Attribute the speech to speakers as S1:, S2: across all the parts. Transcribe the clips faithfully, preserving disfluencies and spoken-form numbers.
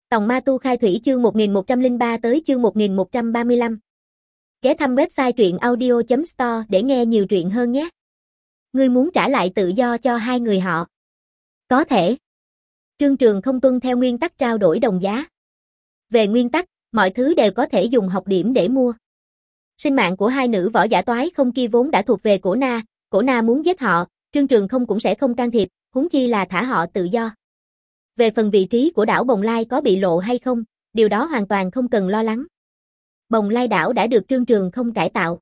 S1: Tòng Ma Tu Khai Thủy chương một nghìn một trăm lẻ ba tới chương một nghìn một trăm ba mươi lăm. Ghé thăm website truyện audio chấm store để nghe nhiều truyện hơn nhé. Ngươi muốn trả lại tự do cho hai người họ? Có thể. Trương Trường không tuân theo nguyên tắc trao đổi đồng giá. Về nguyên tắc, mọi thứ đều có thể dùng học điểm để mua. Sinh mạng của hai nữ võ giả toái không kia vốn đã thuộc về Cổ Na, Cổ Na muốn giết họ, Trương Trường không cũng sẽ không can thiệp, huống chi là thả họ tự do. Về phần vị trí của đảo Bồng Lai có bị lộ hay không, điều đó hoàn toàn không cần lo lắng. Bồng Lai đảo đã được Trương Trường không cải tạo.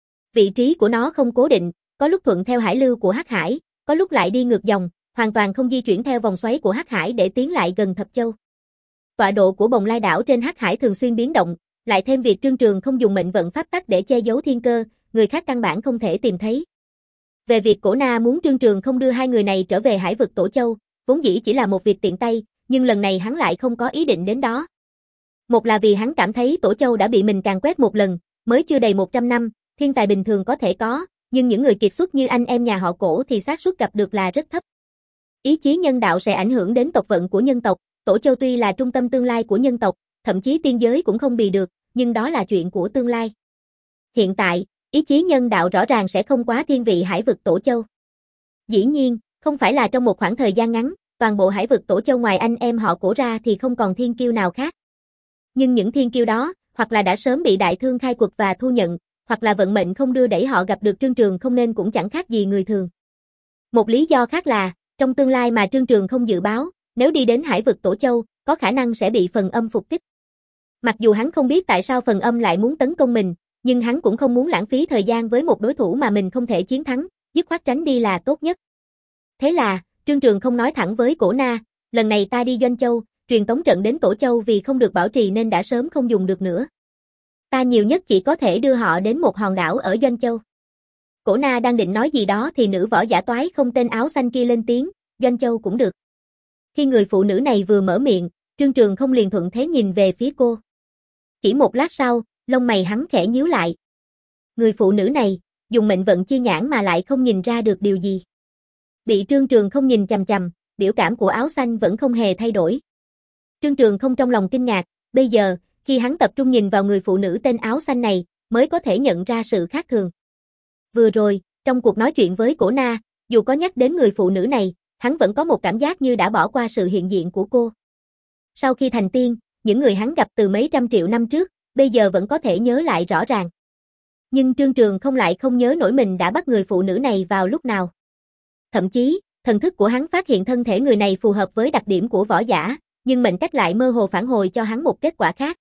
S1: Vị trí của nó không cố định, có lúc thuận theo hải lưu của Hắc Hải, có lúc lại đi ngược dòng, hoàn toàn không di chuyển theo vòng xoáy của Hắc Hải để tiến lại gần Thập Châu. Tọa độ của Bồng Lai đảo trên Hắc Hải thường xuyên biến động, lại thêm việc Trương Trường không dùng mệnh vận pháp tắc để che giấu thiên cơ, người khác căn bản không thể tìm thấy. Về việc Cổ Na muốn Trương Trường không đưa hai người này trở về hải vực Tổ Châu, vốn dĩ chỉ là một việc tiện tay, nhưng lần này hắn lại không có ý định đến đó. Một là vì hắn cảm thấy Tổ Châu đã bị mình càn quét một lần, mới chưa đầy một trăm năm, thiên tài bình thường có thể có, nhưng những người kiệt xuất như anh em nhà họ Cổ thì xác suất gặp được là rất thấp. Ý chí nhân đạo sẽ ảnh hưởng đến tộc vận của nhân tộc, Tổ Châu tuy là trung tâm tương lai của nhân tộc, thậm chí tiên giới cũng không bì được, nhưng đó là chuyện của tương lai. Hiện tại, ý chí nhân đạo rõ ràng sẽ không quá thiên vị hải vực Tổ Châu. Dĩ nhiên, không phải là trong một khoảng thời gian ngắn, toàn bộ hải vực Tổ Châu ngoài anh em họ Cổ ra thì không còn thiên kiêu nào khác. Nhưng những thiên kiêu đó, hoặc là đã sớm bị đại thương khai quật và thu nhận, hoặc là vận mệnh không đưa đẩy họ gặp được Trương Trường không nên cũng chẳng khác gì người thường. Một lý do khác là, trong tương lai mà Trương Trường không dự báo, nếu đi đến hải vực Tổ Châu, có khả năng sẽ bị phần âm phục kích. Mặc dù hắn không biết tại sao phần âm lại muốn tấn công mình, nhưng hắn cũng không muốn lãng phí thời gian với một đối thủ mà mình không thể chiến thắng, dứt khoát tránh đi là tốt nhất. Thế là, Trương Trường không nói thẳng với Cổ Na, lần này ta đi Doanh Châu, truyền tống trận đến Tổ Châu vì không được bảo trì nên đã sớm không dùng được nữa. Ta nhiều nhất chỉ có thể đưa họ đến một hòn đảo ở Doanh Châu. Cổ Na đang định nói gì đó thì nữ võ giả toái không tên áo xanh kia lên tiếng, Doanh Châu cũng được. Khi người phụ nữ này vừa mở miệng, Trương Trường không liền thuận thế nhìn về phía cô. Chỉ một lát sau, lông mày hắn khẽ nhíu lại. Người phụ nữ này, dùng mệnh vận chi nhãn mà lại không nhìn ra được điều gì. Bị Trương Trường không nhìn chằm chằm, biểu cảm của áo xanh vẫn không hề thay đổi. Trương Trường không trong lòng kinh ngạc, bây giờ, khi hắn tập trung nhìn vào người phụ nữ tên áo xanh này, mới có thể nhận ra sự khác thường. Vừa rồi, trong cuộc nói chuyện với Cổ Na, dù có nhắc đến người phụ nữ này, hắn vẫn có một cảm giác như đã bỏ qua sự hiện diện của cô. Sau khi thành tiên, những người hắn gặp từ mấy trăm triệu năm trước, bây giờ vẫn có thể nhớ lại rõ ràng. Nhưng Trương Trường không lại không nhớ nổi mình đã bắt người phụ nữ này vào lúc nào. Thậm chí, thần thức của hắn phát hiện thân thể người này phù hợp với đặc điểm của võ giả, nhưng mệnh cách lại mơ hồ phản hồi cho hắn một kết quả khác.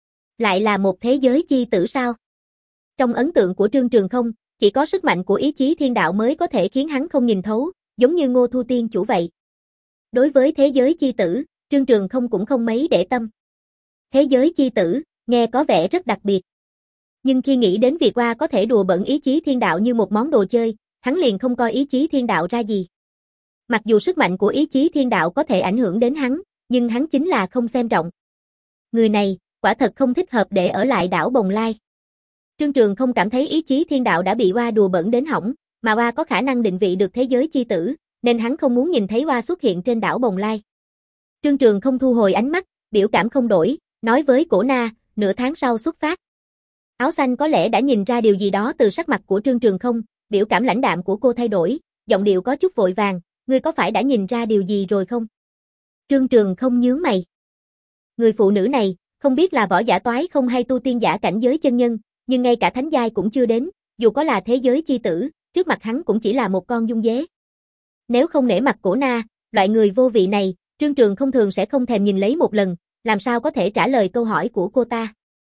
S1: Lại là một thế giới chi tử sao? Trong ấn tượng của Trương Trường không, chỉ có sức mạnh của ý chí thiên đạo mới có thể khiến hắn không nhìn thấu, giống như Ngô Thu Tiên chủ vậy. Đối với thế giới chi tử, Trương Trường không cũng không mấy để tâm. Thế giới chi tử, nghe có vẻ rất đặc biệt. Nhưng khi nghĩ đến việc qua có thể đùa bỡn ý chí thiên đạo như một món đồ chơi, hắn liền không coi ý chí thiên đạo ra gì. Mặc dù sức mạnh của ý chí thiên đạo có thể ảnh hưởng đến hắn, nhưng hắn chính là không xem trọng. Người này, quả thật không thích hợp để ở lại đảo Bồng Lai. Trương Trường không cảm thấy ý chí thiên đạo đã bị Oa đùa bỡn đến hỏng, mà Oa có khả năng định vị được thế giới chi tử, nên hắn không muốn nhìn thấy Oa xuất hiện trên đảo Bồng Lai. Trương Trường không thu hồi ánh mắt, biểu cảm không đổi, nói với Cổ Na, nửa tháng sau xuất phát. Áo xanh có lẽ đã nhìn ra điều gì đó từ sắc mặt của Trương Trường không, biểu cảm lãnh đạm của cô thay đổi, giọng điệu có chút vội vàng, ngươi có phải đã nhìn ra điều gì rồi không? Trương Trường không nhướng mày. Người phụ nữ này, không biết là võ giả toái không hay tu tiên giả cảnh giới chân nhân, nhưng ngay cả thánh giai cũng chưa đến, dù có là thế giới chi tử, trước mặt hắn cũng chỉ là một con dung dế. Nếu không nể mặt Cổ Na, loại người vô vị này, Trương Trường không thường sẽ không thèm nhìn lấy một lần, làm sao có thể trả lời câu hỏi của cô ta.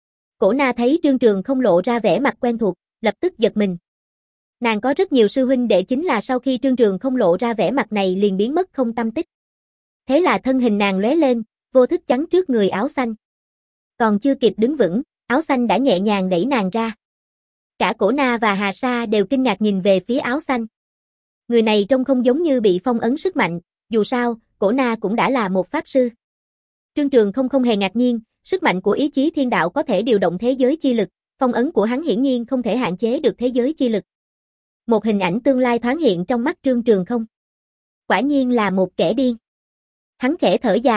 S1: Cổ Na thấy Trương Trường không lộ ra vẻ mặt quen thuộc, lập tức giật mình. Nàng có rất nhiều sư huynh đệ chính là sau khi Trương Trường không lộ ra vẻ mặt này liền biến mất không tâm tích. Thế là thân hình nàng lóe lên, vô thức chắn trước người áo xanh. Còn chưa kịp đứng vững, áo xanh đã nhẹ nhàng đẩy nàng ra. Cả Cổ Na và Hà Sa đều kinh ngạc nhìn về phía áo xanh. Người này trông không giống như bị phong ấn sức mạnh, dù sao, Cổ Na cũng đã là một pháp sư. Trương Trường không không hề ngạc nhiên, sức mạnh của ý chí thiên đạo có thể điều động thế giới chi lực, phong ấn của hắn hiển nhiên không thể hạn chế được thế giới chi lực. Một hình ảnh tương lai thoáng hiện trong mắt Trương Trường không. Quả nhiên là một kẻ điên. Hắn khẽ thở dài,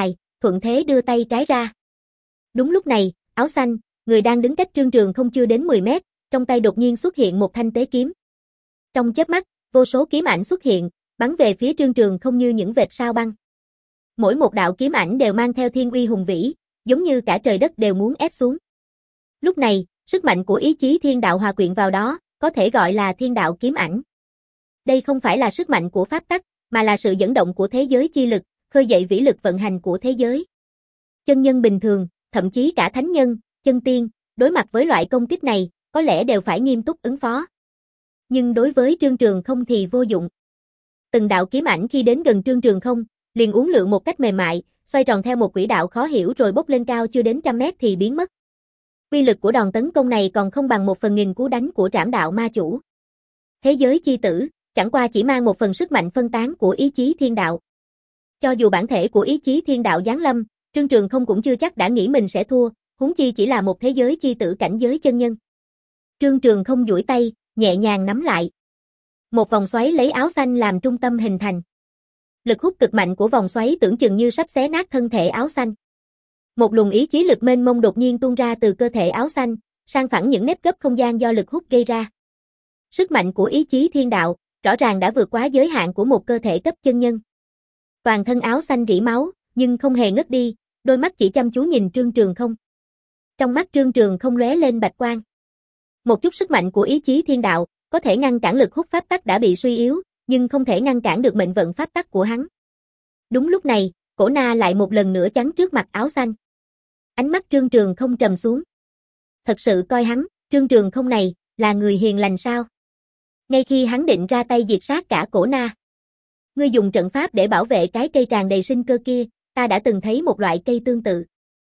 S1: thuận thế đưa tay trái ra. Đúng lúc này, áo xanh, người đang đứng cách Trương Trường Không chưa đến mười mét, trong tay đột nhiên xuất hiện một thanh tế kiếm. Trong chớp mắt, vô số kiếm ảnh xuất hiện, bắn về phía Trương Trường Không như những vệt sao băng. Mỗi một đạo kiếm ảnh đều mang theo thiên uy hùng vĩ, giống như cả trời đất đều muốn ép xuống. Lúc này, sức mạnh của ý chí thiên đạo hòa quyện vào đó, có thể gọi là thiên đạo kiếm ảnh. Đây không phải là sức mạnh của pháp tắc, mà là sự dẫn động của thế giới chi lực, khơi dậy vĩ lực vận hành của thế giới. Chân nhân bình thường, thậm chí cả thánh nhân, chân tiên, đối mặt với loại công kích này, có lẽ đều phải nghiêm túc ứng phó. Nhưng đối với Trương Trường Không thì vô dụng. Từng đạo kiếm ảnh khi đến gần Trương Trường Không, liền uốn lượn một cách mềm mại, xoay tròn theo một quỹ đạo khó hiểu rồi bốc lên cao chưa đến trăm mét thì biến mất. Uy lực của đòn tấn công này còn không bằng một phần nghìn cú đánh của Trảm Đạo Ma Chủ. Thế giới chi tử, chẳng qua chỉ mang một phần sức mạnh phân tán của ý chí thiên đạo. Cho dù bản thể của ý chí thiên đạo giáng lâm, Trương Trường Không cũng chưa chắc đã nghĩ mình sẽ thua, huống chi chỉ là một thế giới chi tử cảnh giới chân nhân. Trương Trường Không duỗi tay, nhẹ nhàng nắm lại. Một vòng xoáy lấy áo xanh làm trung tâm hình thành. Lực hút cực mạnh của vòng xoáy tưởng chừng như sắp xé nát thân thể áo xanh. Một luồng ý chí lực mênh mông đột nhiên tuôn ra từ cơ thể áo xanh, san phẳng những nếp gấp không gian do lực hút gây ra. Sức mạnh của ý chí thiên đạo, rõ ràng đã vượt quá giới hạn của một cơ thể cấp chân nhân. Toàn thân áo xanh rỉ máu, nhưng không hề ngất đi, đôi mắt chỉ chăm chú nhìn Trương Trường Không. Trong mắt Trương Trường Không lóe lên bạch quang. Một chút sức mạnh của ý chí thiên đạo, có thể ngăn cản lực hút pháp tắc đã bị suy yếu, nhưng không thể ngăn cản được mệnh vận pháp tắc của hắn. Đúng lúc này, cổ na lại một lần nữa chắn trước mặt áo xanh. Ánh mắt Trương Trường Không trầm xuống. Thật sự coi hắn, Trương Trường Không này, là người hiền lành sao? Ngay khi hắn định ra tay diệt sát cả cổ na. Ngươi dùng trận pháp để bảo vệ cái cây tràn đầy sinh cơ kia, ta đã từng thấy một loại cây tương tự.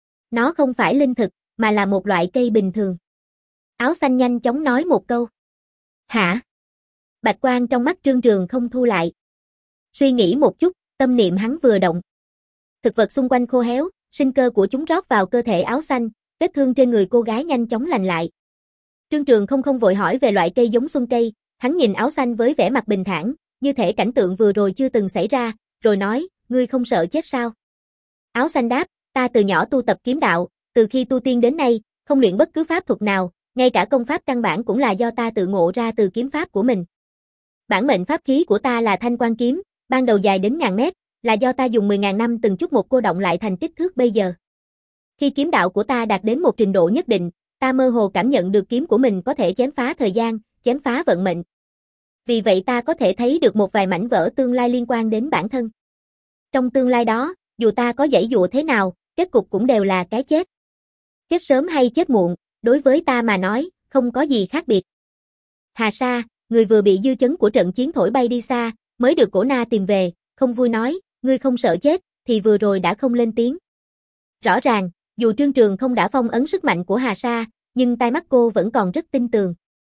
S1: Nó không phải linh thực, mà là một loại cây bình thường. Áo xanh nhanh chóng nói một câu. Hả? Bạch quang trong mắt Trương Trường Không thu lại. Suy nghĩ một chút, tâm niệm hắn vừa động. Thực vật xung quanh khô héo, sinh cơ của chúng rót vào cơ thể áo xanh, vết thương trên người cô gái nhanh chóng lành lại. Trương Trường Không không vội hỏi về loại cây giống xuân cây, hắn nhìn áo xanh với vẻ mặt bình thản, như thể cảnh tượng vừa rồi chưa từng xảy ra, rồi nói, ngươi không sợ chết sao? Áo xanh đáp, ta từ nhỏ tu tập kiếm đạo, từ khi tu tiên đến nay, không luyện bất cứ pháp thuật nào, ngay cả công pháp căn bản cũng là do ta tự ngộ ra từ kiếm pháp của mình. Bản mệnh pháp khí của ta là thanh quan kiếm, ban đầu dài đến ngàn mét, là do ta dùng mười ngàn năm từng chút một cô động lại thành kích thước bây giờ. Khi kiếm đạo của ta đạt đến một trình độ nhất định, ta mơ hồ cảm nhận được kiếm của mình có thể chém phá thời gian, chém phá vận mệnh. Vì vậy ta có thể thấy được một vài mảnh vỡ tương lai liên quan đến bản thân. Trong tương lai đó, dù ta có giãy dụa thế nào, kết cục cũng đều là cái chết. Chết sớm hay chết muộn, đối với ta mà nói, không có gì khác biệt. Hà Sa, người vừa bị dư chấn của trận chiến thổi bay đi xa, mới được cổ na tìm về, không vui nói, ngươi không sợ chết, thì vừa rồi đã không lên tiếng. Rõ ràng, dù Trương Trường Không đã phong ấn sức mạnh của Hà Sa, nhưng tai mắt cô vẫn còn rất tin tường.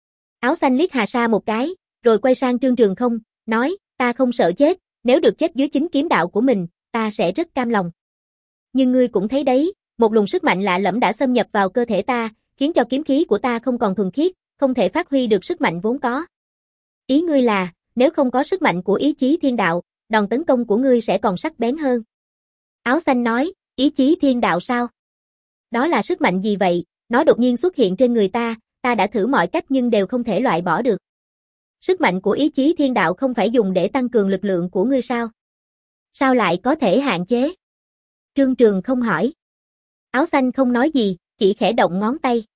S1: Áo xanh liếc Hà Sa một cái, rồi quay sang Trương Trường Không, nói, ta không sợ chết, nếu được chết dưới chính kiếm đạo của mình, ta sẽ rất cam lòng. Nhưng ngươi cũng thấy đấy, một luồng sức mạnh lạ lẫm đã xâm nhập vào cơ thể ta, khiến cho kiếm khí của ta không còn thuần khiết, không thể phát huy được sức mạnh vốn có. Ý ngươi là, nếu không có sức mạnh của ý chí thiên đạo, đòn tấn công của ngươi sẽ còn sắc bén hơn. Áo xanh nói, ý chí thiên đạo sao? Đó là sức mạnh gì vậy? Nó đột nhiên xuất hiện trên người ta, ta đã thử mọi cách nhưng đều không thể loại bỏ được. Sức mạnh của ý chí thiên đạo không phải dùng để tăng cường lực lượng của ngươi sao? Sao lại có thể hạn chế? Trương Trường Không hỏi. Áo xanh không nói gì, chỉ khẽ động ngón tay.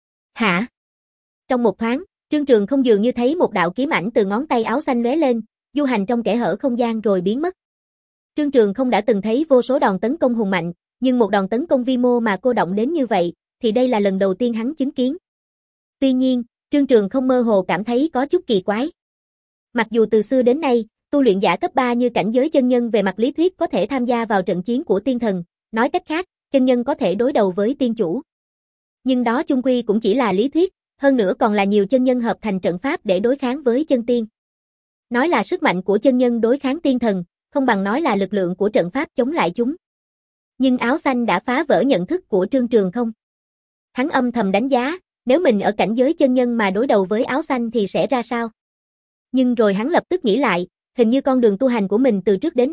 S1: Hả? Trong một thoáng, Trương Trường Không dường như thấy một đạo kiếm ảnh từ ngón tay áo xanh lóe lên, du hành trong kẽ hở không gian rồi biến mất. Trương Trường Không đã từng thấy vô số đòn tấn công hùng mạnh, nhưng một đòn tấn công vi mô mà cô động đến như vậy, thì đây là lần đầu tiên hắn chứng kiến. Tuy nhiên, Trương Trường Không mơ hồ cảm thấy có chút kỳ quái. Mặc dù từ xưa đến nay, tu luyện giả cấp ba như cảnh giới chân nhân về mặt lý thuyết có thể tham gia vào trận chiến của tiên thần, nói cách khác, chân nhân có thể đối đầu với tiên chủ. Nhưng đó chung quy cũng chỉ là lý thuyết, hơn nữa còn là nhiều chân nhân hợp thành trận pháp để đối kháng với chân tiên. Nói là sức mạnh của chân nhân đối kháng tiên thần, không bằng nói là lực lượng của trận pháp chống lại chúng. Nhưng áo xanh đã phá vỡ nhận thức của Trương Trường Không. Hắn âm thầm đánh giá, nếu mình ở cảnh giới chân nhân mà đối đầu với áo xanh thì sẽ ra sao? Nhưng rồi hắn lập tức nghĩ lại, hình như con đường tu hành của mình từ trước đến nay,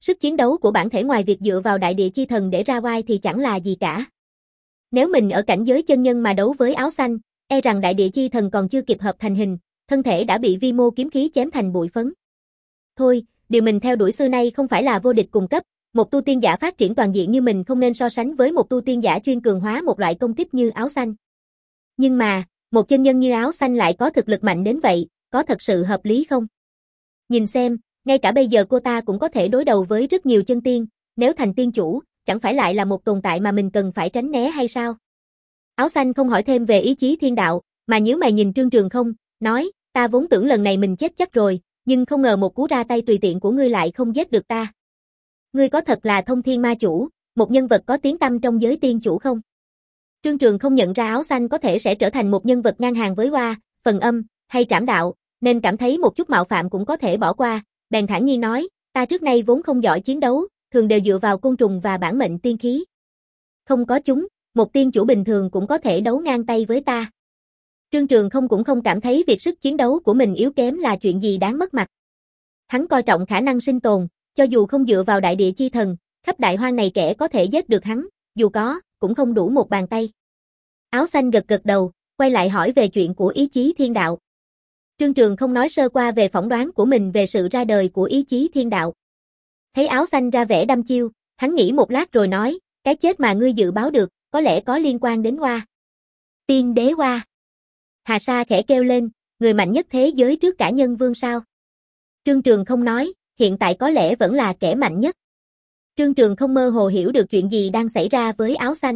S1: Sức chiến đấu của bản thể ngoài việc dựa vào đại địa chi thần để ra oai thì chẳng là gì cả. Nếu mình ở cảnh giới chân nhân mà đấu với áo xanh, e rằng đại địa chi thần còn chưa kịp hợp thành hình, thân thể đã bị vi mô kiếm khí chém thành bụi phấn. Thôi, điều mình theo đuổi xưa nay không phải là vô địch cùng cấp, một tu tiên giả phát triển toàn diện như mình không nên so sánh với một tu tiên giả chuyên cường hóa một loại công kích như áo xanh. Nhưng mà, một chân nhân như áo xanh lại có thực lực mạnh đến vậy, có thật sự hợp lý không? Nhìn xem, ngay cả bây giờ cô ta cũng có thể đối đầu với rất nhiều chân tiên, nếu thành tiên chủ, chẳng phải lại là một tồn tại mà mình cần phải tránh né hay sao? Áo xanh không hỏi thêm về ý chí thiên đạo, mà nhíu mày nhìn Trương Trường Không, nói, ta vốn tưởng lần này mình chết chắc rồi, nhưng không ngờ một cú ra tay tùy tiện của ngươi lại không giết được ta. Ngươi có thật là thông thiên ma chủ, một nhân vật có tiếng tăm trong giới tiên chủ không? Trương Trường không nhận ra áo xanh có thể sẽ trở thành một nhân vật ngang hàng với Hoa, Phần Âm, hay Trảm Đạo, nên cảm thấy một chút mạo phạm cũng có thể bỏ qua, bèn thản nhiên nói, ta trước nay vốn không giỏi chiến đấu, thường đều dựa vào côn trùng và bản mệnh tiên khí. Không có chúng, một tiên chủ bình thường cũng có thể đấu ngang tay với ta. Trương Trường không cũng không cảm thấy việc sức chiến đấu của mình yếu kém là chuyện gì đáng mất mặt. Hắn coi trọng khả năng sinh tồn, cho dù không dựa vào đại địa chi thần, khắp đại hoang này kẻ có thể giết được hắn, dù có, cũng không đủ một bàn tay. Áo xanh gật gật đầu, quay lại hỏi về chuyện của ý chí thiên đạo. Trương Trường không nói sơ qua về phỏng đoán của mình về sự ra đời của ý chí thiên đạo. Thấy áo xanh ra vẻ đăm chiêu, hắn nghĩ một lát rồi nói, cái chết mà ngươi dự báo được, có lẽ có liên quan đến Hoa. Tiên đế Hoa. Hà Sa khẽ kêu lên, người mạnh nhất thế giới trước cả nhân vương sao? Trương Trường không nói, hiện tại có lẽ vẫn là kẻ mạnh nhất. Trương Trường không mơ hồ hiểu được chuyện gì đang xảy ra với áo xanh.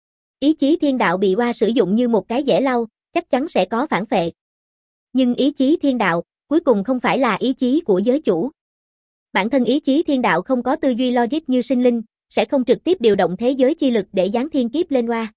S1: Ý chí thiên đạo bị Hoa sử dụng như một cái dẻ lau, chắc chắn sẽ có phản phệ. Nhưng ý chí thiên đạo, cuối cùng không phải là ý chí của giới chủ. Bản thân ý chí thiên đạo không có tư duy logic như sinh linh, sẽ không trực tiếp điều động thế giới chi lực để giáng thiên kiếp lên Hoa.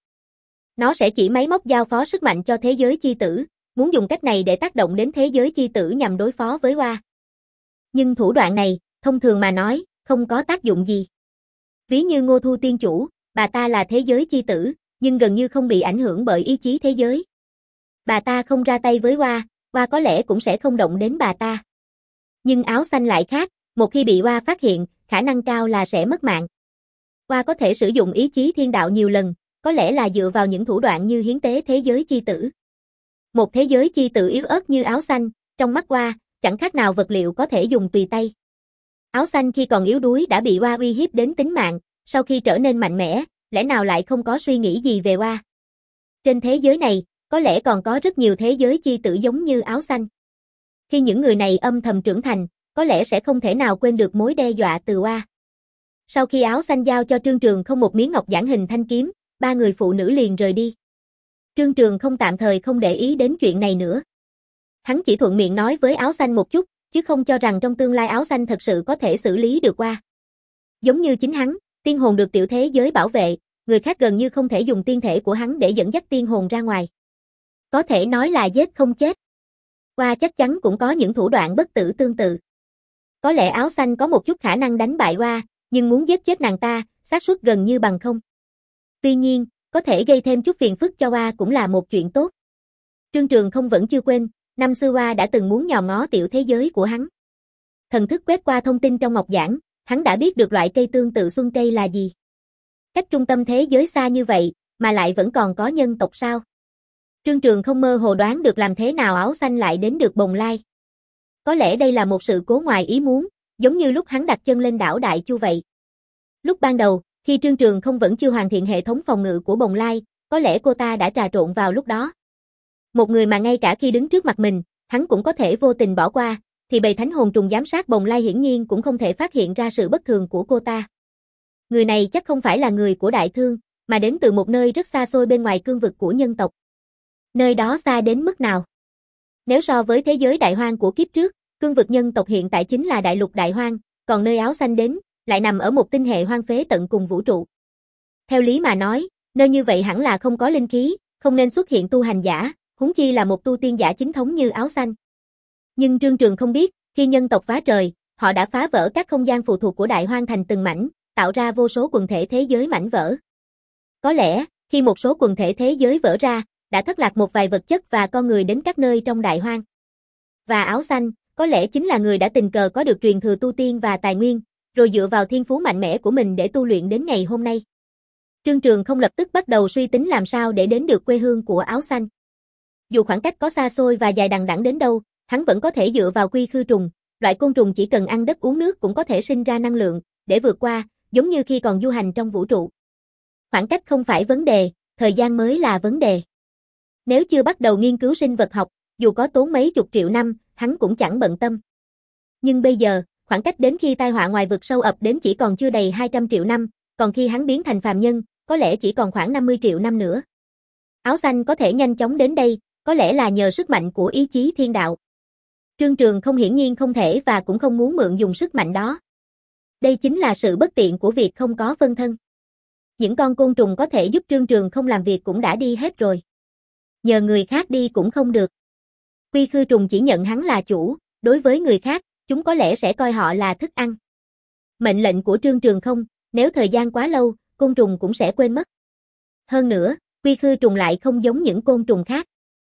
S1: Nó sẽ chỉ máy móc giao phó sức mạnh cho thế giới chi tử, muốn dùng cách này để tác động đến thế giới chi tử nhằm đối phó với Hoa. Nhưng thủ đoạn này, thông thường mà nói, không có tác dụng gì. Ví như Ngô Thu tiên chủ, bà ta là thế giới chi tử, nhưng gần như không bị ảnh hưởng bởi ý chí thế giới. Bà ta không ra tay với Hoa, Hoa có lẽ cũng sẽ không động đến bà ta. Nhưng áo xanh lại khác, một khi bị Hoa phát hiện, khả năng cao là sẽ mất mạng. Hoa có thể sử dụng ý chí thiên đạo nhiều lần, có lẽ là dựa vào những thủ đoạn như hiến tế thế giới chi tử. Một thế giới chi tử yếu ớt như áo xanh, trong mắt Hoa, chẳng khác nào vật liệu có thể dùng tùy tay. Áo xanh khi còn yếu đuối đã bị Hoa uy hiếp đến tính mạng, sau khi trở nên mạnh mẽ, lẽ nào lại không có suy nghĩ gì về Hoa? Trên thế giới này, có lẽ còn có rất nhiều thế giới chi tử giống như áo xanh. Khi những người này âm thầm trưởng thành, có lẽ sẽ không thể nào quên được mối đe dọa từ Hoa. Sau khi áo xanh giao cho Trương Trường không một miếng ngọc giản hình thanh kiếm, ba người phụ nữ liền rời đi. Trương Trường không tạm thời không để ý đến chuyện này nữa. Hắn chỉ thuận miệng nói với áo xanh một chút, chứ không cho rằng trong tương lai áo xanh thật sự có thể xử lý được Hoa. Giống như chính hắn, tiên hồn được tiểu thế giới bảo vệ, người khác gần như không thể dùng tiên thể của hắn để dẫn dắt tiên hồn ra ngoài. Có thể nói là giết không chết. Hoa chắc chắn cũng có những thủ đoạn bất tử tương tự. Có lẽ áo xanh có một chút khả năng đánh bại Hoa, nhưng muốn giết chết nàng ta, xác suất gần như bằng không. Tuy nhiên, có thể gây thêm chút phiền phức cho Hoa cũng là một chuyện tốt. Trương Trường không vẫn chưa quên, năm xưa Hoa đã từng muốn nhòm ngó tiểu thế giới của hắn. Thần thức quét qua thông tin trong ngọc giản, hắn đã biết được loại cây tương tự xuân cây là gì. Cách trung tâm thế giới xa như vậy, mà lại vẫn còn có nhân tộc sao? Trương Trường không mơ hồ đoán được làm thế nào áo xanh lại đến được Bồng Lai. Có lẽ đây là một sự cố ngoài ý muốn, giống như lúc hắn đặt chân lên đảo Đại Chu vậy. Lúc ban đầu, khi Trương Trường không vẫn chưa hoàn thiện hệ thống phòng ngự của Bồng Lai, có lẽ cô ta đã trà trộn vào lúc đó. Một người mà ngay cả khi đứng trước mặt mình, hắn cũng có thể vô tình bỏ qua, thì bầy thánh hồn trùng giám sát Bồng Lai hiển nhiên cũng không thể phát hiện ra sự bất thường của cô ta. Người này chắc không phải là người của Đại Thương, mà đến từ một nơi rất xa xôi bên ngoài cương vực của nhân tộc. Nơi đó xa đến mức nào? Nếu so với thế giới đại hoang của kiếp trước, cương vực nhân tộc hiện tại chính là đại lục đại hoang, còn nơi áo xanh đến, lại nằm ở một tinh hệ hoang phế tận cùng vũ trụ. Theo lý mà nói, nơi như vậy hẳn là không có linh khí, không nên xuất hiện tu hành giả, huống chi là một tu tiên giả chính thống như áo xanh. Nhưng Trương Trường không biết, khi nhân tộc phá trời, họ đã phá vỡ các không gian phụ thuộc của đại hoang thành từng mảnh, tạo ra vô số quần thể thế giới mảnh vỡ. Có lẽ, khi một số quần thể thế giới vỡ ra, đã thất lạc một vài vật chất và con người đến các nơi trong đại hoang. Và áo xanh, có lẽ chính là người đã tình cờ có được truyền thừa tu tiên và tài nguyên, rồi dựa vào thiên phú mạnh mẽ của mình để tu luyện đến ngày hôm nay. Trương Trường không lập tức bắt đầu suy tính làm sao để đến được quê hương của áo xanh. Dù khoảng cách có xa xôi và dài đằng đẵng đến đâu, hắn vẫn có thể dựa vào quy khư trùng, loại côn trùng chỉ cần ăn đất uống nước cũng có thể sinh ra năng lượng, để vượt qua, giống như khi còn du hành trong vũ trụ. Khoảng cách không phải vấn đề, thời gian mới là vấn đề. Nếu chưa bắt đầu nghiên cứu sinh vật học, dù có tốn mấy chục triệu năm, hắn cũng chẳng bận tâm. Nhưng bây giờ, khoảng cách đến khi tai họa ngoài vực sâu ập đến chỉ còn chưa đầy hai trăm triệu năm, còn khi hắn biến thành phàm nhân, có lẽ chỉ còn khoảng năm mươi triệu năm nữa. Áo xanh có thể nhanh chóng đến đây, có lẽ là nhờ sức mạnh của ý chí thiên đạo. Trương Trường không hiển nhiên không thể và cũng không muốn mượn dùng sức mạnh đó. Đây chính là sự bất tiện của việc không có phân thân. Những con côn trùng có thể giúp Trương Trường không làm việc cũng đã đi hết rồi. Nhờ người khác đi cũng không được. Quy khư trùng chỉ nhận hắn là chủ, đối với người khác, chúng có lẽ sẽ coi họ là thức ăn. Mệnh lệnh của Trương Trường không, nếu thời gian quá lâu, côn trùng cũng sẽ quên mất. Hơn nữa, quy khư trùng lại không giống những côn trùng khác.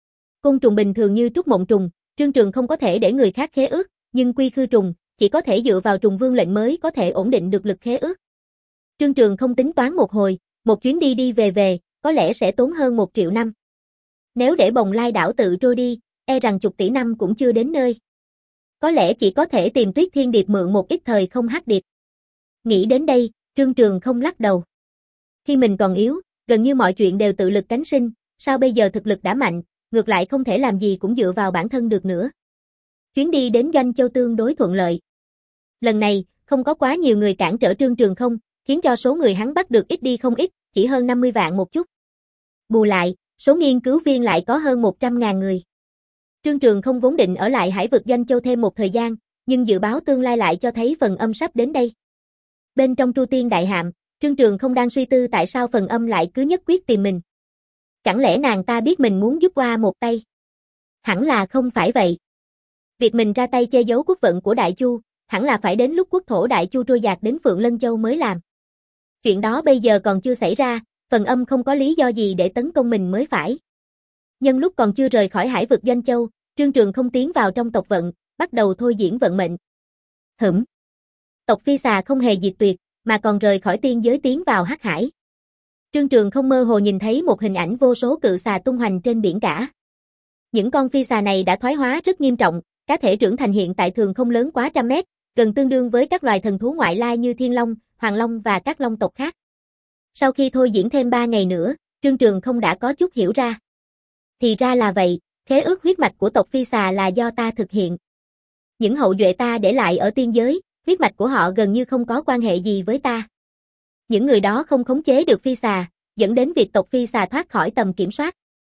S1: Côn trùng bình thường như trúc mộng trùng, Trương Trường không có thể để người khác khế ước, nhưng quy khư trùng, chỉ có thể dựa vào trùng vương lệnh mới có thể ổn định được lực khế ước. Trương Trường không tính toán một hồi, một chuyến đi đi về về, có lẽ sẽ tốn hơn một triệu năm. Nếu để Bồng Lai đảo tự trôi đi, e rằng chục tỷ năm cũng chưa đến nơi. Có lẽ chỉ có thể tìm Tuyết Thiên Điệp mượn một ít thời không hắc điệp. Nghĩ đến đây, Trương Trường không lắc đầu. Khi mình còn yếu, gần như mọi chuyện đều tự lực cánh sinh, sao bây giờ thực lực đã mạnh, ngược lại không thể làm gì cũng dựa vào bản thân được nữa. Chuyến đi đến Doanh Châu tương đối thuận lợi. Lần này, không có quá nhiều người cản trở Trương Trường không, khiến cho số người hắn bắt được ít đi không ít, chỉ hơn năm mươi vạn một chút. Bù lại, số nghiên cứu viên lại có hơn một trăm ngàn người. Trương Trường không vốn định ở lại hải vực Doanh Châu thêm một thời gian, nhưng dự báo tương lai lại cho thấy Phần Âm sắp đến đây. Bên trong Tru Tiên Đại Hạm, Trương Trường không đang suy tư tại sao Phần Âm lại cứ nhất quyết tìm mình. Chẳng lẽ nàng ta biết mình muốn giúp qua một tay? Hẳn là không phải vậy. Việc mình ra tay che giấu quốc vận của Đại Chu, hẳn là phải đến lúc quốc thổ Đại Chu trôi dạt đến Phượng Lân Châu mới làm. Chuyện đó bây giờ còn chưa xảy ra, Phần Âm không có lý do gì để tấn công mình mới phải. Nhân lúc còn chưa rời khỏi hải vực Doanh Châu, Trương Trường không tiến vào trong tộc vận, bắt đầu thôi diễn vận mệnh. Hửm. Tộc Phi Xà không hề diệt tuyệt, mà còn rời khỏi tiên giới tiến vào hắc hải. Trương Trường không mơ hồ nhìn thấy một hình ảnh vô số cự xà tung hoành trên biển cả. Những con phi xà này đã thoái hóa rất nghiêm trọng, cá thể trưởng thành hiện tại thường không lớn quá trăm mét, gần tương đương với các loài thần thú ngoại lai như thiên long, hoàng long và các long tộc khác. Sau khi thôi diễn thêm ba ngày nữa, Trương Trường không đã có chút hiểu ra. Thì ra là vậy, khế ước huyết mạch của tộc phi xà là do ta thực hiện. Những hậu duệ ta để lại ở tiên giới, huyết mạch của họ gần như không có quan hệ gì với ta. Những người đó không khống chế được phi xà, dẫn đến việc tộc phi xà thoát khỏi tầm kiểm soát.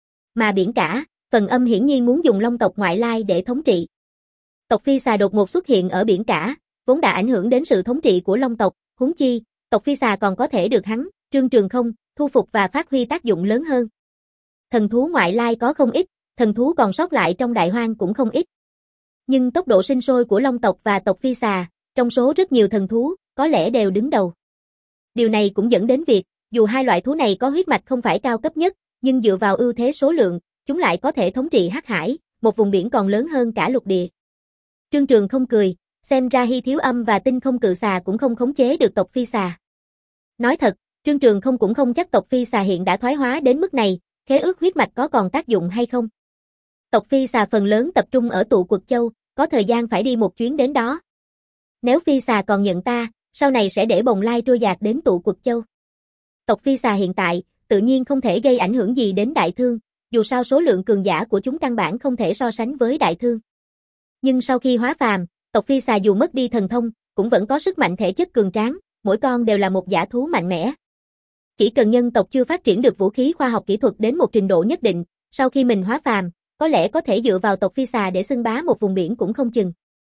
S1: Mà biển cả, Phần Âm hiển nhiên muốn dùng long tộc ngoại lai để thống trị. Tộc phi xà đột ngột xuất hiện ở biển cả, vốn đã ảnh hưởng đến sự thống trị của long tộc, huống chi, tộc phi xà còn có thể được hắn, Trương Trường không, thu phục và phát huy tác dụng lớn hơn. Thần thú ngoại lai có không ít, thần thú còn sót lại trong đại hoang cũng không ít. Nhưng tốc độ sinh sôi của long tộc và tộc phi xà, trong số rất nhiều thần thú, có lẽ đều đứng đầu. Điều này cũng dẫn đến việc, dù hai loại thú này có huyết mạch không phải cao cấp nhất, nhưng dựa vào ưu thế số lượng, chúng lại có thể thống trị hắc hải, một vùng biển còn lớn hơn cả lục địa. Trương Trường không cười, xem ra Hy Thiếu Âm và Tinh Không Cự Xà cũng không khống chế được tộc phi xà. Nói thật, Trương Trường không cũng không chắc tộc phi xà hiện đã thoái hóa đến mức này, khế ước huyết mạch có còn tác dụng hay không. Tộc phi xà phần lớn tập trung ở Tụ Quật Châu, có thời gian phải đi một chuyến đến đó. Nếu phi xà còn nhận ta, sau này sẽ để Bồng Lai trôi dạt đến Tụ Quật Châu. Tộc phi xà hiện tại, tự nhiên không thể gây ảnh hưởng gì đến Đại Thương, dù sao số lượng cường giả của chúng căn bản không thể so sánh với Đại Thương. Nhưng sau khi hóa phàm, tộc phi xà dù mất đi thần thông, cũng vẫn có sức mạnh thể chất cường tráng, mỗi con đều là một dã thú mạnh mẽ. Chỉ cần nhân tộc chưa phát triển được vũ khí khoa học kỹ thuật đến một trình độ nhất định, sau khi mình hóa phàm, có lẽ có thể dựa vào tộc phi xà để xưng bá một vùng biển cũng không chừng.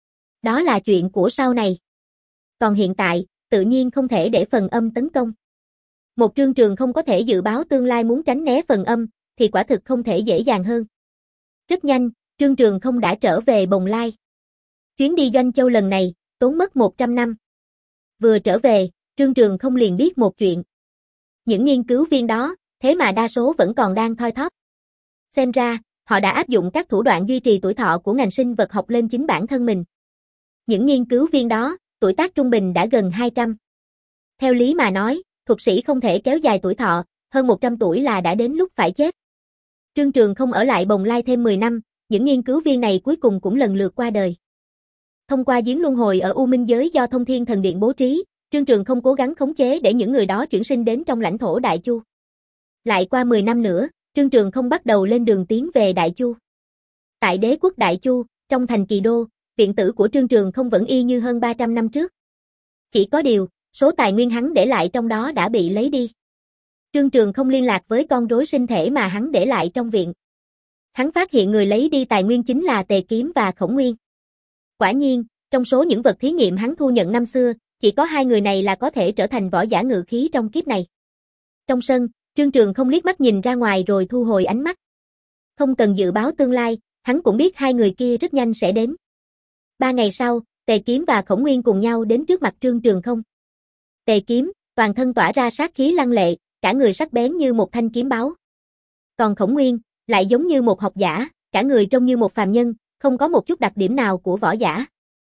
S1: Đó là chuyện của sau này. Còn hiện tại, tự nhiên không thể để Phần Âm tấn công. Một Trương Trường không có thể dự báo tương lai muốn tránh né Phần Âm, thì quả thực không thể dễ dàng hơn. Rất nhanh, Trương Trường không đã trở về Bồng Lai. Chuyến đi Doanh Châu lần này, tốn mất một trăm năm. Vừa trở về, Trương Trường không liền biết một chuyện. Những nghiên cứu viên đó, thế mà đa số vẫn còn đang thoi thóp. Xem ra, họ đã áp dụng các thủ đoạn duy trì tuổi thọ của ngành sinh vật học lên chính bản thân mình. Những nghiên cứu viên đó, tuổi tuổi tác trung bình đã gần hai trăm. Theo lý mà nói, thuật sĩ không thể kéo dài tuổi thọ, hơn một trăm tuổi là đã đến lúc phải chết. Trương Trường không ở lại Bồng Lai thêm mười năm, những nghiên cứu viên này cuối cùng cũng lần lượt qua đời. Thông qua giếng luân hồi ở U Minh giới do Thông Thiên Thần Điện bố trí, Trương Trường không cố gắng khống chế để những người đó chuyển sinh đến trong lãnh thổ Đại Chu. Lại qua mười năm nữa, Trương Trường không bắt đầu lên đường tiến về Đại Chu. Tại đế quốc Đại Chu, trong thành Kỳ Đô, viện tử của Trương Trường không vẫn y như hơn ba trăm năm trước. Chỉ có điều, số tài nguyên hắn để lại trong đó đã bị lấy đi. Trương Trường không liên lạc với con rối sinh thể mà hắn để lại trong viện. Hắn phát hiện người lấy đi tài nguyên chính là Tề Kiếm và Khổng Nguyên. Quả nhiên, trong số những vật thí nghiệm hắn thu nhận năm xưa, chỉ có hai người này là có thể trở thành võ giả ngự khí trong kiếp này. Trong sân, Trương Trường không liếc mắt nhìn ra ngoài rồi thu hồi ánh mắt. Không cần dự báo tương lai, hắn cũng biết hai người kia rất nhanh sẽ đến. Ba ngày sau, Tề Kiếm và Khổng Nguyên cùng nhau đến trước mặt Trương Trường không. Tề Kiếm, toàn thân tỏa ra sát khí lăng lệ, cả người sắc bén như một thanh kiếm báu. Còn Khổng Nguyên, lại giống như một học giả, cả người trông như một phàm nhân, không có một chút đặc điểm nào của võ giả.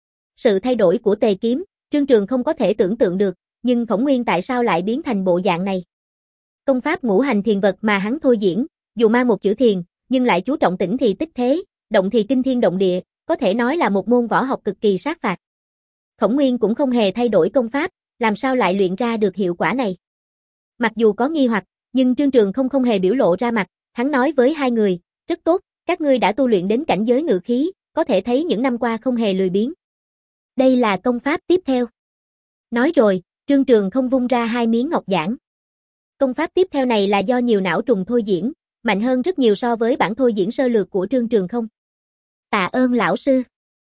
S1: Sự thay đổi của Tề Kiếm, Trương Trường không có thể tưởng tượng được, nhưng Khổng Nguyên tại sao lại biến thành bộ dạng này? Công pháp ngũ hành thiền vật mà hắn thôi diễn, dù mang một chữ thiền, nhưng lại chú trọng tĩnh thì tích thế, động thì kinh thiên động địa, có thể nói là một môn võ học cực kỳ sát phạt. Khổng Nguyên cũng không hề thay đổi công pháp, làm sao lại luyện ra được hiệu quả này? Mặc dù có nghi hoặc, nhưng Trương Trường không không hề biểu lộ ra mặt, hắn nói với hai người, rất tốt, các ngươi đã tu luyện đến cảnh giới ngự khí, có thể thấy những năm qua không hề lười biếng. Đây là công pháp tiếp theo. Nói rồi, Trương Trường không vung ra hai miếng ngọc giản. Công pháp tiếp theo này là do nhiều não trùng thôi diễn, mạnh hơn rất nhiều so với bản thôi diễn sơ lược của Trương Trường không. Tạ ơn lão sư.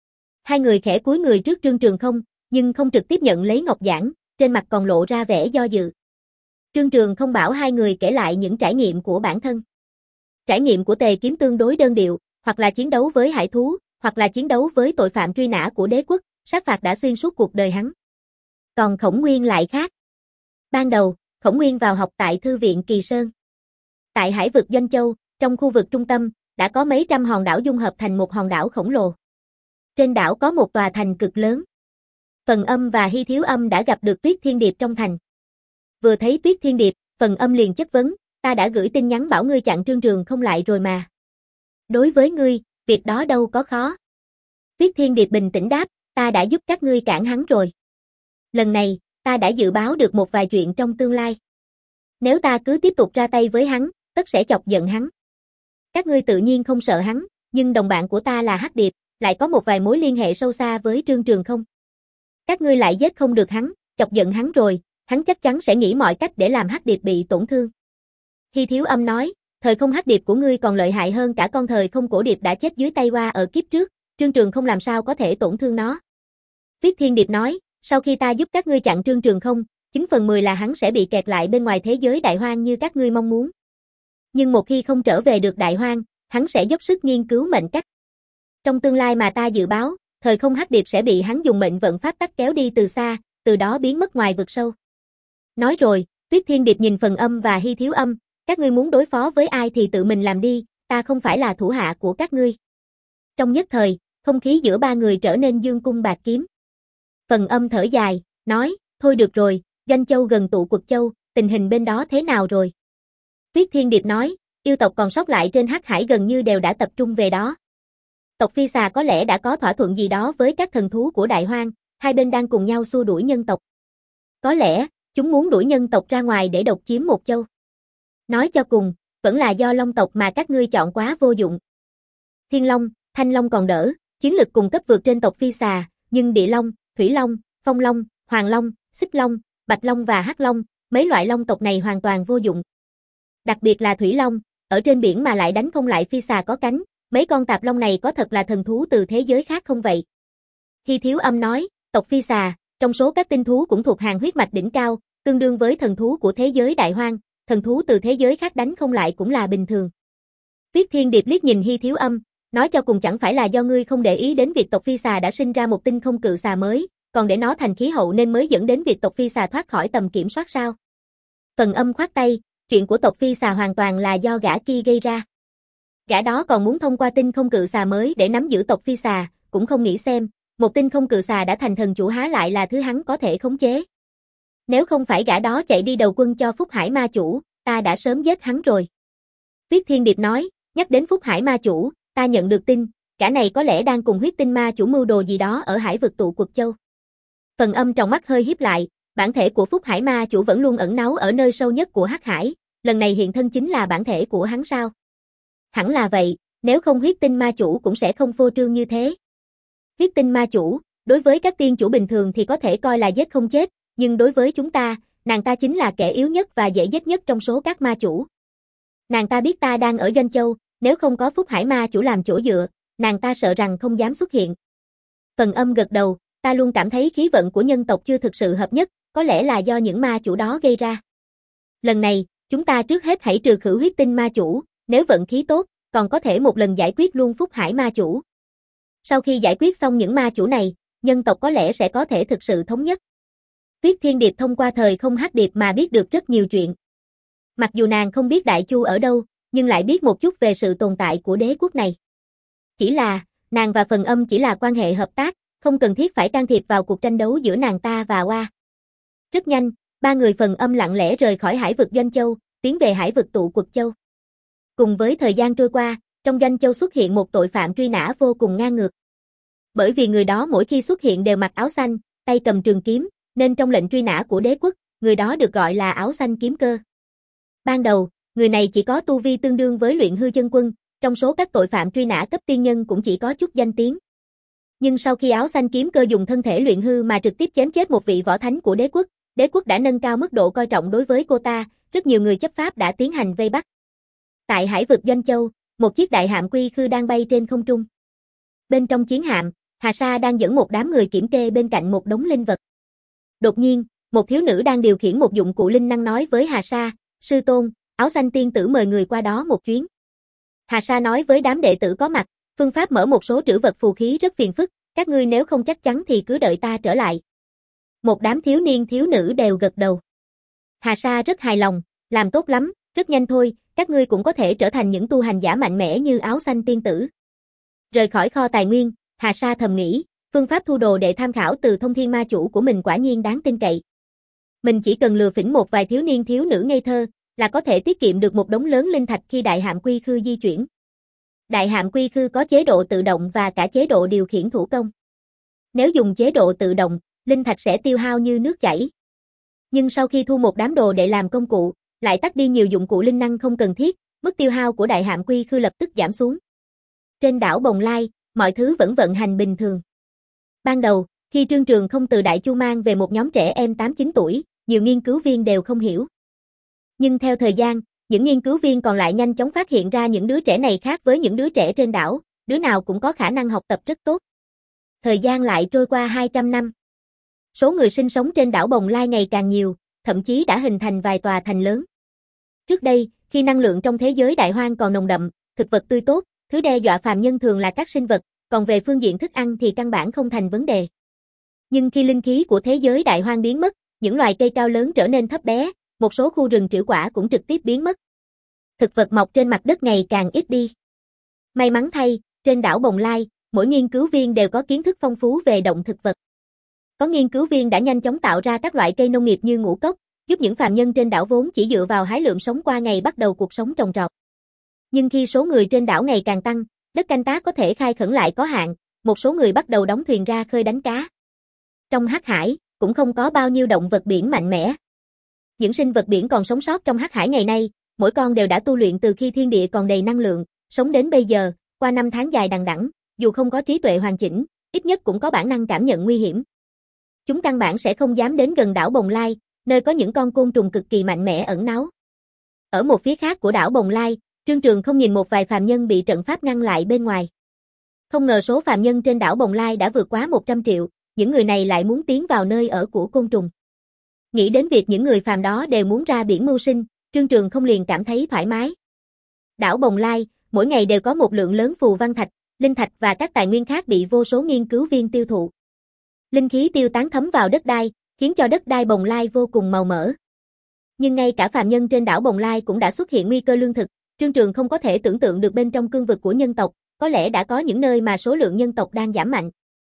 S1: Hai người khẽ cúi người trước Trương Trường không, nhưng không trực tiếp nhận lấy ngọc giản, trên mặt còn lộ ra vẻ do dự. Trương Trường không bảo hai người kể lại những trải nghiệm của bản thân. Trải nghiệm của Tề Kiếm tương đối đơn điệu, hoặc là chiến đấu với hải thú, hoặc là chiến đấu với tội phạm truy nã của đế quốc, sát phạt đã xuyên suốt cuộc đời hắn. Còn Khổng Nguyên lại khác. Ban đầu, Khổng Nguyên vào học tại Thư viện Kỳ Sơn. Tại hải vực Doanh Châu, trong khu vực trung tâm, đã có mấy trăm hòn đảo dung hợp thành một hòn đảo khổng lồ. Trên đảo có một tòa thành cực lớn. Phần Âm và Hy Thiếu Âm đã gặp được Tuyết Thiên Điệp trong thành. Vừa thấy Tuyết Thiên Điệp, Phần Âm liền chất vấn, ta đã gửi tin nhắn bảo ngươi chặn Trương Trường không lại rồi mà. Đối với ngươi, việc đó đâu có khó. Tuyết Thiên Điệp bình tĩnh đáp, ta đã giúp các ngươi cản hắn rồi. Lần này, ta đã dự báo được một vài chuyện trong tương lai. Nếu ta cứ tiếp tục ra tay với hắn, tất sẽ chọc giận hắn. Các ngươi tự nhiên không sợ hắn, nhưng đồng bạn của ta là Hắc Điệp, lại có một vài mối liên hệ sâu xa với Trương Trường không. Các ngươi lại giết không được hắn, chọc giận hắn rồi, hắn chắc chắn sẽ nghĩ mọi cách để làm Hắc Điệp bị tổn thương. Hy Thiếu Âm nói, thời không Hắc Điệp của ngươi còn lợi hại hơn cả con thời không cổ điệp đã chết dưới tay Hoa ở kiếp trước, Trương Trường không làm sao có thể tổn thương nó. Tuyết Thiên Điệp nói, sau khi ta giúp các ngươi chặn Trương Trường không, chín phần mười là hắn sẽ bị kẹt lại bên ngoài thế giới đại hoang như các ngươi mong muốn. Nhưng một khi không trở về được đại hoang, hắn sẽ dốc sức nghiên cứu mệnh cách. Trong tương lai mà ta dự báo, thời không Hắc Điệp sẽ bị hắn dùng mệnh vận pháp tắc kéo đi từ xa, từ đó biến mất ngoài vực sâu. Nói rồi, Tuyết Thiên Điệp nhìn Phần Âm và Hy Thiếu Âm, các ngươi muốn đối phó với ai thì tự mình làm đi, ta không phải là thủ hạ của các ngươi. Trong nhất thời, không khí giữa ba người trở nên dương cung bạt kiếm. Phần Âm thở dài, nói, thôi được rồi, Doanh Châu gần tụ Quật Châu, tình hình bên đó thế nào rồi? Tuyết Thiên Điệp nói, yêu tộc còn sót lại trên Hắc Hải gần như đều đã tập trung về đó. Tộc Phi Xà có lẽ đã có thỏa thuận gì đó với các thần thú của Đại Hoang, hai bên đang cùng nhau xua đuổi nhân tộc. Có lẽ, chúng muốn đuổi nhân tộc ra ngoài để độc chiếm một châu. Nói cho cùng, vẫn là do Long tộc mà các ngươi chọn quá vô dụng. Thiên Long, Thanh Long còn đỡ, chiến lực cùng cấp vượt trên tộc Phi Xà, nhưng Địa Long, Thủy Long, Phong Long, Hoàng Long, Xích Long, Bạch Long và Hắc Long, mấy loại long tộc này hoàn toàn vô dụng. Đặc biệt là Thủy Long, ở trên biển mà lại đánh không lại Phi Xà có cánh, mấy con tạp long này có thật là thần thú từ thế giới khác không vậy? Hy Thiếu Âm nói, tộc Phi Xà, trong số các tinh thú cũng thuộc hàng huyết mạch đỉnh cao, tương đương với thần thú của thế giới đại hoang, thần thú từ thế giới khác đánh không lại cũng là bình thường. Tuyết Thiên Điệp liếc nhìn Hy Thiếu Âm, nói cho cùng chẳng phải là do ngươi không để ý đến việc tộc Phi Xà đã sinh ra một tinh không cự xà mới, còn để nó thành khí hậu nên mới dẫn đến việc tộc Phi Xà thoát khỏi tầm kiểm soát sao? Phần Âm khoát tay, chuyện của tộc Phi Xà hoàn toàn là do gã kia gây ra. Gã đó còn muốn thông qua tinh không cự xà mới để nắm giữ tộc Phi Xà, cũng không nghĩ xem, một tinh không cự xà đã thành thần chủ há lại là thứ hắn có thể khống chế. Nếu không phải gã đó chạy đi đầu quân cho Phúc Hải ma chủ, ta đã sớm giết hắn rồi. Tuyết Thiên Điệp nói, nhắc đến Phúc Hải ma chủ, ta nhận được tin, gã này có lẽ đang cùng huyết tinh ma chủ mưu đồ gì đó ở hải vực tụ quật châu. Phần Âm trong mắt hơi híp lại, bản thể của Phúc Hải ma chủ vẫn luôn ẩn náu ở nơi sâu nhất của hắc hải, lần này hiện thân chính là bản thể của hắn sao? Hẳn là vậy, nếu không huyết tinh ma chủ cũng sẽ không phô trương như thế. Huyết tinh ma chủ, đối với các tiên chủ bình thường thì có thể coi là giết không chết, nhưng đối với chúng ta, nàng ta chính là kẻ yếu nhất và dễ giết nhất trong số các ma chủ. Nàng ta biết ta đang ở Doanh Châu, nếu không có Phúc Hải ma chủ làm chỗ dựa, nàng ta sợ rằng không dám xuất hiện. Phần Âm gật đầu, ta luôn cảm thấy khí vận của nhân tộc chưa thực sự hợp nhất, có lẽ là do những ma chủ đó gây ra. Lần này, chúng ta trước hết hãy trừ khử huyết tinh ma chủ, nếu vận khí tốt, còn có thể một lần giải quyết luôn Phúc Hải ma chủ. Sau khi giải quyết xong những ma chủ này, nhân tộc có lẽ sẽ có thể thực sự thống nhất. Tuyết Thiên Điệp thông qua thời không hắc điệp mà biết được rất nhiều chuyện. Mặc dù nàng không biết Đại Chu ở đâu, nhưng lại biết một chút về sự tồn tại của đế quốc này. Chỉ là, nàng và Phần Âm chỉ là quan hệ hợp tác, không cần thiết phải can thiệp vào cuộc tranh đấu giữa nàng ta và Oa. Rất nhanh, ba người Phần Âm lặng lẽ rời khỏi hải vực Doanh Châu, tiến về hải vực tụ quật châu. Cùng với thời gian trôi qua, trong Doanh Châu xuất hiện một tội phạm truy nã vô cùng ngang ngược. Bởi vì người đó mỗi khi xuất hiện đều mặc áo xanh, tay cầm trường kiếm, nên trong lệnh truy nã của đế quốc, người đó được gọi là áo xanh kiếm cơ. Ban đầu, người này chỉ có tu vi tương đương với luyện hư chân quân, trong số các tội phạm truy nã cấp tiên nhân cũng chỉ có chút danh tiếng. Nhưng sau khi áo xanh kiếm cơ dùng thân thể luyện hư mà trực tiếp chém chết một vị võ thánh của đế quốc, đế quốc đã nâng cao mức độ coi trọng đối với cô ta, rất nhiều người chấp pháp đã tiến hành vây bắt. Tại hải vực Doanh Châu, một chiếc đại hạm quy khư đang bay trên không trung. Bên trong chiến hạm, Hà Sa đang dẫn một đám người kiểm kê bên cạnh một đống linh vật. Đột nhiên, một thiếu nữ đang điều khiển một dụng cụ linh năng nói với Hà Sa, sư tôn, áo xanh tiên tử mời người qua đó một chuyến. Hà Sa nói với đám đệ tử có mặt, phương pháp mở một số trữ vật phù khí rất phiền phức, các ngươi nếu không chắc chắn thì cứ đợi ta trở lại. Một đám thiếu niên thiếu nữ đều gật đầu. Hà Sa rất hài lòng, làm tốt lắm, rất nhanh thôi, các ngươi cũng có thể trở thành những tu hành giả mạnh mẽ như áo xanh tiên tử. Rời khỏi kho tài nguyên, Hà Sa thầm nghĩ, phương pháp thu đồ để tham khảo từ thông thiên ma chủ của mình quả nhiên đáng tin cậy. Mình chỉ cần lừa phỉnh một vài thiếu niên thiếu nữ ngây thơ, là có thể tiết kiệm được một đống lớn linh thạch khi đại hạm quy khư di chuyển. Đại hạm quy khư có chế độ tự động và cả chế độ điều khiển thủ công. Nếu dùng chế độ tự động, linh thạch sẽ tiêu hao như nước chảy. Nhưng sau khi thu một đám đồ để làm công cụ, lại tắt đi nhiều dụng cụ linh năng không cần thiết, mức tiêu hao của đại hạm quy khư lập tức giảm xuống. Trên đảo Bồng Lai, mọi thứ vẫn vận hành bình thường. Ban đầu, khi Trương Trường không từ Đại Chu mang về một nhóm trẻ em tám chín tuổi, nhiều nghiên cứu viên đều không hiểu. Nhưng theo thời gian, những nghiên cứu viên còn lại nhanh chóng phát hiện ra những đứa trẻ này khác với những đứa trẻ trên đảo, đứa nào cũng có khả năng học tập rất tốt. Thời gian lại trôi qua hai trăm năm. Số người sinh sống trên đảo Bồng Lai ngày càng nhiều, thậm chí đã hình thành vài tòa thành lớn. Trước đây, khi năng lượng trong thế giới đại hoang còn nồng đậm, thực vật tươi tốt, thứ đe dọa phàm nhân thường là các sinh vật, còn về phương diện thức ăn thì căn bản không thành vấn đề. Nhưng khi linh khí của thế giới đại hoang biến mất, những loài cây cao lớn trở nên thấp bé, một số khu rừng trĩu quả cũng trực tiếp biến mất. Thực vật mọc trên mặt đất ngày càng ít đi. May mắn thay, trên đảo Bồng Lai, mỗi nghiên cứu viên đều có kiến thức phong phú về động thực vật. Có nghiên cứu viên đã nhanh chóng tạo ra các loại cây nông nghiệp như ngũ cốc, giúp những phàm nhân trên đảo vốn chỉ dựa vào hái lượm sống qua ngày bắt đầu cuộc sống trồng trọt. Nhưng khi số người trên đảo ngày càng tăng, đất canh tác có thể khai khẩn lại có hạn, một số người bắt đầu đóng thuyền ra khơi đánh cá. Trong hắc hải, cũng không có bao nhiêu động vật biển mạnh mẽ. Những sinh vật biển còn sống sót trong hắc hải ngày nay, mỗi con đều đã tu luyện từ khi thiên địa còn đầy năng lượng, sống đến bây giờ, qua năm tháng dài đằng đẵng, dù không có trí tuệ hoàn chỉnh, ít nhất cũng có bản năng cảm nhận nguy hiểm. Chúng căn bản sẽ không dám đến gần đảo Bồng Lai, nơi có những con côn trùng cực kỳ mạnh mẽ ẩn náu. Ở một phía khác của đảo Bồng Lai, Trương Trường không nhìn một vài phàm nhân bị trận pháp ngăn lại bên ngoài. Không ngờ số phàm nhân trên đảo Bồng Lai đã vượt quá một trăm triệu, những người này lại muốn tiến vào nơi ở của côn trùng. Nghĩ đến việc những người phàm đó đều muốn ra biển mưu sinh, Trương Trường không liền cảm thấy thoải mái. Đảo Bồng Lai, mỗi ngày đều có một lượng lớn phù văn thạch, linh thạch và các tài nguyên khác bị vô số nghiên cứu viên tiêu thụ. Linh khí tiêu tán thấm vào đất đai, khiến cho đất đai Bồng Lai vô cùng màu mỡ. Nhưng ngay cả phàm nhân trên đảo Bồng Lai cũng đã xuất hiện nguy cơ lương thực, Trương Trường không có thể tưởng tượng được bên trong cương vực của nhân tộc, có lẽ đã có những nơi mà số lượng nhân tộc đang giảm mạnh.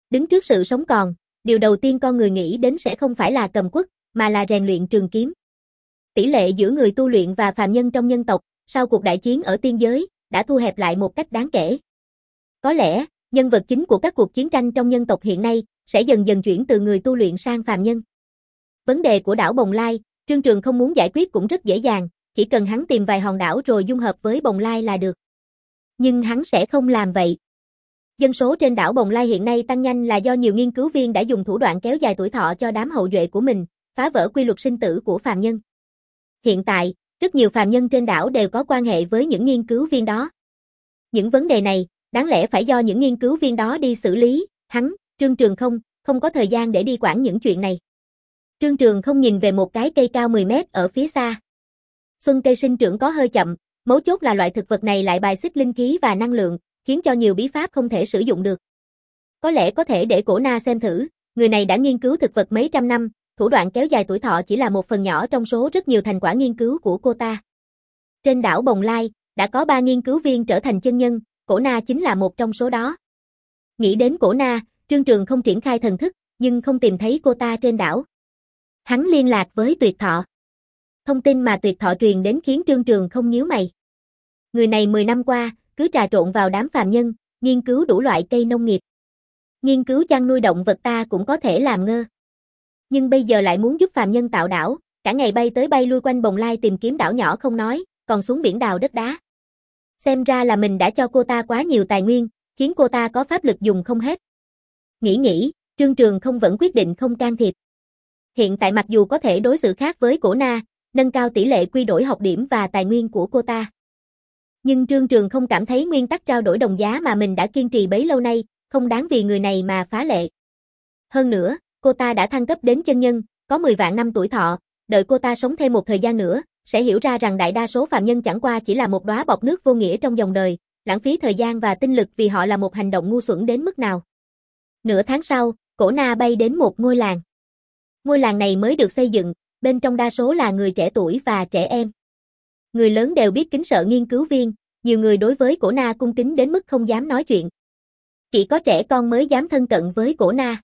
S1: Đứng trước sự sống còn, điều đầu tiên con người nghĩ đến sẽ không phải là cầm quất, mà là rèn luyện trường kiếm. Tỷ lệ giữa người tu luyện và phàm nhân trong nhân tộc, sau cuộc đại chiến ở tiên giới, đã thu hẹp lại một cách đáng kể. Có lẽ, nhân vật chính của các cuộc chiến tranh trong nhân tộc hiện nay, sẽ dần dần chuyển từ người tu luyện sang phàm nhân. Vấn đề của đảo Bồng Lai, Trương Trường không muốn giải quyết cũng rất dễ dàng, chỉ cần hắn tìm vài hòn đảo rồi dung hợp với Bồng Lai là được. Nhưng hắn sẽ không làm vậy. Dân số trên đảo Bồng Lai hiện nay tăng nhanh là do nhiều nghiên cứu viên đã dùng thủ đoạn kéo dài tuổi thọ cho đám hậu duệ của mình, phá vỡ quy luật sinh tử của phàm nhân. Hiện tại, rất nhiều phàm nhân trên đảo đều có quan hệ với những nghiên cứu viên đó. Những vấn đề này, đáng lẽ phải do những nghiên cứu viên đó đi xử lý, hắn, Trương Trường không, không có thời gian để đi quản những chuyện này. Trương Trường không nhìn về một cái cây cao mười mét ở phía xa. Xuân cây sinh trưởng có hơi chậm, mấu chốt là loại thực vật này lại bài xích linh khí và năng lượng, khiến cho nhiều bí pháp không thể sử dụng được. Có lẽ có thể để Cổ Na xem thử, người này đã nghiên cứu thực vật mấy trăm năm, thủ đoạn kéo dài tuổi thọ chỉ là một phần nhỏ trong số rất nhiều thành quả nghiên cứu của cô ta. Trên đảo Bồng Lai, đã có ba nghiên cứu viên trở thành chân nhân, Cổ Na chính là một trong số đó. Nghĩ đến Cổ Na, Trương Trường không triển khai thần thức, nhưng không tìm thấy cô ta trên đảo. Hắn liên lạc với Tuyệt Thọ. Thông tin mà Tuyệt Thọ truyền đến khiến Trương Trường không nhíu mày. Người này mười năm qua, cứ trà trộn vào đám phàm nhân, nghiên cứu đủ loại cây nông nghiệp. Nghiên cứu chăn nuôi động vật ta cũng có thể làm ngơ. Nhưng bây giờ lại muốn giúp phàm nhân tạo đảo, cả ngày bay tới bay lui quanh Bồng Lai tìm kiếm đảo nhỏ không nói, còn xuống biển đào đất đá. Xem ra là mình đã cho cô ta quá nhiều tài nguyên, khiến cô ta có pháp lực dùng không hết. Nghĩ nghĩ, Trương Trường không vẫn quyết định không can thiệp. Hiện tại mặc dù có thể đối xử khác với Cổ Na, nâng cao tỷ lệ quy đổi học điểm và tài nguyên của cô ta. Nhưng Trương Trường không cảm thấy nguyên tắc trao đổi đồng giá mà mình đã kiên trì bấy lâu nay, không đáng vì người này mà phá lệ. Hơn nữa, cô ta đã thăng cấp đến chân nhân, có mười vạn năm tuổi thọ, đợi cô ta sống thêm một thời gian nữa, sẽ hiểu ra rằng đại đa số phàm nhân chẳng qua chỉ là một đóa bọt nước vô nghĩa trong dòng đời, lãng phí thời gian và tinh lực vì họ là một hành động ngu xuẩn đến mức nào. Nửa tháng sau, Cổ Na bay đến một ngôi làng. Ngôi làng này mới được xây dựng, bên trong đa số là người trẻ tuổi và trẻ em. Người lớn đều biết kính sợ nghiên cứu viên, nhiều người đối với Cổ Na cung kính đến mức không dám nói chuyện. Chỉ có trẻ con mới dám thân cận với Cổ Na.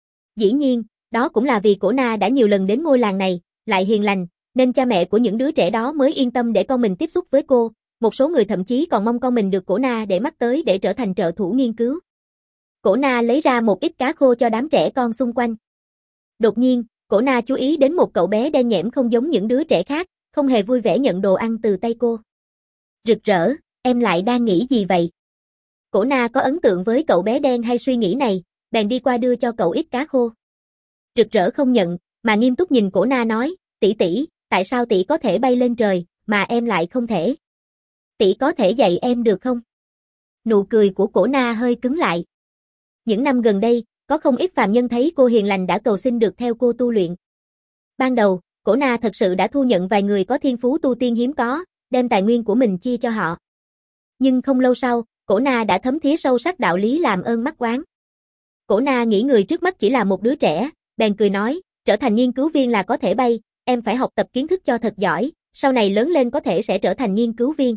S1: Dĩ nhiên, đó cũng là vì Cổ Na đã nhiều lần đến ngôi làng này, lại hiền lành, nên cha mẹ của những đứa trẻ đó mới yên tâm để con mình tiếp xúc với cô. Một số người thậm chí còn mong con mình được Cổ Na để mắt tới để trở thành trợ thủ nghiên cứu. Cổ Na lấy ra một ít cá khô cho đám trẻ con xung quanh. Đột nhiên, Cổ Na chú ý đến một cậu bé đen nhẽm không giống những đứa trẻ khác, không hề vui vẻ nhận đồ ăn từ tay cô. Rực Rỡ, em lại đang nghĩ gì vậy? Cổ Na có ấn tượng với cậu bé đen hay suy nghĩ này, bèn đi qua đưa cho cậu ít cá khô. Rực Rỡ không nhận, mà nghiêm túc nhìn Cổ Na nói, tỷ tỷ, tại sao tỷ có thể bay lên trời, mà em lại không thể? Tỷ có thể dạy em được không? Nụ cười của Cổ Na hơi cứng lại. Những năm gần đây, có không ít phàm nhân thấy cô hiền lành đã cầu xin được theo cô tu luyện. Ban đầu, Cổ Na thật sự đã thu nhận vài người có thiên phú tu tiên hiếm có, đem tài nguyên của mình chia cho họ. Nhưng không lâu sau, Cổ Na đã thấm thía sâu sắc đạo lý làm ơn mắc oán. Cổ Na nghĩ người trước mắt chỉ là một đứa trẻ, bèn cười nói, trở thành nghiên cứu viên là có thể bay, em phải học tập kiến thức cho thật giỏi, sau này lớn lên có thể sẽ trở thành nghiên cứu viên.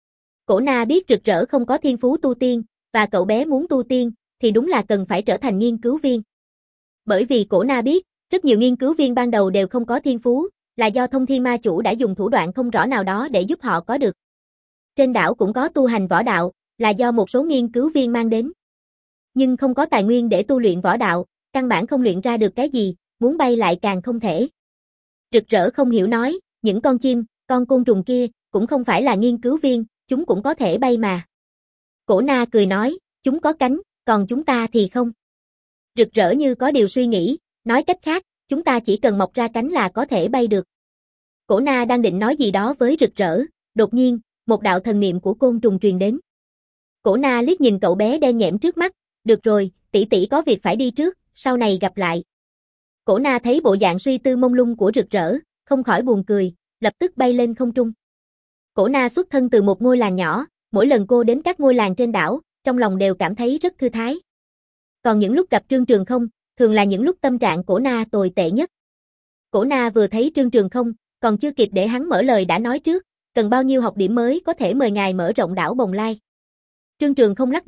S1: Cổ Na biết Rực Rỡ không có thiên phú tu tiên, và cậu bé muốn tu tiên, thì đúng là cần phải trở thành nghiên cứu viên. Bởi vì Cổ Na biết, rất nhiều nghiên cứu viên ban đầu đều không có thiên phú, là do Thông Thiên Ma Chủ đã dùng thủ đoạn không rõ nào đó để giúp họ có được. Trên đảo cũng có tu hành võ đạo, là do một số nghiên cứu viên mang đến. Nhưng không có tài nguyên để tu luyện võ đạo, căn bản không luyện ra được cái gì, muốn bay lại càng không thể. Rực Rỡ không hiểu nói, những con chim, con côn trùng kia, cũng không phải là nghiên cứu viên, chúng cũng có thể bay mà. Cổ Na cười nói, chúng có cánh, còn chúng ta thì không. Rực Rỡ như có điều suy nghĩ, nói cách khác, chúng ta chỉ cần mọc ra cánh là có thể bay được. Cổ Na đang định nói gì đó với Rực Rỡ, đột nhiên, một đạo thần niệm của côn trùng truyền đến. Cổ Na liếc nhìn cậu bé đen nhẽm trước mắt, được rồi, tỷ tỷ có việc phải đi trước, sau này gặp lại. Cổ Na thấy bộ dạng suy tư mông lung của Rực Rỡ, không khỏi buồn cười, lập tức bay lên không trung. Cổ Na xuất thân từ một ngôi làng nhỏ, mỗi lần cô đến các ngôi làng trên đảo, trong lòng đều cảm thấy rất thư thái. Còn những lúc gặp Trương Trường không, thường là những lúc tâm trạng Cổ Na tồi tệ nhất. Cổ Na vừa thấy Trương Trường không, còn chưa kịp để hắn mở lời đã nói trước, cần bao nhiêu học điểm mới có thể mời ngài mở rộng đảo Bồng Lai. Trương Trường không lắc đầu,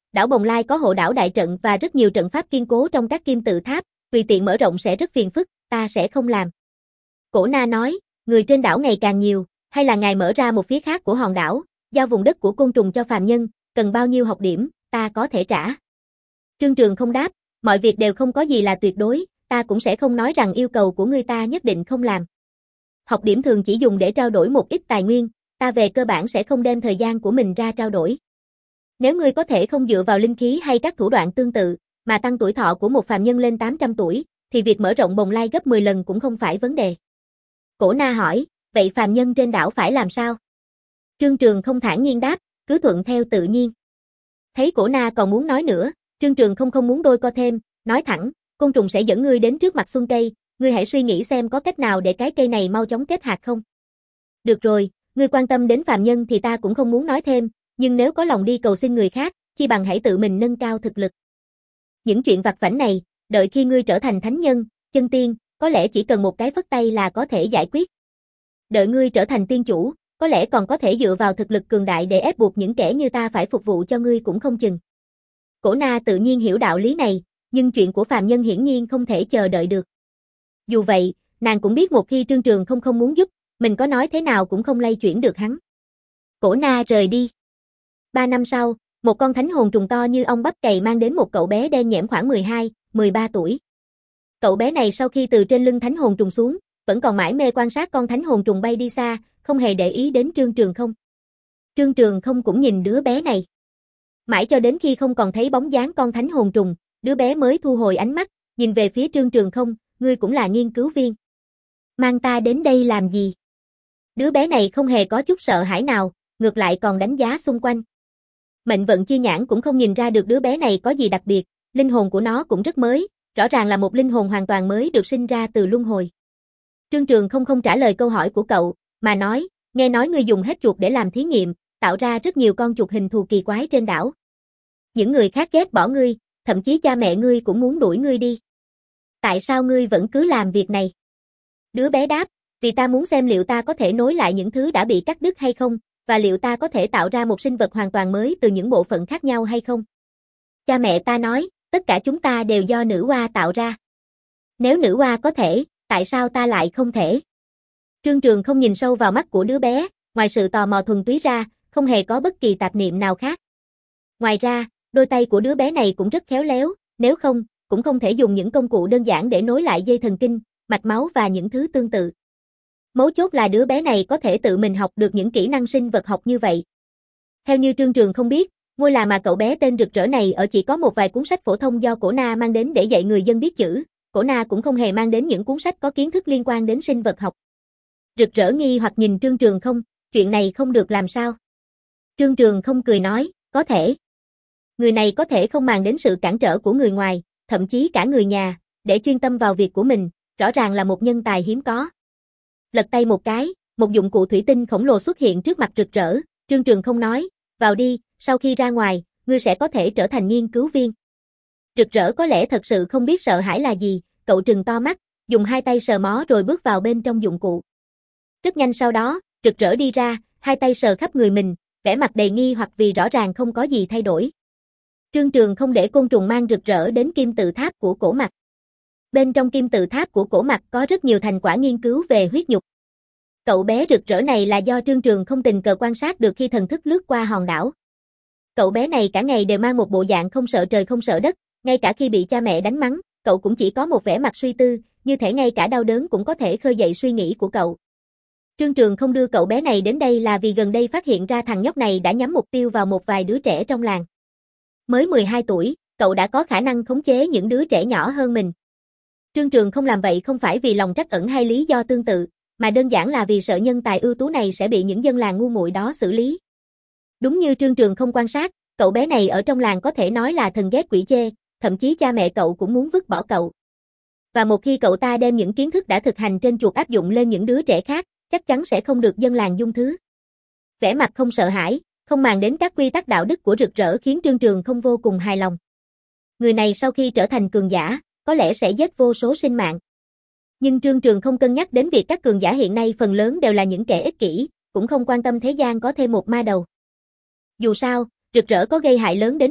S1: đảo Bồng Lai có hộ đảo đại trận và rất nhiều trận pháp kiên cố trong các kim tự tháp, tùy tiện mở rộng sẽ rất phiền phức, ta sẽ không làm. Cổ Na nói, người trên đảo ngày càng nhiều, hay là ngài mở ra một phía khác của hòn đảo, giao vùng đất của côn trùng cho phàm nhân, cần bao nhiêu học điểm, ta có thể trả. Trương Trường không đáp, mọi việc đều không có gì là tuyệt đối, ta cũng sẽ không nói rằng yêu cầu của ngươi ta nhất định không làm. Học điểm thường chỉ dùng để trao đổi một ít tài nguyên, ta về cơ bản sẽ không đem thời gian của mình ra trao đổi. Nếu ngươi có thể không dựa vào linh khí hay các thủ đoạn tương tự, mà tăng tuổi thọ của một phàm nhân lên tám trăm tuổi, thì việc mở rộng Bồng Lai gấp mười lần cũng không phải vấn đề. Cổ Na hỏi, vậy phàm nhân trên đảo phải làm sao? Trương Trường không thản nhiên đáp, cứ thuận theo tự nhiên. Thấy Cổ Na còn muốn nói nữa, Trương Trường không không muốn đôi co thêm, nói thẳng, côn trùng sẽ dẫn ngươi đến trước mặt xuân cây, ngươi hãy suy nghĩ xem có cách nào để cái cây này mau chóng kết hạt không? Được rồi, ngươi quan tâm đến phàm nhân thì ta cũng không muốn nói thêm, nhưng nếu có lòng đi cầu xin người khác, chi bằng hãy tự mình nâng cao thực lực. Những chuyện vặt vãnh này, đợi khi ngươi trở thành thánh nhân, chân tiên, có lẽ chỉ cần một cái phất tay là có thể giải quyết. Đợi ngươi trở thành tiên chủ, có lẽ còn có thể dựa vào thực lực cường đại để ép buộc những kẻ như ta phải phục vụ cho ngươi cũng không chừng. Cổ Na tự nhiên hiểu đạo lý này, nhưng chuyện của phàm nhân hiển nhiên không thể chờ đợi được. Dù vậy, nàng cũng biết một khi Trương Trường không không muốn giúp, mình có nói thế nào cũng không lay chuyển được hắn. Cổ Na rời đi. Ba năm sau, một con thánh hồn trùng to như ong bắp cày mang đến một cậu bé đen nhẽm khoảng mười hai, mười ba tuổi. Cậu bé này sau khi từ trên lưng thánh hồn trùng xuống, vẫn còn mải mê quan sát con thánh hồn trùng bay đi xa, không hề để ý đến Trương Trường không. Trương Trường không cũng nhìn đứa bé này. Mãi cho đến khi không còn thấy bóng dáng con thánh hồn trùng, đứa bé mới thu hồi ánh mắt, nhìn về phía Trương Trường không, ngươi cũng là nghiên cứu viên. Mang ta đến đây làm gì? Đứa bé này không hề có chút sợ hãi nào, ngược lại còn đánh giá xung quanh. Mệnh vận chi nhãn cũng không nhìn ra được đứa bé này có gì đặc biệt, linh hồn của nó cũng rất mới, rõ ràng là một linh hồn hoàn toàn mới được sinh ra từ luân hồi. Trương Trường không không trả lời câu hỏi của cậu, mà nói, nghe nói ngươi dùng hết chuột để làm thí nghiệm, tạo ra rất nhiều con chuột hình thù kỳ quái trên đảo. Những người khác ghét bỏ ngươi, thậm chí cha mẹ ngươi cũng muốn đuổi ngươi đi. Tại sao ngươi vẫn cứ làm việc này? Đứa bé đáp, vì ta muốn xem liệu ta có thể nối lại những thứ đã bị cắt đứt hay không, và liệu ta có thể tạo ra một sinh vật hoàn toàn mới từ những bộ phận khác nhau hay không. Cha mẹ ta nói, tất cả chúng ta đều do nữ oa tạo ra. Nếu nữ oa có thể, tại sao ta lại không thể? Trương Trường không nhìn sâu vào mắt của đứa bé, ngoài sự tò mò thuần túy ra, không hề có bất kỳ tạp niệm nào khác. Ngoài ra, đôi tay của đứa bé này cũng rất khéo léo, nếu không, cũng không thể dùng những công cụ đơn giản để nối lại dây thần kinh, mạch máu và những thứ tương tự. Mấu chốt là đứa bé này có thể tự mình học được những kỹ năng sinh vật học như vậy. Theo như Trương Trường không biết, ngôi làng mà cậu bé tên Rực Rỡ này ở chỉ có một vài cuốn sách phổ thông do Cổ Na mang đến để dạy người dân biết chữ, Cổ Na cũng không hề mang đến những cuốn sách có kiến thức liên quan đến sinh vật học. Rực Rỡ nghi hoặc nhìn Trương Trường không, chuyện này không được làm sao? Trương Trường không cười nói, có thể. Người này có thể không màng đến sự cản trở của người ngoài, thậm chí cả người nhà, để chuyên tâm vào việc của mình, rõ ràng là một nhân tài hiếm có. Lật tay một cái, một dụng cụ thủy tinh khổng lồ xuất hiện trước mặt Rực Rỡ, Trương Trường không nói, vào đi, sau khi ra ngoài, ngươi sẽ có thể trở thành nghiên cứu viên. Rực Rỡ có lẽ thật sự không biết sợ hãi là gì, cậu trừng to mắt, dùng hai tay sờ mó rồi bước vào bên trong dụng cụ. Rất nhanh sau đó, Rực Rỡ đi ra, hai tay sờ khắp người mình, vẻ mặt đầy nghi hoặc vì rõ ràng không có gì thay đổi. Trương Trường không để côn trùng mang Rực Rỡ đến kim tự tháp của Cổ Mặc. Bên trong kim tự tháp của Cổ Mặc có rất nhiều thành quả nghiên cứu về huyết nhục. Cậu bé Rực Rỡ này là do Trương Trường không tình cờ quan sát được khi thần thức lướt qua hòn đảo. Cậu bé này cả ngày đều mang một bộ dạng không sợ trời không sợ đất, ngay cả khi bị cha mẹ đánh mắng, cậu cũng chỉ có một vẻ mặt suy tư, như thể ngay cả đau đớn cũng có thể khơi dậy suy nghĩ của cậu. Trương Trường không đưa cậu bé này đến đây là vì gần đây phát hiện ra thằng nhóc này đã nhắm mục tiêu vào một vài đứa trẻ trong làng. Mới mười hai tuổi, cậu đã có khả năng khống chế những đứa trẻ nhỏ hơn mình. Trương Trường không làm vậy không phải vì lòng trắc ẩn hay lý do tương tự, mà đơn giản là vì sợ nhân tài ưu tú này sẽ bị những dân làng ngu muội đó xử lý. Đúng như Trương Trường không quan sát, cậu bé này ở trong làng có thể nói là thần ghét quỷ chê, thậm chí cha mẹ cậu cũng muốn vứt bỏ cậu. Và một khi cậu ta đem những kiến thức đã thực hành trên chuột áp dụng lên những đứa trẻ khác, chắc chắn sẽ không được dân làng dung thứ. Vẻ mặt không sợ hãi, không màng đến các quy tắc đạo đức của Rực Rỡ khiến Trương Trường không vô cùng hài lòng. Người này sau khi trở thành cường giả, có lẽ sẽ giết vô số sinh mạng. Nhưng Trương Trường không cân nhắc đến việc các cường giả hiện nay phần lớn đều là những kẻ ích kỷ, cũng không quan tâm thế gian có thêm một ma đầu. Dù sao, Rực Rỡ có gây hại lớn đến đâu,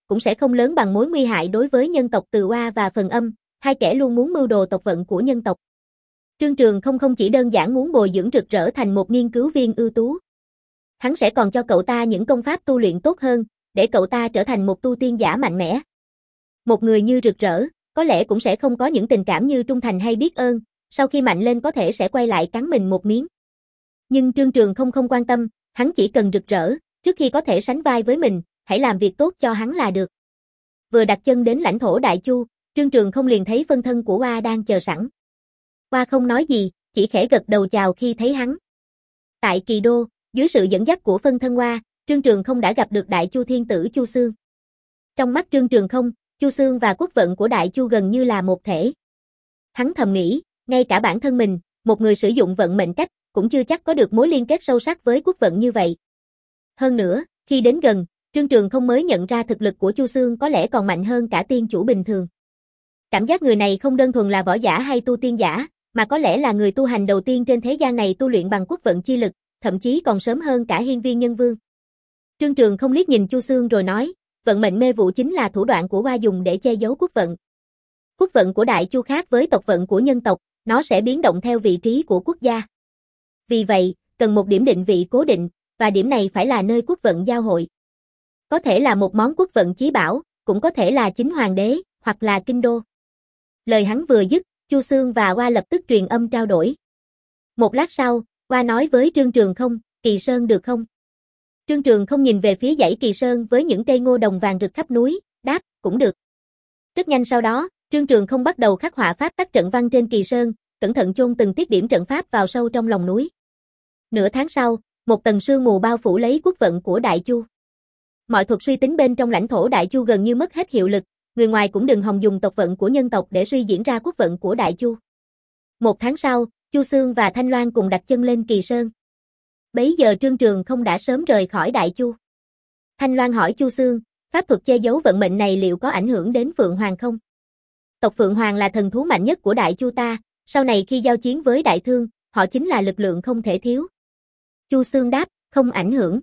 S1: cũng sẽ không lớn bằng mối nguy hại đối với nhân tộc Từ Oa và Phần Âm, hai kẻ luôn muốn mưu đồ tộc vận của nhân tộc. Trương Trường không không chỉ đơn giản muốn bồi dưỡng Rực Rỡ thành một nghiên cứu viên ưu tú. Hắn sẽ còn cho cậu ta những công pháp tu luyện tốt hơn, để cậu ta trở thành một tu tiên giả mạnh mẽ. Một người như Rực Rỡ, có lẽ cũng sẽ không có những tình cảm như trung thành hay biết ơn, sau khi mạnh lên có thể sẽ quay lại cắn mình một miếng. Nhưng Trương Trường không không quan tâm, hắn chỉ cần Rực Rỡ, trước khi có thể sánh vai với mình, hãy làm việc tốt cho hắn là được. Vừa đặt chân đến lãnh thổ Đại Chu, Trương Trường không liền thấy phân thân của Oa đang chờ sẵn. Oa không nói gì, chỉ khẽ gật đầu chào khi thấy hắn. Tại Kỳ Đô, dưới sự dẫn dắt của phân thân Oa, Trương Trường không đã gặp được Đại Chu thiên tử Chu Xương. Trong mắt Trương Trường không, Chu Xương và quốc vận của Đại Chu gần như là một thể. Hắn thầm nghĩ, ngay cả bản thân mình, một người sử dụng vận mệnh cách, cũng chưa chắc có được mối liên kết sâu sắc với quốc vận như vậy. Hơn nữa, khi đến gần, Trương Trường không mới nhận ra thực lực của Chu Xương có lẽ còn mạnh hơn cả tiên chủ bình thường. Cảm giác người này không đơn thuần là võ giả hay tu tiên giả, mà có lẽ là người tu hành đầu tiên trên thế gian này tu luyện bằng quốc vận chi lực, thậm chí còn sớm hơn cả hiên viên nhân vương. Trương Trường không liếc nhìn Chu Xương rồi nói, vận mệnh mê vụ chính là thủ đoạn của Oa dùng để che giấu quốc vận. Quốc vận của Đại Chu khác với tộc vận của nhân tộc, nó sẽ biến động theo vị trí của quốc gia. Vì vậy, cần một điểm định vị cố định, và điểm này phải là nơi quốc vận giao hội. Có thể là một món quốc vận chí bảo, cũng có thể là chính hoàng đế, hoặc là kinh đô. Lời hắn vừa dứt, Chu Xương và Oa lập tức truyền âm trao đổi. Một lát sau, Oa nói với Trương Trường không, Kỳ Sơn được không? Trương Trường không nhìn về phía dãy Kỳ Sơn với những cây ngô đồng vàng rực khắp núi, đáp, cũng được. Rất nhanh sau đó, Trương Trường không bắt đầu khắc họa pháp tắc trận văn trên Kỳ Sơn, cẩn thận chôn từng tiết điểm trận pháp vào sâu trong lòng núi. Nửa tháng sau, một tầng sương mù bao phủ lấy quốc vận của Đại Chu. Mọi thuật suy tính bên trong lãnh thổ Đại Chu gần như mất hết hiệu lực, người ngoài cũng đừng hòng dùng tộc vận của nhân tộc để suy diễn ra quốc vận của Đại Chu. Một tháng sau, Chu Xương và Thanh Loan cùng đặt chân lên Kỳ Sơn. Bấy giờ Trương Trường không đã sớm rời khỏi Đại Chu. Thanh Loan hỏi Chu Xương, pháp thuật che giấu vận mệnh này liệu có ảnh hưởng đến Phượng Hoàng không? Tộc Phượng Hoàng là thần thú mạnh nhất của Đại Chu ta, sau này khi giao chiến với Đại Thương, họ chính là lực lượng không thể thiếu. Chu Xương đáp, không ảnh hưởng.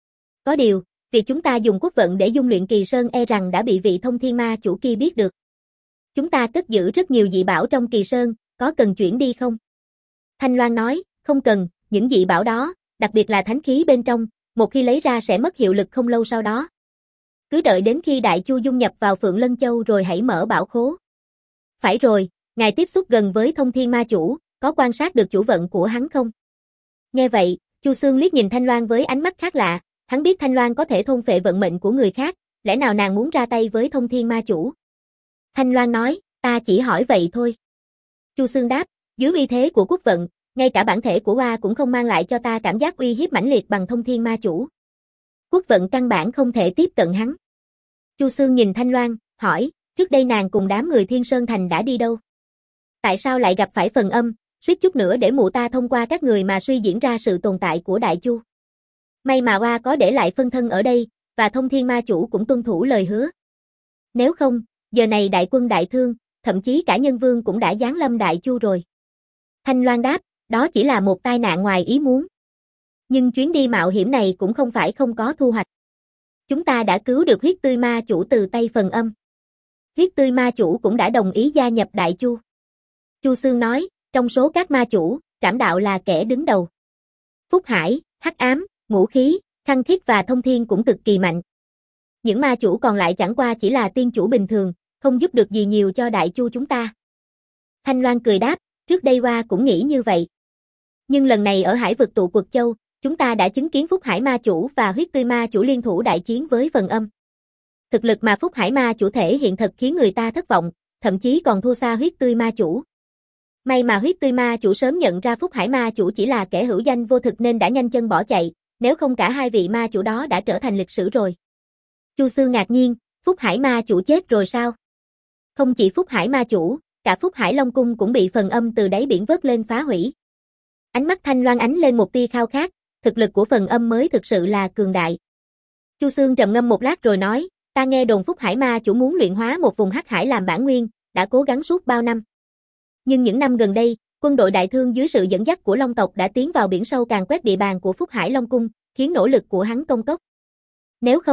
S1: Có điều, việc chúng ta dùng quốc vận để dung luyện Kỳ Sơn e rằng đã bị vị thông thiên ma chủ kia biết được. Chúng ta cất giữ rất nhiều dị bảo trong Kỳ Sơn, có cần chuyển đi không? Thanh Loan nói, không cần, những dị bảo đó, đặc biệt là thánh khí bên trong, một khi lấy ra sẽ mất hiệu lực không lâu sau đó. Cứ đợi đến khi Đại Chu dung nhập vào Phượng Lân Châu rồi hãy mở bảo khố. Phải rồi, ngài tiếp xúc gần với thông thiên ma chủ, có quan sát được chủ vận của hắn không? Nghe vậy, Chu Xương liếc nhìn Thanh Loan với ánh mắt khác lạ, hắn biết Thanh Loan có thể thôn phệ vận mệnh của người khác, lẽ nào nàng muốn ra tay với thông thiên ma chủ? Thanh Loan nói, ta chỉ hỏi vậy thôi. Chu Xương đáp, dưới uy thế của quốc vận, ngay cả bản thể của Oa cũng không mang lại cho ta cảm giác uy hiếp mãnh liệt bằng thông thiên ma chủ. Quốc vận căn bản không thể tiếp cận hắn. Chu Xương nhìn Thanh Loan, hỏi, trước đây nàng cùng đám người Thiên Sơn Thành đã đi đâu? Tại sao lại gặp phải Phần Âm, suýt chút nữa để mụ ta thông qua các người mà suy diễn ra sự tồn tại của Đại Chu? May mà Oa có để lại phân thân ở đây, và thông thiên ma chủ cũng tuân thủ lời hứa. Nếu không, giờ này đại quân Đại Thương, thậm chí cả nhân vương cũng đã giáng lâm Đại Chu rồi. Thanh Loan đáp, đó chỉ là một tai nạn ngoài ý muốn. Nhưng chuyến đi mạo hiểm này cũng không phải không có thu hoạch. Chúng ta đã cứu được huyết tươi ma chủ từ tay Phần Âm. Huyết tươi ma chủ cũng đã đồng ý gia nhập Đại Chu. Chu Xương nói, trong số các ma chủ, Trảm Đạo là kẻ đứng đầu. Phúc Hải, Hắc Ám, Ngũ Khí, Khăng Thiết và Thông Thiên cũng cực kỳ mạnh. Những ma chủ còn lại chẳng qua chỉ là tiên chủ bình thường, không giúp được gì nhiều cho Đại Chu chúng ta. Thanh Loan cười đáp, trước đây Oa cũng nghĩ như vậy. Nhưng lần này ở Hải vực tụ Quật Châu, chúng ta đã chứng kiến Phúc Hải ma chủ và huyết tươi ma chủ liên thủ đại chiến với Phần Âm. Thực lực mà Phúc Hải ma chủ thể hiện thật khiến người ta thất vọng, thậm chí còn thua xa huyết tươi ma chủ. May mà huyết tươi ma chủ sớm nhận ra Phúc Hải ma chủ chỉ là kẻ hữu danh vô thực nên đã nhanh chân bỏ chạy, nếu không cả hai vị ma chủ đó đã trở thành lịch sử rồi. Chu Xương ngạc nhiên, Phúc Hải ma chủ chết rồi sao? Không chỉ Phúc Hải ma chủ, cả Phúc Hải Long Cung cũng bị Phần Âm từ đáy biển vớt lên phá hủy. Ánh mắt Thanh Loan ánh lên một tia khao khát, thực lực của Phần Âm mới thực sự là cường đại. Chu Xương trầm ngâm một lát rồi nói, ta nghe đồn Phúc Hải ma chủ muốn luyện hóa một vùng Hắc Hải làm bản nguyên, đã cố gắng suốt bao năm. Nhưng những năm gần đây, quân đội Đại Thương dưới sự dẫn dắt của Long tộc đã tiến vào biển sâu càn quét địa bàn của Phúc Hải Long Cung, khiến nỗ lực của hắn công cốc. Nếu không,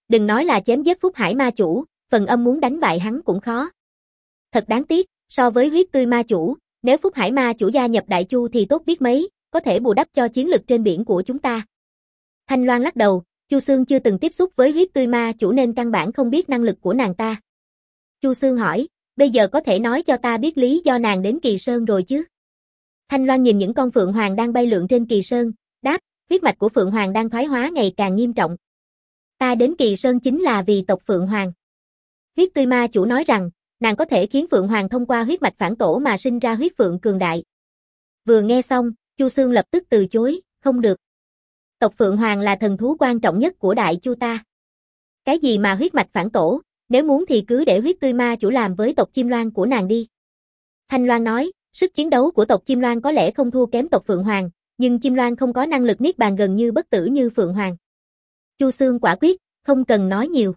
S1: Đừng nói là chém giết Phúc Hải ma chủ, phần âm muốn đánh bại hắn cũng khó. Thật đáng tiếc, so với huyết tươi ma chủ, nếu Phúc Hải ma chủ gia nhập Đại Chu thì tốt biết mấy, có thể bù đắp cho chiến lực trên biển của chúng ta. Thanh Loan lắc đầu, Chu Xương chưa từng tiếp xúc với huyết tươi ma chủ nên căn bản không biết năng lực của nàng ta. Chu Xương hỏi, bây giờ có thể nói cho ta biết lý do nàng đến Kỳ Sơn rồi chứ? Thanh Loan nhìn những con phượng hoàng đang bay lượn trên Kỳ Sơn, đáp, huyết mạch của phượng hoàng đang thoái hóa ngày càng nghiêm trọng. Ta đến Kỳ Sơn chính là vì tộc phượng hoàng. Huyết tươi ma chủ nói rằng, nàng có thể khiến phượng hoàng thông qua huyết mạch phản tổ mà sinh ra huyết phượng cường đại. Vừa nghe xong, Chu Xương lập tức từ chối, không được. Tộc phượng hoàng là thần thú quan trọng nhất của Đại Chu ta. Cái gì mà huyết mạch phản tổ, nếu muốn thì cứ để huyết tươi ma chủ làm với tộc chim loan của nàng đi. Thanh Loan nói, sức chiến đấu của tộc chim loan có lẽ không thua kém tộc phượng hoàng, nhưng chim loan không có năng lực niết bàn gần như bất tử như phượng hoàng. Chu Xương quả quyết, không cần nói nhiều.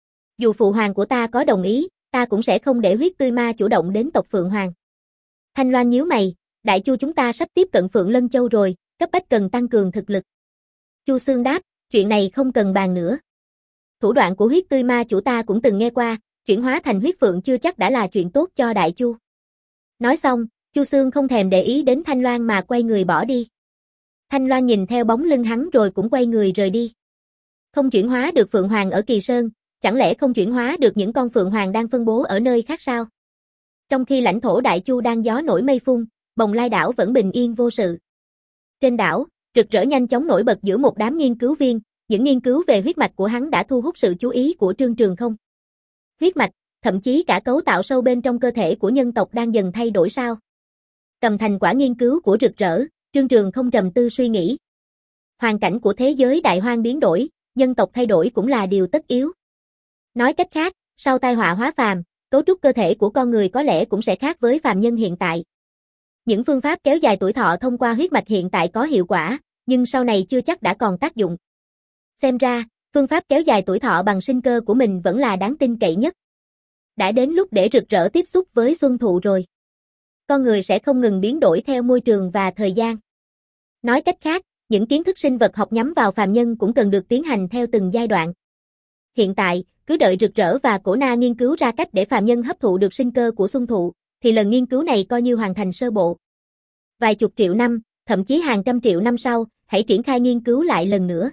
S1: Dù phụ hoàng của ta có đồng ý, ta cũng sẽ không để huyết tươi ma chủ động đến tộc phượng hoàng. Thanh Loan nhíu mày, Đại Chu chúng ta sắp tiếp cận Phượng Lân Châu rồi, cấp bách cần tăng cường thực lực. Chu Xương đáp, chuyện này không cần bàn nữa. Thủ đoạn của huyết tươi ma chủ ta cũng từng nghe qua, chuyển hóa thành huyết phượng chưa chắc đã là chuyện tốt cho Đại Chu. Nói xong, Chu Xương không thèm để ý đến Thanh Loan mà quay người bỏ đi. Thanh Loan nhìn theo bóng lưng hắn rồi cũng quay người rời đi. Không chuyển hóa được phượng hoàng ở Kỳ Sơn, chẳng lẽ không chuyển hóa được những con phượng hoàng đang phân bố ở nơi khác sao? Trong khi lãnh thổ Đại Chu đang gió nổi mây phun, Bồng Lai đảo vẫn bình yên vô sự. Trên đảo, Rực Rỡ nhanh chóng nổi bật giữa một đám nghiên cứu viên, những nghiên cứu về huyết mạch của hắn đã thu hút sự chú ý của Trương Trường Không. Huyết mạch, thậm chí cả cấu tạo sâu bên trong cơ thể của nhân tộc đang dần thay đổi sao? Cầm thành quả nghiên cứu của Rực Rỡ, Trương Trường Không trầm tư suy nghĩ. Hoàn cảnh của thế giới đại hoang biến đổi, nhân tộc thay đổi cũng là điều tất yếu. Nói cách khác, sau tai họa hóa phàm, cấu trúc cơ thể của con người có lẽ cũng sẽ khác với phàm nhân hiện tại. Những phương pháp kéo dài tuổi thọ thông qua huyết mạch hiện tại có hiệu quả, nhưng sau này chưa chắc đã còn tác dụng. Xem ra, phương pháp kéo dài tuổi thọ bằng sinh cơ của mình vẫn là đáng tin cậy nhất. Đã đến lúc để Rực Rỡ tiếp xúc với xuân thụ rồi. Con người sẽ không ngừng biến đổi theo môi trường và thời gian. Nói cách khác, những kiến thức sinh vật học nhắm vào phàm nhân cũng cần được tiến hành theo từng giai đoạn. Hiện tại, cứ đợi Rực Rỡ và Cổ Na nghiên cứu ra cách để phàm nhân hấp thụ được sinh cơ của xuân thụ, thì lần nghiên cứu này coi như hoàn thành sơ bộ. Vài chục triệu năm, thậm chí hàng trăm triệu năm sau, hãy triển khai nghiên cứu lại lần nữa.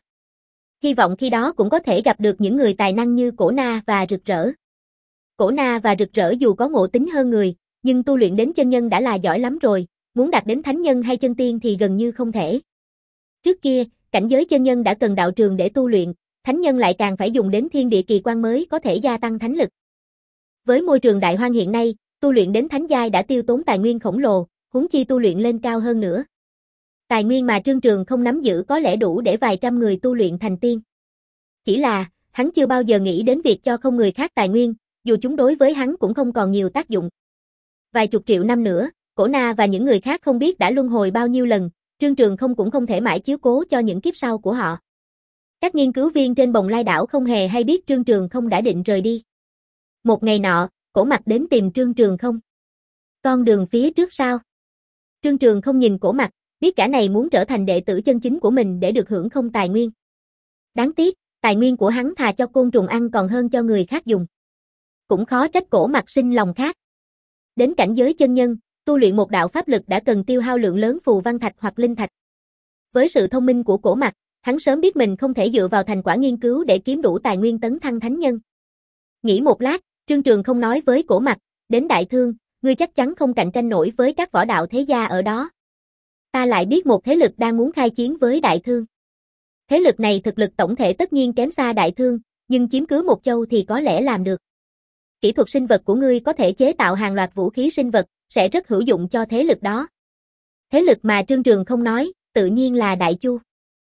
S1: Hy vọng khi đó cũng có thể gặp được những người tài năng như Cổ Na và Rực Rỡ. Cổ Na và Rực Rỡ dù có ngộ tính hơn người, nhưng tu luyện đến chân nhân đã là giỏi lắm rồi, muốn đạt đến thánh nhân hay chân tiên thì gần như không thể. Trước kia, cảnh giới chân nhân đã cần đạo trường để tu luyện, thánh nhân lại càng phải dùng đến thiên địa kỳ quan mới có thể gia tăng thánh lực. Với môi trường đại hoang hiện nay, tu luyện đến thánh giai đã tiêu tốn tài nguyên khổng lồ, huống chi tu luyện lên cao hơn nữa. Tài nguyên mà Trương Trường không nắm giữ có lẽ đủ để vài trăm người tu luyện thành tiên. Chỉ là, hắn chưa bao giờ nghĩ đến việc cho không người khác tài nguyên, dù chúng đối với hắn cũng không còn nhiều tác dụng. Vài chục triệu năm nữa, Cổ Na và những người khác không biết đã luân hồi bao nhiêu lần, Trương Trường không cũng không thể mãi chiếu cố cho những kiếp sau của họ. Các nghiên cứu viên trên Bồng Lai đảo không hề hay biết Trương Trường không đã định rời đi. Một ngày nọ, Cổ Mặc đến tìm Trương Trường không. Con đường phía trước sao? Trương Trường không nhìn Cổ Mặc, biết cả này muốn trở thành đệ tử chân chính của mình để được hưởng không tài nguyên. Đáng tiếc, tài nguyên của hắn thà cho côn trùng ăn còn hơn cho người khác dùng. Cũng khó trách Cổ Mặc sinh lòng khác. Đến cảnh giới chân nhân, tu luyện một đạo pháp lực đã cần tiêu hao lượng lớn phù văn thạch hoặc linh thạch. Với sự thông minh của Cổ Mặc, hắn sớm biết mình không thể dựa vào thành quả nghiên cứu để kiếm đủ tài nguyên tấn thăng thánh nhân. Nghĩ một lát, Trương Trường không nói với Cổ Mặc, đến Đại Thương, ngươi chắc chắn không cạnh tranh nổi với các võ đạo thế gia ở đó. Ta lại biết một thế lực đang muốn khai chiến với Đại Thương. Thế lực này thực lực tổng thể tất nhiên kém xa Đại Thương, nhưng chiếm cứ một châu thì có lẽ làm được. Kỹ thuật sinh vật của ngươi có thể chế tạo hàng loạt vũ khí sinh vật, sẽ rất hữu dụng cho thế lực đó. Thế lực mà Trương Trường không nói, tự nhiên là Đại Chu.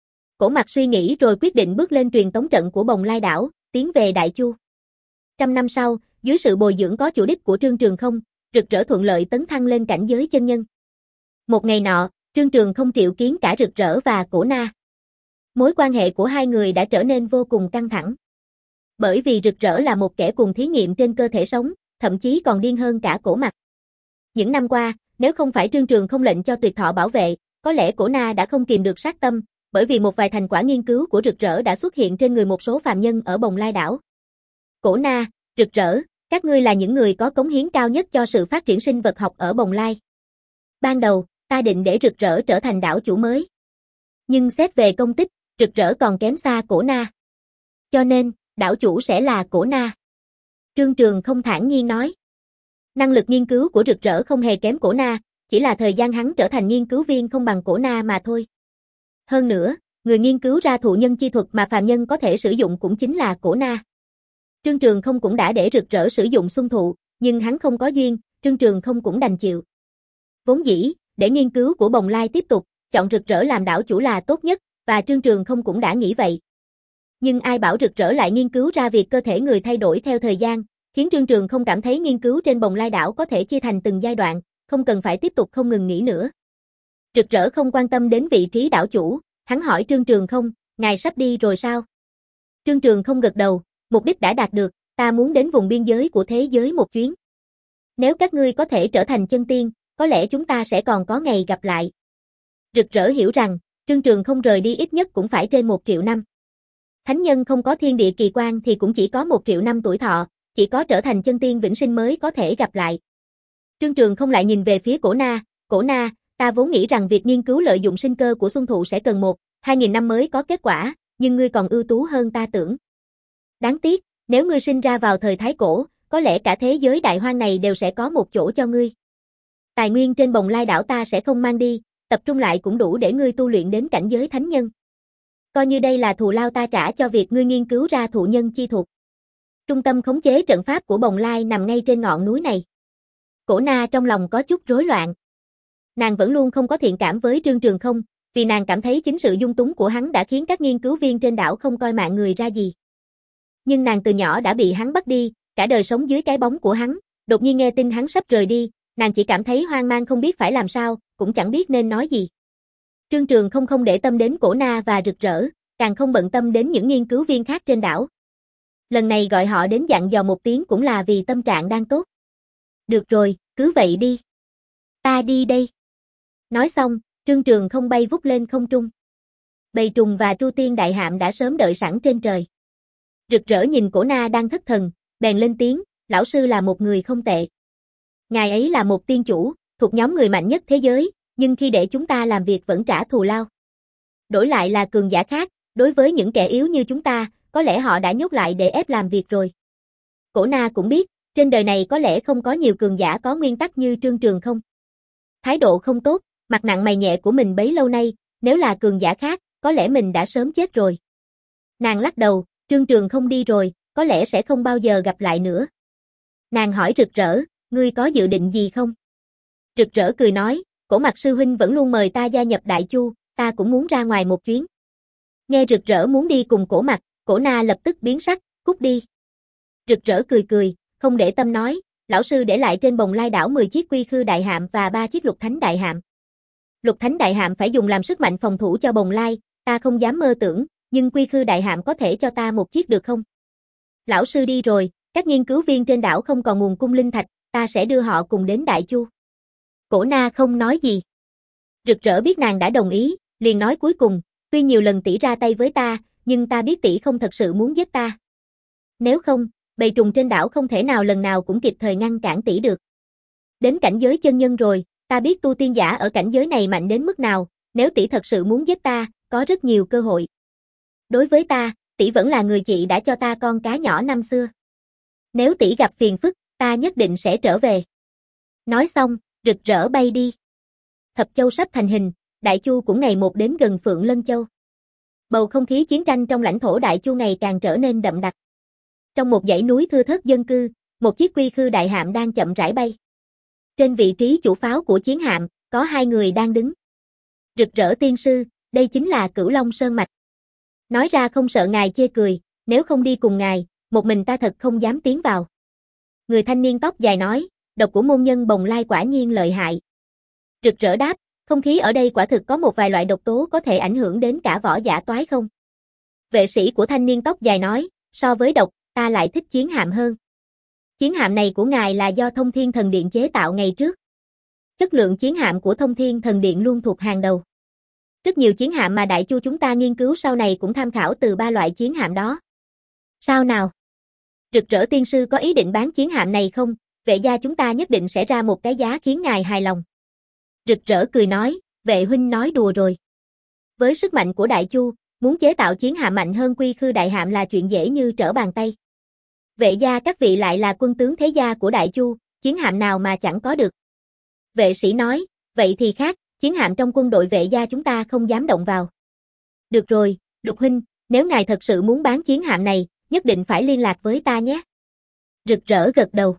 S1: Cổ Mặc suy nghĩ rồi quyết định bước lên truyền tống trận của Bồng Lai đảo, tiến về Đại Chu. Trăm năm sau, dưới sự bồi dưỡng có chủ đích của Trương Trường không, Rực Rỡ thuận lợi tấn thăng lên cảnh giới chân nhân. Một ngày nọ, Trương Trường không triệu kiến cả Rực Rỡ và Cổ Na. Mối quan hệ của hai người đã trở nên vô cùng căng thẳng. Bởi vì Rực Rỡ là một kẻ cùng thí nghiệm trên cơ thể sống, thậm chí còn điên hơn cả Cổ Mặc. Những năm qua, nếu không phải Trương Trường không lệnh cho tuyệt thọ bảo vệ, có lẽ Cổ Na đã không kìm được sát tâm, bởi vì một vài thành quả nghiên cứu của Rực Rỡ đã xuất hiện trên người một số phàm nhân ở Bồng Lai đảo. Cổ Na, Rực Rỡ, các ngươi là những người có cống hiến cao nhất cho sự phát triển sinh vật học ở Bồng Lai. Ban đầu, ta định để Rực Rỡ trở thành đảo chủ mới. Nhưng xét về công tích, Rực Rỡ còn kém xa Cổ Na. Cho nên, đảo chủ sẽ là Cổ Na. Trương Trường không thản nhiên nói. Năng lực nghiên cứu của Rực Rỡ không hề kém Cổ Na, chỉ là thời gian hắn trở thành nghiên cứu viên không bằng Cổ Na mà thôi. Hơn nữa, người nghiên cứu ra thụ nhân chi thuật mà phàm nhân có thể sử dụng cũng chính là Cổ Na. Trương Trường không cũng đã để Rực Rỡ sử dụng xuân thụ, nhưng hắn không có duyên, Trương Trường không cũng đành chịu. Vốn dĩ, để nghiên cứu của Bồng Lai tiếp tục, chọn Rực Rỡ làm đảo chủ là tốt nhất, và Trương Trường không cũng đã nghĩ vậy. Nhưng ai bảo Rực Rỡ lại nghiên cứu ra việc cơ thể người thay đổi theo thời gian, khiến Trương Trường không cảm thấy nghiên cứu trên Bồng Lai đảo có thể chia thành từng giai đoạn, không cần phải tiếp tục không ngừng nghỉ nữa. Rực Rỡ không quan tâm đến vị trí đảo chủ, hắn hỏi Trương Trường không, ngài sắp đi rồi sao? Trương Trường không gật đầu, mục đích đã đạt được, ta muốn đến vùng biên giới của thế giới một chuyến. Nếu các ngươi có thể trở thành chân tiên, có lẽ chúng ta sẽ còn có ngày gặp lại. Rực Rỡ hiểu rằng, Trương Trường không rời đi ít nhất cũng phải trên một triệu năm. Thánh nhân không có thiên địa kỳ quan thì cũng chỉ có một triệu năm tuổi thọ, chỉ có trở thành chân tiên vĩnh sinh mới có thể gặp lại. Trương Trường không lại nhìn về phía Cổ Na, Cổ Na, ta vốn nghĩ rằng việc nghiên cứu lợi dụng sinh cơ của xuân thụ sẽ cần một, hai nghìn năm mới có kết quả, nhưng ngươi còn ưu tú hơn ta tưởng. Đáng tiếc, nếu ngươi sinh ra vào thời Thái Cổ, có lẽ cả thế giới đại hoang này đều sẽ có một chỗ cho ngươi. Tài nguyên trên Bồng Lai đảo ta sẽ không mang đi, tập trung lại cũng đủ để ngươi tu luyện đến cảnh giới thánh nhân. Coi như đây là thù lao ta trả cho việc ngươi nghiên cứu ra thụ nhân chi thuật. Trung tâm khống chế trận pháp của Bồng Lai nằm ngay trên ngọn núi này. Cổ Na trong lòng có chút rối loạn. Nàng vẫn luôn không có thiện cảm với Trương Trường không, vì nàng cảm thấy chính sự dung túng của hắn đã khiến các nghiên cứu viên trên đảo không coi mạng người ra gì. Nhưng nàng từ nhỏ đã bị hắn bắt đi, cả đời sống dưới cái bóng của hắn, đột nhiên nghe tin hắn sắp rời đi, nàng chỉ cảm thấy hoang mang không biết phải làm sao, cũng chẳng biết nên nói gì. Trương Trường không không để tâm đến Cổ Na và Rực Rỡ, càng không bận tâm đến những nghiên cứu viên khác trên đảo. Lần này gọi họ đến dặn dò một tiếng cũng là vì tâm trạng đang tốt. Được rồi, cứ vậy đi. Ta đi đây. Nói xong, Trương Trường không bay vút lên không trung. Bầy trùng và Tru Tiên Đại Hạm đã sớm đợi sẵn trên trời. Rực Rỡ nhìn Cổ Na đang thất thần, bèn lên tiếng, lão sư là một người không tệ. Ngài ấy là một tiên chủ, thuộc nhóm người mạnh nhất thế giới, nhưng khi để chúng ta làm việc vẫn trả thù lao. Đổi lại là cường giả khác, đối với những kẻ yếu như chúng ta, có lẽ họ đã nhốt lại để ép làm việc rồi. Cổ Na cũng biết, trên đời này có lẽ không có nhiều cường giả có nguyên tắc như Trương Trường không. Thái độ không tốt, mặt nặng mày nhẹ của mình bấy lâu nay, nếu là cường giả khác, có lẽ mình đã sớm chết rồi. Nàng lắc đầu, Trương Trường không đi rồi, có lẽ sẽ không bao giờ gặp lại nữa. Nàng hỏi Rực Rỡ, ngươi có dự định gì không? Rực Rỡ cười nói, Cổ Mặc sư huynh vẫn luôn mời ta gia nhập Đại Chu, ta cũng muốn ra ngoài một chuyến. Nghe Rực Rỡ muốn đi cùng Cổ Mặc, Cổ Na lập tức biến sắc, cút đi. Rực Rỡ cười cười, không để tâm nói, lão sư để lại trên Bồng Lai đảo mười chiếc Quy Khư Đại Hạm và ba chiếc Lục Thánh Đại Hạm. Lục Thánh Đại Hạm phải dùng làm sức mạnh phòng thủ cho Bồng Lai, ta không dám mơ tưởng, nhưng Quy Khư Đại Hạm có thể cho ta một chiếc được không? Lão sư đi rồi, các nghiên cứu viên trên đảo không còn nguồn cung linh thạch, ta sẽ đưa họ cùng đến Đại Chu. Cổ Na không nói gì. Rực Rỡ biết nàng đã đồng ý, liền nói cuối cùng, tuy nhiều lần tỷ ra tay với ta, nhưng ta biết tỷ không thật sự muốn giết ta. Nếu không, bầy trùng trên đảo không thể nào lần nào cũng kịp thời ngăn cản tỷ được. Đến cảnh giới chân nhân rồi, ta biết tu tiên giả ở cảnh giới này mạnh đến mức nào, nếu tỷ thật sự muốn giết ta, có rất nhiều cơ hội. Đối với ta, tỷ vẫn là người chị đã cho ta con cá nhỏ năm xưa. Nếu tỷ gặp phiền phức, ta nhất định sẽ trở về. Nói xong, Rực Rỡ bay đi. Thập Châu sắp thành hình, Đại Chu cũng ngày một đến gần Phượng Lân Châu. Bầu không khí chiến tranh trong lãnh thổ Đại Chu ngày càng trở nên đậm đặc. Trong một dãy núi thưa thớt dân cư, một chiếc Quy Khư Đại Hạm đang chậm rãi bay. Trên vị trí chủ pháo của chiến hạm, có hai người đang đứng. Rực Rỡ tiên sư, đây chính là Cửu Long Sơn Mạch. Nói ra không sợ ngài chê cười, nếu không đi cùng ngài, một mình ta thật không dám tiến vào. Người thanh niên tóc dài nói, độc của môn nhân Bồng Lai quả nhiên lợi hại. Rực Rỡ đáp, không khí ở đây quả thực có một vài loại độc tố có thể ảnh hưởng đến cả võ giả toái không. Vệ sĩ của thanh niên tóc dài nói, so với độc, ta lại thích chiến hạm hơn. Chiến hạm này của ngài là do Thông Thiên Thần Điện chế tạo ngày trước. Chất lượng chiến hạm của Thông Thiên Thần Điện luôn thuộc hàng đầu. Rất nhiều chiến hạm mà đại chu chúng ta nghiên cứu sau này cũng tham khảo từ ba loại chiến hạm đó. Sao nào? Rực rỡ tiên sư có ý định bán chiến hạm này không? Vệ gia chúng ta nhất định sẽ ra một cái giá khiến ngài hài lòng. Rực rỡ cười nói, vệ huynh nói đùa rồi. Với sức mạnh của đại chu, muốn chế tạo chiến hạm mạnh hơn Quy Khư đại hạm là chuyện dễ như trở bàn tay. Vệ gia các vị lại là quân tướng thế gia của đại chu, chiến hạm nào mà chẳng có được. Vệ sĩ nói, vậy thì khác, chiến hạm trong quân đội vệ gia chúng ta không dám động vào. Được rồi, Lục huynh, nếu ngài thật sự muốn bán chiến hạm này, nhất định phải liên lạc với ta nhé. Rực rỡ gật đầu.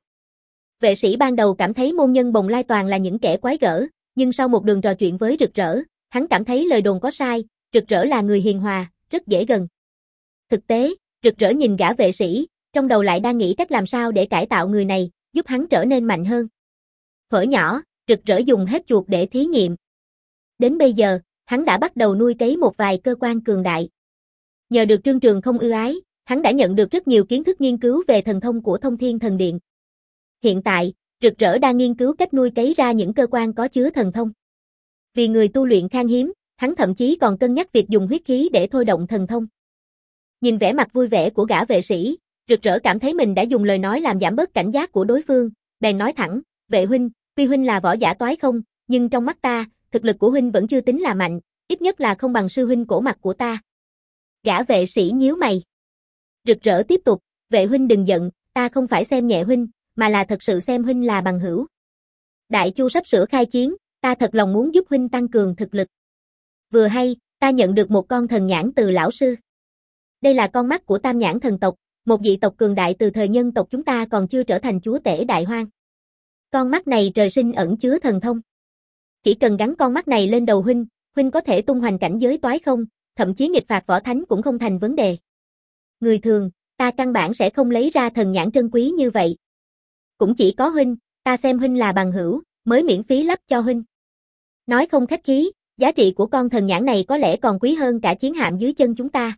S1: Vệ sĩ ban đầu cảm thấy môn nhân Bồng Lai toàn là những kẻ quái gở, nhưng sau một đường trò chuyện với Rực rỡ, hắn cảm thấy lời đồn có sai, Rực rỡ là người hiền hòa, rất dễ gần. Thực tế, Rực rỡ nhìn gã vệ sĩ, trong đầu lại đang nghĩ cách làm sao để cải tạo người này, giúp hắn trở nên mạnh hơn. Thuở nhỏ, Rực rỡ dùng hết chuột để thí nghiệm. Đến bây giờ, hắn đã bắt đầu nuôi cấy một vài cơ quan cường đại. Nhờ được Trương Trường không ưu ái, hắn đã nhận được rất nhiều kiến thức nghiên cứu về thần thông của Thông Thiên Thần Điện. Hiện tại, Rực rỡ đang nghiên cứu cách nuôi cấy ra những cơ quan có chứa thần thông. Vì người tu luyện khan hiếm, hắn thậm chí còn cân nhắc việc dùng huyết khí để thôi động thần thông. Nhìn vẻ mặt vui vẻ của gã vệ sĩ, Rực rỡ cảm thấy mình đã dùng lời nói làm giảm bớt cảnh giác của đối phương, bèn nói thẳng, vệ huynh, tuy huynh là võ giả toái không, nhưng trong mắt ta, thực lực của huynh vẫn chưa tính là mạnh, ít nhất là không bằng sư huynh cổ mặt của ta. Gã vệ sĩ nhíu mày. Rực rỡ tiếp tục, vệ huynh đừng giận, ta không phải xem nhẹ huynh, mà là thật sự xem huynh là bằng hữu. Đại chu sắp sửa khai chiến, ta thật lòng muốn giúp huynh tăng cường thực lực. Vừa hay, ta nhận được một con thần nhãn từ lão sư. Đây là con mắt của Tam Nhãn thần tộc, một dị tộc cường đại từ thời nhân tộc chúng ta còn chưa trở thành chúa tể đại hoang. Con mắt này trời sinh ẩn chứa thần thông. Chỉ cần gắn con mắt này lên đầu huynh, huynh có thể tung hoành cảnh giới toái không, thậm chí nghịch phạt võ thánh cũng không thành vấn đề. Người thường, ta căn bản sẽ không lấy ra thần nhãn trân quý như vậy. Cũng chỉ có huynh, ta xem huynh là bằng hữu, mới miễn phí lắp cho huynh. Nói không khách khí, giá trị của con thần nhãn này có lẽ còn quý hơn cả chiến hạm dưới chân chúng ta.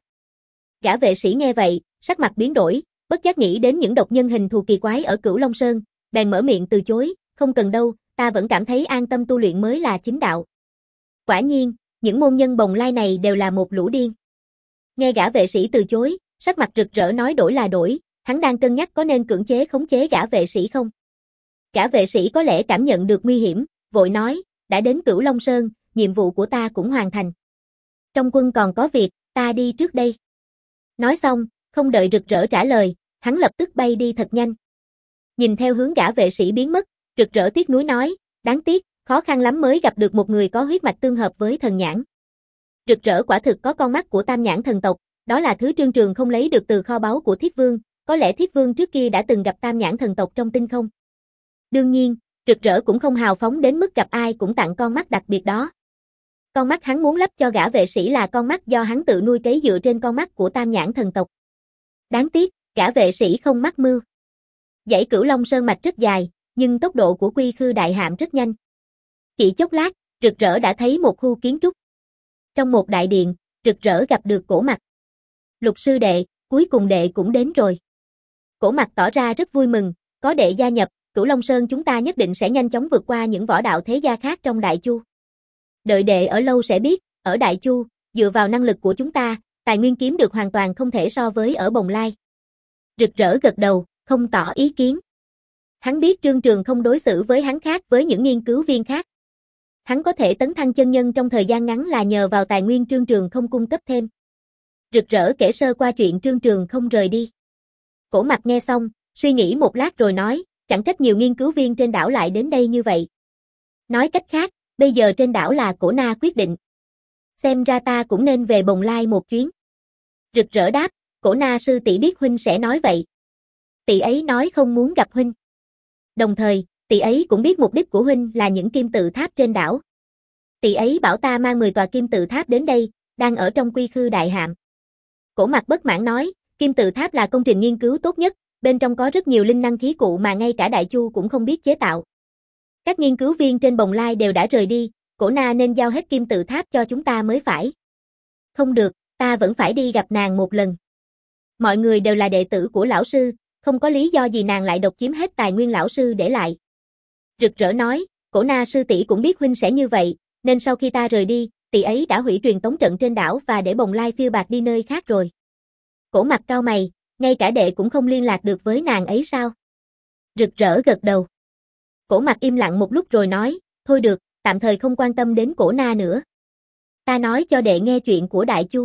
S1: Gã vệ sĩ nghe vậy, sắc mặt biến đổi, bất giác nghĩ đến những độc nhân hình thù kỳ quái ở Cửu Long Sơn, bèn mở miệng từ chối, không cần đâu, ta vẫn cảm thấy an tâm tu luyện mới là chính đạo. Quả nhiên, những môn nhân Bồng Lai này đều là một lũ điên. Nghe gã vệ sĩ từ chối, sắc mặt rực rỡ nói đổi là đổi, hắn đang cân nhắc có nên cưỡng chế khống chế gã vệ sĩ không. Gã vệ sĩ có lẽ cảm nhận được nguy hiểm, vội nói, đã đến Cửu Long Sơn, nhiệm vụ của ta cũng hoàn thành. Trong quân còn có việc, ta đi trước đây. Nói xong, không đợi rực rỡ trả lời, hắn lập tức bay đi thật nhanh. Nhìn theo hướng gã vệ sĩ biến mất, rực rỡ tiếc nuối nói, đáng tiếc, khó khăn lắm mới gặp được một người có huyết mạch tương hợp với thần nhãn. Rực rỡ quả thực có con mắt của Tam Nhãn thần tộc, đó là thứ Trương Trường không lấy được từ kho báu của Thiết Vương, có lẽ Thiết Vương trước kia đã từng gặp Tam Nhãn thần tộc trong tinh không. Đương nhiên, rực rỡ cũng không hào phóng đến mức gặp ai cũng tặng con mắt đặc biệt đó. Con mắt hắn muốn lắp cho gã vệ sĩ là con mắt do hắn tự nuôi cấy dựa trên con mắt của Tam Nhãn thần tộc. Đáng tiếc, gã vệ sĩ không mắc mưu. Dãy Cửu Long Sơn mạch rất dài, nhưng tốc độ của Quy Khư đại hạm rất nhanh. Chỉ chốc lát, rực rỡ đã thấy một khu kiến trúc. Trong một đại điện, rực rỡ gặp được Cổ Mặc. Lục sư đệ, cuối cùng đệ cũng đến rồi. Cổ Mặc tỏ ra rất vui mừng, có đệ gia nhập, Cửu Long Sơn chúng ta nhất định sẽ nhanh chóng vượt qua những võ đạo thế gia khác trong Đại Chu. Đợi đệ ở lâu sẽ biết, ở Đại Chu, dựa vào năng lực của chúng ta, tài nguyên kiếm được hoàn toàn không thể so với ở Bồng Lai. Rực rỡ gật đầu, không tỏ ý kiến. Hắn biết Trương Trường không đối xử với hắn khác với những nghiên cứu viên khác. Hắn có thể tấn thăng chân nhân trong thời gian ngắn là nhờ vào tài nguyên Trương Trường không cung cấp thêm. Rực rỡ kể sơ qua chuyện Trương Trường không rời đi. Cổ Mặc nghe xong, suy nghĩ một lát rồi nói, chẳng trách nhiều nghiên cứu viên trên đảo lại đến đây như vậy. Nói cách khác, bây giờ trên đảo là Cổ Na quyết định. Xem ra ta cũng nên về Bồng Lai một chuyến. Rực rỡ đáp, Cổ Na sư tỷ biết huynh sẽ nói vậy. Tỷ ấy nói không muốn gặp huynh. Đồng thời, tỷ ấy cũng biết mục đích của huynh là những kim tự tháp trên đảo. Tỷ ấy bảo ta mang mười tòa kim tự tháp đến đây, đang ở trong Quy Khư đại hạm. Cổ Mặc bất mãn nói, kim tự tháp là công trình nghiên cứu tốt nhất, bên trong có rất nhiều linh năng khí cụ mà ngay cả Đại Chu cũng không biết chế tạo. Các nghiên cứu viên trên Bồng Lai đều đã rời đi, Cổ Na nên giao hết kim tự tháp cho chúng ta mới phải. Không được, ta vẫn phải đi gặp nàng một lần. Mọi người đều là đệ tử của lão sư, không có lý do gì nàng lại độc chiếm hết tài nguyên lão sư để lại. Rực rỡ nói, Cổ Na sư tỷ cũng biết huynh sẽ như vậy, nên sau khi ta rời đi, tỷ ấy đã hủy truyền tống trận trên đảo và để bồng lai phiêu bạt đi nơi khác rồi. Cổ Mặc cau mày, ngay cả đệ cũng không liên lạc được với nàng ấy sao? Rực Rỡ gật đầu. Cổ Mặc im lặng một lúc rồi nói, thôi được, tạm thời không quan tâm đến cổ na nữa. Ta nói cho đệ nghe chuyện của Đại Chu.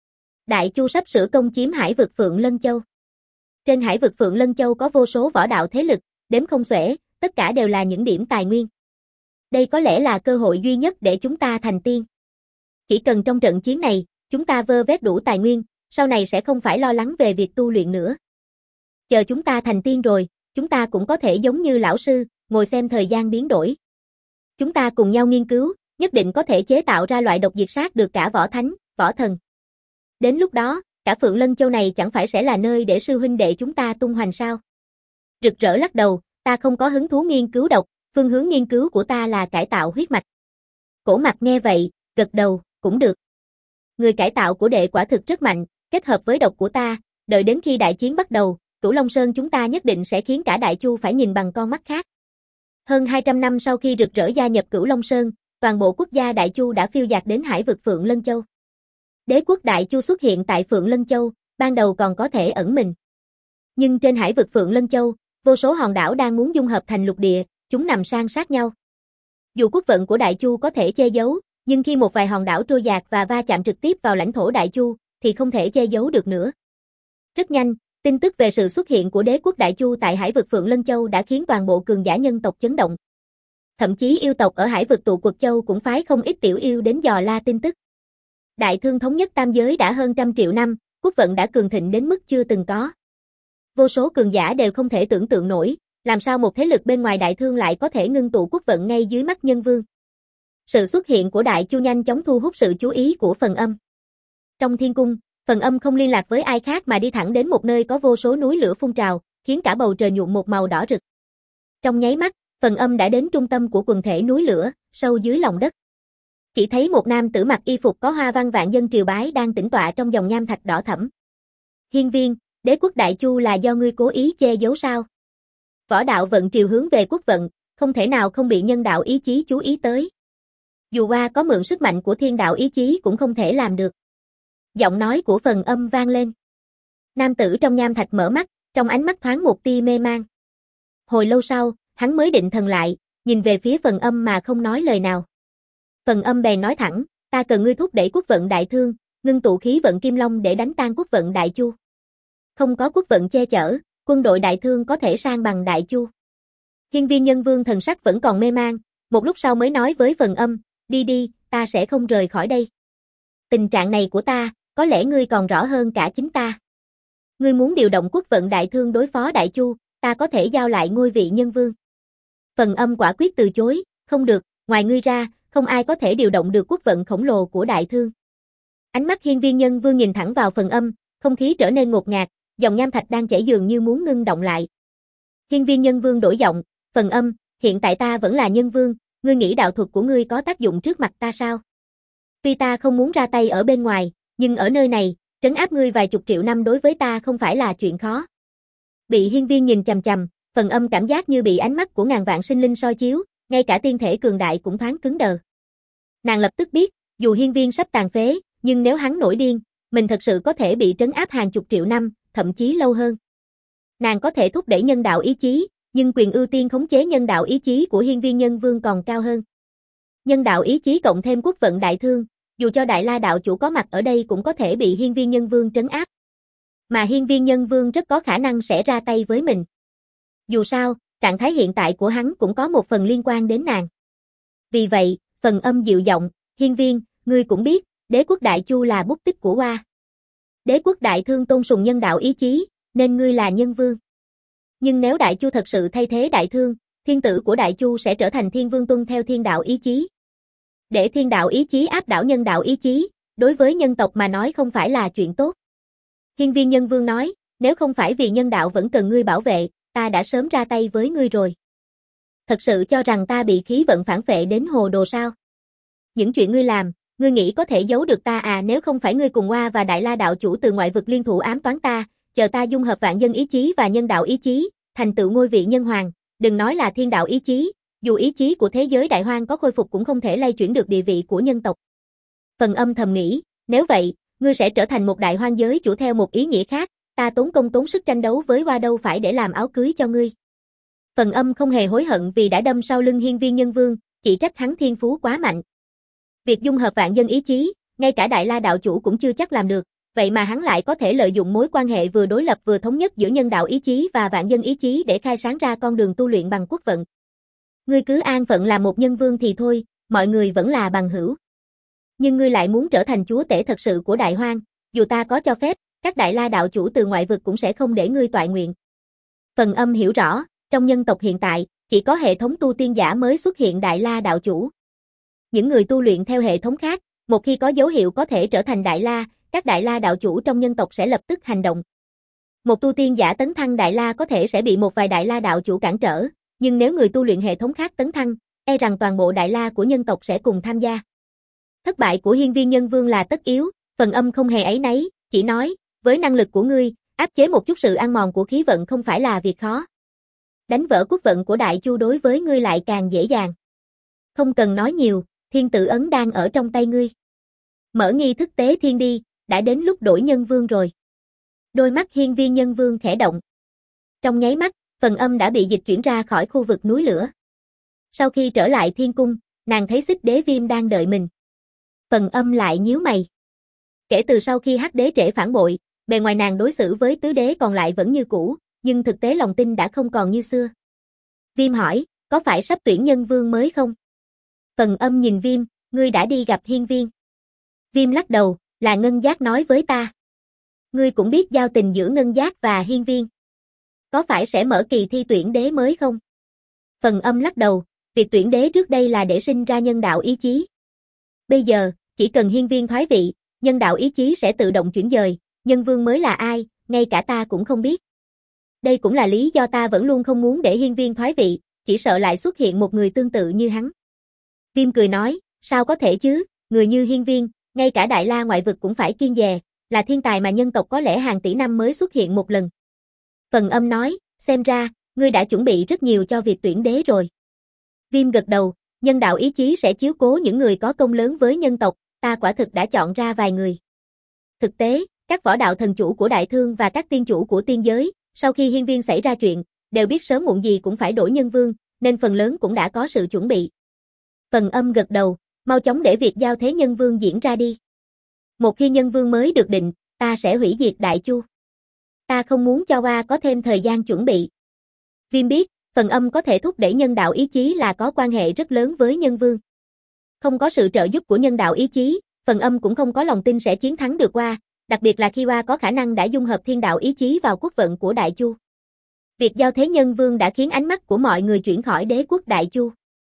S1: Đại Chu sắp sửa công chiếm hải vực Phượng Lân Châu. Trên hải vực Phượng Lân Châu có vô số võ đạo thế lực, đếm không xuể, tất cả đều là những điểm tài nguyên. Đây có lẽ là cơ hội duy nhất để chúng ta thành tiên. Chỉ cần trong trận chiến này, chúng ta vơ vét đủ tài nguyên, sau này sẽ không phải lo lắng về việc tu luyện nữa. Chờ chúng ta thành tiên rồi, chúng ta cũng có thể giống như lão sư, ngồi xem thời gian biến đổi. Chúng ta cùng nhau nghiên cứu, nhất định có thể chế tạo ra loại độc diệt sát được cả võ thánh, võ thần. Đến lúc đó, cả Phượng Lân Châu này chẳng phải sẽ là nơi để sư huynh đệ chúng ta tung hoành sao? Rực Rỡ lắc đầu, ta không có hứng thú nghiên cứu độc, phương hướng nghiên cứu của ta là cải tạo huyết mạch. Cổ Mặc nghe vậy, gật đầu, cũng được. Người cải tạo của đệ quả thực rất mạnh, kết hợp với độc của ta, đợi đến khi đại chiến bắt đầu, Cửu Long Sơn chúng ta nhất định sẽ khiến cả Đại Chu phải nhìn bằng con mắt khác. Hơn hai trăm năm sau khi Rực Rỡ gia nhập Cửu Long Sơn, toàn bộ quốc gia Đại Chu đã phiêu dạt đến hải vực Phượng Lân Châu. Đế quốc Đại Chu xuất hiện tại Phượng Lân Châu, ban đầu còn có thể ẩn mình. Nhưng trên hải vực Phượng Lân Châu, vô số hòn đảo đang muốn dung hợp thành lục địa, chúng nằm san sát nhau. Dù quốc vận của Đại Chu có thể che giấu, nhưng khi một vài hòn đảo trôi dạt và va chạm trực tiếp vào lãnh thổ Đại Chu, thì không thể che giấu được nữa. Rất nhanh, tin tức về sự xuất hiện của đế quốc Đại Chu tại hải vực Phượng Lân Châu đã khiến toàn bộ cường giả nhân tộc chấn động. Thậm chí yêu tộc ở hải vực Tụ Quật Châu cũng phái không ít tiểu yêu đến dò la tin tức. Đại thương thống nhất tam giới đã hơn trăm triệu năm, quốc vận đã cường thịnh đến mức chưa từng có. Vô số cường giả đều không thể tưởng tượng nổi, làm sao một thế lực bên ngoài đại thương lại có thể ngưng tụ quốc vận ngay dưới mắt nhân vương. Sự xuất hiện của Đại Chu nhanh chóng thu hút sự chú ý của Phần Âm. Trong thiên cung, Phần Âm không liên lạc với ai khác mà đi thẳng đến một nơi có vô số núi lửa phun trào, khiến cả bầu trời nhuộm một màu đỏ rực. Trong nháy mắt, Phần Âm đã đến trung tâm của quần thể núi lửa, sâu dưới lòng đất. Chỉ thấy một nam tử mặc y phục có hoa văn vạn dân triều bái đang tĩnh tọa trong dòng nham thạch đỏ thẫm. Hiên Viên, đế quốc Đại Chu là do ngươi cố ý che giấu sao? Võ đạo vận triều hướng về quốc vận, không thể nào không bị nhân đạo ý chí chú ý tới. Dù Hoa có mượn sức mạnh của thiên đạo ý chí cũng không thể làm được. Giọng nói của Phần Âm vang lên. Nam tử trong nham thạch mở mắt, trong ánh mắt thoáng một tia mê mang. Hồi lâu sau, hắn mới định thần lại, nhìn về phía Phần Âm mà không nói lời nào. Phần Âm bèn nói thẳng, ta cần ngươi thúc đẩy quốc vận đại thương, ngưng tụ khí vận Kim Long để đánh tan quốc vận Đại Chu. Không có quốc vận che chở, quân đội đại thương có thể sang bằng Đại Chu. Hiên Viên Nhân Vương thần sắc vẫn còn mê mang, một lúc sau mới nói với Phần Âm, đi đi, ta sẽ không rời khỏi đây. Tình trạng này của ta, có lẽ ngươi còn rõ hơn cả chính ta. Ngươi muốn điều động quốc vận đại thương đối phó Đại Chu, ta có thể giao lại ngôi vị nhân vương. Phần Âm quả quyết từ chối, không được, ngoài ngươi ra, không ai có thể điều động được quốc vận khổng lồ của đại thương. Ánh mắt Hiên Viên Nhân Vương nhìn thẳng vào Phần Âm, không khí trở nên ngột ngạt, dòng nham thạch đang chảy dường như muốn ngưng động lại. Hiên Viên Nhân Vương đổi giọng, Phần Âm, hiện tại ta vẫn là nhân vương, ngươi nghĩ đạo thuật của ngươi có tác dụng trước mặt ta sao? Tuy ta không muốn ra tay ở bên ngoài, nhưng ở nơi này, trấn áp ngươi vài chục triệu năm đối với ta không phải là chuyện khó. Bị Hiên Viên nhìn chằm chằm, Phần Âm cảm giác như bị ánh mắt của ngàn vạn sinh linh soi chiếu, ngay cả tiên thể cường đại cũng thoáng cứng đờ. Nàng lập tức biết, dù Hiên Viên sắp tàn phế, nhưng nếu hắn nổi điên, mình thật sự có thể bị trấn áp hàng chục triệu năm, thậm chí lâu hơn. Nàng có thể thúc đẩy nhân đạo ý chí, nhưng quyền ưu tiên khống chế nhân đạo ý chí của Hiên Viên Nhân Vương còn cao hơn. Nhân đạo ý chí cộng thêm quốc vận đại thương, dù cho Đại La đạo chủ có mặt ở đây cũng có thể bị Hiên Viên Nhân Vương trấn áp. Mà Hiên Viên Nhân Vương rất có khả năng sẽ ra tay với mình. Dù sao, trạng thái hiện tại của hắn cũng có một phần liên quan đến nàng. Vì vậy, Phần Âm dịu giọng, Hiên Viên, ngươi cũng biết, đế quốc Đại Chu là bút tích của Hoa. Đế quốc Đại Thương tôn sùng nhân đạo ý chí, nên ngươi là nhân vương. Nhưng nếu Đại Chu thật sự thay thế Đại Thương, thiên tử của Đại Chu sẽ trở thành thiên vương tuân theo thiên đạo ý chí. Để thiên đạo ý chí áp đảo nhân đạo ý chí, đối với nhân tộc mà nói không phải là chuyện tốt. Hiên Viên Nhân Vương nói, nếu không phải vì nhân đạo vẫn cần ngươi bảo vệ, ta đã sớm ra tay với ngươi rồi. Thật sự cho rằng ta bị khí vận phản phệ đến hồ đồ sao? Những chuyện ngươi làm, ngươi nghĩ có thể giấu được ta à? Nếu không phải ngươi cùng Hoa và Đại La đạo chủ từ ngoại vực liên thủ ám toán ta, chờ ta dung hợp vạn dân ý chí và nhân đạo ý chí, thành tựu ngôi vị nhân hoàng, đừng nói là thiên đạo ý chí, dù ý chí của thế giới đại hoang có khôi phục cũng không thể lay chuyển được địa vị của nhân tộc. Phần Âm thầm nghĩ, nếu vậy, ngươi sẽ trở thành một đại hoang giới chủ theo một ý nghĩa khác, ta tốn công tốn sức tranh đấu với Hoa đâu phải để làm áo cưới cho ngươi. Phần Âm không hề hối hận vì đã đâm sau lưng Hiên Viên Nhân Vương, chỉ trách hắn thiên phú quá mạnh. Việc dung hợp vạn dân ý chí, ngay cả Đại La đạo chủ cũng chưa chắc làm được, vậy mà hắn lại có thể lợi dụng mối quan hệ vừa đối lập vừa thống nhất giữa nhân đạo ý chí và vạn dân ý chí để khai sáng ra con đường tu luyện bằng quốc vận. Ngươi cứ an phận làm một nhân vương thì thôi, mọi người vẫn là bằng hữu. Nhưng ngươi lại muốn trở thành chúa tể thật sự của Đại Hoang, dù ta có cho phép, các Đại La đạo chủ từ ngoại vực cũng sẽ không để ngươi toại nguyện. Phần Âm hiểu rõ, trong nhân tộc hiện tại, chỉ có hệ thống tu tiên giả mới xuất hiện Đại La đạo chủ. Những người tu luyện theo hệ thống khác, một khi có dấu hiệu có thể trở thành Đại La, các Đại La đạo chủ trong nhân tộc sẽ lập tức hành động. Một tu tiên giả tấn thăng Đại La có thể sẽ bị một vài Đại La đạo chủ cản trở, nhưng nếu người tu luyện hệ thống khác tấn thăng, e rằng toàn bộ Đại La của nhân tộc sẽ cùng tham gia. Thất bại của Hiên Viên Nhân Vương là tất yếu, Phần Âm không hề áy náy, chỉ nói, với năng lực của ngươi, áp chế một chút sự ăn mòn của khí vận không phải là việc khó. Đánh vỡ quốc vận của Đại Chu đối với ngươi lại càng dễ dàng. Không cần nói nhiều, thiên tử ấn đang ở trong tay ngươi. Mở nghi thức tế thiên đi, đã đến lúc đổi nhân vương rồi. Đôi mắt Hiên Viên Nhân Vương khẽ động. Trong nháy mắt, Phần Âm đã bị dịch chuyển ra khỏi khu vực núi lửa. Sau khi trở lại thiên cung, nàng thấy Xích Đế Viêm đang đợi mình. Phần Âm lại nhíu mày. Kể từ sau khi Hắc Đế Trễ phản bội, bề ngoài nàng đối xử với tứ đế còn lại vẫn như cũ, nhưng thực tế lòng tin đã không còn như xưa. Viêm hỏi, có phải sắp tuyển nhân vương mới không? Phần Âm nhìn Viêm, ngươi đã đi gặp Hiên Viên. Viêm lắc đầu, là Ngân Giác nói với ta. Ngươi cũng biết giao tình giữa Ngân Giác và Hiên Viên. Có phải sẽ mở kỳ thi tuyển đế mới không? Phần Âm lắc đầu, việc tuyển đế trước đây là để sinh ra nhân đạo ý chí. Bây giờ, chỉ cần Hiên Viên thoái vị, nhân đạo ý chí sẽ tự động chuyển dời, nhân vương mới là ai, ngay cả ta cũng không biết. Đây cũng là lý do ta vẫn luôn không muốn để Hiên Viên thoái vị, chỉ sợ lại xuất hiện một người tương tự như hắn. Viêm cười nói, sao có thể chứ, người như Hiên Viên, ngay cả Đại La ngoại vực cũng phải kiêng dè, là thiên tài mà nhân tộc có lẽ hàng tỷ năm mới xuất hiện một lần. Phần Âm nói, xem ra, ngươi đã chuẩn bị rất nhiều cho việc tuyển đế rồi. Viêm gật đầu, nhân đạo ý chí sẽ chiếu cố những người có công lớn với nhân tộc, ta quả thực đã chọn ra vài người. Thực tế, các võ đạo thần chủ của Đại Thương và các tiên chủ của tiên giới, sau khi Hiên Viên xảy ra chuyện, đều biết sớm muộn gì cũng phải đổi nhân vương, nên phần lớn cũng đã có sự chuẩn bị. Phần Âm gật đầu, mau chóng để việc giao thế nhân vương diễn ra đi. Một khi nhân vương mới được định, ta sẽ hủy diệt Đại Chu. Ta không muốn cho Hoa có thêm thời gian chuẩn bị. Viêm biết, Phần Âm có thể thúc đẩy nhân đạo ý chí là có quan hệ rất lớn với nhân vương. Không có sự trợ giúp của nhân đạo ý chí, Phần Âm cũng không có lòng tin sẽ chiến thắng được Hoa, đặc biệt là khi Hoa có khả năng đã dung hợp thiên đạo ý chí vào quốc vận của Đại Chu. Việc giao thế nhân vương đã khiến ánh mắt của mọi người chuyển khỏi đế quốc Đại Chu.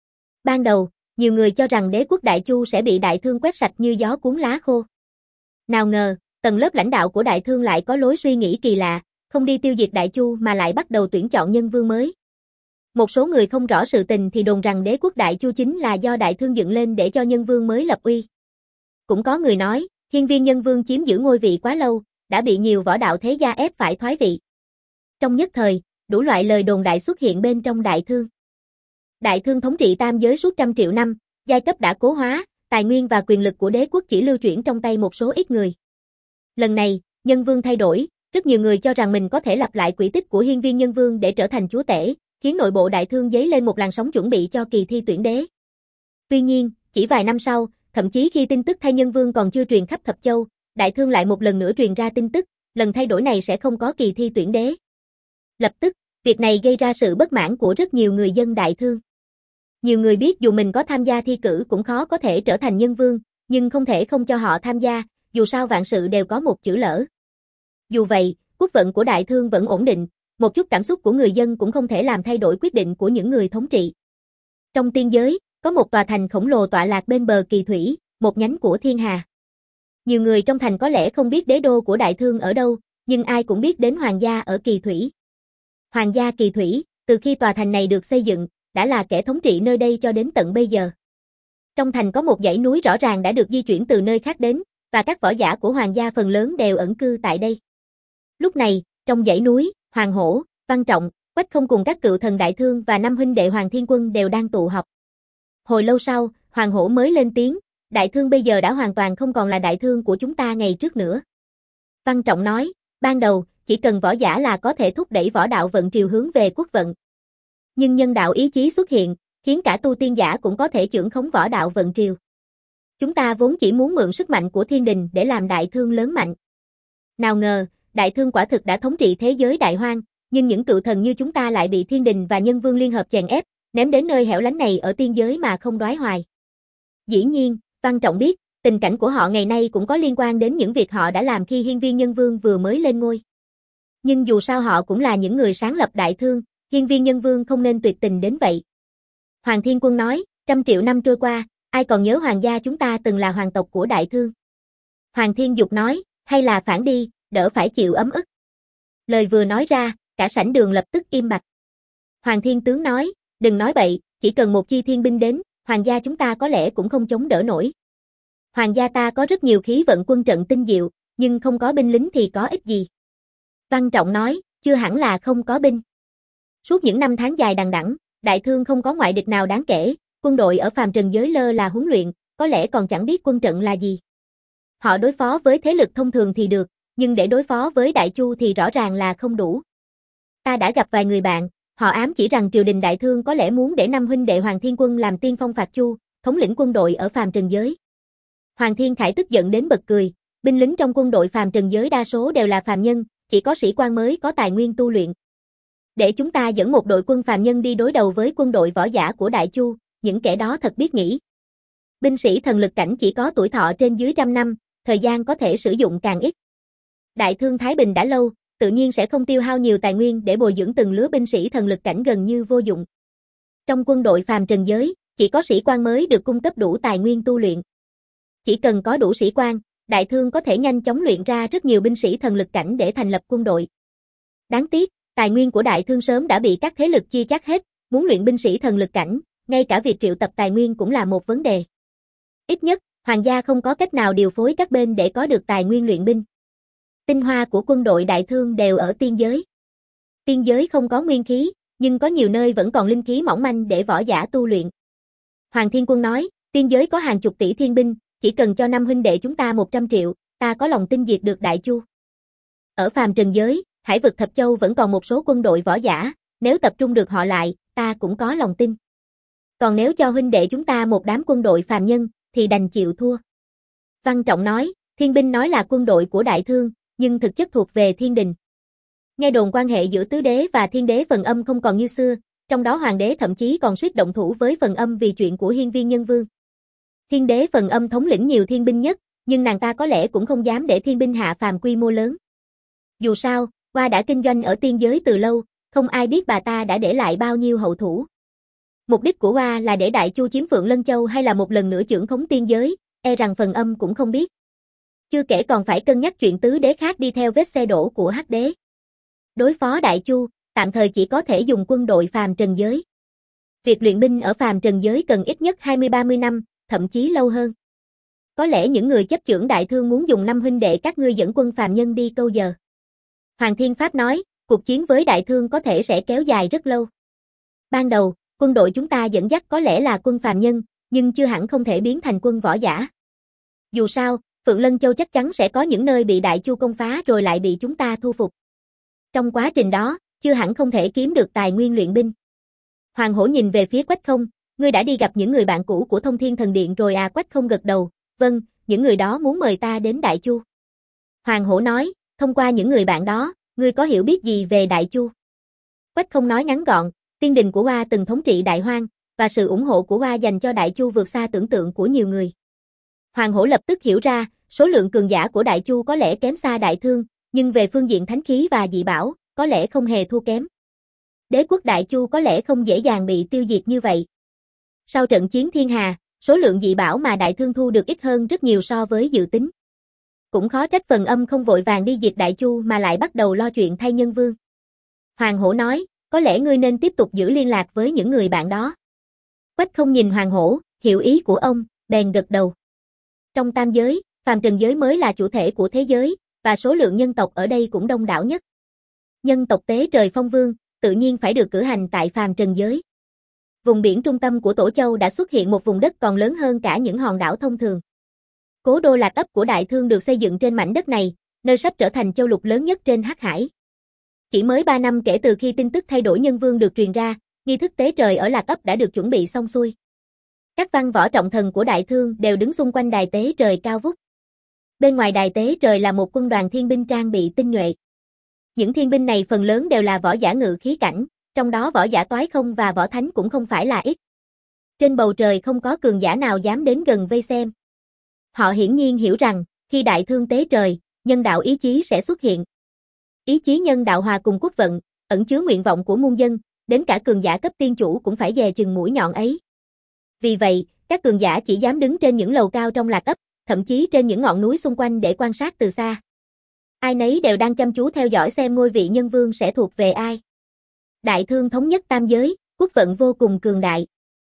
S1: Ban đầu, nhiều người cho rằng đế quốc Đại Chu sẽ bị Đại Thương quét sạch như gió cuốn lá khô. Nào ngờ, tầng lớp lãnh đạo của Đại Thương lại có lối suy nghĩ kỳ lạ, không đi tiêu diệt Đại Chu mà lại bắt đầu tuyển chọn nhân vương mới. Một số người không rõ sự tình thì đồn rằng đế quốc Đại Chu chính là do Đại Thương dựng lên để cho nhân vương mới lập uy. Cũng có người nói, Hiên Viên Nhân Vương chiếm giữ ngôi vị quá lâu, đã bị nhiều võ đạo thế gia ép phải thoái vị. Trong nhất thời, đủ loại lời đồn đại xuất hiện bên trong Đại Thương. Đại Thương thống trị tam giới suốt trăm triệu năm, giai cấp đã cố hóa, tài nguyên và quyền lực của đế quốc chỉ lưu chuyển trong tay một số ít người. Lần này, nhân vương thay đổi, rất nhiều người cho rằng mình có thể lặp lại quỹ tích của Hiên Viên Nhân Vương để trở thành chúa tể, khiến nội bộ Đại Thương dấy lên một làn sóng chuẩn bị cho kỳ thi tuyển đế. Tuy nhiên, chỉ vài năm sau, thậm chí khi tin tức thay nhân vương còn chưa truyền khắp thập châu, Đại Thương lại một lần nữa truyền ra tin tức, lần thay đổi này sẽ không có kỳ thi tuyển đế. Lập tức, việc này gây ra sự bất mãn của rất nhiều người dân Đại Thương. Nhiều người biết dù mình có tham gia thi cử cũng khó có thể trở thành nhân vương, nhưng không thể không cho họ tham gia, dù sao vạn sự đều có một chữ lỡ. Dù vậy, quốc vận của Đại Thương vẫn ổn định, một chút cảm xúc của người dân cũng không thể làm thay đổi quyết định của những người thống trị. Trong tiên giới, có một tòa thành khổng lồ tọa lạc bên bờ Kỳ Thủy, một nhánh của Thiên Hà. Nhiều người trong thành có lẽ không biết đế đô của Đại Thương ở đâu, nhưng ai cũng biết đến Hoàng gia ở Kỳ Thủy. Hoàng gia Kỳ Thủy, từ khi tòa thành này được xây dựng, đã là kẻ thống trị nơi đây cho đến tận bây giờ. Trong thành có một dãy núi rõ ràng đã được di chuyển từ nơi khác đến, và các võ giả của Hoàng gia phần lớn đều ẩn cư tại đây. Lúc này, trong dãy núi, Hoàng Hổ, Văn Trọng, Quách Không cùng các cựu thần Đại Thương và năm huynh đệ Hoàng Thiên Quân đều đang tụ họp. Hồi lâu sau, Hoàng Hổ mới lên tiếng, Đại thương bây giờ đã hoàn toàn không còn là đại thương của chúng ta ngày trước nữa. Văn Trọng nói, ban đầu, chỉ cần võ giả là có thể thúc đẩy võ đạo vận triều hướng về quốc vận. Nhưng nhân đạo ý chí xuất hiện, khiến cả tu tiên giả cũng có thể chưởng khống võ đạo vận triều. Chúng ta vốn chỉ muốn mượn sức mạnh của thiên đình để làm đại thương lớn mạnh. Nào ngờ, đại thương quả thực đã thống trị thế giới đại hoang, nhưng những cựu thần như chúng ta lại bị thiên đình và nhân vương liên hợp chèn ép, ném đến nơi hẻo lánh này ở tiên giới mà không đoái hoài. Dĩ nhiên, Văn Trọng biết, tình cảnh của họ ngày nay cũng có liên quan đến những việc họ đã làm khi hiên viên nhân vương vừa mới lên ngôi. Nhưng dù sao họ cũng là những người sáng lập đại thương, hiên viên nhân vương không nên tuyệt tình đến vậy. Hoàng Thiên Quân nói, trăm triệu năm trôi qua, ai còn nhớ hoàng gia chúng ta từng là hoàng tộc của đại thương. Hoàng Thiên Dục nói, hay là phản đi, đỡ phải chịu ấm ức. Lời vừa nói ra, cả sảnh đường lập tức im bặt. Hoàng Thiên Tướng nói, đừng nói bậy, chỉ cần một chi thiên binh đến, hoàng gia chúng ta có lẽ cũng không chống đỡ nổi. Hoàng gia ta có rất nhiều khí vận quân trận tinh diệu, nhưng không có binh lính thì có ích gì. Văn Trọng nói, chưa hẳn là không có binh. Suốt những năm tháng dài đằng đẵng, đại thương không có ngoại địch nào đáng kể, quân đội ở phàm trần giới lơ là huấn luyện, có lẽ còn chẳng biết quân trận là gì. Họ đối phó với thế lực thông thường thì được, nhưng để đối phó với Đại Chu thì rõ ràng là không đủ. Ta đã gặp vài người bạn, họ ám chỉ rằng triều đình đại thương có lẽ muốn để năm huynh đệ Hoàng Thiên Quân làm tiên phong phạt Chu, thống lĩnh quân đội ở phàm trần giới. Hoàng Thiên Khải tức giận đến bật cười, binh lính trong quân đội phàm trần giới đa số đều là phàm nhân, chỉ có sĩ quan mới có tài nguyên tu luyện. Để chúng ta dẫn một đội quân phàm nhân đi đối đầu với quân đội võ giả của Đại Chu, những kẻ đó thật biết nghĩ. Binh sĩ thần lực cảnh chỉ có tuổi thọ trên dưới trăm năm, thời gian có thể sử dụng càng ít. Đại thương Thái Bình đã lâu, tự nhiên sẽ không tiêu hao nhiều tài nguyên để bồi dưỡng từng lứa binh sĩ thần lực cảnh gần như vô dụng. Trong quân đội phàm trần giới, chỉ có sĩ quan mới được cung cấp đủ tài nguyên tu luyện. Chỉ cần có đủ sĩ quan, đại thương có thể nhanh chóng luyện ra rất nhiều binh sĩ thần lực cảnh để thành lập quân đội. Đáng tiếc, tài nguyên của đại thương sớm đã bị các thế lực chia chác hết, muốn luyện binh sĩ thần lực cảnh, ngay cả việc triệu tập tài nguyên cũng là một vấn đề. Ít nhất, hoàng gia không có cách nào điều phối các bên để có được tài nguyên luyện binh. Tinh hoa của quân đội đại thương đều ở tiên giới. Tiên giới không có nguyên khí, nhưng có nhiều nơi vẫn còn linh khí mỏng manh để võ giả tu luyện. Hoàng Thiên Quân nói, tiên giới có hàng chục tỷ thiên binh, chỉ cần cho năm huynh đệ chúng ta một trăm triệu, ta có lòng tin diệt được Đại Chu. Ở phàm trần giới, hải vực Thập Châu vẫn còn một số quân đội võ giả, nếu tập trung được họ lại, ta cũng có lòng tin. Còn nếu cho huynh đệ chúng ta một đám quân đội phàm nhân, thì đành chịu thua. Văn Trọng nói, thiên binh nói là quân đội của đại thương, nhưng thực chất thuộc về thiên đình. Nghe đồn quan hệ giữa tứ đế và thiên đế Phần Âm không còn như xưa, trong đó hoàng đế thậm chí còn suýt động thủ với Phần Âm vì chuyện của hiên viên nhân vương. Thiên đế Phần Âm thống lĩnh nhiều thiên binh nhất, nhưng nàng ta có lẽ cũng không dám để thiên binh hạ phàm quy mô lớn. Dù sao, Hoa đã kinh doanh ở tiên giới từ lâu, không ai biết bà ta đã để lại bao nhiêu hậu thủ. Mục đích của Hoa là để Đại Chu chiếm Phượng Lân Châu hay là một lần nữa chưởng khống tiên giới, e rằng Phần Âm cũng không biết. Chưa kể còn phải cân nhắc chuyện tứ đế khác đi theo vết xe đổ của Hắc đế. Đối phó Đại Chu, tạm thời chỉ có thể dùng quân đội phàm trần giới. Việc luyện binh ở phàm trần giới cần ít nhất hai mươi ba mươi năm, thậm chí lâu hơn. Có lẽ những người chấp chưởng đại thương muốn dùng năm huynh đệ các ngươi dẫn quân phàm nhân đi câu giờ. Hoàng Thiên Pháp nói, cuộc chiến với đại thương có thể sẽ kéo dài rất lâu. Ban đầu, quân đội chúng ta dẫn dắt có lẽ là quân phàm nhân, nhưng chưa hẳn không thể biến thành quân võ giả. Dù sao, Phượng Lân Châu chắc chắn sẽ có những nơi bị Đại Chu công phá rồi lại bị chúng ta thu phục. Trong quá trình đó, chưa hẳn không thể kiếm được tài nguyên luyện binh. Hoàng Hổ nhìn về phía Quách Không, ngươi đã đi gặp những người bạn cũ của Thông Thiên Thần Điện rồi à? Quách Không gật đầu, vâng, những người đó muốn mời ta đến Đại Chu. Hoàng Hổ nói, thông qua những người bạn đó, ngươi có hiểu biết gì về Đại Chu? Quách Không nói ngắn gọn, tiên đình của Hoa từng thống trị Đại Hoang, và sự ủng hộ của Hoa dành cho Đại Chu vượt xa tưởng tượng của nhiều người. Hoàng Hổ lập tức hiểu ra, số lượng cường giả của Đại Chu có lẽ kém xa Đại Thương, nhưng về phương diện thánh khí và dị bảo, có lẽ không hề thua kém. Đế quốc Đại Chu có lẽ không dễ dàng bị tiêu diệt như vậy. Sau trận chiến Thiên Hà, số lượng dị bảo mà Đại Thương thu được ít hơn rất nhiều so với dự tính. Cũng khó trách Phần Âm không vội vàng đi diệt Đại Chu mà lại bắt đầu lo chuyện thay nhân vương. Hoàng Hổ nói, có lẽ ngươi nên tiếp tục giữ liên lạc với những người bạn đó. Quách Không nhìn Hoàng Hổ, hiểu ý của ông, bèn gật đầu. Trong tam giới, phàm trần giới mới là chủ thể của thế giới, và số lượng nhân tộc ở đây cũng đông đảo nhất. Nhân tộc tế trời phong vương, tự nhiên phải được cử hành tại phàm trần giới. Vùng biển trung tâm của Tổ Châu đã xuất hiện một vùng đất còn lớn hơn cả những hòn đảo thông thường. Cố đô Lạc Ấp của Đại Thương được xây dựng trên mảnh đất này, nơi sắp trở thành châu lục lớn nhất trên Hắc Hải. Chỉ mới ba năm kể từ khi tin tức thay đổi nhân vương được truyền ra, nghi thức tế trời ở Lạc Ấp đã được chuẩn bị xong xuôi. Các văn võ trọng thần của Đại Thương đều đứng xung quanh đài tế trời cao vút. Bên ngoài đài tế trời là một quân đoàn thiên binh trang bị tinh nhuệ. Những thiên binh này phần lớn đều là võ giả ngự khí cảnh, trong đó võ giả toái không và võ thánh cũng không phải là ít. Trên bầu trời không có cường giả nào dám đến gần vây xem. Họ hiển nhiên hiểu rằng, khi Đại Thương tế trời, nhân đạo ý chí sẽ xuất hiện. Ý chí nhân đạo hòa cùng quốc vận, ẩn chứa nguyện vọng của muôn dân, đến cả cường giả cấp tiên chủ cũng phải dè chừng mũi nhọn ấy. Vì vậy, các cường giả chỉ dám đứng trên những lầu cao trong Lạc Ấp, thậm chí trên những ngọn núi xung quanh để quan sát từ xa. Ai nấy đều đang chăm chú theo dõi xem ngôi vị nhân vương sẽ thuộc về ai. Đại Thương thống nhất tam giới, quốc vận vô cùng cường đại.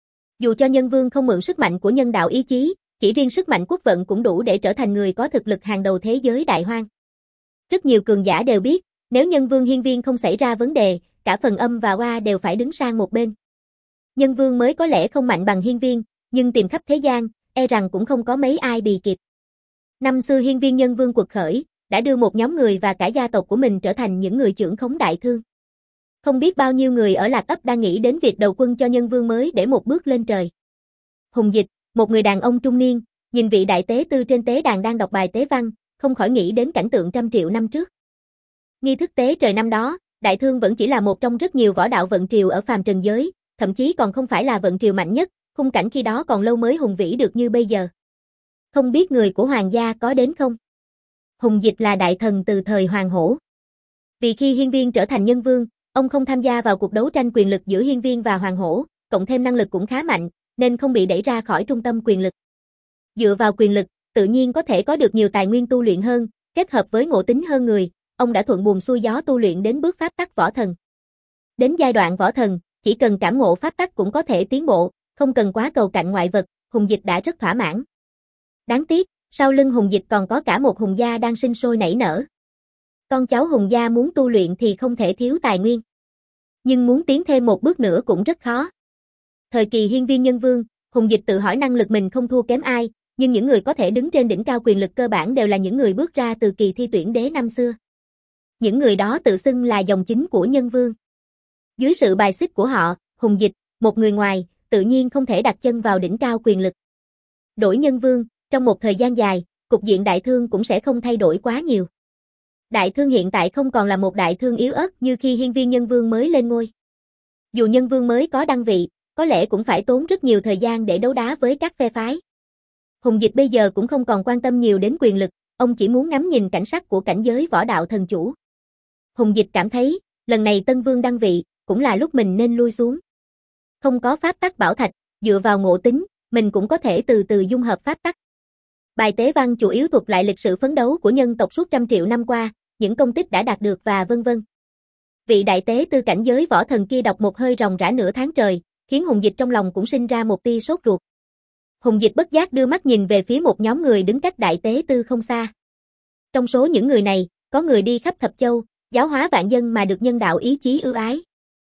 S1: Dù cho nhân vương không mượn sức mạnh của nhân đạo ý chí, chỉ riêng sức mạnh quốc vận cũng đủ để trở thành người có thực lực hàng đầu thế giới đại hoang. Rất nhiều cường giả đều biết, nếu nhân vương hiên viên không xảy ra vấn đề, cả phần âm và oa đều phải đứng sang một bên. Nhân vương mới có lẽ không mạnh bằng hiên viên, nhưng tìm khắp thế gian, e rằng cũng không có mấy ai bì kịp. Năm xưa hiên viên nhân vương quật khởi, đã đưa một nhóm người và cả gia tộc của mình trở thành những người trưởng khống Đại Thương. Không biết bao nhiêu người ở Lạc Ấp đang nghĩ đến việc đầu quân cho nhân vương mới để một bước lên trời. Hùng Dịch, một người đàn ông trung niên, nhìn vị đại tế tư trên tế đàn đang đọc bài tế văn, không khỏi nghĩ đến cảnh tượng trăm triệu năm trước. Nghi thức tế trời năm đó, Đại Thương vẫn chỉ là một trong rất nhiều võ đạo vận triều ở phàm trần giới, thậm chí còn không phải là vận triều mạnh nhất, khung cảnh khi đó còn lâu mới hùng vĩ được như bây giờ. Không biết người của hoàng gia có đến không? Hùng Dịch là đại thần từ thời Hoàng Hổ. Vì khi hiên viên trở thành nhân vương, ông không tham gia vào cuộc đấu tranh quyền lực giữa hiên viên và Hoàng Hổ, cộng thêm năng lực cũng khá mạnh, nên không bị đẩy ra khỏi trung tâm quyền lực. Dựa vào quyền lực, tự nhiên có thể có được nhiều tài nguyên tu luyện hơn, kết hợp với ngộ tính hơn người, ông đã thuận buồm xuôi gió tu luyện đến bước pháp tắc võ thần. Đến giai đoạn võ thần, chỉ cần cảm ngộ pháp tắc cũng có thể tiến bộ, không cần quá cầu cạnh ngoại vật, Hùng Dịch đã rất thỏa mãn. Đáng tiếc, sau lưng Hùng Dịch còn có cả một Hùng gia đang sinh sôi nảy nở. Con cháu Hùng gia muốn tu luyện thì không thể thiếu tài nguyên. Nhưng muốn tiến thêm một bước nữa cũng rất khó. Thời kỳ hiên viên nhân vương, Hùng Dịch tự hỏi năng lực mình không thua kém ai, nhưng những người có thể đứng trên đỉnh cao quyền lực cơ bản đều là những người bước ra từ kỳ thi tuyển đế năm xưa. Những người đó tự xưng là dòng chính của nhân vương. Dưới sự bài xích của họ, Hùng Dịch, một người ngoài, tự nhiên không thể đặt chân vào đỉnh cao quyền lực. Đổi nhân vương, trong một thời gian dài, cục diện Đại Thương cũng sẽ không thay đổi quá nhiều. Đại Thương hiện tại không còn là một Đại Thương yếu ớt như khi hiên viên nhân vương mới lên ngôi. Dù nhân vương mới có đăng vị, có lẽ cũng phải tốn rất nhiều thời gian để đấu đá với các phe phái. Hùng Dịch bây giờ cũng không còn quan tâm nhiều đến quyền lực, ông chỉ muốn ngắm nhìn cảnh sắc của cảnh giới võ đạo thần chủ. Hùng Dịch cảm thấy, lần này Tân Vương đăng vị, cũng là lúc mình nên lui xuống. Không có pháp tắc bảo thạch, dựa vào ngộ tính, mình cũng có thể từ từ dung hợp pháp tắc. Bài tế văn chủ yếu thuật lại lịch sử phấn đấu của nhân tộc suốt trăm triệu năm qua, những công tích đã đạt được và vân vân. Vị đại tế tư cảnh giới võ thần kia đọc một hơi ròng rã nửa tháng trời, khiến Hùng Dịch trong lòng cũng sinh ra một tia sốt ruột. Hùng Dịch bất giác đưa mắt nhìn về phía một nhóm người đứng cách đại tế tư không xa. Trong số những người này, có người đi khắp thập châu, giáo hóa vạn dân mà được nhân đạo ý chí ưu ái.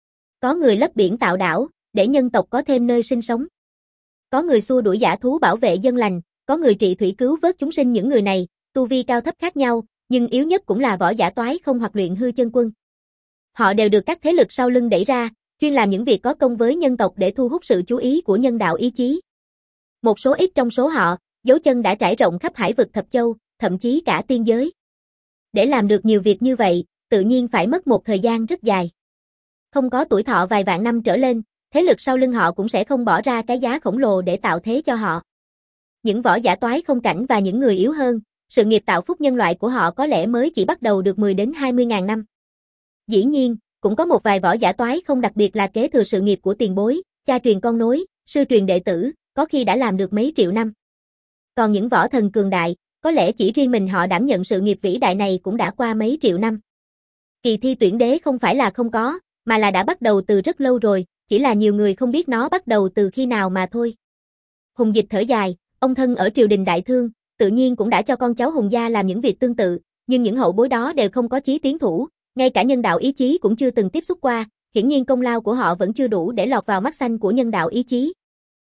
S1: Có người lấp biển tạo đảo, để nhân tộc có thêm nơi sinh sống. Có người xua đuổi dã thú bảo vệ dân lành, có người trị thủy cứu vớt chúng sinh. Những người này, tu vi cao thấp khác nhau, nhưng yếu nhất cũng là võ giả toái không hoặc luyện hư chân quân. Họ đều được các thế lực sau lưng đẩy ra, chuyên làm những việc có công với nhân tộc để thu hút sự chú ý của nhân đạo ý chí. Một số ít trong số họ, dấu chân đã trải rộng khắp hải vực thập châu, thậm chí cả tiên giới. Để làm được nhiều việc như vậy, tự nhiên phải mất một thời gian rất dài. Không có tuổi thọ vài vạn năm trở lên, thế lực sau lưng họ cũng sẽ không bỏ ra cái giá khổng lồ để tạo thế cho họ. Những võ giả toái không cảnh và những người yếu hơn, sự nghiệp tạo phúc nhân loại của họ có lẽ mới chỉ bắt đầu được mười đến hai mươi ngàn năm. Dĩ nhiên, cũng có một vài võ giả toái không đặc biệt là kế thừa sự nghiệp của tiền bối, cha truyền con nối, sư truyền đệ tử, có khi đã làm được mấy triệu năm. Còn những võ thần cường đại, có lẽ chỉ riêng mình họ đảm nhận sự nghiệp vĩ đại này cũng đã qua mấy triệu năm. Kỳ thi tuyển đế không phải là không có, mà là đã bắt đầu từ rất lâu rồi, chỉ là nhiều người không biết nó bắt đầu từ khi nào mà thôi. Hùng Dịch thở dài, ông thân ở triều đình Đại Thương, tự nhiên cũng đã cho con cháu Hùng gia làm những việc tương tự, nhưng những hậu bối đó đều không có chí tiến thủ, ngay cả nhân đạo ý chí cũng chưa từng tiếp xúc qua, hiển nhiên công lao của họ vẫn chưa đủ để lọt vào mắt xanh của nhân đạo ý chí.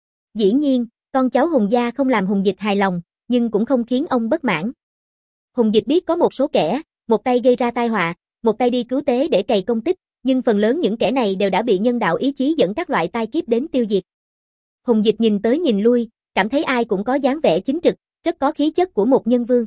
S1: Dĩ nhiên, con cháu Hùng gia không làm Hùng Dịch hài lòng, nhưng cũng không khiến ông bất mãn. Hùng Dịch biết có một số kẻ, một tay gây ra tai họa, một tay đi cứu tế để cày công tích, nhưng phần lớn những kẻ này đều đã bị nhân đạo ý chí dẫn các loại tai kiếp đến tiêu diệt. Hùng Dịch nhìn tới nhìn lui, cảm thấy ai cũng có dáng vẻ chính trực, rất có khí chất của một nhân vương.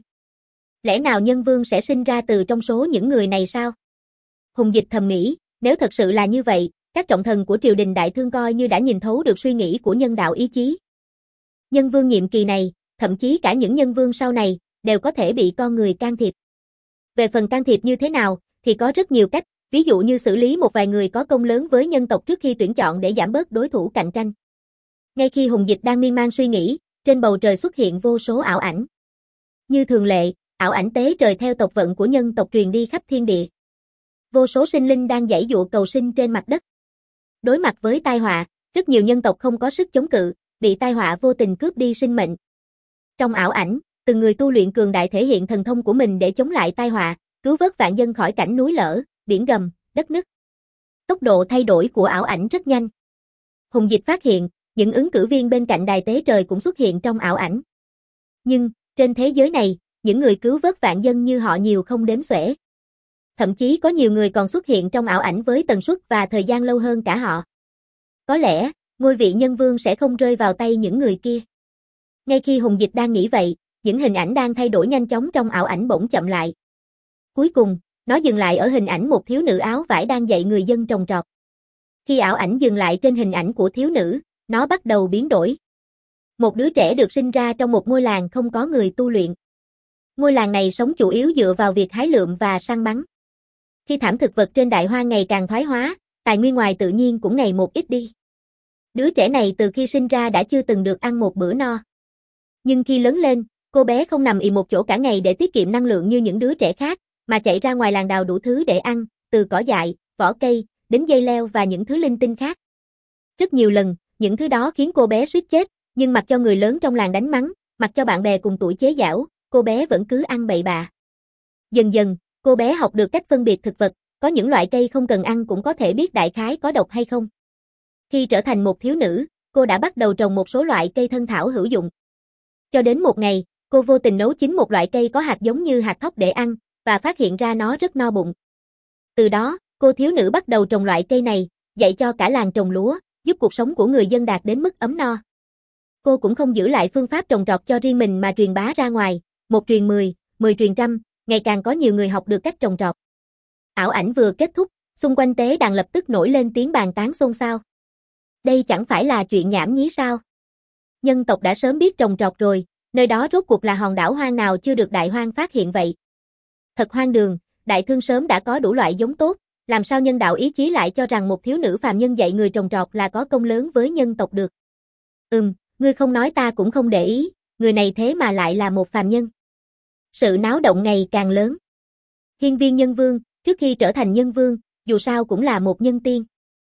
S1: Lẽ nào nhân vương sẽ sinh ra từ trong số những người này sao? Hùng Dịch thầm nghĩ, nếu thật sự là như vậy, các trọng thần của triều đình Đại Thương coi như đã nhìn thấu được suy nghĩ của nhân đạo ý chí. Nhân vương nhiệm kỳ này, thậm chí cả những nhân vương sau này, đều có thể bị con người can thiệp. Về phần can thiệp như thế nào, thì có rất nhiều cách, ví dụ như xử lý một vài người có công lớn với nhân tộc trước khi tuyển chọn để giảm bớt đối thủ cạnh tranh. Ngay khi Hùng Dịch đang miên man suy nghĩ, trên bầu trời xuất hiện vô số ảo ảnh. Như thường lệ, ảo ảnh tế trời theo tộc vận của nhân tộc truyền đi khắp thiên địa. Vô số sinh linh đang giãy giụa cầu sinh trên mặt đất. Đối mặt với tai họa, rất nhiều nhân tộc không có sức chống cự, bị tai họa vô tình cướp đi sinh mệnh. Trong ảo ảnh, từng người tu luyện cường đại thể hiện thần thông của mình để chống lại tai họa, cứu vớt vạn dân khỏi cảnh núi lở, biển gầm, đất nứt. Tốc độ thay đổi của ảo ảnh rất nhanh. Hùng Dịch phát hiện, những ứng cử viên bên cạnh đài tế trời cũng xuất hiện trong ảo ảnh. Nhưng, trên thế giới này, những người cứu vớt vạn dân như họ nhiều không đếm xuể. Thậm chí có nhiều người còn xuất hiện trong ảo ảnh với tần suất và thời gian lâu hơn cả họ. Có lẽ, ngôi vị nhân vương sẽ không rơi vào tay những người kia. Ngay khi Hùng Dịch đang nghĩ vậy, những hình ảnh đang thay đổi nhanh chóng trong ảo ảnh bỗng chậm lại. Cuối cùng, nó dừng lại ở hình ảnh một thiếu nữ áo vải đang dạy người dân trồng trọt. Khi ảo ảnh dừng lại trên hình ảnh của thiếu nữ, nó bắt đầu biến đổi. Một đứa trẻ được sinh ra trong một ngôi làng không có người tu luyện. Ngôi làng này sống chủ yếu dựa vào việc hái lượm và săn bắn. Khi thảm thực vật trên đại hoang ngày càng thoái hóa, tài nguyên ngoài tự nhiên cũng ngày một ít đi. Đứa trẻ này từ khi sinh ra đã chưa từng được ăn một bữa no. Nhưng khi lớn lên, cô bé không nằm ì một chỗ cả ngày để tiết kiệm năng lượng như những đứa trẻ khác, mà chạy ra ngoài làng đào đủ thứ để ăn, từ cỏ dại, vỏ cây, đến dây leo và những thứ linh tinh khác. Rất nhiều lần, những thứ đó khiến cô bé suýt chết, nhưng mặc cho người lớn trong làng đánh mắng, mặc cho bạn bè cùng tuổi chế giễu, cô bé vẫn cứ ăn bậy bạ. Dần dần, cô bé học được cách phân biệt thực vật, có những loại cây không cần ăn cũng có thể biết đại khái có độc hay không. Khi trở thành một thiếu nữ, cô đã bắt đầu trồng một số loại cây thân thảo hữu dụng. Cho đến một ngày, cô vô tình nấu chín một loại cây có hạt giống như hạt thóc để ăn, và phát hiện ra nó rất no bụng. Từ đó, cô thiếu nữ bắt đầu trồng loại cây này, dạy cho cả làng trồng lúa, giúp cuộc sống của người dân đạt đến mức ấm no. Cô cũng không giữ lại phương pháp trồng trọt cho riêng mình mà truyền bá ra ngoài, một truyền mười, mười truyền trăm, ngày càng có nhiều người học được cách trồng trọt. Ảo ảnh vừa kết thúc, xung quanh tế đàn lập tức nổi lên tiếng bàn tán xôn xao. Đây chẳng phải là chuyện nhảm nhí sao? Nhân tộc đã sớm biết trồng trọt rồi, nơi đó rốt cuộc là hòn đảo hoang nào chưa được Đại Hoang phát hiện vậy? Thật hoang đường, Đại Thương sớm đã có đủ loại giống tốt, làm sao nhân đạo ý chí lại cho rằng một thiếu nữ phàm nhân dạy người trồng trọt là có công lớn với nhân tộc được? Ừm, ngươi không nói ta cũng không để ý, người này thế mà lại là một phàm nhân. Sự náo động ngày càng lớn. Hiên viên nhân vương, trước khi trở thành nhân vương, dù sao cũng là một nhân tiên.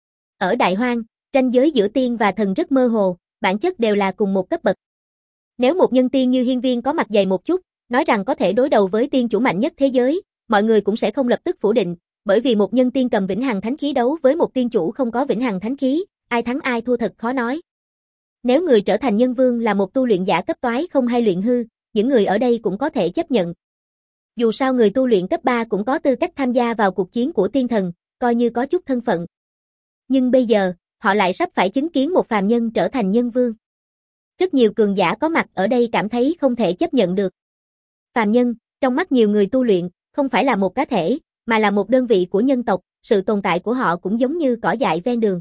S1: Ở Đại Hoang, ranh giới giữa tiên và thần rất mơ hồ, bản chất đều là cùng một cấp bậc. Nếu một nhân tiên như hiên viên có mặt dày một chút, nói rằng có thể đối đầu với tiên chủ mạnh nhất thế giới, mọi người cũng sẽ không lập tức phủ định, bởi vì một nhân tiên cầm vĩnh hằng thánh khí đấu với một tiên chủ không có vĩnh hằng thánh khí, ai thắng ai thua thật khó nói. Nếu người trở thành nhân vương là một tu luyện giả cấp toái không hay luyện hư, những người ở đây cũng có thể chấp nhận. Dù sao người tu luyện cấp ba cũng có tư cách tham gia vào cuộc chiến của tiên thần, coi như có chút thân phận. Nhưng bây giờ, họ lại sắp phải chứng kiến một phàm nhân trở thành nhân vương. Rất nhiều cường giả có mặt ở đây cảm thấy không thể chấp nhận được. Phàm nhân, trong mắt nhiều người tu luyện, không phải là một cá thể, mà là một đơn vị của nhân tộc, sự tồn tại của họ cũng giống như cỏ dại ven đường.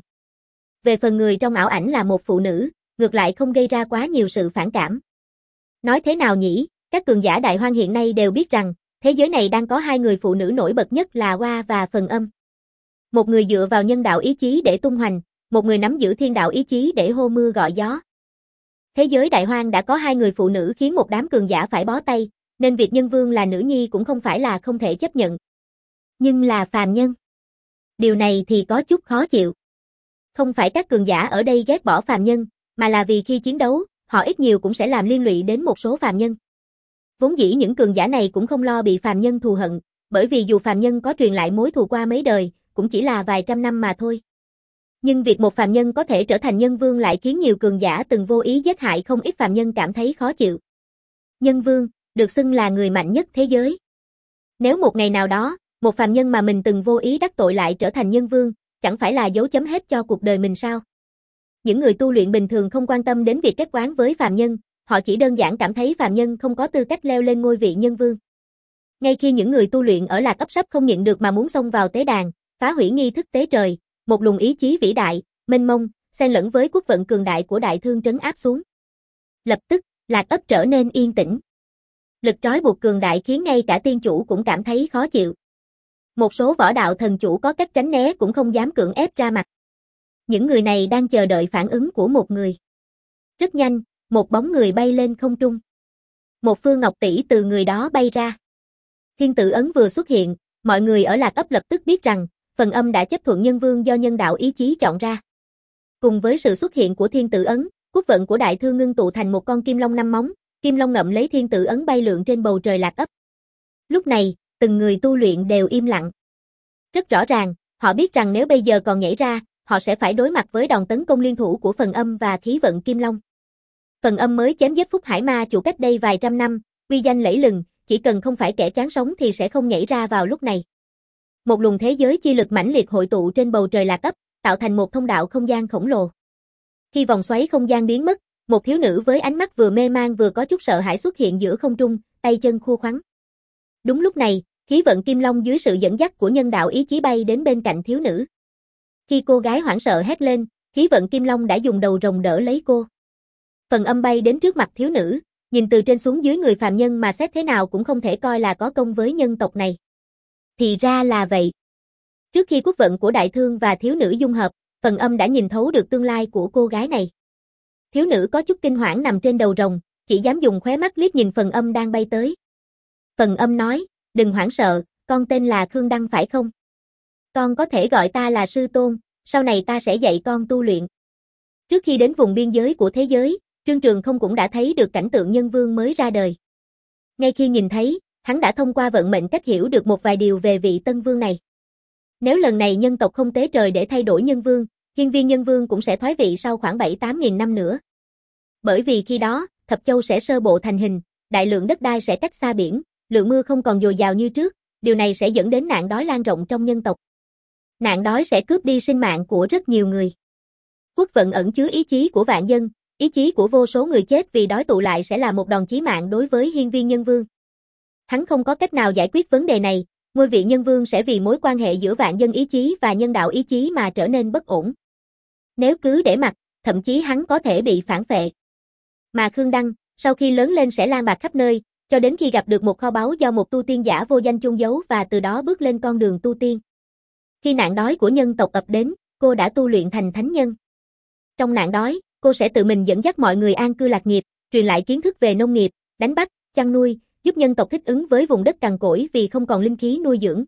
S1: Về phần người trong ảo ảnh là một phụ nữ, ngược lại không gây ra quá nhiều sự phản cảm. Nói thế nào nhỉ, các cường giả Đại Hoang hiện nay đều biết rằng, thế giới này đang có hai người phụ nữ nổi bật nhất là Hoa và Phần Âm. Một người dựa vào nhân đạo ý chí để tung hoành, một người nắm giữ thiên đạo ý chí để hô mưa gọi gió. Thế giới Đại Hoang đã có hai người phụ nữ khiến một đám cường giả phải bó tay, nên việc nhân vương là nữ nhi cũng không phải là không thể chấp nhận. Nhưng là phàm nhân. Điều này thì có chút khó chịu. Không phải các cường giả ở đây ghét bỏ phàm nhân, mà là vì khi chiến đấu, họ ít nhiều cũng sẽ làm liên lụy đến một số phàm nhân. Vốn dĩ những cường giả này cũng không lo bị phàm nhân thù hận, bởi vì dù phàm nhân có truyền lại mối thù qua mấy đời, cũng chỉ là vài trăm năm mà thôi. Nhưng việc một phàm nhân có thể trở thành nhân vương lại khiến nhiều cường giả từng vô ý giết hại không ít phàm nhân cảm thấy khó chịu. Nhân vương, được xưng là người mạnh nhất thế giới. Nếu một ngày nào đó, một phàm nhân mà mình từng vô ý đắc tội lại trở thành nhân vương, chẳng phải là dấu chấm hết cho cuộc đời mình sao? Những người tu luyện bình thường không quan tâm đến việc kết oán với phàm nhân, họ chỉ đơn giản cảm thấy phàm nhân không có tư cách leo lên ngôi vị nhân vương. Ngay khi những người tu luyện ở Lạc Ấp sắp không nhịn được mà muốn xông vào tế đàn, phá hủy nghi thức tế trời, một luồng ý chí vĩ đại, mênh mông, xen lẫn với quốc vận cường đại của Đại Thương trấn áp xuống. Lập tức, Lạc Ấp trở nên yên tĩnh. Lực trói buộc cường đại khiến ngay cả tiên chủ cũng cảm thấy khó chịu. Một số võ đạo thần chủ có cách tránh né cũng không dám cưỡng ép ra mặt. Những người này đang chờ đợi phản ứng của một người. Rất nhanh, một bóng người bay lên không trung. Một phương ngọc tỷ từ người đó bay ra. Thiên tử ấn vừa xuất hiện, mọi người ở Lạc Ấp lập tức biết rằng, Phần Âm đã chấp thuận nhân vương do nhân đạo ý chí chọn ra. Cùng với sự xuất hiện của thiên tử ấn, quốc vận của Đại Thương ngưng tụ thành một con kim long năm móng, kim long ngậm lấy thiên tử ấn bay lượn trên bầu trời Lạc Ấp. Lúc này, từng người tu luyện đều im lặng. Rất rõ ràng, họ biết rằng nếu bây giờ còn nhảy ra, họ sẽ phải đối mặt với đòn tấn công liên thủ của Phần Âm và khí vận kim long. Phần Âm mới chém giết Phúc Hải Ma chủ cách đây vài trăm năm, uy danh lẫy lừng, chỉ cần không phải kẻ chán sống thì sẽ không nhảy ra vào lúc này. Một luồng thế giới chi lực mãnh liệt hội tụ trên bầu trời Lạc Ấp, tạo thành một thông đạo không gian khổng lồ. Khi vòng xoáy không gian biến mất, một thiếu nữ với ánh mắt vừa mê man vừa có chút sợ hãi xuất hiện giữa không trung, tay chân khua khoắn. Đúng lúc này, khí vận kim long dưới sự dẫn dắt của nhân đạo ý chí bay đến bên cạnh thiếu nữ. Khi cô gái hoảng sợ hét lên, khí vận kim long đã dùng đầu rồng đỡ lấy cô. Phần Âm bay đến trước mặt thiếu nữ, nhìn từ trên xuống dưới người phàm nhân mà xét thế nào cũng không thể coi là có công với nhân tộc này. Thì ra là vậy. Trước khi quốc vận của Đại Thương và thiếu nữ dung hợp, Phần Âm đã nhìn thấu được tương lai của cô gái này. Thiếu nữ có chút kinh hoảng nằm trên đầu rồng, chỉ dám dùng khóe mắt liếc nhìn Phần Âm đang bay tới. Phần Âm nói, đừng hoảng sợ, con tên là Khương Đăng phải không? Con có thể gọi ta là sư tôn, sau này ta sẽ dạy con tu luyện. Trước khi đến vùng biên giới của thế giới, Trương Trường Không cũng đã thấy được cảnh tượng nhân vương mới ra đời. Ngay khi nhìn thấy, hắn đã thông qua vận mệnh cách hiểu được một vài điều về vị tân vương này. Nếu lần này nhân tộc không tế trời để thay đổi nhân vương, hiên viên nhân vương cũng sẽ thoái vị sau khoảng bảy tám nghìn năm nữa. Bởi vì khi đó, Thập Châu sẽ sơ bộ thành hình, đại lượng đất đai sẽ cách xa biển, lượng mưa không còn dồi dào như trước, điều này sẽ dẫn đến nạn đói lan rộng trong nhân tộc. Nạn đói sẽ cướp đi sinh mạng của rất nhiều người. Quốc vận ẩn chứa ý chí của vạn dân, ý chí của vô số người chết vì đói tụ lại sẽ là một đòn chí mạng đối với hiên viên nhân vương. Hắn không có cách nào giải quyết vấn đề này, ngôi vị nhân vương sẽ vì mối quan hệ giữa vạn dân ý chí và nhân đạo ý chí mà trở nên bất ổn. Nếu cứ để mặc, thậm chí hắn có thể bị phản phệ. Mà Khương Đăng, sau khi lớn lên sẽ lang bạc khắp nơi, cho đến khi gặp được một kho báu do một tu tiên giả vô danh chôn giấu và từ đó bước lên con đường tu tiên. Khi nạn đói của nhân tộc ập đến, cô đã tu luyện thành thánh nhân. Trong nạn đói, cô sẽ tự mình dẫn dắt mọi người an cư lạc nghiệp, truyền lại kiến thức về nông nghiệp, đánh bắt, chăn nuôi, giúp nhân tộc thích ứng với vùng đất cằn cỗi vì không còn linh khí nuôi dưỡng.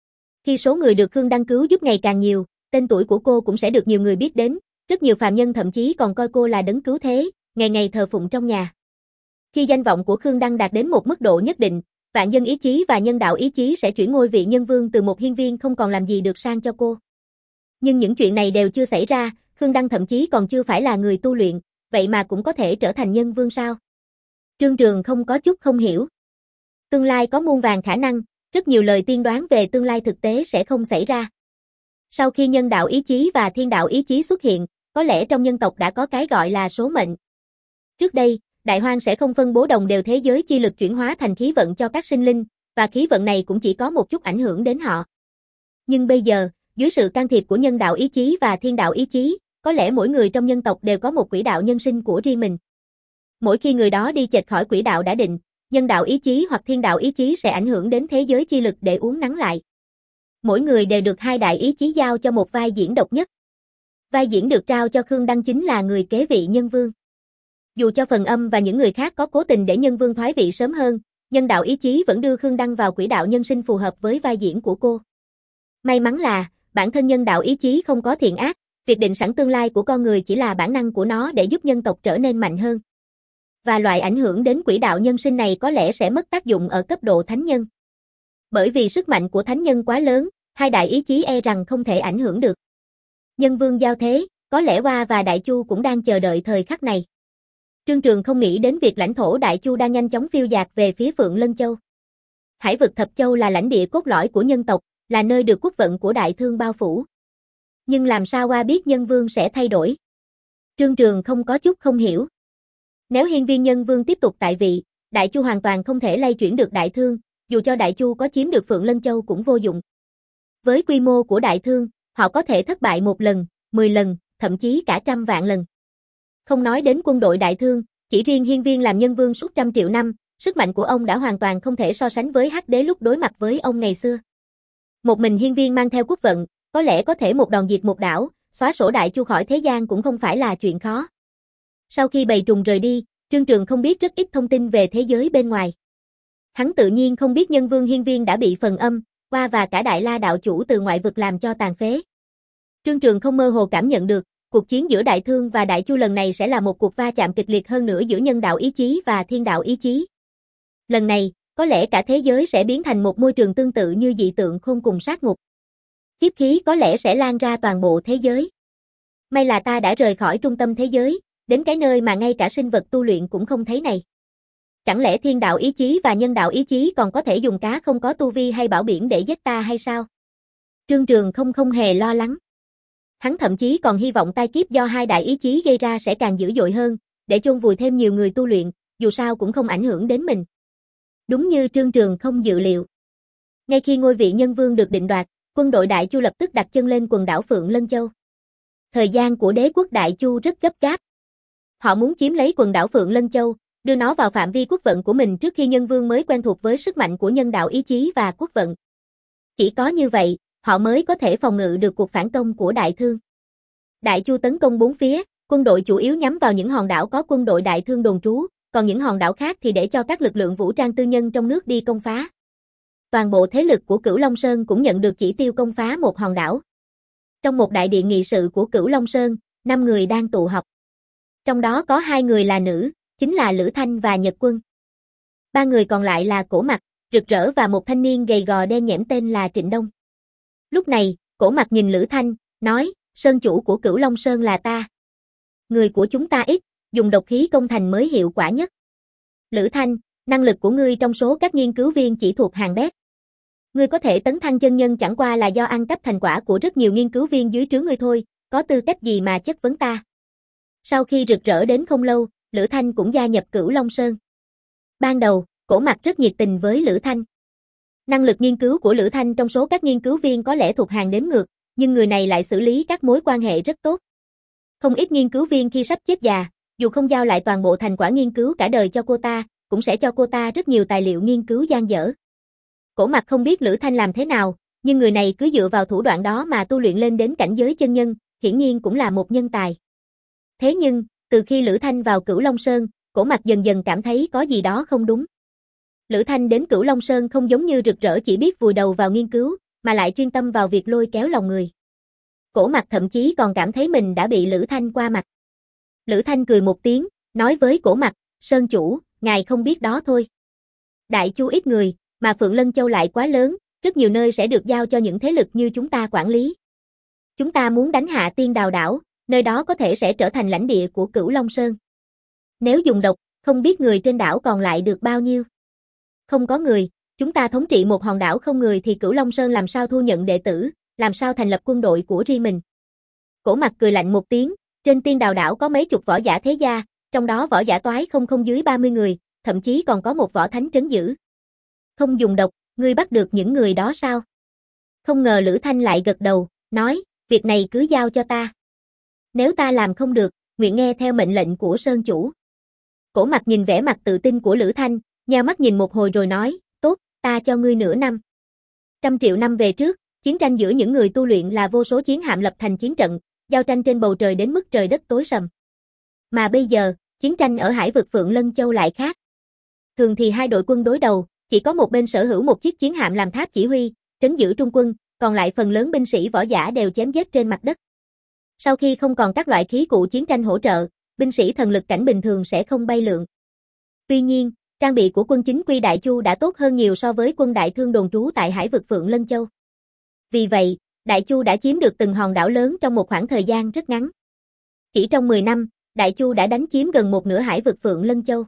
S1: Khi số người được Khương Đăng cứu giúp ngày càng nhiều, tên tuổi của cô cũng sẽ được nhiều người biết đến, rất nhiều phàm nhân thậm chí còn coi cô là đấng cứu thế, ngày ngày thờ phụng trong nhà. Khi danh vọng của Khương Đăng đạt đến một mức độ nhất định, vạn dân ý chí và nhân đạo ý chí sẽ chuyển ngôi vị nhân vương từ một hiên viên không còn làm gì được sang cho cô. Nhưng những chuyện này đều chưa xảy ra, Khương Đăng thậm chí còn chưa phải là người tu luyện, vậy mà cũng có thể trở thành nhân vương sao? Trương Trường không có chút không hiểu. Tương lai có muôn vàn khả năng, rất nhiều lời tiên đoán về tương lai thực tế sẽ không xảy ra. Sau khi nhân đạo ý chí và thiên đạo ý chí xuất hiện, có lẽ trong nhân tộc đã có cái gọi là số mệnh. Trước đây, Đại Hoang sẽ không phân bố đồng đều thế giới chi lực chuyển hóa thành khí vận cho các sinh linh, và khí vận này cũng chỉ có một chút ảnh hưởng đến họ. Nhưng bây giờ, dưới sự can thiệp của nhân đạo ý chí và thiên đạo ý chí, có lẽ mỗi người trong nhân tộc đều có một quỹ đạo nhân sinh của riêng mình. Mỗi khi người đó đi chệch khỏi quỹ đạo đã định, nhân đạo ý chí hoặc thiên đạo ý chí sẽ ảnh hưởng đến thế giới chi lực để uốn nắn lại. Mỗi người đều được hai đại ý chí giao cho một vai diễn độc nhất. Vai diễn được trao cho Khương Đăng chính là người kế vị nhân vương. Dù cho Phần Âm và những người khác có cố tình để nhân vương thoái vị sớm hơn, nhân đạo ý chí vẫn đưa Khương Đăng vào quỹ đạo nhân sinh phù hợp với vai diễn của cô. May mắn là, bản thân nhân đạo ý chí không có thiện ác, việc định sẵn tương lai của con người chỉ là bản năng của nó để giúp nhân tộc trở nên mạnh hơn. Và loại ảnh hưởng đến quỹ đạo nhân sinh này có lẽ sẽ mất tác dụng ở cấp độ thánh nhân. Bởi vì sức mạnh của thánh nhân quá lớn, hai đại ý chí e rằng không thể ảnh hưởng được. Nhân vương giao thế, có lẽ Hoa và Đại Chu cũng đang chờ đợi thời khắc này. Trương Trường không nghĩ đến việc lãnh thổ Đại Chu đang nhanh chóng phiêu dạt về phía Phượng Lân Châu. Hải vực Thập Châu là lãnh địa cốt lõi của nhân tộc, là nơi được quốc vận của Đại Thương bao phủ. Nhưng làm sao Hoa biết nhân vương sẽ thay đổi? Trương Trường không có chút không hiểu. Nếu hiên viên nhân vương tiếp tục tại vị, Đại Chu hoàn toàn không thể lay chuyển được Đại Thương, dù cho Đại Chu có chiếm được Phượng Lân Châu cũng vô dụng. Với quy mô của Đại Thương, họ có thể thất bại một lần, mười lần, thậm chí cả trăm vạn lần. Không nói đến quân đội Đại Thương, chỉ riêng hiên viên làm nhân vương suốt trăm triệu năm, sức mạnh của ông đã hoàn toàn không thể so sánh với Hắc Đế lúc đối mặt với ông ngày xưa. Một mình hiên viên mang theo quốc vận, có lẽ có thể một đòn diệt một đảo, xóa sổ Đại Chu khỏi thế gian cũng không phải là chuyện khó. Sau khi bầy trùng rời đi, Trương Trường không biết rất ít thông tin về thế giới bên ngoài. Hắn tự nhiên không biết nhân vương hiên viên đã bị phần âm, Hoa và cả Đại La đạo chủ từ ngoại vực làm cho tàn phế. Trương Trường không mơ hồ cảm nhận được, cuộc chiến giữa Đại Thương và Đại Chu lần này sẽ là một cuộc va chạm kịch liệt hơn nữa giữa nhân đạo ý chí và thiên đạo ý chí. Lần này, có lẽ cả thế giới sẽ biến thành một môi trường tương tự như dị tượng khôn cùng sát ngục. Kiếp khí có lẽ sẽ lan ra toàn bộ thế giới. May là ta đã rời khỏi trung tâm thế giới, đến cái nơi mà ngay cả sinh vật tu luyện cũng không thấy này. Chẳng lẽ thiên đạo ý chí và nhân đạo ý chí còn có thể dùng cá không có tu vi hay bảo biển để giết ta hay sao? Trương Trường không không hề lo lắng. Hắn thậm chí còn hy vọng tai kiếp do hai đại ý chí gây ra sẽ càng dữ dội hơn, để chôn vùi thêm nhiều người tu luyện, dù sao cũng không ảnh hưởng đến mình. Đúng như Trương Trường không dự liệu. Ngay khi ngôi vị nhân vương được định đoạt, quân đội Đại Chu lập tức đặt chân lên quần đảo Phượng Lân Châu. Thời gian của đế quốc Đại Chu rất gấp gáp. Họ muốn chiếm lấy quần đảo Phượng Lân Châu, đưa nó vào phạm vi quốc vận của mình trước khi nhân vương mới quen thuộc với sức mạnh của nhân đạo ý chí và quốc vận. Chỉ có như vậy, họ mới có thể phòng ngự được cuộc phản công của Đại Thương. Đại Chu tấn công bốn phía, quân đội chủ yếu nhắm vào những hòn đảo có quân đội Đại Thương đồn trú, còn những hòn đảo khác thì để cho các lực lượng vũ trang tư nhân trong nước đi công phá. Toàn bộ thế lực của Cửu Long Sơn cũng nhận được chỉ tiêu công phá một hòn đảo. Trong một đại điện nghị sự của Cửu Long Sơn, năm người đang tụ họp. Trong đó có hai người là nữ, chính là Lữ Thanh và Nhật Quân. Ba người còn lại là Cổ Mặc, Rực Rỡ và một thanh niên gầy gò đen nhẽm tên là Trịnh Đông. Lúc này, Cổ Mặc nhìn Lữ Thanh, nói, Sơn chủ của Cửu Long Sơn là ta. Người của chúng ta ít, dùng độc khí công thành mới hiệu quả nhất. Lữ Thanh, năng lực của ngươi trong số các nghiên cứu viên chỉ thuộc hàng bét. Ngươi có thể tấn thăng chân nhân chẳng qua là do ăn cắp thành quả của rất nhiều nghiên cứu viên dưới trướng ngươi thôi, có tư cách gì mà chất vấn ta. Sau khi Rực Rỡ đến không lâu, Lữ Thanh cũng gia nhập Cửu Long Sơn. Ban đầu, Cổ Mặc rất nhiệt tình với Lữ Thanh. Năng lực nghiên cứu của Lữ Thanh trong số các nghiên cứu viên có lẽ thuộc hàng đếm ngược, nhưng người này lại xử lý các mối quan hệ rất tốt. Không ít nghiên cứu viên khi sắp chết già, dù không giao lại toàn bộ thành quả nghiên cứu cả đời cho cô ta, cũng sẽ cho cô ta rất nhiều tài liệu nghiên cứu dang dở. Cổ Mặc không biết Lữ Thanh làm thế nào, nhưng người này cứ dựa vào thủ đoạn đó mà tu luyện lên đến cảnh giới chân nhân, hiển nhiên cũng là một nhân tài. Thế nhưng, từ khi Lữ Thanh vào Cửu Long Sơn, Cổ Mặc dần dần cảm thấy có gì đó không đúng. Lữ Thanh đến Cửu Long Sơn không giống như Rực Rỡ chỉ biết vùi đầu vào nghiên cứu, mà lại chuyên tâm vào việc lôi kéo lòng người. Cổ Mặc thậm chí còn cảm thấy mình đã bị Lữ Thanh qua mặt. Lữ Thanh cười một tiếng, nói với Cổ Mặc, Sơn chủ, ngài không biết đó thôi. Đại Chu ít người, mà Phượng Lân Châu lại quá lớn, rất nhiều nơi sẽ được giao cho những thế lực như chúng ta quản lý. Chúng ta muốn đánh hạ Tiên Đào đảo, nơi đó có thể sẽ trở thành lãnh địa của Cửu Long Sơn. Nếu dùng độc, không biết người trên đảo còn lại được bao nhiêu. Không có người, chúng ta thống trị một hòn đảo không người thì Cửu Long Sơn làm sao thu nhận đệ tử, làm sao thành lập quân đội của riêng mình. Cổ Mặc cười lạnh một tiếng, trên Tiên Đào đảo có mấy chục võ giả thế gia, trong đó võ giả toái không không dưới ba mươi người, thậm chí còn có một võ thánh trấn giữ. Không dùng độc, ngươi bắt được những người đó sao? Không ngờ Lữ Thanh lại gật đầu, nói, việc này cứ giao cho ta. Nếu ta làm không được, nguyện nghe theo mệnh lệnh của Sơn chủ. Cổ Mặc nhìn vẻ mặt tự tin của Lữ Thanh, nheo mắt nhìn một hồi rồi nói, tốt, ta cho ngươi nửa năm. Trăm triệu năm về trước, chiến tranh giữa những người tu luyện là vô số chiến hạm lập thành chiến trận, giao tranh trên bầu trời đến mức trời đất tối sầm. Mà bây giờ, chiến tranh ở hải vực Phượng Lân Châu lại khác. Thường thì hai đội quân đối đầu, chỉ có một bên sở hữu một chiếc chiến hạm làm tháp chỉ huy, trấn giữ trung quân, còn lại phần lớn binh sĩ võ giả đều chém giết trên mặt đất. Sau khi không còn các loại khí cụ chiến tranh hỗ trợ, binh sĩ thần lực cảnh bình thường sẽ không bay lượn. Tuy nhiên, trang bị của quân chính quy Đại Chu đã tốt hơn nhiều so với quân Đại Thương đồn trú tại hải vực Phượng Lân Châu. Vì vậy, Đại Chu đã chiếm được từng hòn đảo lớn trong một khoảng thời gian rất ngắn. Chỉ trong mười năm, Đại Chu đã đánh chiếm gần một nửa hải vực Phượng Lân Châu.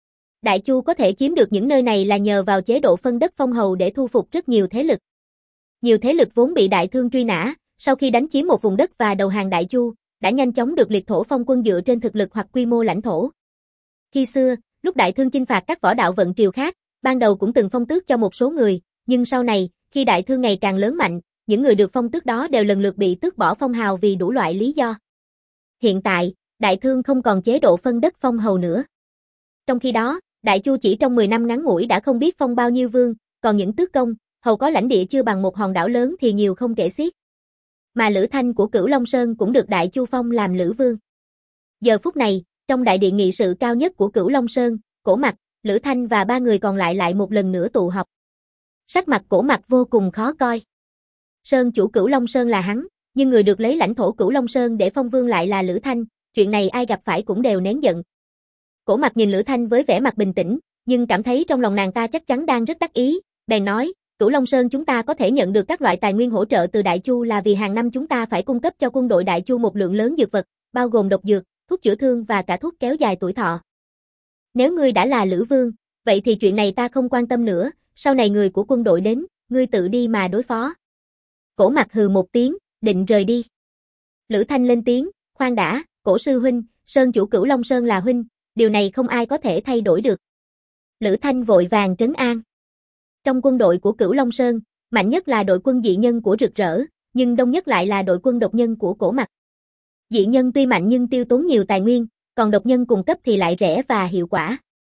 S1: Đại Chu có thể chiếm được những nơi này là nhờ vào chế độ phân đất phong hầu để thu phục rất nhiều thế lực. Nhiều thế lực vốn bị Đại Thương truy nã, sau khi đánh chiếm một vùng đất và đầu hàng Đại Chu, đã nhanh chóng được liệt thổ phong quân dựa trên thực lực hoặc quy mô lãnh thổ. Khi xưa, lúc Đại Thương chinh phạt các võ đạo vận triều khác, ban đầu cũng từng phong tước cho một số người, nhưng sau này, khi Đại Thương ngày càng lớn mạnh, những người được phong tước đó đều lần lượt bị tước bỏ phong hào vì đủ loại lý do. Hiện tại, Đại Thương không còn chế độ phân đất phong hầu nữa. Trong khi đó, Đại Chu chỉ trong mười năm ngắn ngủi đã không biết phong bao nhiêu vương, còn những tước công, hầu có lãnh địa chưa bằng một hòn đảo lớn thì nhiều không kể xiết. Mà Lữ Thanh của Cửu Long Sơn cũng được Đại Chu phong làm Lữ Vương. Giờ phút này, trong đại điện nghị sự cao nhất của Cửu Long Sơn, Cổ Mặc, Lữ Thanh và ba người còn lại lại một lần nữa tụ họp. Sắc mặt Cổ Mặc vô cùng khó coi. Sơn chủ Cửu Long Sơn là hắn, nhưng người được lấy lãnh thổ Cửu Long Sơn để phong vương lại là Lữ Thanh, chuyện này ai gặp phải cũng đều nén giận. Cổ Mặc nhìn Lữ Thanh với vẻ mặt bình tĩnh, nhưng cảm thấy trong lòng nàng ta chắc chắn đang rất đắc ý, bèn nói, Cửu Long Sơn chúng ta có thể nhận được các loại tài nguyên hỗ trợ từ Đại Chu là vì hàng năm chúng ta phải cung cấp cho quân đội Đại Chu một lượng lớn dược vật, bao gồm độc dược, thuốc chữa thương và cả thuốc kéo dài tuổi thọ. Nếu ngươi đã là Lữ Vương, vậy thì chuyện này ta không quan tâm nữa, sau này người của quân đội đến, ngươi tự đi mà đối phó. Cổ Mặc hừ một tiếng, định rời đi. Lữ Thanh lên tiếng, khoan đã, Cổ sư huynh, Sơn chủ Cửu Long Sơn là huynh, điều này không ai có thể thay đổi được. Lữ Thanh vội vàng trấn an. Trong quân đội của Cửu Long Sơn, mạnh nhất là đội quân dị nhân của Rực Rỡ, nhưng đông nhất lại là đội quân độc nhân của Cổ Mặc. Dị nhân tuy mạnh nhưng tiêu tốn nhiều tài nguyên, còn độc nhân cùng cấp thì lại rẻ và hiệu quả.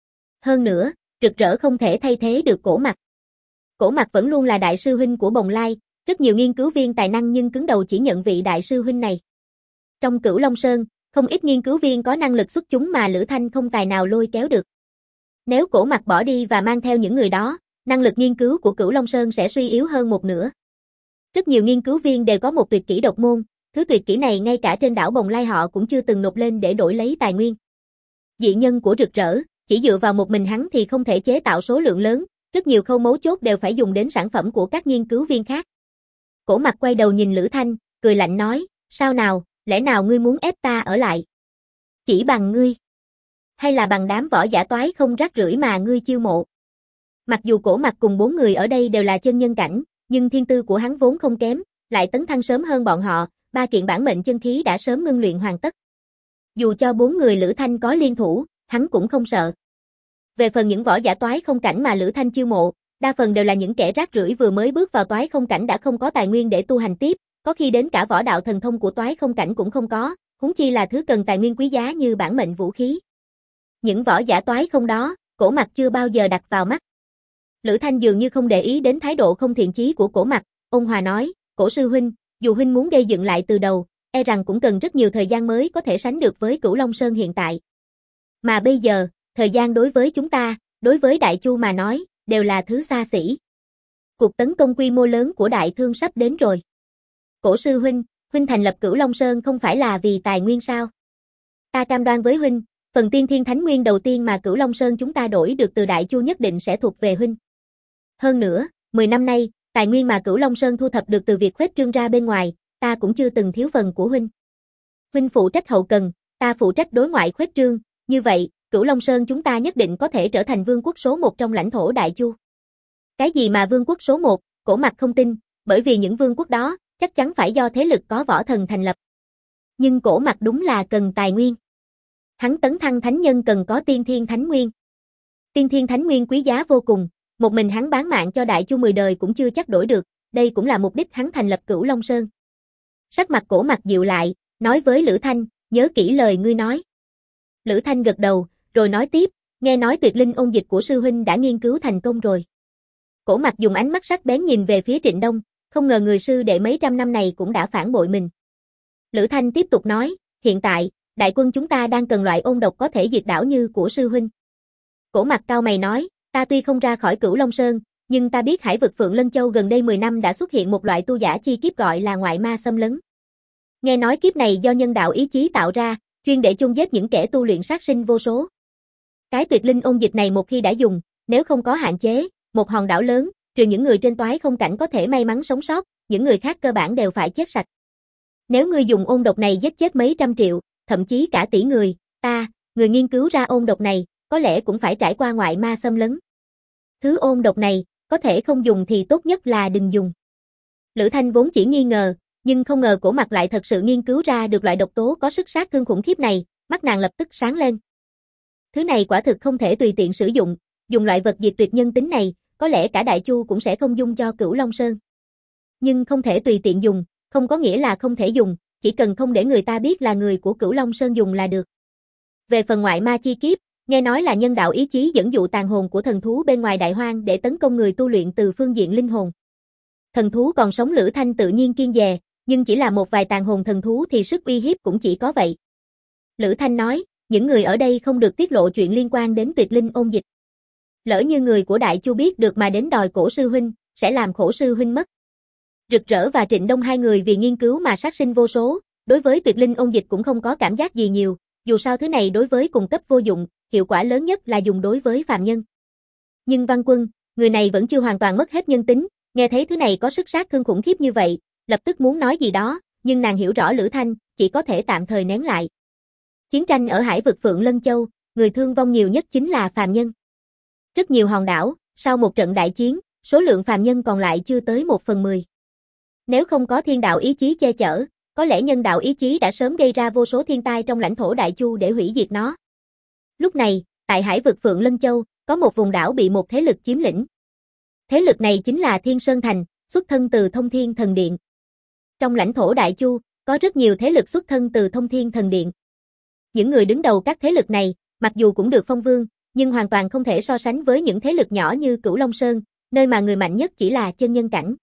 S1: Hơn nữa, Rực Rỡ không thể thay thế được Cổ Mặc. Cổ Mặc vẫn luôn là đại sư huynh của Bồng Lai, rất nhiều nghiên cứu viên tài năng nhưng cứng đầu chỉ nhận vị đại sư huynh này. Trong Cửu Long Sơn, không ít nghiên cứu viên có năng lực xuất chúng mà Lữ Thanh không tài nào lôi kéo được. Nếu Cổ Mặc bỏ đi và mang theo những người đó, năng lực nghiên cứu của Cửu Long Sơn sẽ suy yếu hơn một nửa. Rất nhiều nghiên cứu viên đều có một tuyệt kỹ độc môn, thứ tuyệt kỹ này ngay cả trên đảo Bồng Lai họ cũng chưa từng nộp lên để đổi lấy tài nguyên. Dị nhân của Rực Rỡ, chỉ dựa vào một mình hắn thì không thể chế tạo số lượng lớn, rất nhiều khâu mấu chốt đều phải dùng đến sản phẩm của các nghiên cứu viên khác. Cổ Mặc quay đầu nhìn Lữ Thanh, cười lạnh nói, sao nào, lẽ nào ngươi muốn ép ta ở lại? Chỉ bằng ngươi? Hay là bằng đám võ giả toái không rác rưởi mà ngươi chiêu mộ? Mặc dù Cổ Mặc cùng bốn người ở đây đều là chân nhân cảnh, nhưng thiên tư của hắn vốn không kém, lại tấn thăng sớm hơn bọn họ, ba kiện bản mệnh chân khí đã sớm ngưng luyện hoàn tất. Dù cho bốn người Lữ Thanh có liên thủ, hắn cũng không sợ. Về phần những võ giả toái không cảnh mà Lữ Thanh chiêu mộ, đa phần đều là những kẻ rác rưởi vừa mới bước vào toái không cảnh đã không có tài nguyên để tu hành tiếp, có khi đến cả võ đạo thần thông của toái không cảnh cũng không có, huống chi là thứ cần tài nguyên quý giá như bản mệnh vũ khí. Những võ giả toái không đó, Cổ Mặc chưa bao giờ đặt vào mắt. Lữ Thanh dường như không để ý đến thái độ không thiện chí của Cổ Mặc, ôn hòa nói, Cổ sư huynh, dù huynh muốn gây dựng lại từ đầu, e rằng cũng cần rất nhiều thời gian mới có thể sánh được với Cửu Long Sơn hiện tại. Mà bây giờ, thời gian đối với chúng ta, đối với Đại Chu mà nói, đều là thứ xa xỉ. Cuộc tấn công quy mô lớn của Đại Thương sắp đến rồi. Cổ sư huynh, huynh thành lập Cửu Long Sơn không phải là vì tài nguyên sao? Ta cam đoan với huynh, phần tiên thiên thánh nguyên đầu tiên mà Cửu Long Sơn chúng ta đổi được từ Đại Chu nhất định sẽ thuộc về huynh. Hơn nữa, mười năm nay, tài nguyên mà Cửu Long Sơn thu thập được từ việc khuếch trương ra bên ngoài, ta cũng chưa từng thiếu phần của huynh. Huynh phụ trách hậu cần, ta phụ trách đối ngoại khuếch trương, như vậy, Cửu Long Sơn chúng ta nhất định có thể trở thành vương quốc số một trong lãnh thổ Đại Chu. Cái gì mà vương quốc số một, Cổ Mặc không tin, bởi vì những vương quốc đó, chắc chắn phải do thế lực có võ thần thành lập. Nhưng Cổ Mặc đúng là cần tài nguyên. Hắn tấn thăng thánh nhân cần có tiên thiên thánh nguyên. Tiên thiên thánh nguyên quý giá vô cùng, một mình hắn bán mạng cho Đại Chu mười đời cũng chưa chắc đổi được, đây cũng là mục đích hắn thành lập Cửu Long Sơn. Sắc mặt Cổ Mặc dịu lại, nói với Lữ Thanh, nhớ kỹ lời ngươi nói. Lữ Thanh gật đầu, rồi nói tiếp, nghe nói tuyệt linh ôn dịch của sư huynh đã nghiên cứu thành công rồi. Cổ Mặc dùng ánh mắt sắc bén nhìn về phía Trịnh Đông, không ngờ người sư đệ mấy trăm năm này cũng đã phản bội mình. Lữ Thanh tiếp tục nói, hiện tại, đại quân chúng ta đang cần loại ôn độc có thể diệt đảo như của sư huynh. Cổ Mặc cau mày nói, ta tuy không ra khỏi Cửu Long Sơn, nhưng ta biết hải vực Phượng Lân Châu gần đây mười năm đã xuất hiện một loại tu giả chi kiếp gọi là ngoại ma xâm lấn. Nghe nói kiếp này do nhân đạo ý chí tạo ra, chuyên để chôn giết những kẻ tu luyện sát sinh vô số. Cái tuyệt linh ôn dịch này một khi đã dùng, nếu không có hạn chế, một hòn đảo lớn, trừ những người trên toái không cảnh có thể may mắn sống sót, những người khác cơ bản đều phải chết sạch. Nếu ngươi dùng ôn độc này giết chết mấy trăm triệu, thậm chí cả tỷ người, ta, người nghiên cứu ra ôn độc này, có lẽ cũng phải trải qua ngoại ma xâm lấn. Thứ ôn độc này, có thể không dùng thì tốt nhất là đừng dùng. Lữ Thanh vốn chỉ nghi ngờ, nhưng không ngờ Cổ Mặc lại thật sự nghiên cứu ra được loại độc tố có sức sát thương khủng khiếp này, mắt nàng lập tức sáng lên. Thứ này quả thực không thể tùy tiện sử dụng, dùng loại vật diệt tuyệt nhân tính này, có lẽ cả Đại Chu cũng sẽ không dung cho Cửu Long Sơn. Nhưng không thể tùy tiện dùng, không có nghĩa là không thể dùng, chỉ cần không để người ta biết là người của Cửu Long Sơn dùng là được. Về phần ngoại ma chi kiếp, nghe nói là nhân đạo ý chí dẫn dụ tàn hồn của thần thú bên ngoài đại hoang để tấn công người tu luyện từ phương diện linh hồn. Thần thú còn sống Lữ Thanh tự nhiên kiêng dè, nhưng chỉ là một vài tàn hồn thần thú thì sức uy hiếp cũng chỉ có vậy. Lữ Thanh nói, những người ở đây không được tiết lộ chuyện liên quan đến tuyệt linh ôn dịch. Lỡ như người của Đại Chu biết được mà đến đòi Cổ sư huynh, sẽ làm Khổ sư huynh mất. Rực Rỡ và Trịnh Đông hai người vì nghiên cứu mà sát sinh vô số, đối với tuyệt linh ôn dịch cũng không có cảm giác gì nhiều, dù sao thứ này đối với cùng cấp vô dụng, hiệu quả lớn nhất là dùng đối với phàm nhân. Nhưng Văn Quân, người này vẫn chưa hoàn toàn mất hết nhân tính, nghe thấy thứ này có sức sát thương khủng khiếp như vậy, lập tức muốn nói gì đó, nhưng nàng hiểu rõ Lữ Thanh, chỉ có thể tạm thời nén lại. Chiến tranh ở hải vực Phượng Lân Châu, người thương vong nhiều nhất chính là phàm nhân. Rất nhiều hòn đảo, sau một trận đại chiến, số lượng phàm nhân còn lại chưa tới một phần mười. Nếu không có thiên đạo ý chí che chở, có lẽ nhân đạo ý chí đã sớm gây ra vô số thiên tai trong lãnh thổ Đại Chu để hủy diệt nó. Lúc này, tại hải vực Phượng Lân Châu, có một vùng đảo bị một thế lực chiếm lĩnh. Thế lực này chính là Thiên Sơn Thành, xuất thân từ Thông Thiên Thần Điện. Trong lãnh thổ Đại Chu, có rất nhiều thế lực xuất thân từ Thông Thiên Thần Điện. Những người đứng đầu các thế lực này, mặc dù cũng được phong vương, nhưng hoàn toàn không thể so sánh với những thế lực nhỏ như Cửu Long Sơn, nơi mà người mạnh nhất chỉ là chân nhân cảnh.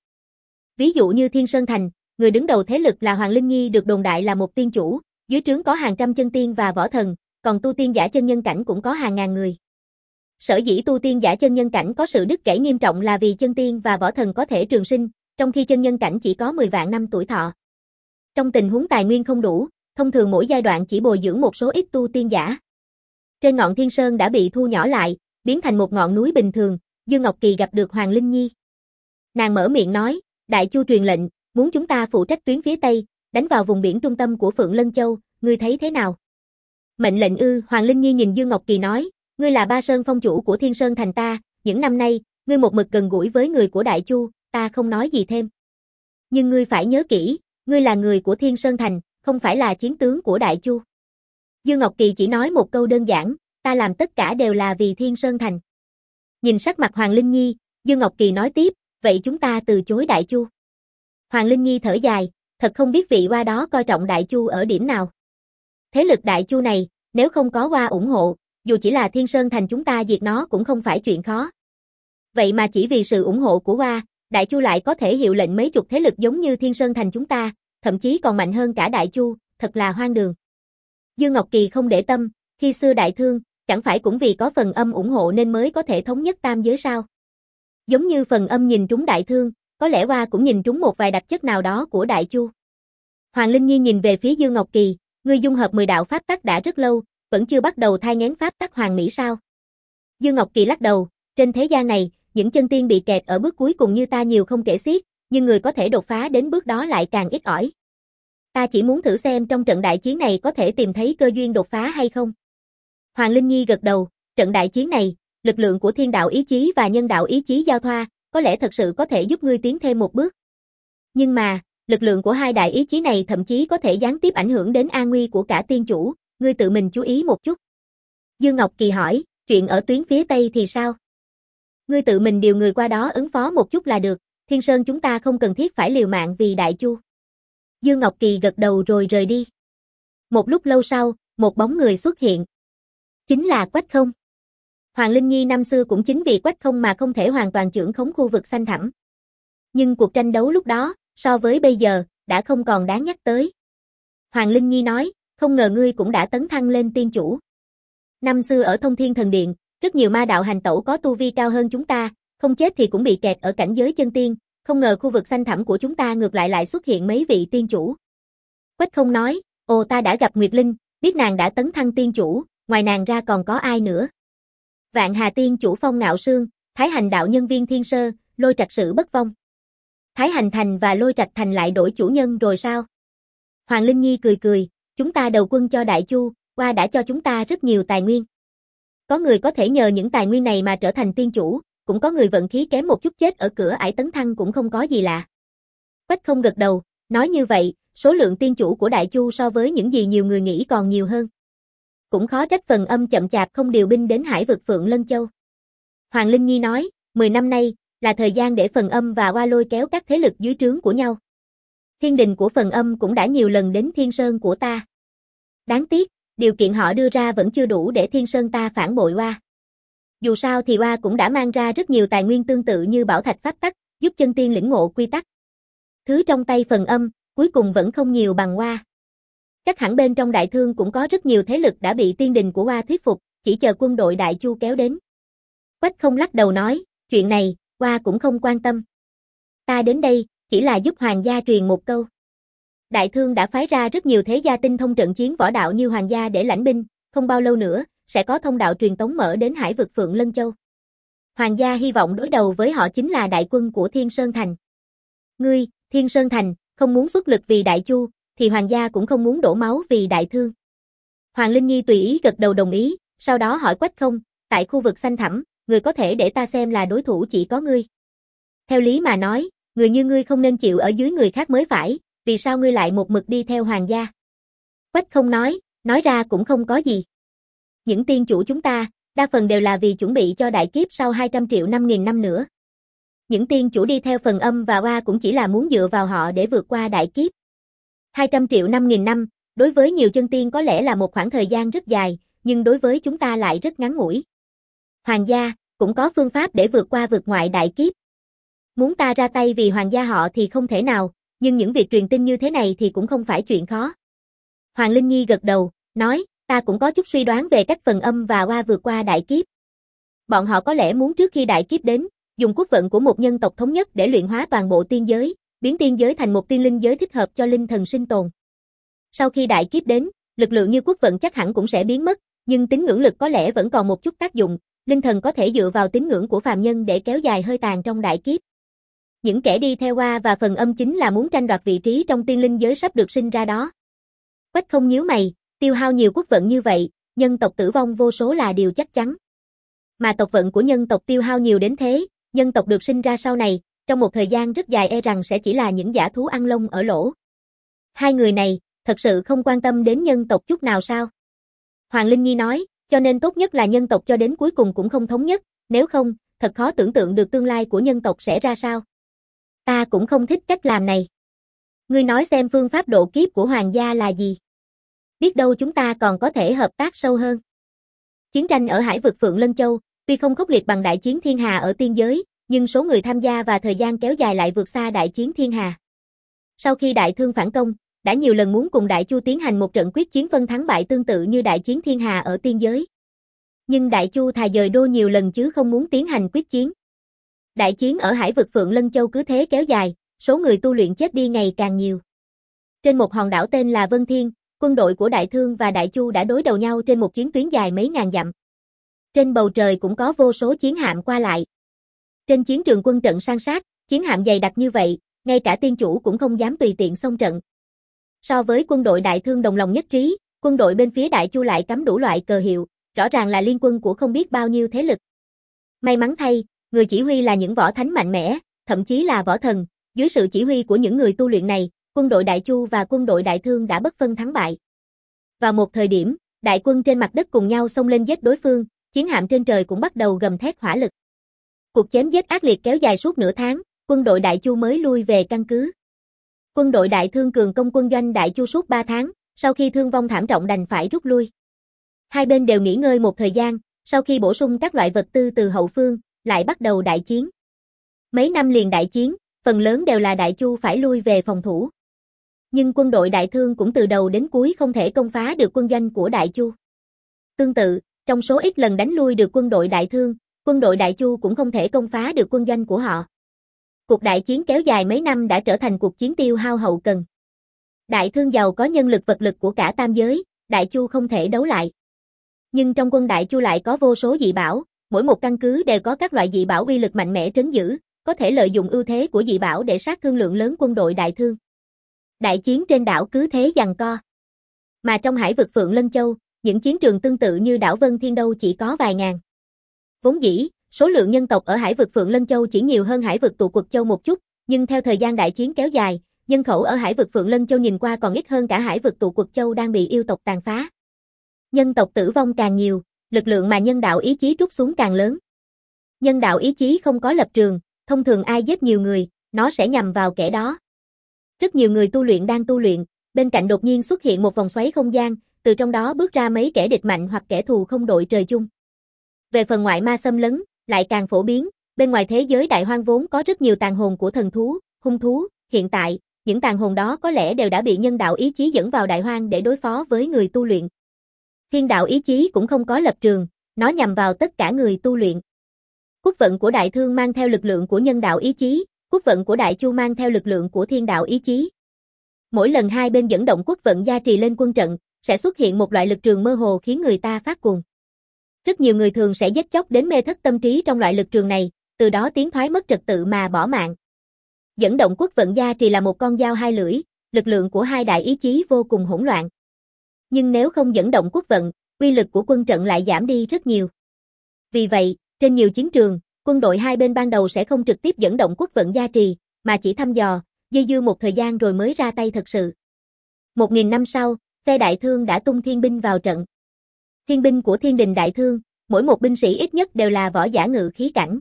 S1: Ví dụ như Thiên Sơn Thành, người đứng đầu thế lực là Hoàng Linh Nhi được đồn đại là một tiên chủ, dưới trướng có hàng trăm chân tiên và võ thần, còn tu tiên giả chân nhân cảnh cũng có hàng ngàn người. Sở dĩ tu tiên giả chân nhân cảnh có sự đứt gãy nghiêm trọng là vì chân tiên và võ thần có thể trường sinh, trong khi chân nhân cảnh chỉ có mười vạn năm tuổi thọ. Trong tình huống tài nguyên không đủ, thông thường mỗi giai đoạn chỉ bồi dưỡng một số ít tu tiên giả. Trên ngọn Thiên Sơn đã bị thu nhỏ lại, biến thành một ngọn núi bình thường, Dương Ngọc Kỳ gặp được Hoàng Linh Nhi. Nàng mở miệng nói, Đại Chu truyền lệnh, muốn chúng ta phụ trách tuyến phía Tây, đánh vào vùng biển trung tâm của Phượng Lân Châu, ngươi thấy thế nào? Mệnh lệnh ư? Hoàng Linh Nhi nhìn Dương Ngọc Kỳ nói, ngươi là Ba Sơn phong chủ của Thiên Sơn Thành ta, những năm nay, ngươi một mực gần gũi với người của Đại Chu, ta không nói gì thêm. Nhưng ngươi phải nhớ kỹ, ngươi là người của Thiên Sơn Thành, không phải là chiến tướng của Đại Chu. Dương Ngọc Kỳ chỉ nói một câu đơn giản, ta làm tất cả đều là vì Thiên Sơn Thành. Nhìn sắc mặt Hoàng Linh Nhi, Dương Ngọc Kỳ nói tiếp, vậy chúng ta từ chối Đại Chu. Hoàng Linh Nhi thở dài, thật không biết vị Hoa đó coi trọng Đại Chu ở điểm nào. Thế lực Đại Chu này, nếu không có Hoa ủng hộ, dù chỉ là Thiên Sơn Thành chúng ta diệt nó cũng không phải chuyện khó. Vậy mà chỉ vì sự ủng hộ của Hoa, Đại Chu lại có thể hiệu lệnh mấy chục thế lực giống như Thiên Sơn Thành chúng ta, thậm chí còn mạnh hơn cả Đại Chu, thật là hoang đường. Dương Ngọc Kỳ không để tâm, khi xưa Đại Thương, chẳng phải cũng vì có Phần Âm ủng hộ nên mới có thể thống nhất tam giới sao? Giống như Phần Âm nhìn trúng Đại Thương, có lẽ Hoa cũng nhìn trúng một vài đặc chất nào đó của Đại Chu. Hoàng Linh Nhi nhìn về phía Dương Ngọc Kỳ, ngươi dung hợp mười đạo pháp tắc đã rất lâu, vẫn chưa bắt đầu thai nghén pháp tắc hoàn mỹ sao? Dương Ngọc Kỳ lắc đầu, trên thế gian này, những chân tiên bị kẹt ở bước cuối cùng như ta nhiều không kể xiết, nhưng người có thể đột phá đến bước đó lại càng ít ỏi. Ta chỉ muốn thử xem trong trận đại chiến này có thể tìm thấy cơ duyên đột phá hay không. Hoàng Linh Nhi gật đầu, trận đại chiến này, lực lượng của thiên đạo ý chí và nhân đạo ý chí giao thoa, có lẽ thật sự có thể giúp ngươi tiến thêm một bước. Nhưng mà, lực lượng của hai đại ý chí này thậm chí có thể gián tiếp ảnh hưởng đến an nguy của cả tiên chủ, ngươi tự mình chú ý một chút. Dương Ngọc Kỳ hỏi, chuyện ở tuyến phía Tây thì sao? Ngươi tự mình điều người qua đó ứng phó một chút là được, Thiên Sơn chúng ta không cần thiết phải liều mạng vì Đại Chu. Dương Ngọc Kỳ gật đầu rồi rời đi. Một lúc lâu sau, một bóng người xuất hiện. Chính là Quách Không. Hoàng Linh Nhi năm xưa cũng chính vì Quách Không mà không thể hoàn toàn trưởng khống khu vực xanh thẳm. Nhưng cuộc tranh đấu lúc đó, so với bây giờ, đã không còn đáng nhắc tới. Hoàng Linh Nhi nói, không ngờ ngươi cũng đã tấn thăng lên tiên chủ. Năm xưa ở Thông Thiên Thần Điện, rất nhiều ma đạo hành tẩu có tu vi cao hơn chúng ta, không chết thì cũng bị kẹt ở cảnh giới chân tiên, không ngờ khu vực xanh thẳm của chúng ta ngược lại lại xuất hiện mấy vị tiên chủ. Quách Không nói, ồ ta đã gặp Nguyệt Linh, biết nàng đã tấn thăng tiên chủ, ngoài nàng ra còn có ai nữa? Vạn Hà tiên chủ Phong Ngạo Sương, Thái Hành đạo nhân viên Thiên Sơ, Lôi Trạch Sử Bất Vong. Thái Hành Thành và Lôi Trạch Thành lại đổi chủ nhân rồi sao? Hoàng Linh Nhi cười cười, chúng ta đầu quân cho Đại Chu, Oa đã cho chúng ta rất nhiều tài nguyên. Có người có thể nhờ những tài nguyên này mà trở thành tiên chủ, cũng có người vận khí kém một chút chết ở cửa ải tấn thăng cũng không có gì lạ. Quách Không gật đầu, nói như vậy, số lượng tiên chủ của Đại Chu so với những gì nhiều người nghĩ còn nhiều hơn. Cũng khó trách Phần Âm chậm chạp không điều binh đến Hải vực Phượng Lân Châu. Hoàng Linh Nhi nói, mười năm nay, là thời gian để Phần Âm và Oa lôi kéo các thế lực dưới trướng của nhau. Thiên đình của Phần Âm cũng đã nhiều lần đến Thiên Sơn của ta. Đáng tiếc, điều kiện họ đưa ra vẫn chưa đủ để Thiên Sơn ta phản bội Oa. Dù sao thì Oa cũng đã mang ra rất nhiều tài nguyên tương tự như bảo thạch pháp tắc, giúp chân tiên lĩnh ngộ quy tắc. Thứ trong tay Phần Âm, cuối cùng vẫn không nhiều bằng Oa. Chắc hẳn bên trong Đại Thương cũng có rất nhiều thế lực đã bị tiên đình của Oa thuyết phục, chỉ chờ quân đội Đại Chu kéo đến. Quách Không lắc đầu nói, chuyện này, Oa cũng không quan tâm. Ta đến đây, chỉ là giúp Hoàng gia truyền một câu. Đại Thương đã phái ra rất nhiều thế gia tinh thông trận chiến võ đạo như Hoàng gia để lãnh binh, không bao lâu nữa, sẽ có thông đạo truyền tống mở đến Hải vực Phượng Lân Châu. Hoàng gia hy vọng đối đầu với họ chính là đại quân của Thiên Sơn Thành. Ngươi, Thiên Sơn Thành, không muốn xuất lực vì Đại Chu, thì Hoàng gia cũng không muốn đổ máu vì Đại Thương. Hoàng Linh Nhi tùy ý gật đầu đồng ý, sau đó hỏi Quách Không, tại khu vực xanh thẳm, người có thể để ta xem là đối thủ chỉ có ngươi. Theo lý mà nói, người như ngươi không nên chịu ở dưới người khác mới phải, vì sao ngươi lại một mực đi theo Hoàng gia? Quách Không nói, nói ra cũng không có gì. Những tiên chủ chúng ta, đa phần đều là vì chuẩn bị cho đại kiếp sau hai trăm triệu năm nghìn năm nữa. Những tiên chủ đi theo Phần Âm và Oa cũng chỉ là muốn dựa vào họ để vượt qua đại kiếp. hai trăm triệu năm nghìn năm, đối với nhiều chân tiên có lẽ là một khoảng thời gian rất dài, nhưng đối với chúng ta lại rất ngắn ngủi. Hoàng gia, cũng có phương pháp để vượt qua vượt ngoại đại kiếp. Muốn ta ra tay vì Hoàng gia họ thì không thể nào, nhưng những việc truyền tin như thế này thì cũng không phải chuyện khó. Hoàng Linh Nhi gật đầu, nói, ta cũng có chút suy đoán về cách Phần Âm và Oa vượt qua đại kiếp. Bọn họ có lẽ muốn trước khi đại kiếp đến, dùng quốc vận của một nhân tộc thống nhất để luyện hóa toàn bộ tiên giới, biến tiên giới thành một tiên linh giới thích hợp cho linh thần sinh tồn. Sau khi đại kiếp đến, lực lượng như quốc vận chắc hẳn cũng sẽ biến mất, nhưng tín ngưỡng lực có lẽ vẫn còn một chút tác dụng, linh thần có thể dựa vào tín ngưỡng của phàm nhân để kéo dài hơi tàn trong đại kiếp. Những kẻ đi theo Oa và Phần Âm chính là muốn tranh đoạt vị trí trong tiên linh giới sắp được sinh ra đó. Quách Không nhíu mày, tiêu hao nhiều quốc vận như vậy, nhân tộc tử vong vô số là điều chắc chắn. Mà tộc vận của nhân tộc tiêu hao nhiều đến thế, nhân tộc được sinh ra sau này, trong một thời gian rất dài e rằng sẽ chỉ là những dã thú ăn lông ở lỗ. Hai người này, thật sự không quan tâm đến nhân tộc chút nào sao? Hoàng Linh Nhi nói, cho nên tốt nhất là nhân tộc cho đến cuối cùng cũng không thống nhất, nếu không, thật khó tưởng tượng được tương lai của nhân tộc sẽ ra sao. Ta cũng không thích cách làm này. Ngươi nói xem phương pháp độ kiếp của Hoàng gia là gì? Biết đâu chúng ta còn có thể hợp tác sâu hơn. Chiến tranh ở Hải vực Phượng Lân Châu, tuy không khốc liệt bằng đại chiến thiên hà ở tiên giới, nhưng số người tham gia và thời gian kéo dài lại vượt xa đại chiến thiên hà. Sau khi Đại Thương phản công, đã nhiều lần muốn cùng Đại Chu tiến hành một trận quyết chiến phân thắng bại tương tự như đại chiến thiên hà ở tiên giới. Nhưng Đại Chu thà dời đô nhiều lần chứ không muốn tiến hành quyết chiến. Đại chiến ở Hải vực Phượng Lân Châu cứ thế kéo dài, số người tu luyện chết đi ngày càng nhiều. Trên một hòn đảo tên là Vân Thiên, quân đội của Đại Thương và Đại Chu đã đối đầu nhau trên một chiến tuyến dài mấy ngàn dặm. Trên bầu trời cũng có vô số chiến hạm qua lại. Trên chiến trường quân trận san sát, chiến hạm dày đặc như vậy, ngay cả tiên chủ cũng không dám tùy tiện xông trận. So với quân đội Đại Thương đồng lòng nhất trí, quân đội bên phía Đại Chu lại cắm đủ loại cờ hiệu, rõ ràng là liên quân của không biết bao nhiêu thế lực. May mắn thay, người chỉ huy là những võ thánh mạnh mẽ, thậm chí là võ thần, dưới sự chỉ huy của những người tu luyện này, quân đội Đại Chu và quân đội Đại Thương đã bất phân thắng bại. Vào một thời điểm, đại quân trên mặt đất cùng nhau xông lên giết đối phương, chiến hạm trên trời cũng bắt đầu gầm thét hỏa lực. Cuộc chém giết ác liệt kéo dài suốt nửa tháng, quân đội Đại Chu mới lui về căn cứ. Quân đội Đại Thương cường công quân doanh Đại Chu suốt ba tháng, sau khi thương vong thảm trọng đành phải rút lui. Hai bên đều nghỉ ngơi một thời gian, sau khi bổ sung các loại vật tư từ hậu phương, lại bắt đầu đại chiến. Mấy năm liền đại chiến, phần lớn đều là Đại Chu phải lui về phòng thủ. Nhưng quân đội Đại Thương cũng từ đầu đến cuối không thể công phá được quân doanh của Đại Chu. Tương tự, trong số ít lần đánh lui được quân đội Đại Thương, quân đội Đại Chu cũng không thể công phá được quân doanh của họ. Cuộc đại chiến kéo dài mấy năm đã trở thành cuộc chiến tiêu hao hậu cần. Đại Thương giàu có nhân lực vật lực của cả tam giới, Đại Chu không thể đấu lại. Nhưng trong quân Đại Chu lại có vô số dị bảo, mỗi một căn cứ đều có các loại dị bảo uy lực mạnh mẽ trấn giữ, có thể lợi dụng ưu thế của dị bảo để sát thương lượng lớn quân đội Đại Thương. Đại chiến trên đảo cứ thế giằng co. Mà trong hải vực Phượng Lân Châu, những chiến trường tương tự như đảo Vân Thiên đâu chỉ có vài ngàn. Vốn dĩ, số lượng nhân tộc ở hải vực Phượng Lân Châu chỉ nhiều hơn hải vực Tụ Quật Châu một chút, nhưng theo thời gian đại chiến kéo dài, nhân khẩu ở hải vực Phượng Lân Châu nhìn qua còn ít hơn cả hải vực Tụ Quật Châu đang bị yêu tộc tàn phá. Nhân tộc tử vong càng nhiều, lực lượng mà nhân đạo ý chí trút xuống càng lớn. Nhân đạo ý chí không có lập trường, thông thường ai giết nhiều người, nó sẽ nhằm vào kẻ đó. Rất nhiều người tu luyện đang tu luyện, bên cạnh đột nhiên xuất hiện một vòng xoáy không gian, từ trong đó bước ra mấy kẻ địch mạnh hoặc kẻ thù không đội trời chung. Về phần ngoại ma xâm lấn, lại càng phổ biến, bên ngoài thế giới đại hoang vốn có rất nhiều tàn hồn của thần thú, hung thú, hiện tại, những tàn hồn đó có lẽ đều đã bị nhân đạo ý chí dẫn vào đại hoang để đối phó với người tu luyện. Thiên đạo ý chí cũng không có lập trường, nó nhằm vào tất cả người tu luyện. Quốc vận của Đại Thương mang theo lực lượng của nhân đạo ý chí, quốc vận của Đại Chu mang theo lực lượng của thiên đạo ý chí. Mỗi lần hai bên dẫn động quốc vận gia trì lên quân trận, sẽ xuất hiện một loại lực trường mơ hồ khiến người ta phát cuồng. Rất nhiều người thường sẽ giết chóc đến mê thất tâm trí trong loại lực trường này, từ đó tiến thoái mất trật tự mà bỏ mạng. Dẫn động quốc vận gia trì là một con dao hai lưỡi, lực lượng của hai đại ý chí vô cùng hỗn loạn. Nhưng nếu không dẫn động quốc vận, uy lực của quân trận lại giảm đi rất nhiều. Vì vậy, trên nhiều chiến trường, quân đội hai bên ban đầu sẽ không trực tiếp dẫn động quốc vận gia trì, mà chỉ thăm dò, dây dưa một thời gian rồi mới ra tay thật sự. Một nghìn năm sau, phe Đại Thương đã tung thiên binh vào trận. Thiên binh của Thiên Đình Đại Thương, mỗi một binh sĩ ít nhất đều là võ giả ngự khí cảnh.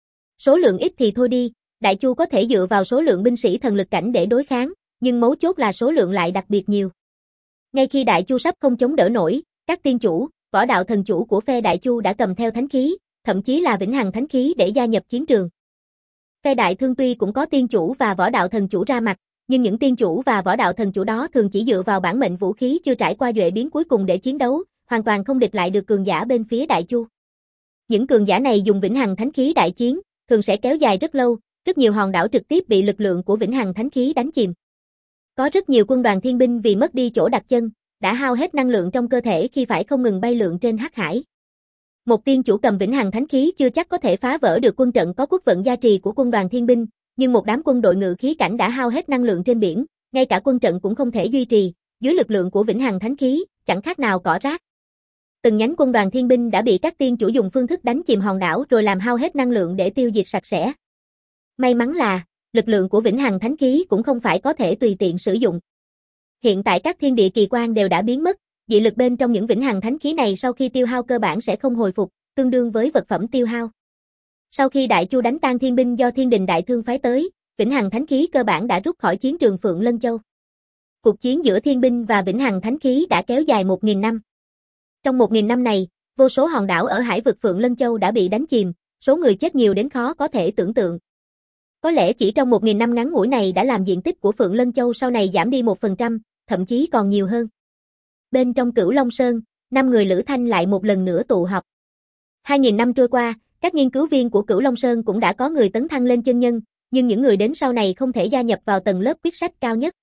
S1: Số lượng ít thì thôi đi, Đại Chu có thể dựa vào số lượng binh sĩ thần lực cảnh để đối kháng, nhưng mấu chốt là số lượng lại đặc biệt nhiều. Ngay khi Đại Chu sắp không chống đỡ nổi, các tiên chủ, võ đạo thần chủ của phe Đại Chu đã cầm theo thánh khí, thậm chí là vĩnh hằng thánh khí để gia nhập chiến trường. Phe Đại Thương tuy cũng có tiên chủ và võ đạo thần chủ ra mặt, nhưng những tiên chủ và võ đạo thần chủ đó thường chỉ dựa vào bản mệnh vũ khí chưa trải qua duệ biến cuối cùng để chiến đấu, hoàn toàn không địch lại được cường giả bên phía Đại Chu. Những cường giả này dùng vĩnh hằng thánh khí đại chiến, thường sẽ kéo dài rất lâu, rất nhiều hòn đảo trực tiếp bị lực lượng của vĩnh hằng thánh khí đánh chìm. Có rất nhiều quân đoàn thiên binh vì mất đi chỗ đặt chân, đã hao hết năng lượng trong cơ thể khi phải không ngừng bay lượn trên hắc hải. Một tiên chủ cầm vĩnh hằng thánh khí chưa chắc có thể phá vỡ được quân trận có quốc vận gia trì của quân đoàn thiên binh, nhưng một đám quân đội ngự khí cảnh đã hao hết năng lượng trên biển, ngay cả quân trận cũng không thể duy trì, dưới lực lượng của vĩnh hằng thánh khí, chẳng khác nào cỏ rác. Từng nhánh quân đoàn thiên binh đã bị các tiên chủ dùng phương thức đánh chìm hòn đảo rồi làm hao hết năng lượng để tiêu diệt sạch sẽ. May mắn là, lực lượng của vĩnh hằng thánh khí cũng không phải có thể tùy tiện sử dụng. Hiện tại các thiên địa kỳ quan đều đã biến mất, dị lực bên trong những vĩnh hằng thánh khí này sau khi tiêu hao cơ bản sẽ không hồi phục, tương đương với vật phẩm tiêu hao. Sau khi Đại Chu đánh tan thiên binh do Thiên Đình Đại Thương phái tới, vĩnh hằng thánh khí cơ bản đã rút khỏi chiến trường Phượng Lân Châu. Cuộc chiến giữa thiên binh và vĩnh hằng thánh khí đã kéo dài một nghìn năm. Trong một nghìn năm này, vô số hòn đảo ở hải vực Phượng Lân Châu đã bị đánh chìm, số người chết nhiều đến khó có thể tưởng tượng. Có lẽ chỉ trong một nghìn năm ngắn ngủi này đã làm diện tích của Phượng Lân Châu sau này giảm đi một phần trăm, thậm chí còn nhiều hơn. Bên trong Cửu Long Sơn, năm người Lữ Thanh lại một lần nữa tụ họp. Hai nghìn năm trôi qua, các nghiên cứu viên của Cửu Long Sơn cũng đã có người tấn thăng lên chân nhân, nhưng những người đến sau này không thể gia nhập vào tầng lớp quyết sách cao nhất.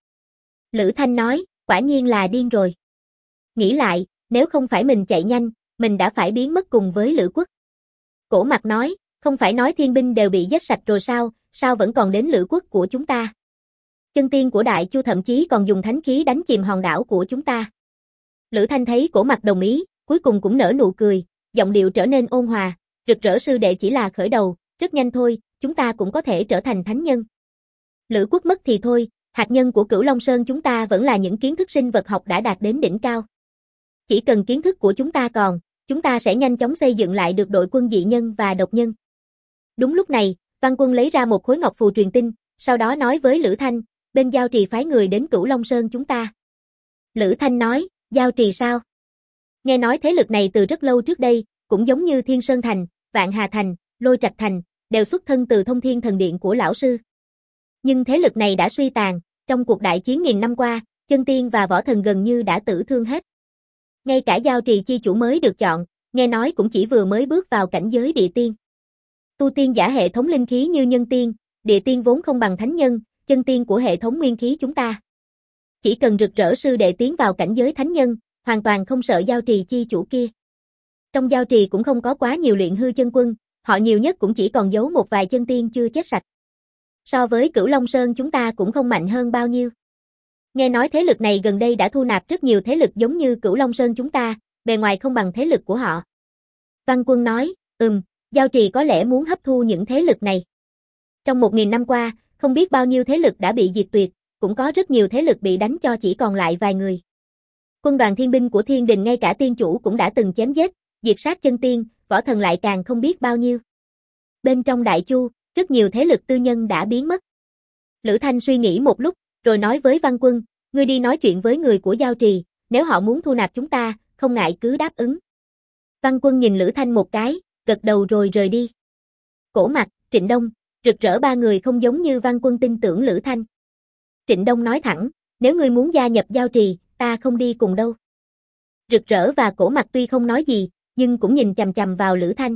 S1: Lữ Thanh nói, quả nhiên là điên rồi. Nghĩ lại, nếu không phải mình chạy nhanh, mình đã phải biến mất cùng với Lữ Quốc. Cổ Mặc nói, không phải nói thiên binh đều bị giết sạch rồi sao, sao vẫn còn đến Lữ Quốc của chúng ta. Chân tiên của Đại Chu thậm chí còn dùng thánh khí đánh chìm hòn đảo của chúng ta. Lữ Thanh thấy Cổ Mặc đồng ý, cuối cùng cũng nở nụ cười, giọng điệu trở nên ôn hòa, rực rỡ sư đệ chỉ là khởi đầu, rất nhanh thôi, chúng ta cũng có thể trở thành thánh nhân. Lữ Quốc mất thì thôi, hạt nhân của Cửu Long Sơn chúng ta vẫn là những kiến thức sinh vật học đã đạt đến đỉnh cao. Chỉ cần kiến thức của chúng ta còn, chúng ta sẽ nhanh chóng xây dựng lại được đội quân dị nhân và độc nhân. Đúng lúc này, Văn Quân lấy ra một khối ngọc phù truyền tin, sau đó nói với Lữ Thanh, bên Giao Trì phái người đến Cửu Long Sơn chúng ta. Lữ Thanh nói, Giao Trì sao? Nghe nói thế lực này từ rất lâu trước đây, cũng giống như Thiên Sơn Thành, Vạn Hà Thành, Lôi Trạch Thành, đều xuất thân từ Thông Thiên Thần Điện của lão sư. Nhưng thế lực này đã suy tàn, trong cuộc đại chiến nghìn năm qua, chân tiên và võ thần gần như đã tử thương hết. Ngay cả Giao Trì chi chủ mới được chọn, nghe nói cũng chỉ vừa mới bước vào cảnh giới địa tiên. Tu tiên giả hệ thống linh khí như nhân tiên, địa tiên vốn không bằng thánh nhân, chân tiên của hệ thống nguyên khí chúng ta. Chỉ cần rực rỡ sư đệ tiến vào cảnh giới thánh nhân, hoàn toàn không sợ Giao Trì chi chủ kia. Trong Giao Trì cũng không có quá nhiều luyện hư chân quân, họ nhiều nhất cũng chỉ còn giấu một vài chân tiên chưa chết sạch. so với Cửu Long Sơn chúng ta cũng không mạnh hơn bao nhiêu. Nghe nói thế lực này gần đây đã thu nạp rất nhiều thế lực giống như Cửu Long Sơn chúng ta, bề ngoài không bằng thế lực của họ. Văn Quân nói, ừm, Giao Trì có lẽ muốn hấp thu những thế lực này. Trong một nghìn năm qua, không biết bao nhiêu thế lực đã bị diệt tuyệt, cũng có rất nhiều thế lực bị đánh cho chỉ còn lại vài người. Quân đoàn thiên binh của thiên đình ngay cả tiên chủ cũng đã từng chém giết, diệt sát chân tiên, võ thần lại càng không biết bao nhiêu. Bên trong Đại Chu, rất nhiều thế lực tư nhân đã biến mất. Lữ Thanh suy nghĩ một lúc, rồi nói với Văn Quân, ngươi đi nói chuyện với người của Giao Trì, nếu họ muốn thu nạp chúng ta, không ngại cứ đáp ứng. Văn Quân nhìn Lữ Thanh một cái, gật đầu rồi rời đi. Cổ Mặc, Trịnh Đông, Rực Rỡ ba người không giống như Văn Quân tin tưởng Lữ Thanh. Trịnh Đông nói thẳng, nếu ngươi muốn gia nhập Giao Trì, ta không đi cùng đâu. Rực Rỡ và Cổ Mặc tuy không nói gì, nhưng cũng nhìn chằm chằm vào Lữ Thanh.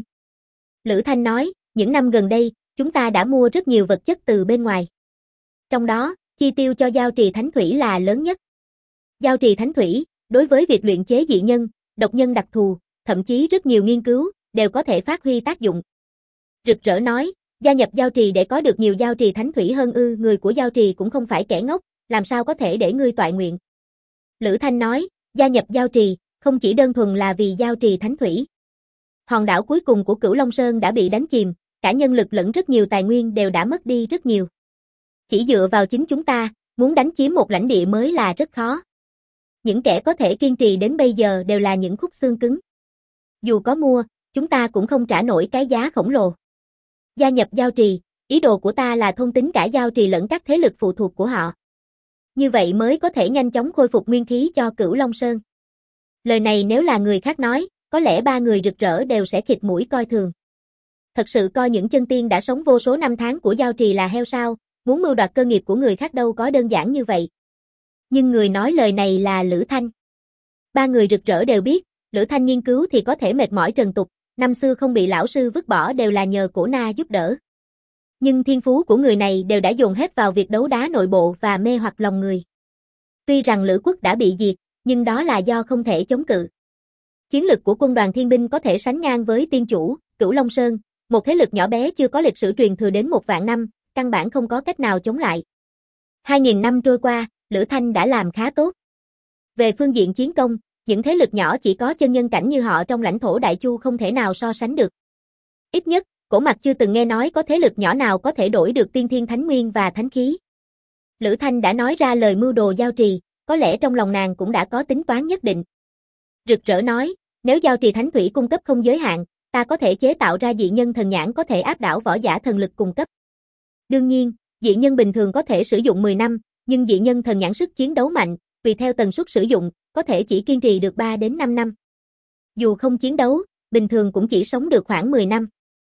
S1: Lữ Thanh nói, những năm gần đây, chúng ta đã mua rất nhiều vật chất từ bên ngoài. Trong đó, chi tiêu cho Giao Trì Thánh Thủy là lớn nhất. Giao Trì Thánh Thủy, đối với việc luyện chế dị nhân, độc nhân đặc thù, thậm chí rất nhiều nghiên cứu, đều có thể phát huy tác dụng. Rực Rỡ nói, gia nhập Giao Trì để có được nhiều Giao Trì Thánh Thủy hơn ư, người của Giao Trì cũng không phải kẻ ngốc, làm sao có thể để ngươi toại nguyện. Lữ Thanh nói, gia nhập Giao Trì, không chỉ đơn thuần là vì Giao Trì Thánh Thủy. Hòn đảo cuối cùng của Cửu Long Sơn đã bị đánh chìm, cả nhân lực lẫn rất nhiều tài nguyên đều đã mất đi rất nhiều. Chỉ dựa vào chính chúng ta, muốn đánh chiếm một lãnh địa mới là rất khó. Những kẻ có thể kiên trì đến bây giờ đều là những khúc xương cứng. Dù có mua, chúng ta cũng không trả nổi cái giá khổng lồ. Gia nhập Giao Trì, ý đồ của ta là thôn tính cả Giao Trì lẫn các thế lực phụ thuộc của họ. Như vậy mới có thể nhanh chóng khôi phục nguyên khí cho Cửu Long Sơn. Lời này nếu là người khác nói, có lẽ ba người Rực Rỡ đều sẽ khịt mũi coi thường. Thật sự coi những chân tiên đã sống vô số năm tháng của Giao Trì là heo sao, muốn mưu đoạt cơ nghiệp của người khác đâu có đơn giản như vậy. Nhưng người nói lời này là Lữ Thanh. Ba người Rực Rỡ đều biết, Lữ Thanh nghiên cứu thì có thể mệt mỏi trần tục, năm xưa không bị lão sư vứt bỏ đều là nhờ Cổ Na giúp đỡ. Nhưng thiên phú của người này đều đã dồn hết vào việc đấu đá nội bộ và mê hoặc lòng người. Tuy rằng Lữ quốc đã bị diệt, nhưng đó là do không thể chống cự. Chiến lực của quân đoàn thiên binh có thể sánh ngang với tiên chủ, Cửu Long Sơn, một thế lực nhỏ bé chưa có lịch sử truyền thừa đến một vạn năm, căn bản không có cách nào chống lại. Hai nghìn năm trôi qua, Lữ Thanh đã làm khá tốt. Về phương diện chiến công, những thế lực nhỏ chỉ có chân nhân cảnh như họ trong lãnh thổ Đại Chu không thể nào so sánh được. Ít nhất, Cổ Mặc chưa từng nghe nói có thế lực nhỏ nào có thể đổi được tiên thiên thánh nguyên và thánh khí. Lữ Thanh đã nói ra lời mưu đồ Giao Trì, có lẽ trong lòng nàng cũng đã có tính toán nhất định. Rực Rỡ nói, nếu Giao Trì Thánh Thủy cung cấp không giới hạn, ta có thể chế tạo ra dị nhân thần nhãn có thể áp đảo võ giả thần lực cung cấp. Đương nhiên, dị nhân bình thường có thể sử dụng mười năm, nhưng dị nhân thần nhãn sức chiến đấu mạnh, tùy theo tần suất sử dụng, có thể chỉ kiên trì được ba đến năm năm. Dù không chiến đấu, bình thường cũng chỉ sống được khoảng mười năm.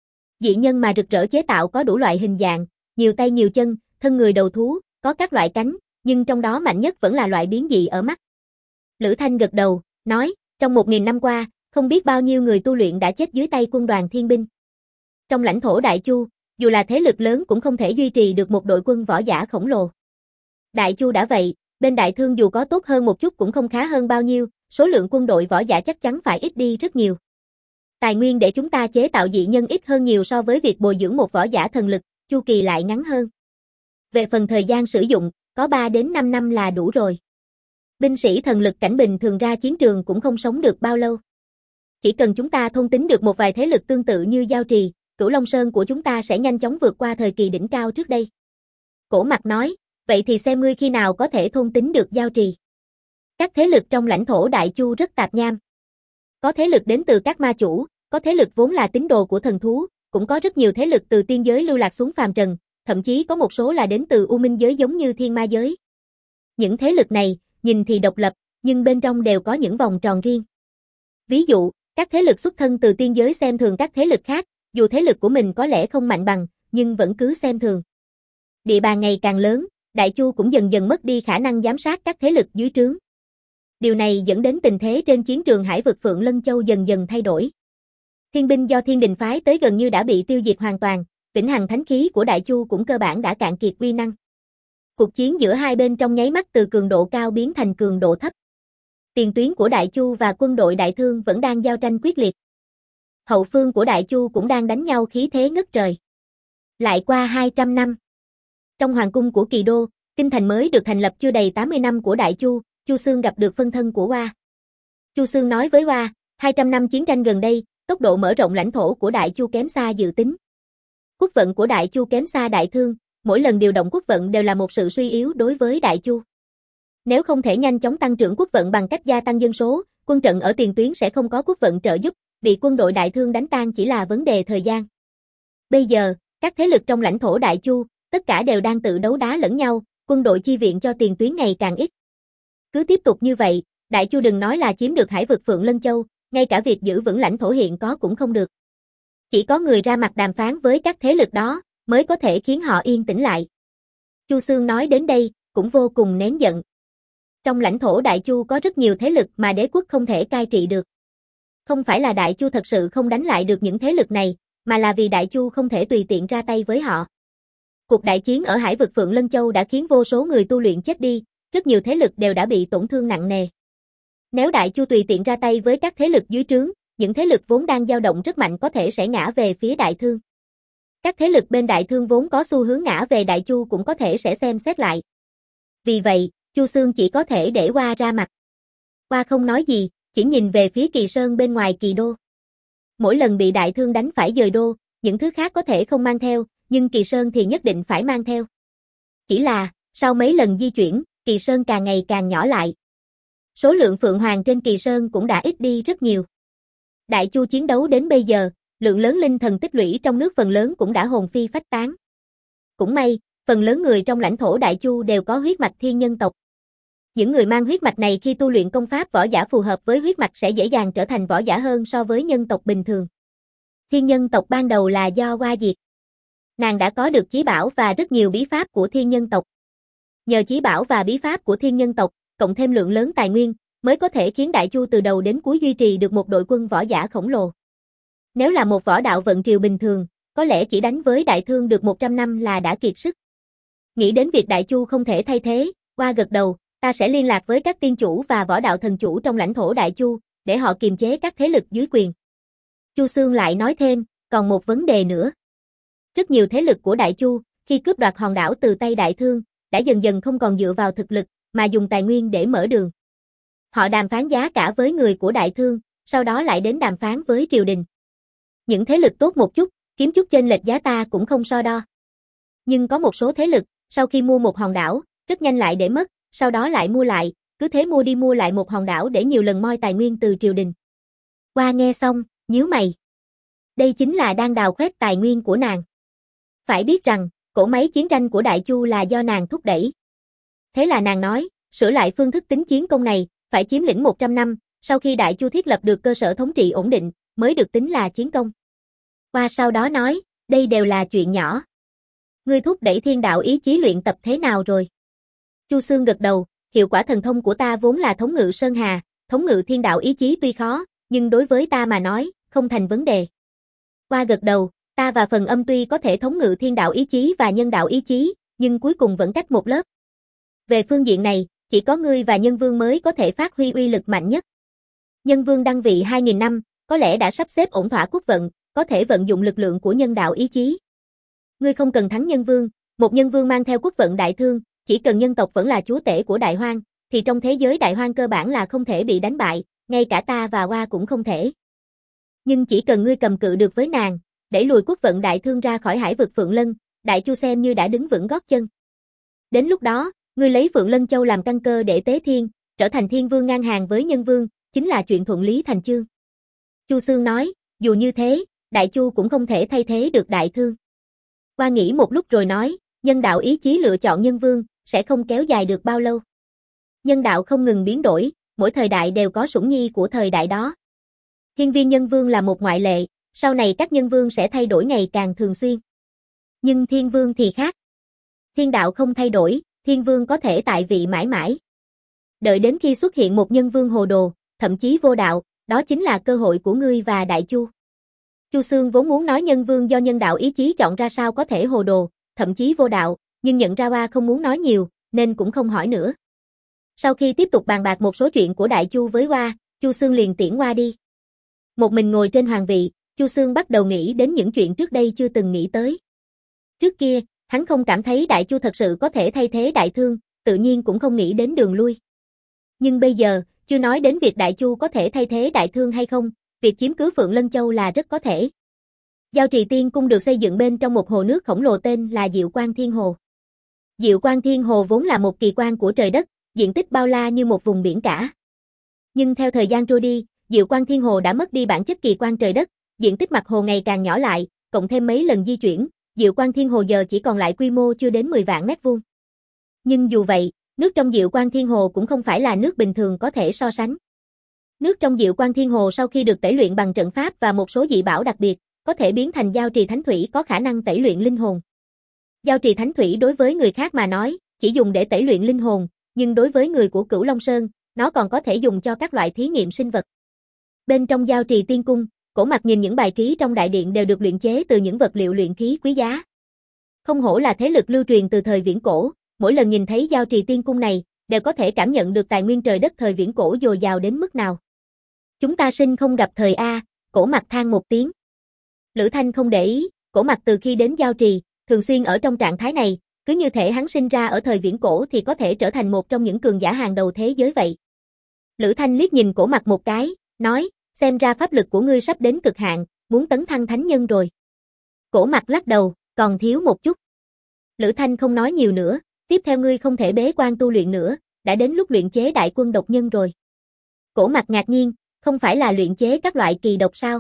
S1: Dị nhân mà Rực Rỡ chế tạo có đủ loại hình dạng, nhiều tay nhiều chân, thân người đầu thú, có các loại cánh, nhưng trong đó mạnh nhất vẫn là loại biến dị ở mắt. Lữ Thanh gật đầu, nói, trong một nghìn năm qua, không biết bao nhiêu người tu luyện đã chết dưới tay quân đoàn thiên binh. Trong lãnh thổ Đại Chu, dù là thế lực lớn cũng không thể duy trì được một đội quân võ giả khổng lồ. Đại Chu đã vậy, bên Đại Thương dù có tốt hơn một chút cũng không khá hơn bao nhiêu, số lượng quân đội võ giả chắc chắn phải ít đi rất nhiều. Tài nguyên để chúng ta chế tạo dị nhân ít hơn nhiều so với việc bồi dưỡng một võ giả thần lực, chu kỳ lại ngắn hơn. Về phần thời gian sử dụng, có ba đến năm năm là đủ rồi. Binh sĩ thần lực cảnh bình thường ra chiến trường cũng không sống được bao lâu. Chỉ cần chúng ta thôn tính được một vài thế lực tương tự như Giao Trì, Cửu Long Sơn của chúng ta sẽ nhanh chóng vượt qua thời kỳ đỉnh cao trước đây. Cổ Mặc nói, vậy thì xem ngươi khi nào có thể thôn tính được Giao Trì. Các thế lực trong lãnh thổ Đại Chu rất tạp nham. Có thế lực đến từ các ma chủ, có thế lực vốn là tín đồ của thần thú, cũng có rất nhiều thế lực từ tiên giới lưu lạc xuống phàm trần, thậm chí có một số là đến từ u minh giới giống như thiên ma giới. Những thế lực này, nhìn thì độc lập, nhưng bên trong đều có những vòng tròn riêng. Ví dụ, các thế lực xuất thân từ tiên giới xem thường các thế lực khác, dù thế lực của mình có lẽ không mạnh bằng, nhưng vẫn cứ xem thường. Địa bàn ngày càng lớn, Đại Chu cũng dần dần mất đi khả năng giám sát các thế lực dưới trướng. Điều này dẫn đến tình thế trên chiến trường Hải vực Phượng Lân Châu dần dần thay đổi. Thiên binh do Thiên Đình phái tới gần như đã bị tiêu diệt hoàn toàn, vĩnh hằng thánh khí của Đại Chu cũng cơ bản đã cạn kiệt uy năng. Cuộc chiến giữa hai bên trong nháy mắt từ cường độ cao biến thành cường độ thấp. Tiền tuyến của Đại Chu và quân đội Đại Thương vẫn đang giao tranh quyết liệt. Hậu phương của Đại Chu cũng đang đánh nhau khí thế ngất trời. Lại qua hai trăm năm. Trong hoàng cung của Kỳ Đô, kinh thành mới được thành lập chưa đầy tám mươi năm của Đại Chu, Chu Xương gặp được phân thân của Hoa. Chu Xương nói với Hoa, hai trăm năm chiến tranh gần đây, tốc độ mở rộng lãnh thổ của Đại Chu kém xa dự tính. Quốc vận của Đại Chu kém xa Đại Thương, mỗi lần điều động quốc vận đều là một sự suy yếu đối với Đại Chu. Nếu không thể nhanh chóng tăng trưởng quốc vận bằng cách gia tăng dân số, quân trận ở tiền tuyến sẽ không có quốc vận trợ giúp, bị quân đội Đại Thương đánh tan chỉ là vấn đề thời gian. Bây giờ, các thế lực trong lãnh thổ Đại Chu, tất cả đều đang tự đấu đá lẫn nhau, quân đội chi viện cho tiền tuyến ngày càng ít. Cứ tiếp tục như vậy, Đại Chu đừng nói là chiếm được hải vực Phượng Lân Châu, ngay cả việc giữ vững lãnh thổ hiện có cũng không được. Chỉ có người ra mặt đàm phán với các thế lực đó, mới có thể khiến họ yên tĩnh lại. Chu Xương nói đến đây, cũng vô cùng nén giận. Trong lãnh thổ Đại Chu có rất nhiều thế lực mà đế quốc không thể cai trị được. Không phải là Đại Chu thật sự không đánh lại được những thế lực này, mà là vì Đại Chu không thể tùy tiện ra tay với họ. Cuộc đại chiến ở hải vực Phượng Lân Châu đã khiến vô số người tu luyện chết đi, rất nhiều thế lực đều đã bị tổn thương nặng nề. Nếu Đại Chu tùy tiện ra tay với các thế lực dưới trướng, những thế lực vốn đang dao động rất mạnh có thể sẽ ngã về phía Đại Thương. Các thế lực bên Đại Thương vốn có xu hướng ngã về Đại Chu cũng có thể sẽ xem xét lại. Vì vậy, Chu Xương chỉ có thể để Hoa ra mặt. Hoa không nói gì, chỉ nhìn về phía Kỳ Sơn bên ngoài Kỳ Đô. Mỗi lần bị Đại Thương đánh phải dời đô, những thứ khác có thể không mang theo, nhưng Kỳ Sơn thì nhất định phải mang theo. Chỉ là, sau mấy lần di chuyển, Kỳ Sơn càng ngày càng nhỏ lại. Số lượng Phượng Hoàng trên Kỳ Sơn cũng đã ít đi rất nhiều. Đại Chu chiến đấu đến bây giờ, lượng lớn linh thần tích lũy trong nước phần lớn cũng đã hồn phi phách tán. Cũng may, phần lớn người trong lãnh thổ Đại Chu đều có huyết mạch thiên nhân tộc. Những người mang huyết mạch này khi tu luyện công pháp võ giả phù hợp với huyết mạch sẽ dễ dàng trở thành võ giả hơn so với nhân tộc bình thường. Thiên nhân tộc ban đầu là do Hoa diệt. Nàng đã có được chí bảo và rất nhiều bí pháp của thiên nhân tộc. Nhờ chí bảo và bí pháp của thiên nhân tộc, cộng thêm lượng lớn tài nguyên, mới có thể khiến Đại Chu từ đầu đến cuối duy trì được một đội quân võ giả khổng lồ. Nếu là một võ đạo vận triều bình thường, có lẽ chỉ đánh với Đại Thương được một trăm năm là đã kiệt sức. Nghĩ đến việc Đại Chu không thể thay thế, Hoa gật đầu, ta sẽ liên lạc với các tiên chủ và võ đạo thần chủ trong lãnh thổ Đại Chu, để họ kiềm chế các thế lực dưới quyền. Chu Xương lại nói thêm, còn một vấn đề nữa. Rất nhiều thế lực của Đại Chu, khi cướp đoạt hòn đảo từ tay Đại Thương, đã dần dần không còn dựa vào thực lực, mà dùng tài nguyên để mở đường. Họ đàm phán giá cả với người của Đại Thương, sau đó lại đến đàm phán với triều đình. Những thế lực tốt một chút, kiếm chút chênh lệch giá ta cũng không so đo. Nhưng có một số thế lực, sau khi mua một hòn đảo, rất nhanh lại để mất, sau đó lại mua lại, cứ thế mua đi mua lại một hòn đảo để nhiều lần moi tài nguyên từ triều đình. Hoa nghe xong, nhíu mày. Đây chính là đang đào khoét tài nguyên của nàng. Phải biết rằng, cỗ máy chiến tranh của Đại Chu là do nàng thúc đẩy. Thế là nàng nói, sửa lại phương thức tính chiến công này, phải chiếm lĩnh một trăm năm, sau khi Đại Chu thiết lập được cơ sở thống trị ổn định, mới được tính là chiến công. Hoa sau đó nói, đây đều là chuyện nhỏ. Ngươi thúc đẩy thiên đạo ý chí luyện tập thế nào rồi? Chu Xương gật đầu, hiệu quả thần thông của ta vốn là thống ngự sơn hà, thống ngự thiên đạo ý chí tuy khó, nhưng đối với ta mà nói, không thành vấn đề. Hoa gật đầu, ta và phần âm tuy có thể thống ngự thiên đạo ý chí và nhân đạo ý chí, nhưng cuối cùng vẫn cách một lớp. Về phương diện này, chỉ có ngươi và Nhân Vương mới có thể phát huy uy lực mạnh nhất. Nhân Vương đăng vị hai nghìn năm, có lẽ đã sắp xếp ổn thỏa quốc vận, có thể vận dụng lực lượng của nhân đạo ý chí. Ngươi không cần thắng Nhân Vương, một Nhân Vương mang theo quốc vận Đại Thương, chỉ cần nhân tộc vẫn là chúa tể của Đại Hoang, thì trong thế giới Đại Hoang cơ bản là không thể bị đánh bại, ngay cả ta và Hoa cũng không thể. Nhưng chỉ cần ngươi cầm cự được với nàng, đẩy lùi quốc vận Đại Thương ra khỏi hải vực Phượng Lân, Đại Chu xem như đã đứng vững gót chân. Đến lúc đó, ngươi lấy Phượng Lân Châu làm căn cơ để tế thiên, trở thành thiên vương ngang hàng với Nhân Vương, chính là chuyện thuận lý thành chương. Chu Xương nói, dù như thế, Đại Chu cũng không thể thay thế được Đại Thương. Hoa nghĩ một lúc rồi nói, nhân đạo ý chí lựa chọn Nhân Vương, sẽ không kéo dài được bao lâu. Nhân đạo không ngừng biến đổi, mỗi thời đại đều có sủng nhi của thời đại đó. Hiên viên Nhân Vương là một ngoại lệ, sau này các Nhân Vương sẽ thay đổi ngày càng thường xuyên. Nhưng Thiên Vương thì khác. Thiên đạo không thay đổi, Thiên Vương có thể tại vị mãi mãi. Đợi đến khi xuất hiện một Nhân Vương hồ đồ, thậm chí vô đạo, đó chính là cơ hội của ngươi và Đại Chu. Chu Xương vốn muốn nói Nhân Vương do nhân đạo ý chí chọn ra sao có thể hồ đồ, thậm chí vô đạo, nhưng nhận ra Hoa không muốn nói nhiều, nên cũng không hỏi nữa. Sau khi tiếp tục bàn bạc một số chuyện của Đại Chu với Hoa, Chu Xương liền tiễn Hoa đi. Một mình ngồi trên hoàng vị, Chu Xương bắt đầu nghĩ đến những chuyện trước đây chưa từng nghĩ tới. Trước kia, Hắn không cảm thấy Đại Chu thật sự có thể thay thế Đại Thương, tự nhiên cũng không nghĩ đến đường lui. Nhưng bây giờ, chưa nói đến việc Đại Chu có thể thay thế Đại Thương hay không, việc chiếm cứ Phượng Lân Châu là rất có thể. Giao Trì Tiên Cung được xây dựng bên trong một hồ nước khổng lồ tên là Diệu Quang Thiên Hồ. Diệu Quang Thiên Hồ vốn là một kỳ quan của trời đất, diện tích bao la như một vùng biển cả. Nhưng theo thời gian trôi đi, Diệu Quang Thiên Hồ đã mất đi bản chất kỳ quan trời đất, diện tích mặt hồ ngày càng nhỏ lại, cộng thêm mấy lần di chuyển, Diệu Quang Thiên Hồ giờ chỉ còn lại quy mô chưa đến mười vạn mét vuông. Nhưng dù vậy, nước trong Diệu Quang Thiên Hồ cũng không phải là nước bình thường có thể so sánh. Nước trong Diệu Quang Thiên Hồ sau khi được tẩy luyện bằng trận pháp và một số dị bảo đặc biệt, có thể biến thành giao trì thánh thủy có khả năng tẩy luyện linh hồn. Giao trì thánh thủy đối với người khác mà nói, chỉ dùng để tẩy luyện linh hồn, nhưng đối với người của Cửu Long Sơn, nó còn có thể dùng cho các loại thí nghiệm sinh vật. Bên trong Giao Trì Tiên Cung, Cổ Mặc nhìn những bài trí trong đại điện đều được luyện chế từ những vật liệu luyện khí quý giá. Không hổ là thế lực lưu truyền từ thời viễn cổ, mỗi lần nhìn thấy Giao Trì Tiên Cung này, đều có thể cảm nhận được tài nguyên trời đất thời viễn cổ dồi dào đến mức nào. Chúng ta sinh không gặp thời A, Cổ Mặc than một tiếng. Lữ Thanh không để ý, Cổ Mặc từ khi đến Giao Trì, thường xuyên ở trong trạng thái này, cứ như thể hắn sinh ra ở thời viễn cổ thì có thể trở thành một trong những cường giả hàng đầu thế giới vậy. Lữ Thanh liếc nhìn Cổ Mặc một cái, nói, xem ra pháp lực của ngươi sắp đến cực hạn, muốn tấn thăng thánh nhân rồi. Cổ Mặc lắc đầu, còn thiếu một chút. Lữ Thanh không nói nhiều nữa, tiếp theo ngươi không thể bế quan tu luyện nữa, đã đến lúc luyện chế đại quân độc nhân rồi. Cổ Mặc ngạc nhiên, không phải là luyện chế các loại kỳ độc sao?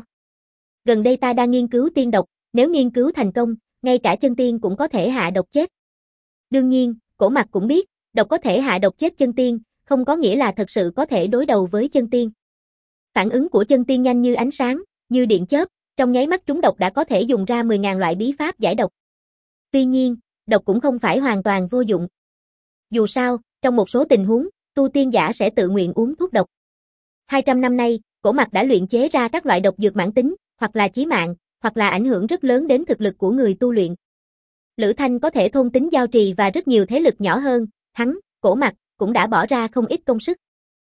S1: Gần đây ta đang nghiên cứu tiên độc, nếu nghiên cứu thành công, ngay cả chân tiên cũng có thể hạ độc chết. Đương nhiên, Cổ Mặc cũng biết, độc có thể hạ độc chết chân tiên, không có nghĩa là thật sự có thể đối đầu với chân tiên. Phản ứng của chân tiên nhanh như ánh sáng, như điện chớp, trong nháy mắt trúng độc đã có thể dùng ra mười nghìn loại bí pháp giải độc. Tuy nhiên, độc cũng không phải hoàn toàn vô dụng. Dù sao, trong một số tình huống, tu tiên giả sẽ tự nguyện uống thuốc độc. hai trăm năm nay, Cổ Mặc đã luyện chế ra các loại độc dược mãn tính, hoặc là chí mạng, hoặc là ảnh hưởng rất lớn đến thực lực của người tu luyện. Lữ Thanh có thể thôn tính Giao Trì và rất nhiều thế lực nhỏ hơn, hắn, Cổ Mặc, cũng đã bỏ ra không ít công sức.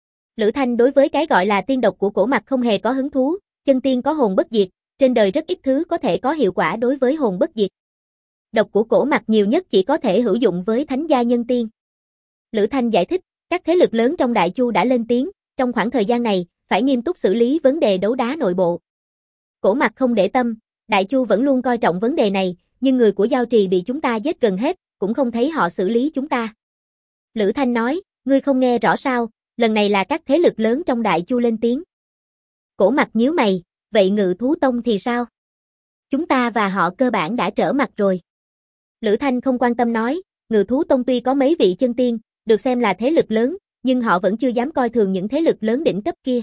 S1: Lữ Thanh đối với cái gọi là tiên độc của Cổ Mặc không hề có hứng thú, chân tiên có hồn bất diệt, trên đời rất ít thứ có thể có hiệu quả đối với hồn bất diệt. Độc của Cổ Mặc nhiều nhất chỉ có thể hữu dụng với thánh gia nhân tiên. Lữ Thanh giải thích, các thế lực lớn trong Đại Chu đã lên tiếng, trong khoảng thời gian này, phải nghiêm túc xử lý vấn đề đấu đá nội bộ. Cổ Mặc không để tâm, Đại Chu vẫn luôn coi trọng vấn đề này, nhưng người của Giao Trì bị chúng ta giết gần hết, cũng không thấy họ xử lý chúng ta. Lữ Thanh nói, ngươi không nghe rõ sao, lần này là các thế lực lớn trong Đại Chu lên tiếng. Cổ Mặc nhíu mày, vậy Ngự Thú Tông thì sao? Chúng ta và họ cơ bản đã trở mặt rồi. Lữ Thanh không quan tâm nói, Ngự Thú Tông tuy có mấy vị chân tiên, được xem là thế lực lớn, nhưng họ vẫn chưa dám coi thường những thế lực lớn đỉnh cấp kia.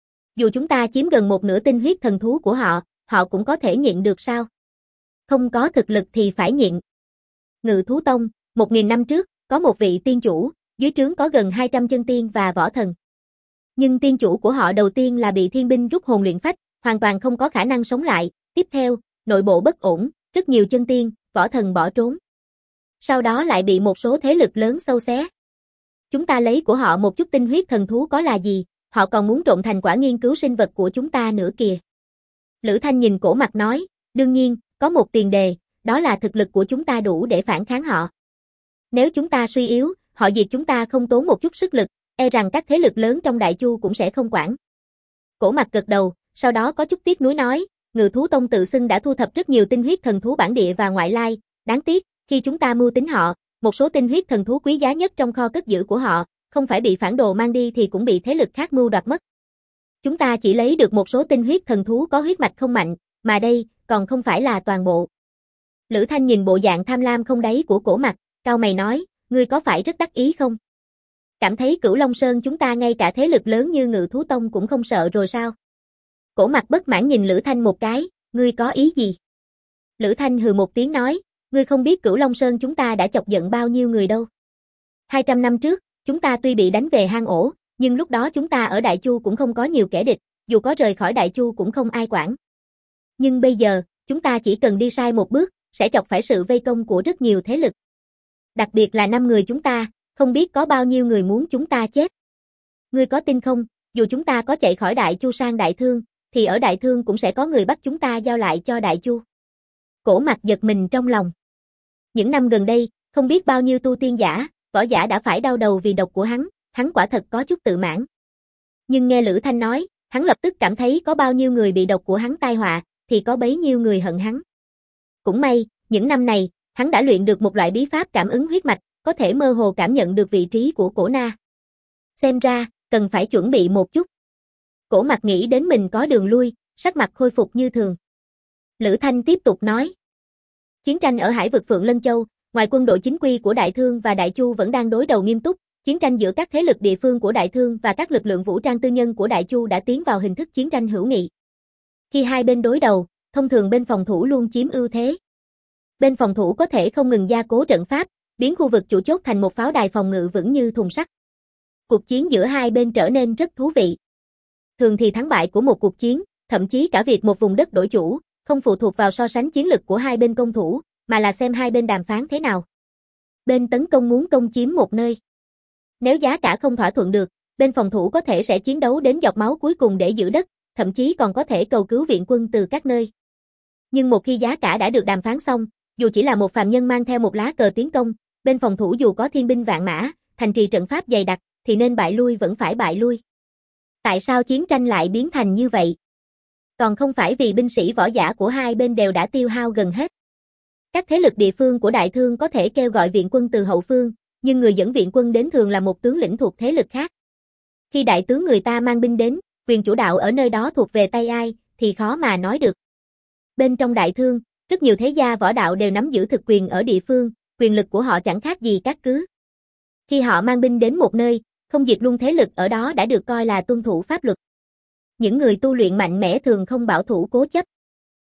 S1: Dù chúng ta chiếm gần một nửa tinh huyết thần thú của họ, họ cũng có thể nhịn được sao? Không có thực lực thì phải nhịn. Ngự Thú Tông, một nghìn năm trước, có một vị tiên chủ, dưới trướng có gần hai trăm chân tiên và võ thần. Nhưng tiên chủ của họ đầu tiên là bị thiên binh rút hồn luyện phách, hoàn toàn không có khả năng sống lại, tiếp theo, nội bộ bất ổn, rất nhiều chân tiên, võ thần bỏ trốn. Sau đó lại bị một số thế lực lớn xâu xé. Chúng ta lấy của họ một chút tinh huyết thần thú có là gì, họ còn muốn trộn thành quả nghiên cứu sinh vật của chúng ta nữa kìa. Lữ Thanh nhìn Cổ Mặc nói, đương nhiên, có một tiền đề, đó là thực lực của chúng ta đủ để phản kháng họ. Nếu chúng ta suy yếu, họ diệt chúng ta không tốn một chút sức lực, e rằng các thế lực lớn trong Đại Chu cũng sẽ không quản. Cổ Mặc gật đầu, sau đó có chút tiếc nuối nói, Ngự Thú Tông tự xưng đã thu thập rất nhiều tinh huyết thần thú bản địa và ngoại lai, đáng tiếc, khi chúng ta mưu tính họ, một số tinh huyết thần thú quý giá nhất trong kho cất giữ của họ, không phải bị phản đồ mang đi thì cũng bị thế lực khác mưu đoạt mất. Chúng ta chỉ lấy được một số tinh huyết thần thú có huyết mạch không mạnh, mà đây, còn không phải là toàn bộ. Lữ Thanh nhìn bộ dạng tham lam không đáy của Cổ Mặc, cau mày nói, ngươi có phải rất đắc ý không? Cảm thấy Cửu Long Sơn chúng ta ngay cả thế lực lớn như Ngự Thú Tông cũng không sợ rồi sao? Cổ Mặc bất mãn nhìn Lữ Thanh một cái, ngươi có ý gì? Lữ Thanh hừ một tiếng nói, ngươi không biết Cửu Long Sơn chúng ta đã chọc giận bao nhiêu người đâu. hai trăm năm trước, chúng ta tuy bị đánh về hang ổ, nhưng lúc đó chúng ta ở Đại Chu cũng không có nhiều kẻ địch, dù có rời khỏi Đại Chu cũng không ai quản. Nhưng bây giờ, chúng ta chỉ cần đi sai một bước, sẽ chọc phải sự vây công của rất nhiều thế lực. Đặc biệt là năm người chúng ta, không biết có bao nhiêu người muốn chúng ta chết. Ngươi có tin không, dù chúng ta có chạy khỏi Đại Chu sang Đại Thương, thì ở Đại Thương cũng sẽ có người bắt chúng ta giao lại cho Đại Chu. Cổ Mặc giật mình trong lòng. Những năm gần đây, không biết bao nhiêu tu tiên giả, võ giả đã phải đau đầu vì độc của hắn, hắn quả thật có chút tự mãn. Nhưng nghe Lữ Thanh nói, hắn lập tức cảm thấy có bao nhiêu người bị độc của hắn tai họa, thì có bấy nhiêu người hận hắn. Cũng may, những năm này, hắn đã luyện được một loại bí pháp cảm ứng huyết mạch, có thể mơ hồ cảm nhận được vị trí của cổ na. Xem ra, cần phải chuẩn bị một chút. Cổ Mặc nghĩ đến mình có đường lui, sắc mặt khôi phục như thường. Lữ Thanh tiếp tục nói. Chiến tranh ở hải vực Phượng Lân Châu, ngoài quân đội chính quy của Đại Thương và Đại Chu vẫn đang đối đầu nghiêm túc, chiến tranh giữa các thế lực địa phương của Đại Thương và các lực lượng vũ trang tư nhân của Đại Chu đã tiến vào hình thức chiến tranh hữu nghị. Khi hai bên đối đầu, thông thường bên phòng thủ luôn chiếm ưu thế. Bên phòng thủ có thể không ngừng gia cố trận pháp, biến khu vực chủ chốt thành một pháo đài phòng ngự vững như thùng sắt. Cuộc chiến giữa hai bên trở nên rất thú vị. Thường thì thắng bại của một cuộc chiến, thậm chí cả việc một vùng đất đổi chủ, không phụ thuộc vào so sánh chiến lực của hai bên công thủ, mà là xem hai bên đàm phán thế nào. Bên tấn công muốn công chiếm một nơi. Nếu giá cả không thỏa thuận được, bên phòng thủ có thể sẽ chiến đấu đến giọt máu cuối cùng để giữ đất, thậm chí còn có thể cầu cứu viện quân từ các nơi. Nhưng một khi giá cả đã được đàm phán xong, dù chỉ là một phàm nhân mang theo một lá cờ tiến công, bên phòng thủ dù có thiên binh vạn mã, thành trì trận pháp dày đặc, thì nên bại lui vẫn phải bại lui. Tại sao chiến tranh lại biến thành như vậy? Còn không phải vì binh sĩ võ giả của hai bên đều đã tiêu hao gần hết. Các thế lực địa phương của Đại Thương có thể kêu gọi viện quân từ hậu phương, nhưng người dẫn viện quân đến thường là một tướng lĩnh thuộc thế lực khác. Khi đại tướng người ta mang binh đến, quyền chủ đạo ở nơi đó thuộc về tay ai, thì khó mà nói được. Bên trong Đại Thương, rất nhiều thế gia võ đạo đều nắm giữ thực quyền ở địa phương, quyền lực của họ chẳng khác gì các cứ. Khi họ mang binh đến một nơi, không diệt luôn thế lực ở đó đã được coi là tuân thủ pháp luật. Những người tu luyện mạnh mẽ thường không bảo thủ cố chấp.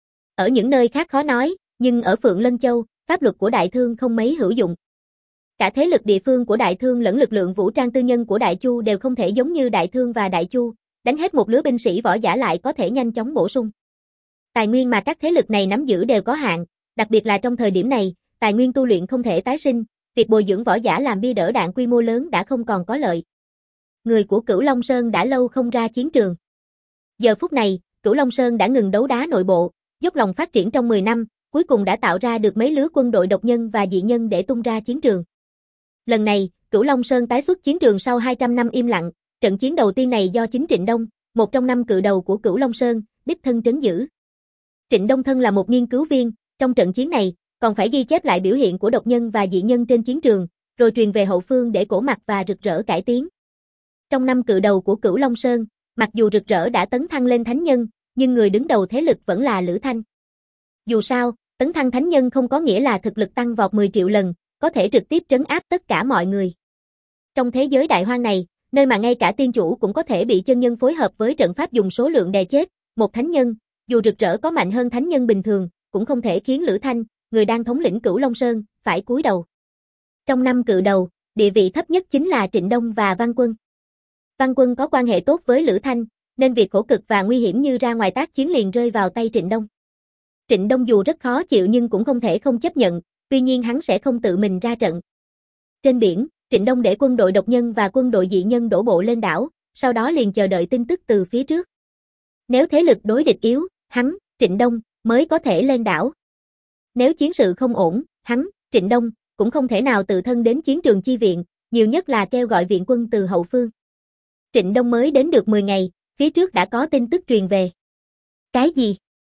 S1: Ở những nơi khác khó nói, nhưng ở Phượng Lân Châu, pháp luật của Đại Thương không mấy hữu dụng. Cả thế lực địa phương của Đại Thương lẫn lực lượng vũ trang tư nhân của Đại Chu đều không thể giống như Đại Thương và Đại Chu, đánh hết một lứa binh sĩ võ giả lại có thể nhanh chóng bổ sung. Tài nguyên mà các thế lực này nắm giữ đều có hạn, đặc biệt là trong thời điểm này, tài nguyên tu luyện không thể tái sinh, việc bồi dưỡng võ giả làm bia đỡ đạn quy mô lớn đã không còn có lợi. Người của Cửu Long Sơn đã lâu không ra chiến trường. Giờ phút này, Cửu Long Sơn đã ngừng đấu đá nội bộ, dốc lòng phát triển trong mười năm, cuối cùng đã tạo ra được mấy lứa quân đội độc nhân và dị nhân để tung ra chiến trường. Lần này, Cửu Long Sơn tái xuất chiến trường sau hai trăm năm im lặng, trận chiến đầu tiên này do chính Trịnh Đông, một trong năm cự đầu của Cửu Long Sơn, đích thân trấn giữ. Trịnh Đông thân là một nghiên cứu viên, trong trận chiến này, còn phải ghi chép lại biểu hiện của độc nhân và dị nhân trên chiến trường, rồi truyền về hậu phương để Cổ Mặc và Rực Rỡ cải tiến. Trong năm cự đầu của Cửu Long Sơn, mặc dù Rực Rỡ đã tấn thăng lên thánh nhân, nhưng người đứng đầu thế lực vẫn là Lữ Thanh. Dù sao, tấn thăng thánh nhân không có nghĩa là thực lực tăng vọt mười triệu lần, có thể trực tiếp trấn áp tất cả mọi người. Trong thế giới đại hoang này, nơi mà ngay cả tiên chủ cũng có thể bị chân nhân phối hợp với trận pháp dùng số lượng đè chết, một thánh nhân, dù Rực Rỡ có mạnh hơn thánh nhân bình thường, cũng không thể khiến Lữ Thanh, người đang thống lĩnh Cửu Long Sơn, phải cúi đầu. Trong năm cự đầu, địa vị thấp nhất chính là Trịnh Đông và Văn Quân. Văn Quân có quan hệ tốt với Lữ Thanh, nên việc khổ cực và nguy hiểm như ra ngoài tác chiến liền rơi vào tay Trịnh Đông. Trịnh Đông dù rất khó chịu nhưng cũng không thể không chấp nhận, tuy nhiên hắn sẽ không tự mình ra trận. Trên biển, Trịnh Đông để quân đội độc nhân và quân đội dị nhân đổ bộ lên đảo, sau đó liền chờ đợi tin tức từ phía trước. Nếu thế lực đối địch yếu, hắn, Trịnh Đông, mới có thể lên đảo. Nếu chiến sự không ổn, hắn, Trịnh Đông, cũng không thể nào tự thân đến chiến trường chi viện, nhiều nhất là kêu gọi viện quân từ hậu phương. Trịnh Đông mới đến được mười ngày, phía trước đã có tin tức truyền về. Cái gì?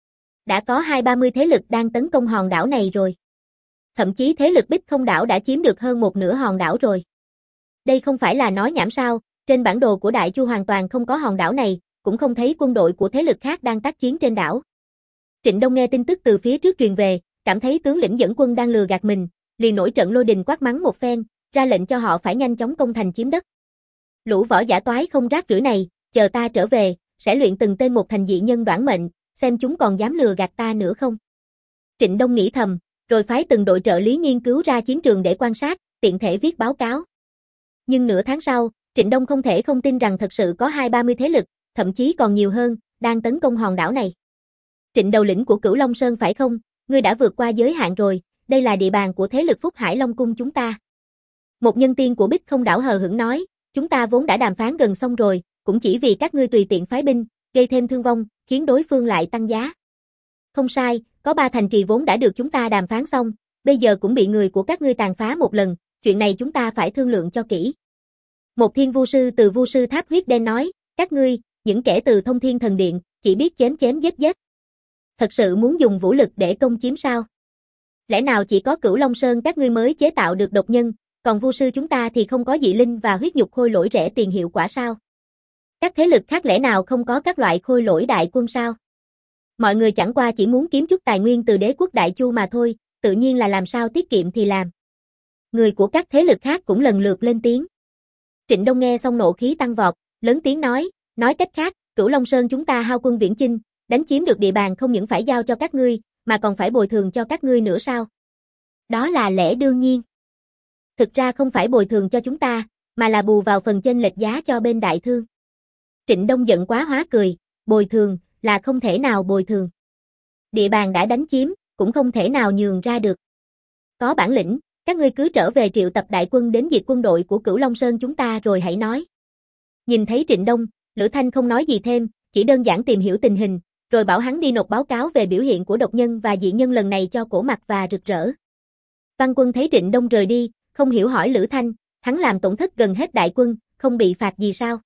S1: Đã có hai ba mươi thế lực đang tấn công hòn đảo này rồi. Thậm chí thế lực Bích Không đảo đã chiếm được hơn một nửa hòn đảo rồi. Đây không phải là nói nhảm sao, trên bản đồ của Đại Chu hoàn toàn không có hòn đảo này, cũng không thấy quân đội của thế lực khác đang tác chiến trên đảo. Trịnh Đông nghe tin tức từ phía trước truyền về, cảm thấy tướng lĩnh dẫn quân đang lừa gạt mình, liền nổi trận lôi đình quát mắng một phen, ra lệnh cho họ phải nhanh chóng công thành chiếm đất. Lũ võ giả toái không rác rưởi này, chờ ta trở về, sẽ luyện từng tên một thành dị nhân đoản mệnh, xem chúng còn dám lừa gạt ta nữa không. Trịnh Đông nghĩ thầm, rồi phái từng đội trợ lý nghiên cứu ra chiến trường để quan sát, tiện thể viết báo cáo. Nhưng nửa tháng sau, Trịnh Đông không thể không tin rằng thật sự có hai ba mươi thế lực, thậm chí còn nhiều hơn, đang tấn công hòn đảo này. Trịnh đầu lĩnh của Cửu Long Sơn phải không? Ngươi đã vượt qua giới hạn rồi, đây là địa bàn của thế lực Phúc Hải Long Cung chúng ta. Một nhân tiên của Bích Không đảo hờ hững nói, chúng ta vốn đã đàm phán gần xong rồi, cũng chỉ vì các ngươi tùy tiện phái binh, gây thêm thương vong, khiến đối phương lại tăng giá. Không sai, có ba thành trì vốn đã được chúng ta đàm phán xong, bây giờ cũng bị người của các ngươi tàn phá một lần, chuyện này chúng ta phải thương lượng cho kỹ. Một thiên vu sư từ vu sư tháp huyết đen nói, các ngươi, những kẻ từ thông thiên thần điện, chỉ biết chém chém giết giết. Thật sự muốn dùng vũ lực để công chiếm sao? Lẽ nào chỉ có Cửu Long Sơn các ngươi mới chế tạo được độc nhân, còn vu sư chúng ta thì không có dị linh và huyết nhục khôi lỗi rẻ tiền hiệu quả sao? Các thế lực khác lẽ nào không có các loại khôi lỗi đại quân sao? Mọi người chẳng qua chỉ muốn kiếm chút tài nguyên từ đế quốc Đại Chu mà thôi, tự nhiên là làm sao tiết kiệm thì làm. Người của các thế lực khác cũng lần lượt lên tiếng. Trịnh Đông nghe xong nộ khí tăng vọt, lớn tiếng nói, nói cách khác, Cửu Long Sơn chúng ta hao quân viễn chinh, đánh chiếm được địa bàn không những phải giao cho các ngươi, mà còn phải bồi thường cho các ngươi nữa sao? Đó là lẽ đương nhiên. Thực ra không phải bồi thường cho chúng ta, mà là bù vào phần chênh lệch giá cho bên đại thương. Trịnh Đông giận quá hóa cười, bồi thường, là không thể nào bồi thường. Địa bàn đã đánh chiếm, cũng không thể nào nhường ra được. Có bản lĩnh, các ngươi cứ trở về triệu tập đại quân đến diệt quân đội của Cửu Long Sơn chúng ta rồi hãy nói. Nhìn thấy Trịnh Đông, Lữ Thanh không nói gì thêm, chỉ đơn giản tìm hiểu tình hình, rồi bảo hắn đi nộp báo cáo về biểu hiện của độc nhân và dị nhân lần này cho Cổ Mặc và Rực Rỡ. Văn Quân thấy Trịnh Đông rời đi, không hiểu hỏi Lữ Thanh, hắn làm tổn thất gần hết đại quân, không bị phạt gì sao?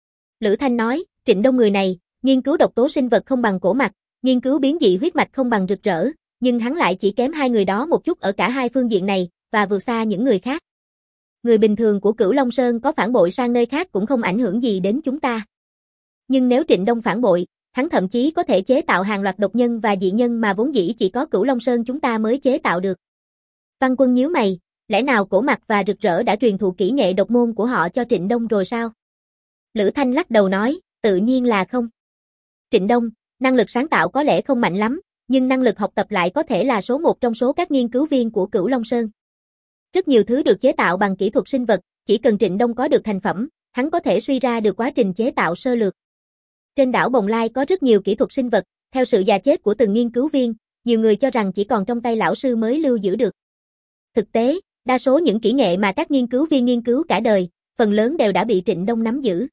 S1: Lữ Thanh nói, Trịnh Đông người này, nghiên cứu độc tố sinh vật không bằng Cổ Mặc, nghiên cứu biến dị huyết mạch không bằng Rực Rỡ, nhưng hắn lại chỉ kém hai người đó một chút ở cả hai phương diện này, và vượt xa những người khác. Người bình thường của Cửu Long Sơn có phản bội sang nơi khác cũng không ảnh hưởng gì đến chúng ta. Nhưng nếu Trịnh Đông phản bội, hắn thậm chí có thể chế tạo hàng loạt độc nhân và dị nhân mà vốn dĩ chỉ có Cửu Long Sơn chúng ta mới chế tạo được. Văn Quân nhíu mày, lẽ nào Cổ Mặc và Rực Rỡ đã truyền thụ kỹ nghệ độc môn của họ cho Trịnh Đông rồi sao? Lữ Thanh lắc đầu nói, tự nhiên là không. Trịnh Đông, năng lực sáng tạo có lẽ không mạnh lắm, nhưng năng lực học tập lại có thể là số một trong số các nghiên cứu viên của Cửu Long Sơn. Rất nhiều thứ được chế tạo bằng kỹ thuật sinh vật, chỉ cần Trịnh Đông có được thành phẩm, hắn có thể suy ra được quá trình chế tạo sơ lược. Trên đảo Bồng Lai có rất nhiều kỹ thuật sinh vật, theo sự già chết của từng nghiên cứu viên, nhiều người cho rằng chỉ còn trong tay lão sư mới lưu giữ được. Thực tế, đa số những kỹ nghệ mà các nghiên cứu viên nghiên cứu cả đời, phần lớn đều đã bị Trịnh Đông nắm giữ.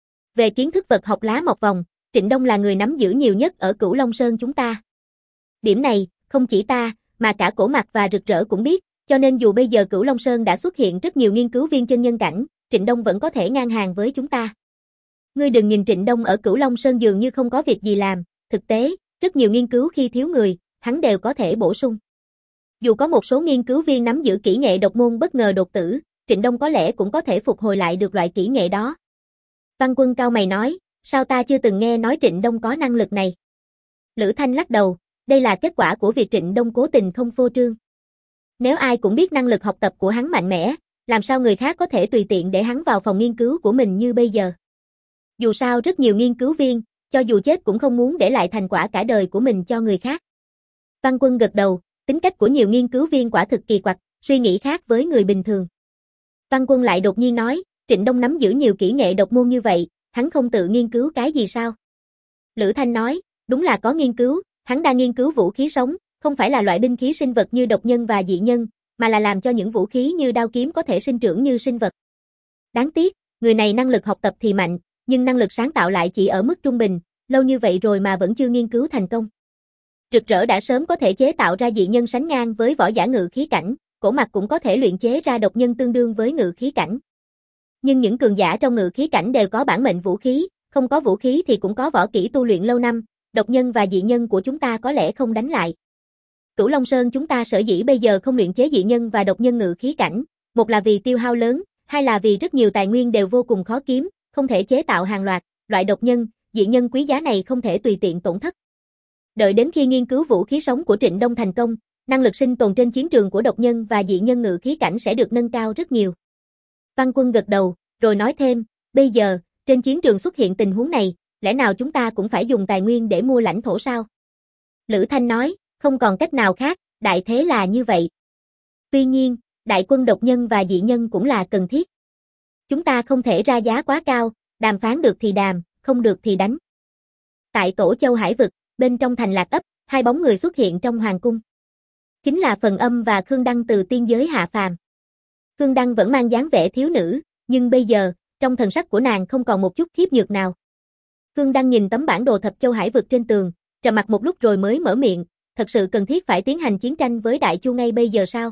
S1: Về kiến thức vật học lá mọc vòng, Trịnh Đông là người nắm giữ nhiều nhất ở Cửu Long Sơn chúng ta. Điểm này, không chỉ ta, mà cả Cổ Mặc và Rực Rỡ cũng biết, cho nên dù bây giờ Cửu Long Sơn đã xuất hiện rất nhiều nghiên cứu viên chân nhân cảnh, Trịnh Đông vẫn có thể ngang hàng với chúng ta. Ngươi đừng nhìn Trịnh Đông ở Cửu Long Sơn dường như không có việc gì làm, thực tế, rất nhiều nghiên cứu khi thiếu người, hắn đều có thể bổ sung. Dù có một số nghiên cứu viên nắm giữ kỹ nghệ độc môn bất ngờ đột tử, Trịnh Đông có lẽ cũng có thể phục hồi lại được loại kỹ nghệ đó. Văn Quân cao mày nói, sao ta chưa từng nghe nói Trịnh Đông có năng lực này? Lữ Thanh lắc đầu, đây là kết quả của việc Trịnh Đông cố tình không phô trương. Nếu ai cũng biết năng lực học tập của hắn mạnh mẽ, làm sao người khác có thể tùy tiện để hắn vào phòng nghiên cứu của mình như bây giờ? Dù sao rất nhiều nghiên cứu viên, cho dù chết cũng không muốn để lại thành quả cả đời của mình cho người khác. Văn Quân gật đầu, tính cách của nhiều nghiên cứu viên quả thực kỳ quặc, suy nghĩ khác với người bình thường. Văn Quân lại đột nhiên nói, Trịnh Đông nắm giữ nhiều kỹ nghệ độc môn như vậy, hắn không tự nghiên cứu cái gì sao? Lữ Thanh nói, đúng là có nghiên cứu, hắn đang nghiên cứu vũ khí sống, không phải là loại binh khí sinh vật như độc nhân và dị nhân, mà là làm cho những vũ khí như đao kiếm có thể sinh trưởng như sinh vật. Đáng tiếc, người này năng lực học tập thì mạnh, nhưng năng lực sáng tạo lại chỉ ở mức trung bình, lâu như vậy rồi mà vẫn chưa nghiên cứu thành công. Rực Rỡ đã sớm có thể chế tạo ra dị nhân sánh ngang với võ giả ngự khí cảnh, Cổ Mặc cũng có thể luyện chế ra độc nhân tương đương với ngự khí cảnh. Nhưng những cường giả trong ngự khí cảnh đều có bản mệnh vũ khí, không có vũ khí thì cũng có võ kỹ tu luyện lâu năm, độc nhân và dị nhân của chúng ta có lẽ không đánh lại. Cửu Long Sơn chúng ta sở dĩ bây giờ không luyện chế dị nhân và độc nhân ngự khí cảnh, một là vì tiêu hao lớn, hai là vì rất nhiều tài nguyên đều vô cùng khó kiếm, không thể chế tạo hàng loạt, loại độc nhân, dị nhân quý giá này không thể tùy tiện tổn thất. Đợi đến khi nghiên cứu vũ khí sống của Trịnh Đông thành công, năng lực sinh tồn trên chiến trường của độc nhân và dị nhân ngự khí cảnh sẽ được nâng cao rất nhiều. Văn Quân gật đầu, rồi nói thêm, bây giờ, trên chiến trường xuất hiện tình huống này, lẽ nào chúng ta cũng phải dùng tài nguyên để mua lãnh thổ sao? Lữ Thanh nói, không còn cách nào khác, đại thế là như vậy. Tuy nhiên, đại quân độc nhân và dị nhân cũng là cần thiết. Chúng ta không thể ra giá quá cao, đàm phán được thì đàm, không được thì đánh. Tại Tổ Châu Hải Vực, bên trong thành Lạc Ấp, hai bóng người xuất hiện trong hoàng cung. Chính là Phần Âm và Khương Đăng từ tiên giới hạ phàm. Khương Đăng vẫn mang dáng vẻ thiếu nữ, nhưng bây giờ, trong thần sắc của nàng không còn một chút khiếp nhược nào. Khương Đăng nhìn tấm bản đồ Thập Châu Hải Vực trên tường, trầm mặc một lúc rồi mới mở miệng, thật sự cần thiết phải tiến hành chiến tranh với Đại Chu ngay bây giờ sao?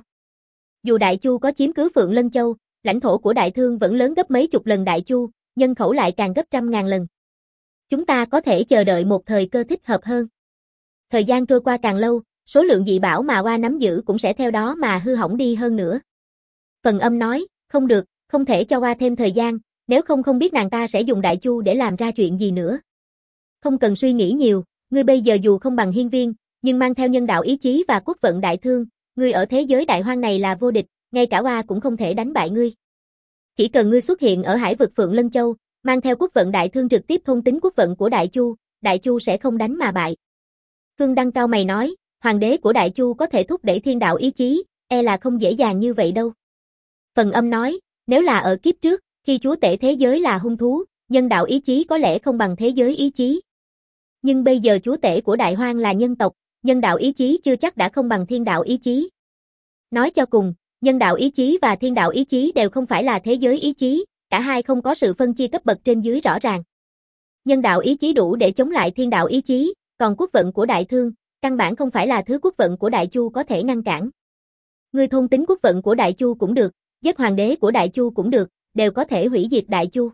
S1: Dù Đại Chu có chiếm cứ Phượng Lân Châu, lãnh thổ của Đại Thương vẫn lớn gấp mấy chục lần Đại Chu, nhân khẩu lại càng gấp trăm ngàn lần. Chúng ta có thể chờ đợi một thời cơ thích hợp hơn. Thời gian trôi qua càng lâu, số lượng dị bảo mà Oa nắm giữ cũng sẽ theo đó mà hư hỏng đi hơn nữa. Phần Âm nói, không được, không thể cho Oa thêm thời gian, nếu không không biết nàng ta sẽ dùng Đại Chu để làm ra chuyện gì nữa. Không cần suy nghĩ nhiều, ngươi bây giờ dù không bằng hiên viên, nhưng mang theo nhân đạo ý chí và quốc vận đại thương, ngươi ở thế giới đại hoang này là vô địch, ngay cả Oa cũng không thể đánh bại ngươi. Chỉ cần ngươi xuất hiện ở hải vực Phượng Lân Châu, mang theo quốc vận đại thương trực tiếp thôn tính quốc vận của Đại Chu, Đại Chu sẽ không đánh mà bại. Khương Đăng cao mày nói, hoàng đế của Đại Chu có thể thúc đẩy thiên đạo ý chí, e là không dễ dàng như vậy đâu. Phần Âm nói, nếu là ở kiếp trước, khi chúa tể thế giới là hung thú, nhân đạo ý chí có lẽ không bằng thế giới ý chí. Nhưng bây giờ chúa tể của Đại Hoang là nhân tộc, nhân đạo ý chí chưa chắc đã không bằng thiên đạo ý chí. Nói cho cùng, nhân đạo ý chí và thiên đạo ý chí đều không phải là thế giới ý chí, cả hai không có sự phân chia cấp bậc trên dưới rõ ràng. Nhân đạo ý chí đủ để chống lại thiên đạo ý chí, còn quốc vận của Đại Thương, căn bản không phải là thứ quốc vận của Đại Chu có thể ngăn cản. Ngươi thôn tính quốc vận của Đại Chu cũng được, giết hoàng đế của Đại Chu cũng được, đều có thể hủy diệt Đại Chu.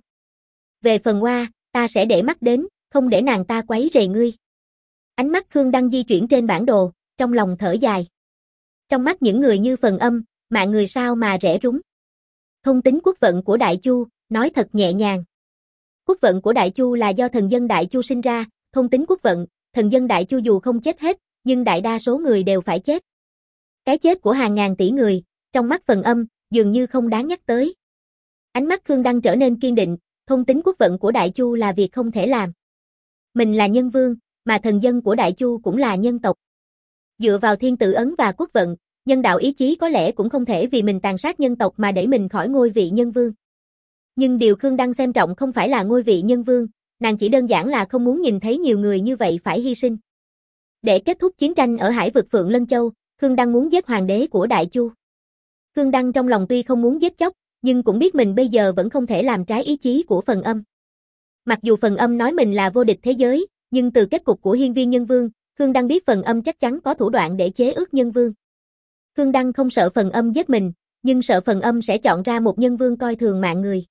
S1: Về phần Oa, ta sẽ để mắt đến, không để nàng ta quấy rầy ngươi. Ánh mắt Khương Đăng di chuyển trên bản đồ, trong lòng thở dài. Trong mắt những người như Phần Âm, mạng người sao mà rẻ rúng. Thông tính quốc vận của Đại Chu, nói thật nhẹ nhàng. Quốc vận của Đại Chu là do thần dân Đại Chu sinh ra, thông tính quốc vận, thần dân Đại Chu dù không chết hết, nhưng đại đa số người đều phải chết. Cái chết của hàng ngàn tỷ người, trong mắt Phần Âm, dường như không đáng nhắc tới. Ánh mắt Khương Đăng trở nên kiên định, thông tính quốc vận của Đại Chu là việc không thể làm. Mình là nhân vương, mà thần dân của Đại Chu cũng là nhân tộc. Dựa vào thiên tự ấn và quốc vận, nhân đạo ý chí có lẽ cũng không thể vì mình tàn sát nhân tộc mà đẩy mình khỏi ngôi vị nhân vương. Nhưng điều Khương Đăng xem trọng không phải là ngôi vị nhân vương, nàng chỉ đơn giản là không muốn nhìn thấy nhiều người như vậy phải hy sinh. Để kết thúc chiến tranh ở hải vực Phượng Lân Châu, Khương Đăng muốn giết hoàng đế của Đại Chu. Khương Đăng trong lòng tuy không muốn giết chóc, nhưng cũng biết mình bây giờ vẫn không thể làm trái ý chí của Phần Âm. Mặc dù Phần Âm nói mình là vô địch thế giới, nhưng từ kết cục của hiên viên nhân vương, Khương Đăng biết Phần Âm chắc chắn có thủ đoạn để chế ước nhân vương. Khương Đăng không sợ Phần Âm giết mình, nhưng sợ Phần Âm sẽ chọn ra một nhân vương coi thường mạng người.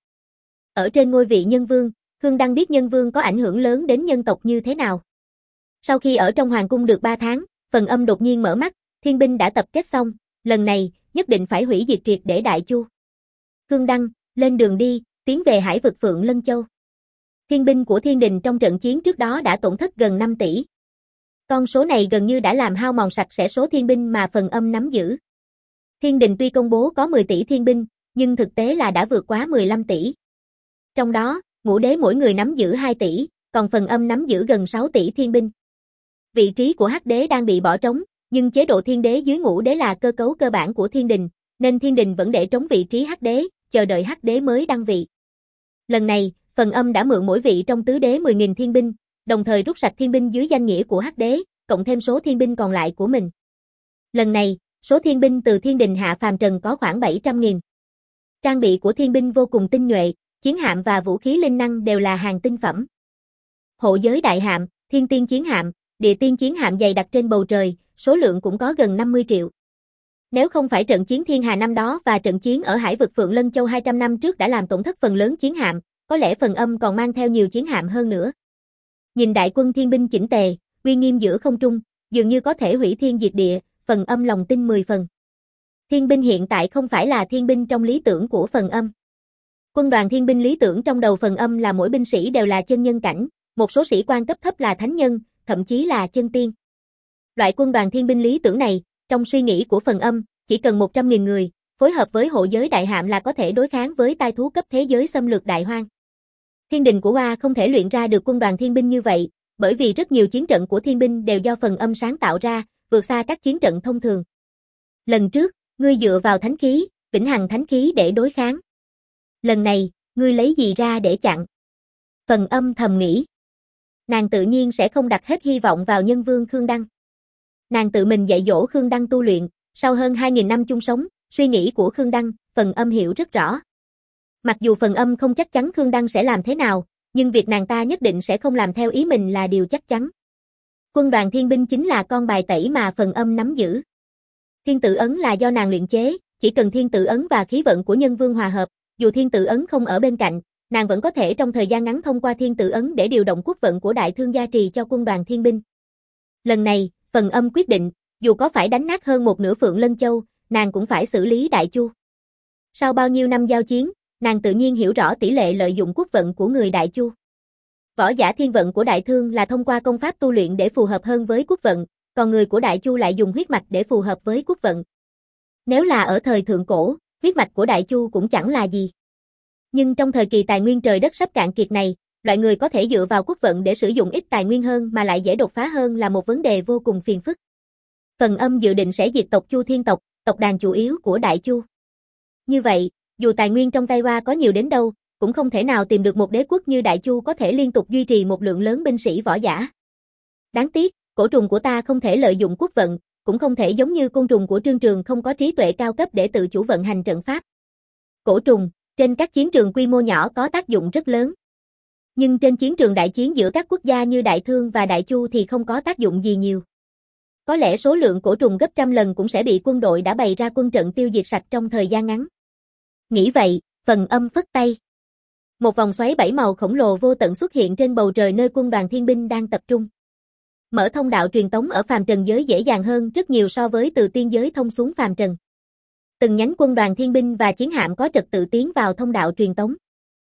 S1: Ở trên ngôi vị nhân vương, Khương Đăng biết nhân vương có ảnh hưởng lớn đến nhân tộc như thế nào. Sau khi ở trong hoàng cung được ba tháng, Phần Âm đột nhiên mở mắt, thiên binh đã tập kết xong, lần này, nhất định phải hủy diệt triệt để Đại Chu. Khương Đăng, lên đường đi, tiến về hải vực Phượng Lân Châu. Thiên binh của thiên đình trong trận chiến trước đó đã tổn thất gần năm tỷ. Con số này gần như đã làm hao mòn sạch sẽ số thiên binh mà Phần Âm nắm giữ. Thiên đình tuy công bố có mười tỷ thiên binh, nhưng thực tế là đã vượt quá mười lăm tỷ. Trong đó, Ngũ Đế mỗi người nắm giữ hai tỷ, còn Phần Âm nắm giữ gần sáu tỷ thiên binh. Vị trí của Hắc Đế đang bị bỏ trống, nhưng chế độ Thiên Đế dưới Ngũ Đế là cơ cấu cơ bản của thiên đình, nên thiên đình vẫn để trống vị trí Hắc Đế, chờ đợi Hắc Đế mới đăng vị. Lần này, Phần Âm đã mượn mỗi vị trong tứ đế mười nghìn thiên binh, đồng thời rút sạch thiên binh dưới danh nghĩa của Hắc Đế, cộng thêm số thiên binh còn lại của mình. Lần này, số thiên binh từ thiên đình hạ phàm trần có khoảng bảy trăm nghìn. Trang bị của thiên binh vô cùng tinh nhuệ, chiến hạm và vũ khí linh năng đều là hàng tinh phẩm. Hộ giới đại hạm, thiên tiên chiến hạm, địa tiên chiến hạm dày đặc trên bầu trời, số lượng cũng có gần năm mươi triệu. Nếu không phải trận chiến Thiên Hà năm đó và trận chiến ở hải vực Phượng Lân Châu hai trăm năm trước đã làm tổn thất phần lớn chiến hạm, có lẽ Phần Âm còn mang theo nhiều chiến hạm hơn nữa. Nhìn đại quân thiên binh chỉnh tề, uy nghiêm giữa không trung, dường như có thể hủy thiên diệt địa, Phần Âm lòng tin mười phần. Thiên binh hiện tại không phải là thiên binh trong lý tưởng của Phần Âm. Quân đoàn thiên binh lý tưởng trong đầu Phần Âm là mỗi binh sĩ đều là chân nhân cảnh, một số sĩ quan cấp thấp là thánh nhân, thậm chí là chân tiên. Loại quân đoàn thiên binh lý tưởng này, trong suy nghĩ của Phần Âm, chỉ cần một trăm nghìn người, phối hợp với hộ giới đại hạm là có thể đối kháng với tai thú cấp thế giới xâm lược đại hoang. Thiên đình của Oa không thể luyện ra được quân đoàn thiên binh như vậy, bởi vì rất nhiều chiến trận của thiên binh đều do Phần Âm sáng tạo ra, vượt xa các chiến trận thông thường. Lần trước, ngươi dựa vào thánh khí, vĩnh hằng thánh khí để đối kháng. Lần này, ngươi lấy gì ra để chặn? Phần Âm thầm nghĩ. Nàng tự nhiên sẽ không đặt hết hy vọng vào nhân vương Khương Đăng. Nàng tự mình dạy dỗ Khương Đăng tu luyện, sau hơn hai nghìn năm chung sống, suy nghĩ của Khương Đăng, Phần Âm hiểu rất rõ. Mặc dù Phần Âm không chắc chắn Khương Đăng sẽ làm thế nào, nhưng việc nàng ta nhất định sẽ không làm theo ý mình là điều chắc chắn. Quân đoàn thiên binh chính là con bài tẩy mà Phần Âm nắm giữ. Thiên tử ấn là do nàng luyện chế, chỉ cần thiên tử ấn và khí vận của nhân vương hòa hợp, dù thiên tử ấn không ở bên cạnh, nàng vẫn có thể trong thời gian ngắn thông qua thiên tử ấn để điều động quốc vận của đại thương gia trì cho quân đoàn thiên binh. Lần này, Phần Âm quyết định, dù có phải đánh nát hơn một nửa Phượng Lân Châu, nàng cũng phải xử lý Đại Chu. Sau bao nhiêu năm giao chiến, nàng tự nhiên hiểu rõ tỷ lệ lợi dụng quốc vận của người Đại Chu. Võ giả thiên vận của Đại Thương là thông qua công pháp tu luyện để phù hợp hơn với quốc vận, còn người của Đại Chu lại dùng huyết mạch để phù hợp với quốc vận. Nếu là ở thời thượng cổ, huyết mạch của Đại Chu cũng chẳng là gì. Nhưng trong thời kỳ tài nguyên trời đất sắp cạn kiệt này, loại người có thể dựa vào quốc vận để sử dụng ít tài nguyên hơn mà lại dễ đột phá hơn là một vấn đề vô cùng phiền phức. Phần Âm dự định sẽ diệt tộc Chu Thiên tộc, tộc đàn chủ yếu của Đại Chu. Như vậy, dù tài nguyên trong tay Hoa có nhiều đến đâu, cũng không thể nào tìm được một đế quốc như Đại Chu có thể liên tục duy trì một lượng lớn binh sĩ võ giả. Đáng tiếc, cổ trùng của ta không thể lợi dụng quốc vận, cũng không thể giống như côn trùng của Trương Trường không có trí tuệ cao cấp để tự chủ vận hành trận pháp. Cổ trùng, trên các chiến trường quy mô nhỏ có tác dụng rất lớn. Nhưng trên chiến trường đại chiến giữa các quốc gia như Đại Thương và Đại Chu thì không có tác dụng gì nhiều. Có lẽ số lượng cổ trùng gấp trăm lần cũng sẽ bị quân đội đã bày ra quân trận tiêu diệt sạch trong thời gian ngắn. Nghĩ vậy, Phần Âm phất tay. Một vòng xoáy bảy màu khổng lồ vô tận xuất hiện trên bầu trời nơi quân đoàn thiên binh đang tập trung. Mở thông đạo truyền tống ở phàm trần giới dễ dàng hơn rất nhiều so với từ tiên giới thông xuống phàm trần. Từng nhánh quân đoàn thiên binh và chiến hạm có trật tự tiến vào thông đạo truyền tống.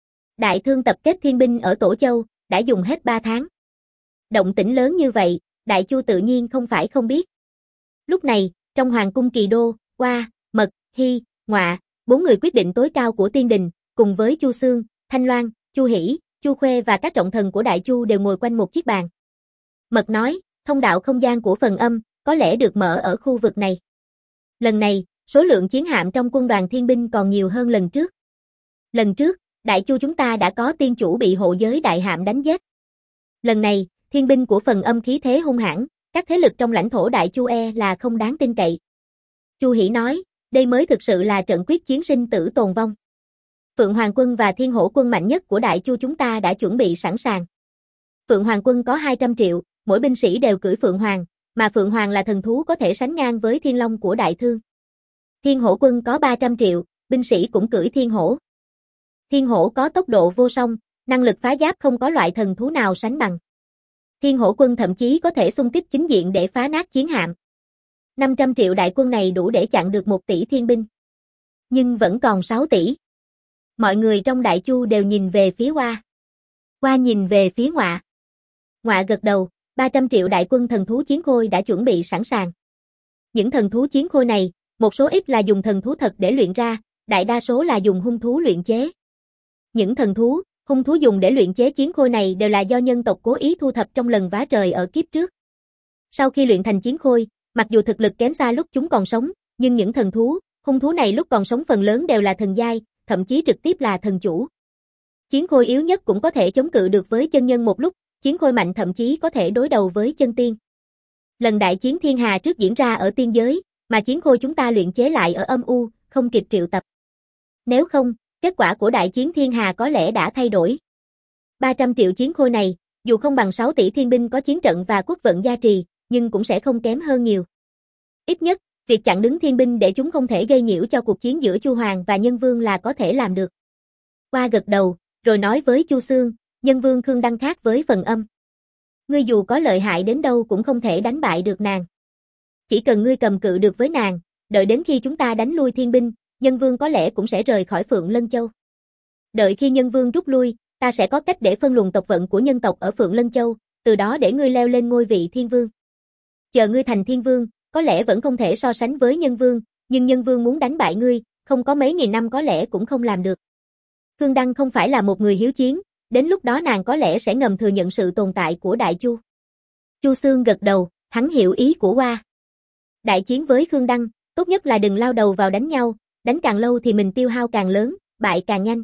S1: Đại Thương tập kết thiên binh ở Tổ Châu, đã dùng hết ba tháng. Động tĩnh lớn như vậy, Đại Chu tự nhiên không phải không biết. Lúc này, trong hoàng cung Kỳ Đô, Oa, Mật, Hy, Ngọa, bốn người quyết định tối cao của tiên đình, cùng với Chu Xương, Thanh Loan, Chu Hỷ, Chu Khuê và các trọng thần của Đại Chu đều ngồi quanh một chiếc bàn. Mật nói, thông đạo không gian của Phần Âm, có lẽ được mở ở khu vực này. Lần này, số lượng chiến hạm trong quân đoàn thiên binh còn nhiều hơn lần trước. Lần trước, Đại Chu chúng ta đã có tiên chủ bị hộ giới đại hạm đánh giết. Lần này, thiên binh của Phần Âm khí thế hung hãn, các thế lực trong lãnh thổ Đại Chu e là không đáng tin cậy. Chu Hỷ nói, đây mới thực sự là trận quyết chiến sinh tử tồn vong. Phượng Hoàng quân và Thiên Hổ quân mạnh nhất của Đại Chu chúng ta đã chuẩn bị sẵn sàng. Phượng Hoàng quân có hai trăm triệu, mỗi binh sĩ đều cưỡi Phượng Hoàng, mà Phượng Hoàng là thần thú có thể sánh ngang với Thiên Long của Đại Thương. Thiên Hổ quân có ba trăm triệu, binh sĩ cũng cưỡi Thiên Hổ. Thiên Hổ có tốc độ vô song, năng lực phá giáp không có loại thần thú nào sánh bằng. Thiên Hổ quân thậm chí có thể xung kích chính diện để phá nát chiến hạm. năm trăm triệu đại quân này đủ để chặn được một tỷ thiên binh. Nhưng vẫn còn sáu tỷ. Mọi người trong Đại Chu đều nhìn về phía Hoa. Hoa nhìn về phía Ngọa. Ngọa gật đầu, ba trăm triệu đại quân thần thú chiến khôi đã chuẩn bị sẵn sàng. Những thần thú chiến khôi này, một số ít là dùng thần thú thật để luyện ra, đại đa số là dùng hung thú luyện chế. Những thần thú, hung thú dùng để luyện chế chiến khôi này đều là do nhân tộc cố ý thu thập trong lần vá trời ở kiếp trước. Sau khi luyện thành chiến khôi, mặc dù thực lực kém xa lúc chúng còn sống, nhưng những thần thú, hung thú này lúc còn sống phần lớn đều là thần giai, thậm chí trực tiếp là thần chủ. Chiến khôi yếu nhất cũng có thể chống cự được với chân nhân một lúc, chiến khôi mạnh thậm chí có thể đối đầu với chân tiên. Lần đại chiến thiên hà trước diễn ra ở tiên giới, mà chiến khôi chúng ta luyện chế lại ở âm u, không kịp triệu tập. Nếu không, kết quả của đại chiến thiên hà có lẽ đã thay đổi. ba trăm triệu chiến khôi này, dù không bằng sáu tỷ thiên binh có chiến trận và quốc vận gia trì, nhưng cũng sẽ không kém hơn nhiều. Ít nhất, việc chặn đứng thiên binh để chúng không thể gây nhiễu cho cuộc chiến giữa Chu Hoàng và Nhân Vương là có thể làm được. Hoa gật đầu, rồi nói với Chu Xương, Nhân Vương Khương Đăng khác với Phần Âm. Ngươi dù có lợi hại đến đâu cũng không thể đánh bại được nàng. Chỉ cần ngươi cầm cự được với nàng, đợi đến khi chúng ta đánh lui thiên binh, Nhân Vương có lẽ cũng sẽ rời khỏi Phượng Lân Châu. Đợi khi Nhân Vương rút lui, ta sẽ có cách để phân luồng tộc vận của nhân tộc ở Phượng Lân Châu, từ đó để ngươi leo lên ngôi vị thiên vương. Chờ ngươi thành thiên vương, có lẽ vẫn không thể so sánh với Nhân Vương, nhưng Nhân Vương muốn đánh bại ngươi, không có mấy nghìn năm có lẽ cũng không làm được. Khương Đăng không phải là một người hiếu chiến, đến lúc đó nàng có lẽ sẽ ngầm thừa nhận sự tồn tại của Đại Chu. Chu Xương gật đầu, hắn hiểu ý của Hoa. Đại chiến với Khương Đăng, tốt nhất là đừng lao đầu vào đánh nhau, đánh càng lâu thì mình tiêu hao càng lớn, bại càng nhanh.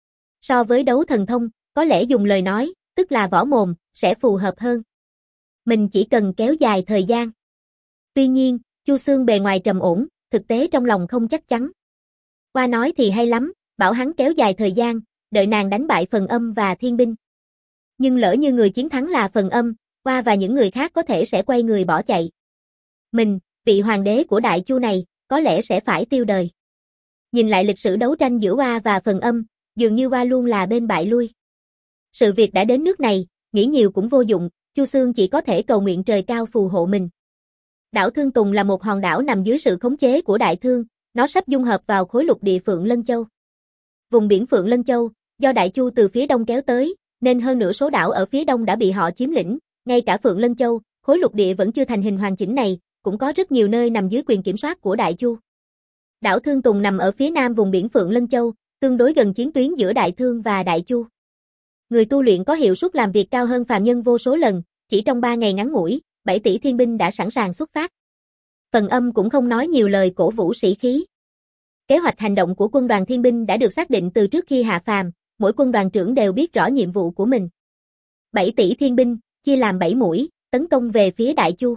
S1: So với đấu thần thông, có lẽ dùng lời nói, tức là võ mồm, sẽ phù hợp hơn. Mình chỉ cần kéo dài thời gian. Tuy nhiên, Chu Xương bề ngoài trầm ổn, thực tế trong lòng không chắc chắn. Hoa nói thì hay lắm, bảo hắn kéo dài thời gian, đợi nàng đánh bại Phần Âm và thiên binh. Nhưng lỡ như người chiến thắng là Phần Âm, Oa và những người khác có thể sẽ quay người bỏ chạy. Mình, vị hoàng đế của Đại Chu này, có lẽ sẽ phải tiêu đời. Nhìn lại lịch sử đấu tranh giữa Oa và Phần Âm, dường như Oa luôn là bên bại lui. Sự việc đã đến nước này, nghĩ nhiều cũng vô dụng, Chu Xương chỉ có thể cầu nguyện trời cao phù hộ mình. Đảo Thương Tùng là một hòn đảo nằm dưới sự khống chế của Đại Thương, nó sắp dung hợp vào khối lục địa Phượng Lân Châu. Vùng biển Phượng Lân Châu, do Đại Chu từ phía đông kéo tới, nên hơn nửa số đảo ở phía đông đã bị họ chiếm lĩnh, ngay cả Phượng Lân Châu, khối lục địa vẫn chưa thành hình hoàn chỉnh này, cũng có rất nhiều nơi nằm dưới quyền kiểm soát của Đại Chu. Đảo Thương Tùng nằm ở phía nam vùng biển Phượng Lân Châu, tương đối gần chiến tuyến giữa Đại Thương và Đại Chu. Người tu luyện có hiệu suất làm việc cao hơn phàm nhân vô số lần, chỉ trong ba ngày ngắn ngủi, bảy tỷ thiên binh đã sẵn sàng xuất phát. Phần Âm cũng không nói nhiều lời cổ vũ sĩ khí. Kế hoạch hành động của quân đoàn thiên binh đã được xác định từ trước khi hạ phàm, mỗi quân đoàn trưởng đều biết rõ nhiệm vụ của mình. bảy tỷ thiên binh, chia làm bảy mũi, tấn công về phía Đại Chu.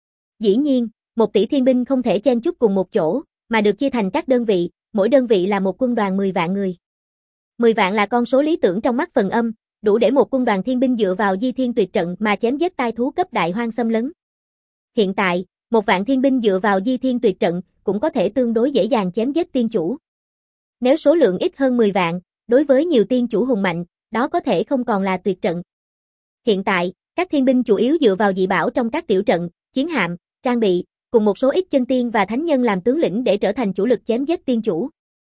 S1: Dĩ nhiên, một tỷ thiên binh không thể chen chúc cùng một chỗ, mà được chia thành các đơn vị, mỗi đơn vị là một quân đoàn mười vạn người. mười vạn là con số lý tưởng trong mắt Phần Âm, đủ để một quân đoàn thiên binh dựa vào di thiên tuyệt trận mà chém giết tai thú cấp đại hoang xâm lấn. Hiện tại, một vạn thiên binh dựa vào di thiên tuyệt trận cũng có thể tương đối dễ dàng chém giết tiên chủ. Nếu số lượng ít hơn mười vạn, đối với nhiều tiên chủ hùng mạnh, đó có thể không còn là tuyệt trận. Hiện tại, các thiên binh chủ yếu dựa vào dị bảo trong các tiểu trận, chiến hạm, trang bị, cùng một số ít chân tiên và thánh nhân làm tướng lĩnh để trở thành chủ lực chém giết tiên chủ.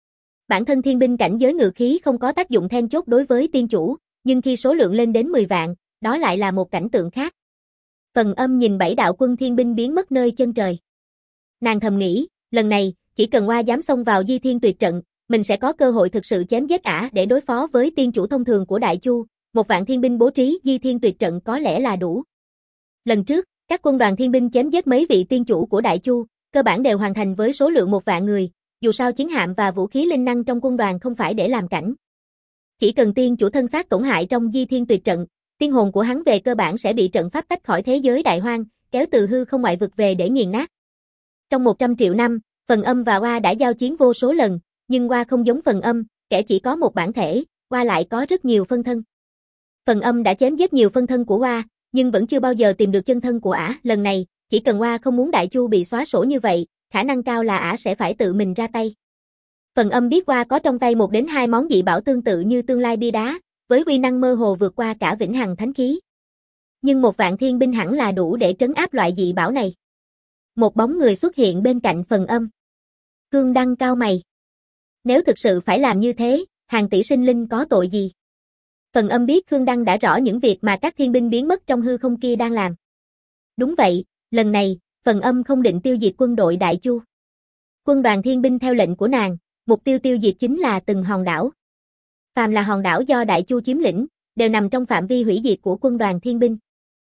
S1: Bản thân thiên binh cảnh giới ngự khí không có tác dụng then chốt đối với tiên chủ, nhưng khi số lượng lên đến mười vạn, đó lại là một cảnh tượng khác. Phần Âm nhìn bảy đạo quân thiên binh biến mất nơi chân trời. Nàng thầm nghĩ, lần này, chỉ cần Oa dám xông vào di thiên tuyệt trận, mình sẽ có cơ hội thực sự chém giết ả để đối phó với tiên chủ thông thường của Đại Chu, một vạn thiên binh bố trí di thiên tuyệt trận có lẽ là đủ. Lần trước, các quân đoàn thiên binh chém giết mấy vị tiên chủ của Đại Chu, cơ bản đều hoàn thành với số lượng một vạn người, dù sao chiến hạm và vũ khí linh năng trong quân đoàn không phải để làm cảnh. Chỉ cần tiên chủ thân xác tổn hại trong di thiên tuyệt trận, tiên hồn của hắn về cơ bản sẽ bị trận pháp tách khỏi thế giới đại hoang, kéo từ hư không ngoại vực về để nghiền nát. Trong một trăm triệu năm, Phần Âm và Oa đã giao chiến vô số lần, nhưng Oa không giống Phần Âm, kẻ chỉ có một bản thể, Oa lại có rất nhiều phân thân. Phần Âm đã chém giết nhiều phân thân của Oa, nhưng vẫn chưa bao giờ tìm được chân thân của ả. Lần này, chỉ cần Oa không muốn Đại Chu bị xóa sổ như vậy, khả năng cao là ả sẽ phải tự mình ra tay. Phần Âm biết Oa có trong tay một đến hai món dị bảo tương tự như tương lai bia đá, với uy năng mơ hồ vượt qua cả vĩnh hằng thánh khí. Nhưng một vạn thiên binh hẳn là đủ để trấn áp loại dị bảo này. Một bóng người xuất hiện bên cạnh Phần Âm. Khương Đăng cau mày. Nếu thực sự phải làm như thế, hàng tỷ sinh linh có tội gì? Phần Âm biết Khương Đăng đã rõ những việc mà các thiên binh biến mất trong hư không kia đang làm. Đúng vậy, lần này, Phần Âm không định tiêu diệt quân đội Đại Chu. Quân đoàn thiên binh theo lệnh của nàng, mục tiêu tiêu diệt chính là từng hòn đảo. Phàm là hòn đảo do Đại Chu chiếm lĩnh, đều nằm trong phạm vi hủy diệt của quân đoàn thiên binh.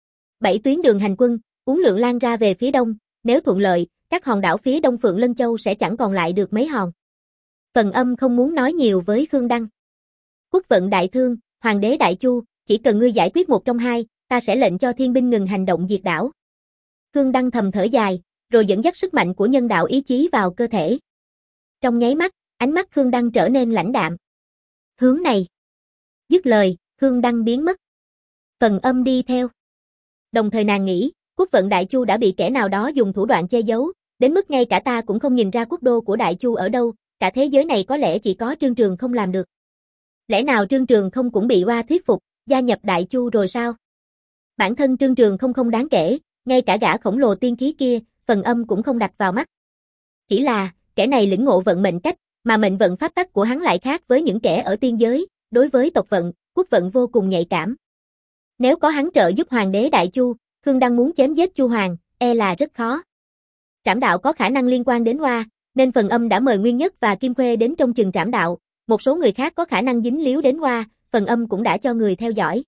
S1: Bảy tuyến đường hành quân, uốn lượn lan ra về phía đông, nếu thuận lợi, các hòn đảo phía đông Phượng Lân Châu sẽ chẳng còn lại được mấy hòn. Phần Âm không muốn nói nhiều với Khương Đăng. Quốc vận Đại Thương, Hoàng đế Đại Chu, chỉ cần ngươi giải quyết một trong hai, ta sẽ lệnh cho thiên binh ngừng hành động diệt đảo. Khương Đăng thầm thở dài, rồi dẫn dắt sức mạnh của nhân đạo ý chí vào cơ thể. Trong nháy mắt, ánh mắt Khương Đăng trở nên lãnh đạm. Hướng này. Dứt lời, Khương Đăng biến mất. Phần Âm đi theo. Đồng thời nàng nghĩ, quốc vận Đại Chu đã bị kẻ nào đó dùng thủ đoạn che giấu, đến mức ngay cả ta cũng không nhìn ra quốc đô của Đại Chu ở đâu, cả thế giới này có lẽ chỉ có Trương Trường không làm được. Lẽ nào Trương Trường không cũng bị Oa thuyết phục, gia nhập Đại Chu rồi sao? Bản thân Trương Trường không không đáng kể, ngay cả gã khổng lồ tiên khí kia, Phần Âm cũng không đặt vào mắt. Chỉ là, kẻ này lĩnh ngộ vận mệnh cách, mà mệnh vận pháp tắc của hắn lại khác với những kẻ ở tiên giới, đối với tộc vận, quốc vận vô cùng nhạy cảm. Nếu có hắn trợ giúp Hoàng đế Đại Chu, Khương Đăng muốn chém giết Chu Hoàng, e là rất khó. Trảm đạo có khả năng liên quan đến Oa, nên Phần Âm đã mời Nguyên Nhất và Kim Khuê đến trông chừng trảm đạo, một số người khác có khả năng dính líu đến Oa, Phần Âm cũng đã cho người theo dõi.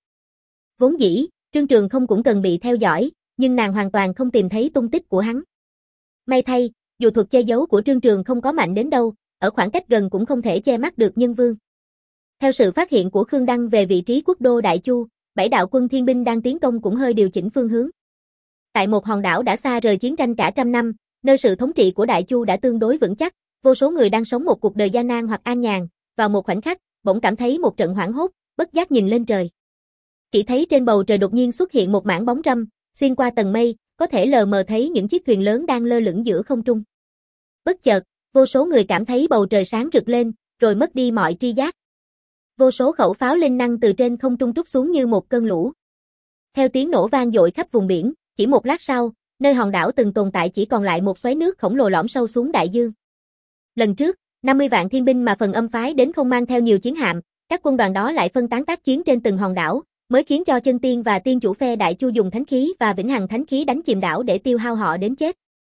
S1: Vốn dĩ, Trương Trường không cũng cần bị theo dõi, nhưng nàng hoàn toàn không tìm thấy tung tích của hắn. May thay, dù thuật che giấu của Trương Trường không có mạnh đến đâu, ở khoảng cách gần cũng không thể che mắt được nhân vương. Theo sự phát hiện của Khương Đăng về vị trí quốc đô Đại Chu, bảy đạo quân thiên binh đang tiến công cũng hơi điều chỉnh phương hướng. Tại một hòn đảo đã xa rời chiến tranh cả trăm năm, nơi sự thống trị của Đại Chu đã tương đối vững chắc, vô số người đang sống một cuộc đời gian nan hoặc an nhàn, vào một khoảnh khắc, bỗng cảm thấy một trận hoảng hốt, bất giác nhìn lên trời. Chỉ thấy trên bầu trời đột nhiên xuất hiện một mảng bóng râm, xuyên qua tầng mây, có thể lờ mờ thấy những chiếc thuyền lớn đang lơ lửng giữa không trung. Bất chợt, vô số người cảm thấy bầu trời sáng rực lên, rồi mất đi mọi tri giác. Vô số khẩu pháo linh năng từ trên không trung trút xuống như một cơn lũ. Theo tiếng nổ vang dội khắp vùng biển, chỉ một lát sau, nơi hòn đảo từng tồn tại chỉ còn lại một xoáy nước khổng lồ lõm sâu xuống đại dương. Lần trước, năm mươi vạn thiên binh mà Phần Âm phái đến không mang theo nhiều chiến hạm, các quân đoàn đó lại phân tán tác chiến trên từng hòn đảo, mới khiến cho Chân Tiên và tiên chủ phe Đại Chu dùng thánh khí và vĩnh hằng thánh khí đánh chìm đảo để tiêu hao họ đến chết.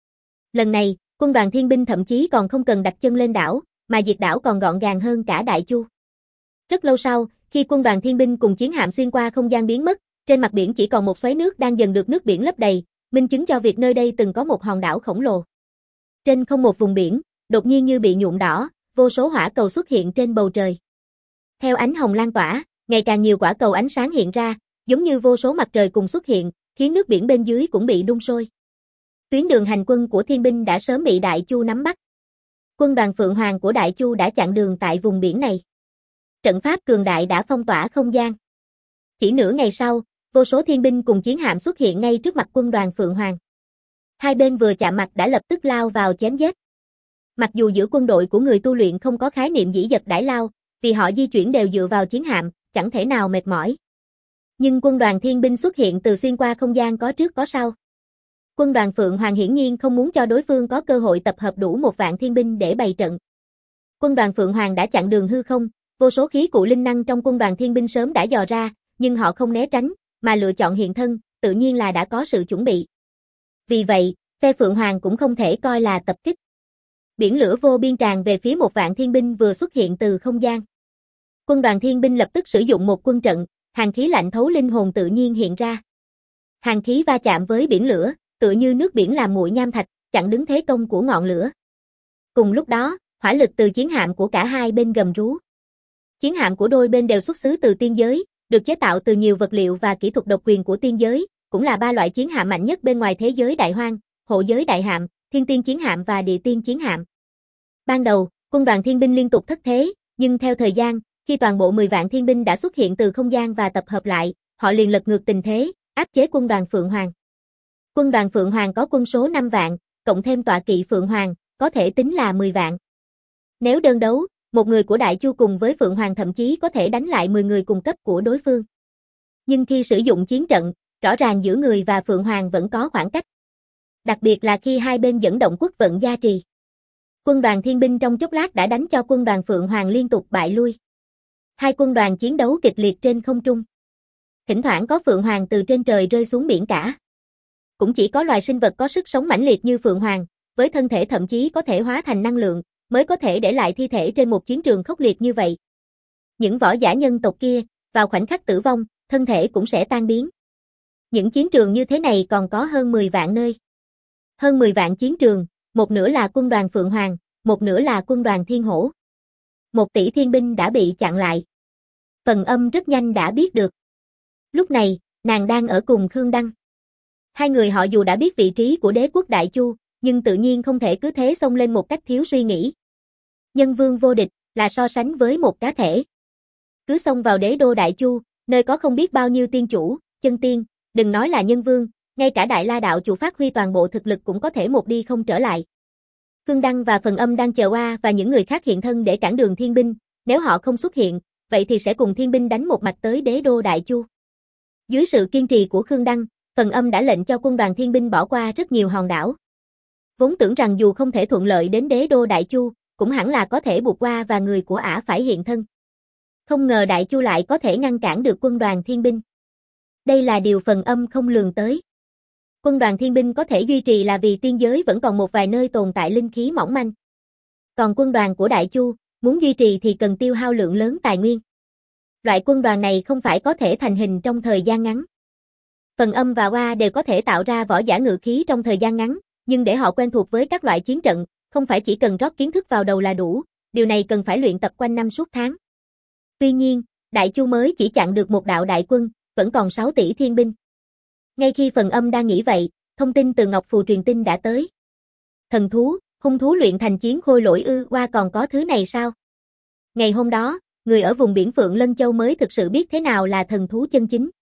S1: Lần này, quân đoàn thiên binh thậm chí còn không cần đặt chân lên đảo, mà diệt đảo còn gọn gàng hơn cả Đại Chu. Rất lâu sau, khi quân đoàn thiên binh cùng chiến hạm xuyên qua không gian biến mất, trên mặt biển chỉ còn một xoáy nước đang dần được nước biển lấp đầy, minh chứng cho việc nơi đây từng có một hòn đảo khổng lồ. Trên không một vùng biển, đột nhiên như bị nhuộm đỏ, vô số hỏa cầu xuất hiện trên bầu trời. Theo ánh hồng lan tỏa, ngày càng nhiều quả cầu ánh sáng hiện ra, giống như vô số mặt trời cùng xuất hiện, khiến nước biển bên dưới cũng bị đun sôi. Tuyến đường hành quân của thiên binh đã sớm bị Đại Chu nắm bắt. Quân đoàn Phượng Hoàng của Đại Chu đã chặn đường tại vùng biển này. Trận pháp cường đại đã phong tỏa không gian. Chỉ nửa ngày sau, vô số thiên binh cùng chiến hạm xuất hiện ngay trước mặt quân đoàn Phượng Hoàng. Hai bên vừa chạm mặt đã lập tức lao vào chém giết. Mặc dù giữa quân đội của người tu luyện không có khái niệm dĩ dật đãi lao, vì họ di chuyển đều dựa vào chiến hạm, chẳng thể nào mệt mỏi. Nhưng quân đoàn thiên binh xuất hiện từ xuyên qua không gian có trước có sau. Quân đoàn Phượng Hoàng hiển nhiên không muốn cho đối phương có cơ hội tập hợp đủ một vạn thiên binh để bày trận. Quân đoàn Phượng Hoàng đã chặn đường hư không, vô số khí cụ linh năng trong quân đoàn thiên binh sớm đã dò ra, nhưng họ không né tránh, mà lựa chọn hiện thân, tự nhiên là đã có sự chuẩn bị. Vì vậy, phe Phượng Hoàng cũng không thể coi là tập kích. Biển lửa vô biên tràn về phía một vạn thiên binh vừa xuất hiện từ không gian. Quân đoàn thiên binh lập tức sử dụng một quân trận, hàn khí lạnh thấu linh hồn tự nhiên hiện ra. Hàn khí va chạm với biển lửa, tựa như nước biển làm nguội nham thạch, chặn đứng thế công của ngọn lửa. Cùng lúc đó, hỏa lực từ chiến hạm của cả hai bên gầm rú. Chiến hạm của đôi bên đều xuất xứ từ tiên giới, được chế tạo từ nhiều vật liệu và kỹ thuật độc quyền của tiên giới, cũng là ba loại chiến hạm mạnh nhất bên ngoài thế giới đại hoang, hộ giới đại hạm, thiên tiên chiến hạm và địa tiên chiến hạm. Ban đầu, quân đoàn thiên binh liên tục thất thế, nhưng theo thời gian, khi toàn bộ mười vạn thiên binh đã xuất hiện từ không gian và tập hợp lại, họ liền lật ngược tình thế, áp chế quân đoàn Phượng Hoàng. Quân đoàn Phượng Hoàng có quân số năm vạn, cộng thêm tọa kỵ Phượng Hoàng, có thể tính là mười vạn. Nếu đơn đấu, một người của Đại Chu cùng với Phượng Hoàng thậm chí có thể đánh lại mười người cùng cấp của đối phương. Nhưng khi sử dụng chiến trận, rõ ràng giữa người và Phượng Hoàng vẫn có khoảng cách. Đặc biệt là khi hai bên dẫn động quốc vận gia trì. Quân đoàn thiên binh trong chốc lát đã đánh cho quân đoàn Phượng Hoàng liên tục bại lui. Hai quân đoàn chiến đấu kịch liệt trên không trung. Thỉnh thoảng có Phượng Hoàng từ trên trời rơi xuống biển cả. Cũng chỉ có loài sinh vật có sức sống mãnh liệt như Phượng Hoàng, với thân thể thậm chí có thể hóa thành năng lượng, mới có thể để lại thi thể trên một chiến trường khốc liệt như vậy. Những võ giả nhân tộc kia, vào khoảnh khắc tử vong, thân thể cũng sẽ tan biến. Những chiến trường như thế này còn có hơn mười vạn nơi. Hơn mười vạn chiến trường, một nửa là quân đoàn Phượng Hoàng, một nửa là quân đoàn Thiên Hổ. Một tỷ thiên binh đã bị chặn lại. Phần Âm rất nhanh đã biết được. Lúc này, nàng đang ở cùng Khương Đăng. Hai người họ dù đã biết vị trí của đế quốc Đại Chu, nhưng tự nhiên không thể cứ thế xông lên một cách thiếu suy nghĩ. Nhân vương vô địch, là so sánh với một cá thể. Cứ xông vào đế đô Đại Chu, nơi có không biết bao nhiêu tiên chủ, chân tiên, đừng nói là nhân vương, ngay cả Đại La đạo chủ phát huy toàn bộ thực lực cũng có thể một đi không trở lại. Khương Đăng và Phần Âm đang chờ Oa và những người khác hiện thân để cản đường thiên binh, nếu họ không xuất hiện, vậy thì sẽ cùng thiên binh đánh một mạch tới đế đô Đại Chu. Dưới sự kiên trì của Khương Đăng, Phần Âm đã lệnh cho quân đoàn thiên binh bỏ qua rất nhiều hòn đảo. Vốn tưởng rằng dù không thể thuận lợi đến đế đô Đại Chu, cũng hẳn là có thể buộc Oa và người của ả phải hiện thân. Không ngờ Đại Chu lại có thể ngăn cản được quân đoàn thiên binh. Đây là điều Phần Âm không lường tới. Quân đoàn thiên binh có thể duy trì là vì tiên giới vẫn còn một vài nơi tồn tại linh khí mỏng manh. Còn quân đoàn của Đại Chu, muốn duy trì thì cần tiêu hao lượng lớn tài nguyên. Loại quân đoàn này không phải có thể thành hình trong thời gian ngắn. Phần Âm và Oa đều có thể tạo ra võ giả ngự khí trong thời gian ngắn, nhưng để họ quen thuộc với các loại chiến trận, không phải chỉ cần rót kiến thức vào đầu là đủ, điều này cần phải luyện tập quanh năm suốt tháng. Tuy nhiên, Đại Chu mới chỉ chặn được một đạo đại quân, vẫn còn sáu tỷ thiên binh. Ngay khi Phần Âm đang nghĩ vậy, thông tin từ Ngọc Phù truyền tin đã tới. Thần thú, hung thú luyện thành chiến khôi lỗi ư, Oa còn có thứ này sao? Ngày hôm đó, người ở vùng biển Phượng Lân Châu mới thực sự biết thế nào là thần thú chân chính.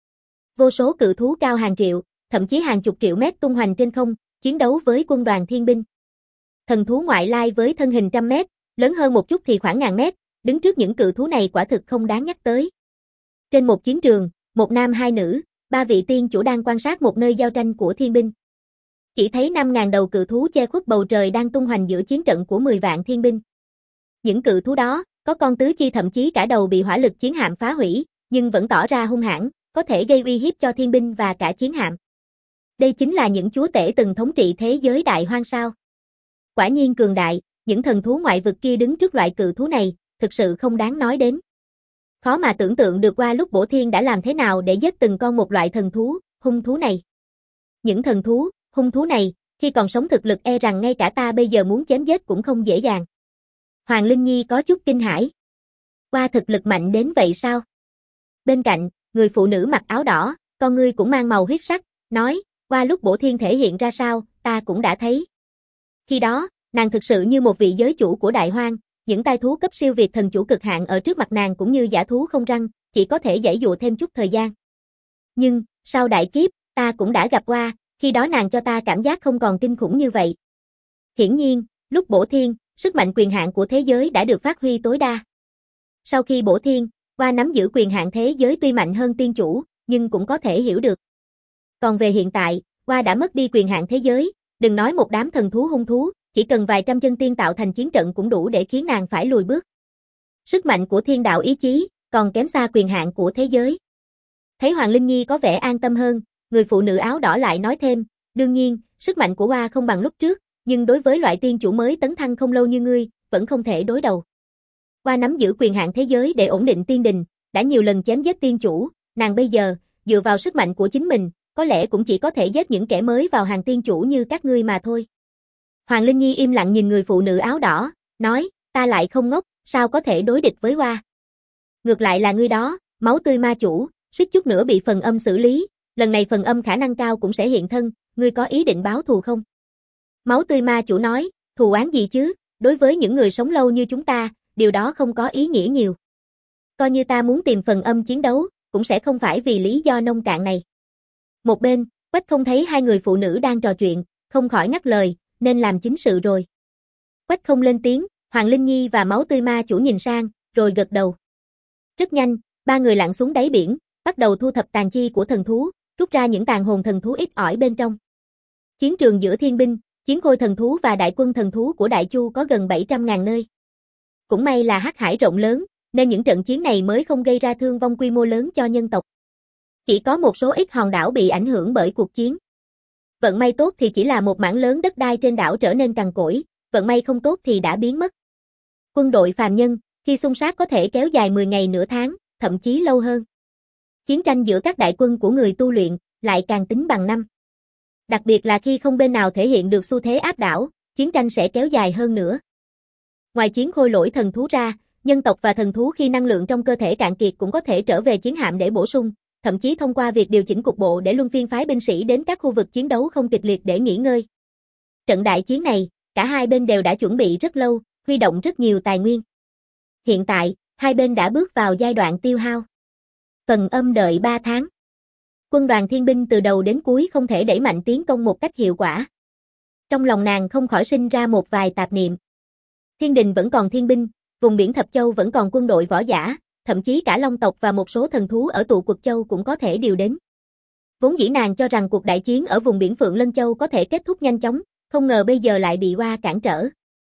S1: Vô số cự thú cao hàng triệu, thậm chí hàng chục triệu mét tung hoành trên không, chiến đấu với quân đoàn thiên binh. Thần thú ngoại lai với thân hình trăm mét, lớn hơn một chút thì khoảng ngàn mét, đứng trước những cự thú này quả thực không đáng nhắc tới. Trên một chiến trường, một nam hai nữ, ba vị tiên chủ đang quan sát một nơi giao tranh của thiên binh. Chỉ thấy năm ngàn đầu cự thú che khuất bầu trời đang tung hoành giữa chiến trận của mười vạn thiên binh. Những cự thú đó, có con tứ chi thậm chí cả đầu bị hỏa lực chiến hạm phá hủy, nhưng vẫn tỏ ra hung hãn, có thể gây uy hiếp cho thiên binh và cả chiến hạm. Đây chính là những chúa tể từng thống trị thế giới đại hoang sao. Quả nhiên cường đại, những thần thú ngoại vực kia đứng trước loại cự thú này, thực sự không đáng nói đến. Khó mà tưởng tượng được qua lúc Bổ Thiên đã làm thế nào để giết từng con một loại thần thú, hung thú này. Những thần thú, hung thú này, khi còn sống thực lực e rằng ngay cả ta bây giờ muốn chém giết cũng không dễ dàng. Hoàng Linh Nhi có chút kinh hãi. Qua thực lực mạnh đến vậy sao? Bên cạnh, người phụ nữ mặc áo đỏ, con ngươi cũng mang màu huyết sắc, nói, qua lúc Bổ Thiên thể hiện ra sao, ta cũng đã thấy. Khi đó, nàng thực sự như một vị giới chủ của đại hoang, những tai thú cấp siêu việt thần chủ cực hạn ở trước mặt nàng cũng như dã thú không răng, chỉ có thể giãy dụa thêm chút thời gian. Nhưng, sau đại kiếp, ta cũng đã gặp qua, khi đó nàng cho ta cảm giác không còn kinh khủng như vậy. Hiển nhiên, lúc Bổ Thiên, sức mạnh quyền hạn của thế giới đã được phát huy tối đa. Sau khi Bổ Thiên, qua nắm giữ quyền hạn thế giới tuy mạnh hơn tiên chủ, nhưng cũng có thể hiểu được. Còn về hiện tại, qua đã mất đi quyền hạn thế giới, đừng nói một đám thần thú hung thú, chỉ cần vài trăm chân tiên tạo thành chiến trận cũng đủ để khiến nàng phải lùi bước. Sức mạnh của thiên đạo ý chí, còn kém xa quyền hạn của thế giới. Thấy Hoàng Linh Nhi có vẻ an tâm hơn, người phụ nữ áo đỏ lại nói thêm, đương nhiên, sức mạnh của Hoa không bằng lúc trước, nhưng đối với loại tiên chủ mới tấn thăng không lâu như ngươi, vẫn không thể đối đầu. Hoa nắm giữ quyền hạn thế giới để ổn định tiên đình, đã nhiều lần chém giết tiên chủ, nàng bây giờ, dựa vào sức mạnh của chính mình, có lẽ cũng chỉ có thể giết những kẻ mới vào hàng tiên chủ như các ngươi mà thôi. Hoàng Linh Nhi im lặng nhìn người phụ nữ áo đỏ, nói, ta lại không ngốc, sao có thể đối địch với Hoa. Ngược lại là ngươi đó, máu tươi ma chủ, suýt chút nữa bị phần âm xử lý, lần này phần âm khả năng cao cũng sẽ hiện thân, ngươi có ý định báo thù không? Máu tươi ma chủ nói, thù oán gì chứ, đối với những người sống lâu như chúng ta, điều đó không có ý nghĩa nhiều. Coi như ta muốn tìm phần âm chiến đấu, cũng sẽ không phải vì lý do nông cạn này. Một bên, Quách không thấy hai người phụ nữ đang trò chuyện, không khỏi ngắt lời, nên làm chính sự rồi. Quách không lên tiếng, Hoàng Linh Nhi và máu tươi ma chủ nhìn sang, rồi gật đầu. Rất nhanh, ba người lặn xuống đáy biển, bắt đầu thu thập tàn chi của thần thú, rút ra những tàn hồn thần thú ít ỏi bên trong. Chiến trường giữa thiên binh, chiến khôi thần thú và đại quân thần thú của Đại Chu có gần bảy trăm ngàn nơi. Cũng may là hắc hải rộng lớn, nên những trận chiến này mới không gây ra thương vong quy mô lớn cho nhân tộc. Chỉ có một số ít hòn đảo bị ảnh hưởng bởi cuộc chiến. Vận may tốt thì chỉ là một mảng lớn đất đai trên đảo trở nên cằn cỗi, vận may không tốt thì đã biến mất. Quân đội phàm nhân, khi xung sát có thể kéo dài mười ngày nửa tháng, thậm chí lâu hơn. Chiến tranh giữa các đại quân của người tu luyện lại càng tính bằng năm. Đặc biệt là khi không bên nào thể hiện được xu thế áp đảo, chiến tranh sẽ kéo dài hơn nữa. Ngoài chiến khôi lỗi thần thú ra, nhân tộc và thần thú khi năng lượng trong cơ thể cạn kiệt cũng có thể trở về chiến hạm để bổ sung, thậm chí thông qua việc điều chỉnh cục bộ để luân phiên phái binh sĩ đến các khu vực chiến đấu không kịch liệt để nghỉ ngơi. Trận đại chiến này, cả hai bên đều đã chuẩn bị rất lâu, huy động rất nhiều tài nguyên. Hiện tại, hai bên đã bước vào giai đoạn tiêu hao. Phần âm đợi ba tháng. Quân đoàn thiên binh từ đầu đến cuối không thể đẩy mạnh tiến công một cách hiệu quả. Trong lòng nàng không khỏi sinh ra một vài tạp niệm. Thiên đình vẫn còn thiên binh, vùng biển Thập Châu vẫn còn quân đội võ giả, thậm chí cả Long tộc và một số thần thú ở tụ Quật Châu cũng có thể điều đến. Vốn dĩ nàng cho rằng cuộc đại chiến ở vùng biển Phượng Lân Châu có thể kết thúc nhanh chóng, không ngờ bây giờ lại bị Hoa cản trở.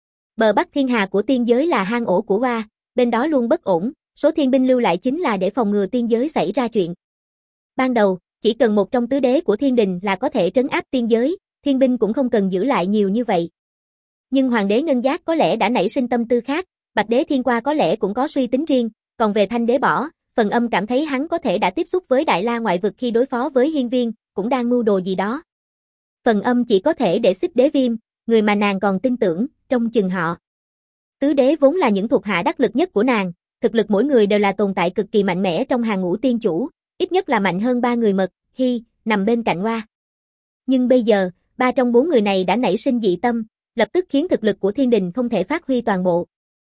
S1: Bờ Bắc Thiên Hà của tiên giới là hang ổ của Hoa, bên đó luôn bất ổn, số thiên binh lưu lại chính là để phòng ngừa tiên giới xảy ra chuyện. Ban đầu, chỉ cần một trong tứ đế của thiên đình là có thể trấn áp tiên giới, thiên binh cũng không cần giữ lại nhiều như vậy. Nhưng hoàng đế Ngân Giác có lẽ đã nảy sinh tâm tư khác, bạch đế Thiên Qua có lẽ cũng có suy tính riêng, còn về thanh đế bỏ, phần âm cảm thấy hắn có thể đã tiếp xúc với Đại La ngoại vực khi đối phó với hiên viên, cũng đang mưu đồ gì đó. Phần âm chỉ có thể để xích đế viêm, người mà nàng còn tin tưởng, trong chừng họ. Tứ đế vốn là những thuộc hạ đắc lực nhất của nàng, thực lực mỗi người đều là tồn tại cực kỳ mạnh mẽ trong hàng ngũ tiên chủ, ít nhất là mạnh hơn ba người Mật, Hy, nằm bên cạnh Hoa. Nhưng bây giờ, ba trong bốn người này đã nảy sinh dị tâm, lập tức khiến thực lực của thiên đình không thể phát huy toàn bộ.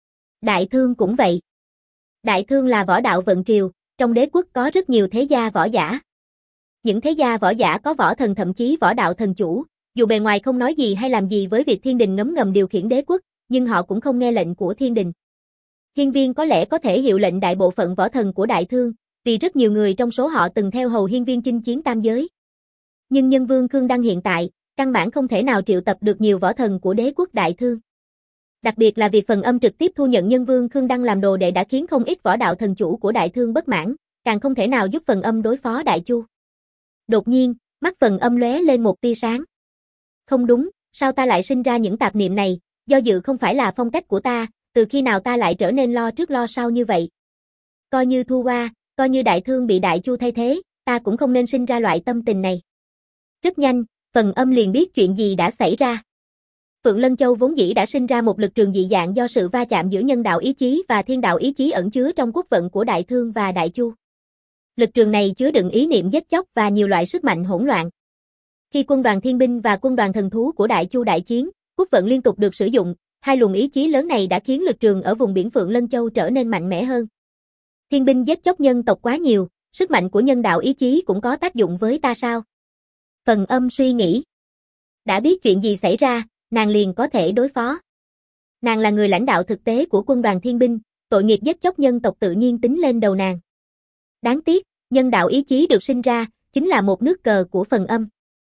S1: Đại Thương cũng vậy. Đại Thương là võ đạo vận triều, trong đế quốc có rất nhiều thế gia võ giả. Những thế gia võ giả có võ thần thậm chí võ đạo thần chủ, dù bề ngoài không nói gì hay làm gì với việc thiên đình ngấm ngầm điều khiển đế quốc, nhưng họ cũng không nghe lệnh của thiên đình. Hiên viên có lẽ có thể hiệu lệnh đại bộ phận võ thần của Đại Thương, vì rất nhiều người trong số họ từng theo hầu hiên viên chinh chiến tam giới. Nhưng nhân vương Khương Đăng hiện tại, căn bản không thể nào triệu tập được nhiều võ thần của đế quốc Đại Thương. Đặc biệt là việc Phần Âm trực tiếp thu nhận nhân vương Khương Đăng làm đồ đệ đã khiến không ít võ đạo thần chủ của Đại Thương bất mãn, càng không thể nào giúp Phần Âm đối phó Đại Chu. Đột nhiên, mắt Phần Âm lóe lên một tia sáng. Không đúng, sao ta lại sinh ra những tạp niệm này, do dự không phải là phong cách của ta, từ khi nào ta lại trở nên lo trước lo sau như vậy. Coi như thu qua, coi như Đại Thương bị Đại Chu thay thế, ta cũng không nên sinh ra loại tâm tình này. Rất nhanh, Phần Âm liền biết chuyện gì đã xảy ra. Phượng Lân Châu vốn dĩ đã sinh ra một lực trường dị dạng do sự va chạm giữa nhân đạo ý chí và thiên đạo ý chí ẩn chứa trong quốc vận của Đại Thương và Đại Chu. Lực trường này chứa đựng ý niệm giết chóc và nhiều loại sức mạnh hỗn loạn. Khi quân đoàn thiên binh và quân đoàn thần thú của Đại Chu đại chiến, quốc vận liên tục được sử dụng, hai luồng ý chí lớn này đã khiến lực trường ở vùng biển Phượng Lân Châu trở nên mạnh mẽ hơn. Thiên binh giết chóc nhân tộc quá nhiều, sức mạnh của nhân đạo ý chí cũng có tác dụng với ta sao? Phần Âm suy nghĩ. Đã biết chuyện gì xảy ra, nàng liền có thể đối phó. Nàng là người lãnh đạo thực tế của quân đoàn thiên binh, tội nghiệp giết chóc nhân tộc tự nhiên tính lên đầu nàng. Đáng tiếc, nhân đạo ý chí được sinh ra, chính là một nước cờ của Phần Âm.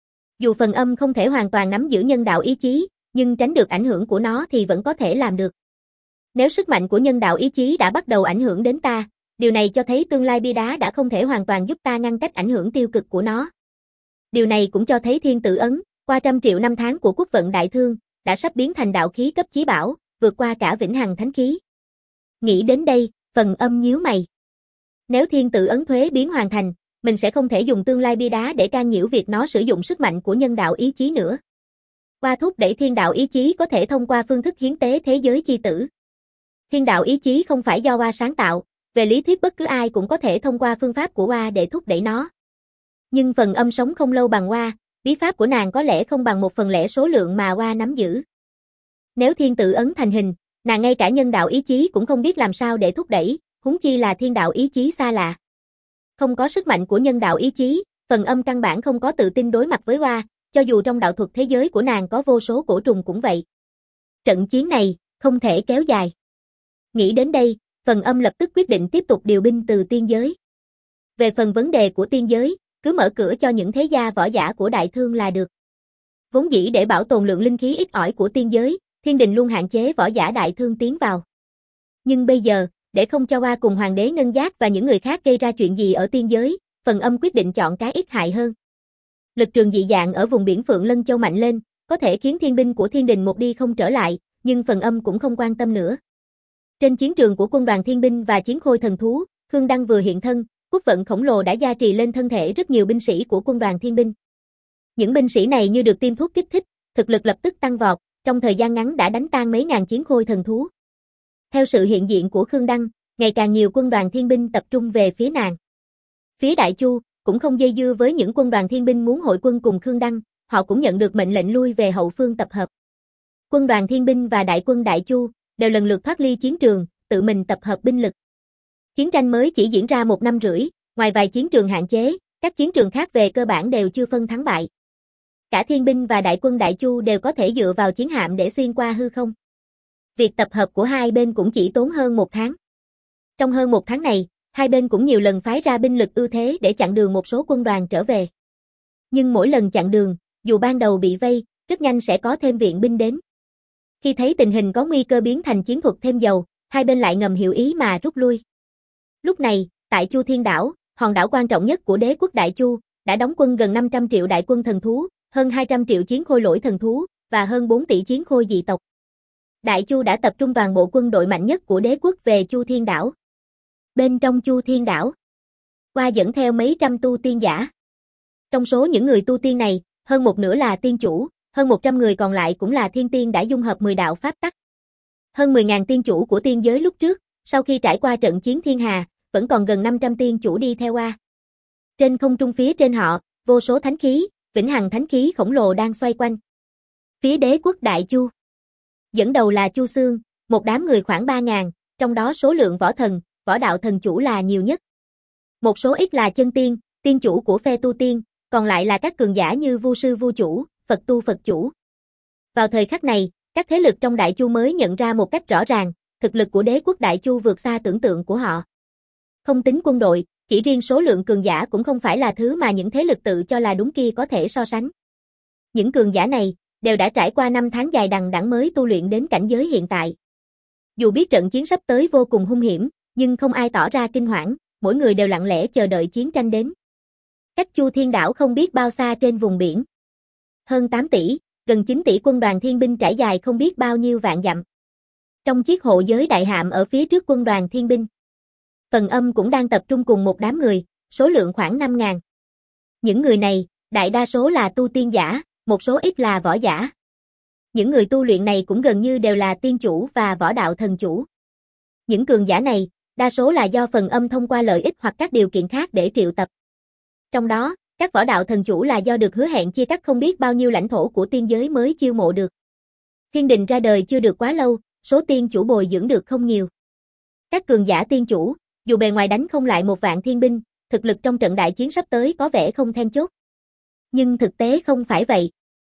S1: Dù Phần Âm không thể hoàn toàn nắm giữ nhân đạo ý chí, nhưng tránh được ảnh hưởng của nó thì vẫn có thể làm được. Nếu sức mạnh của nhân đạo ý chí đã bắt đầu ảnh hưởng đến ta, điều này cho thấy tương lai bia đá đã không thể hoàn toàn giúp ta ngăn cách ảnh hưởng tiêu cực của nó. Điều này cũng cho thấy thiên tử ấn, qua trăm triệu năm tháng của quốc vận Đại Thương, đã sắp biến thành đạo khí cấp chí bảo, vượt qua cả vĩnh hằng thánh khí. Nghĩ đến đây, Phần Âm nhíu mày. Nếu thiên tử ấn thuế biến hoàn thành, mình sẽ không thể dùng tương lai bia đá để can nhiễu việc nó sử dụng sức mạnh của nhân đạo ý chí nữa. Qua thúc đẩy thiên đạo ý chí có thể thông qua phương thức hiến tế thế giới chi tử. Thiên đạo ý chí không phải do Oa sáng tạo, về lý thuyết bất cứ ai cũng có thể thông qua phương pháp của Oa để thúc đẩy nó. Nhưng Phần Âm sống không lâu bằng Oa, bí pháp của nàng có lẽ không bằng một phần lẻ số lượng mà Oa nắm giữ. Nếu thiên tử ấn thành hình, nàng ngay cả nhân đạo ý chí cũng không biết làm sao để thúc đẩy, huống chi là thiên đạo ý chí xa lạ. Không có sức mạnh của nhân đạo ý chí, Phần Âm căn bản không có tự tin đối mặt với Oa, cho dù trong đạo thuật thế giới của nàng có vô số cổ trùng cũng vậy. Trận chiến này, không thể kéo dài. Nghĩ đến đây, Phần Âm lập tức quyết định tiếp tục điều binh từ tiên giới. Về phần vấn đề của tiên giới, cứ mở cửa cho những thế gia võ giả của Đại Thương là được. Vốn dĩ để bảo tồn lượng linh khí ít ỏi của tiên giới, thiên đình luôn hạn chế võ giả Đại Thương tiến vào. Nhưng bây giờ, để không cho Oa cùng Hoàng đế Ngân Giác và những người khác gây ra chuyện gì ở tiên giới, Phần Âm quyết định chọn cái ít hại hơn. Lực trường dị dạng ở vùng biển Phượng Lân Châu mạnh lên, có thể khiến thiên binh của thiên đình một đi không trở lại, nhưng Phần Âm cũng không quan tâm nữa. Trên chiến trường của quân đoàn thiên binh và chiến khôi thần thú, Khương Đăng vừa hiện thân, quốc vận khổng lồ đã gia trì lên thân thể rất nhiều binh sĩ của quân đoàn thiên binh. Những binh sĩ này như được tiêm thuốc kích thích, thực lực lập tức tăng vọt, trong thời gian ngắn đã đánh tan mấy ngàn chiến khôi thần thú. Theo sự hiện diện của Khương Đăng, ngày càng nhiều quân đoàn thiên binh tập trung về phía nàng. Phía Đại Chu cũng không dây dưa với những quân đoàn thiên binh muốn hội quân cùng Khương Đăng, họ cũng nhận được mệnh lệnh lui về hậu phương tập hợp. Quân đoàn thiên binh và đại quân Đại Chu đều lần lượt thoát ly chiến trường, tự mình tập hợp binh lực. Chiến tranh mới chỉ diễn ra một năm rưỡi, ngoài vài chiến trường hạn chế, các chiến trường khác về cơ bản đều chưa phân thắng bại. Cả thiên binh và đại quân Đại Chu đều có thể dựa vào chiến hạm để xuyên qua hư không. Việc tập hợp của hai bên cũng chỉ tốn hơn một tháng. Trong hơn một tháng này, hai bên cũng nhiều lần phái ra binh lực ưu thế để chặn đường một số quân đoàn trở về. Nhưng mỗi lần chặn đường, dù ban đầu bị vây, rất nhanh sẽ có thêm viện binh đến. Khi thấy tình hình có nguy cơ biến thành chiến thuật thêm dầu, hai bên lại ngầm hiểu ý mà rút lui. Lúc này, tại Chu Thiên Đảo, hòn đảo quan trọng nhất của đế quốc Đại Chu, đã đóng quân gần năm trăm triệu đại quân thần thú, hơn hai trăm triệu chiến khôi lỗi thần thú, và hơn bốn tỷ chiến khôi dị tộc. Đại Chu đã tập trung toàn bộ quân đội mạnh nhất của đế quốc về Chu Thiên Đảo. Bên trong Chu Thiên Đảo, Oa dẫn theo mấy trăm tu tiên giả. Trong số những người tu tiên này, hơn một nửa là tiên chủ, hơn một trăm người còn lại cũng là thiên tiên đã dung hợp mười đạo pháp tắc. Hơn mười nghìn tiên chủ của tiên giới lúc trước, sau khi trải qua trận chiến thiên hà, vẫn còn gần năm trăm tiên chủ đi theo Oa. Trên không trung phía trên họ, vô số thánh khí, vĩnh hằng thánh khí khổng lồ đang xoay quanh. Phía đế quốc Đại Chu, dẫn đầu là Chu Xương, một đám người khoảng ba ngàn, trong đó số lượng võ thần, võ đạo thần chủ là nhiều nhất. Một số ít là chân tiên, tiên chủ của phe tu tiên, còn lại là các cường giả như Vu sư Vu chủ, Phật tu Phật chủ. Vào thời khắc này, các thế lực trong Đại Chu mới nhận ra một cách rõ ràng, thực lực của đế quốc Đại Chu vượt xa tưởng tượng của họ. Không tính quân đội, chỉ riêng số lượng cường giả cũng không phải là thứ mà những thế lực tự cho là đúng kia có thể so sánh. Những cường giả này đều đã trải qua năm tháng dài đằng đẵng mới tu luyện đến cảnh giới hiện tại. Dù biết trận chiến sắp tới vô cùng hung hiểm, nhưng không ai tỏ ra kinh hoảng, mỗi người đều lặng lẽ chờ đợi chiến tranh đến. Cách Chu Thiên Đảo không biết bao xa trên vùng biển. Hơn tám tỷ, gần chín tỷ quân đoàn thiên binh trải dài không biết bao nhiêu vạn dặm. Trong chiếc hộ giới đại hạm ở phía trước quân đoàn thiên binh, Phần Âm cũng đang tập trung cùng một đám người, số lượng khoảng năm ngàn. Những người này, đại đa số là tu tiên giả, một số ít là võ giả. Những người tu luyện này cũng gần như đều là tiên chủ và võ đạo thần chủ. Những cường giả này, đa số là do Phần Âm thông qua lợi ích hoặc các điều kiện khác để triệu tập. Trong đó, các võ đạo thần chủ là do được hứa hẹn chia cắt không biết bao nhiêu lãnh thổ của tiên giới mới chiêu mộ được. Thiên đình ra đời chưa được quá lâu, số tiên chủ bồi dưỡng được không nhiều. Các cường giả tiên chủ, dù bề ngoài đánh không lại một vạn thiên binh, thực lực trong trận đại chiến sắp tới có vẻ không then chốt. Nhưng thực tế không phải vậy.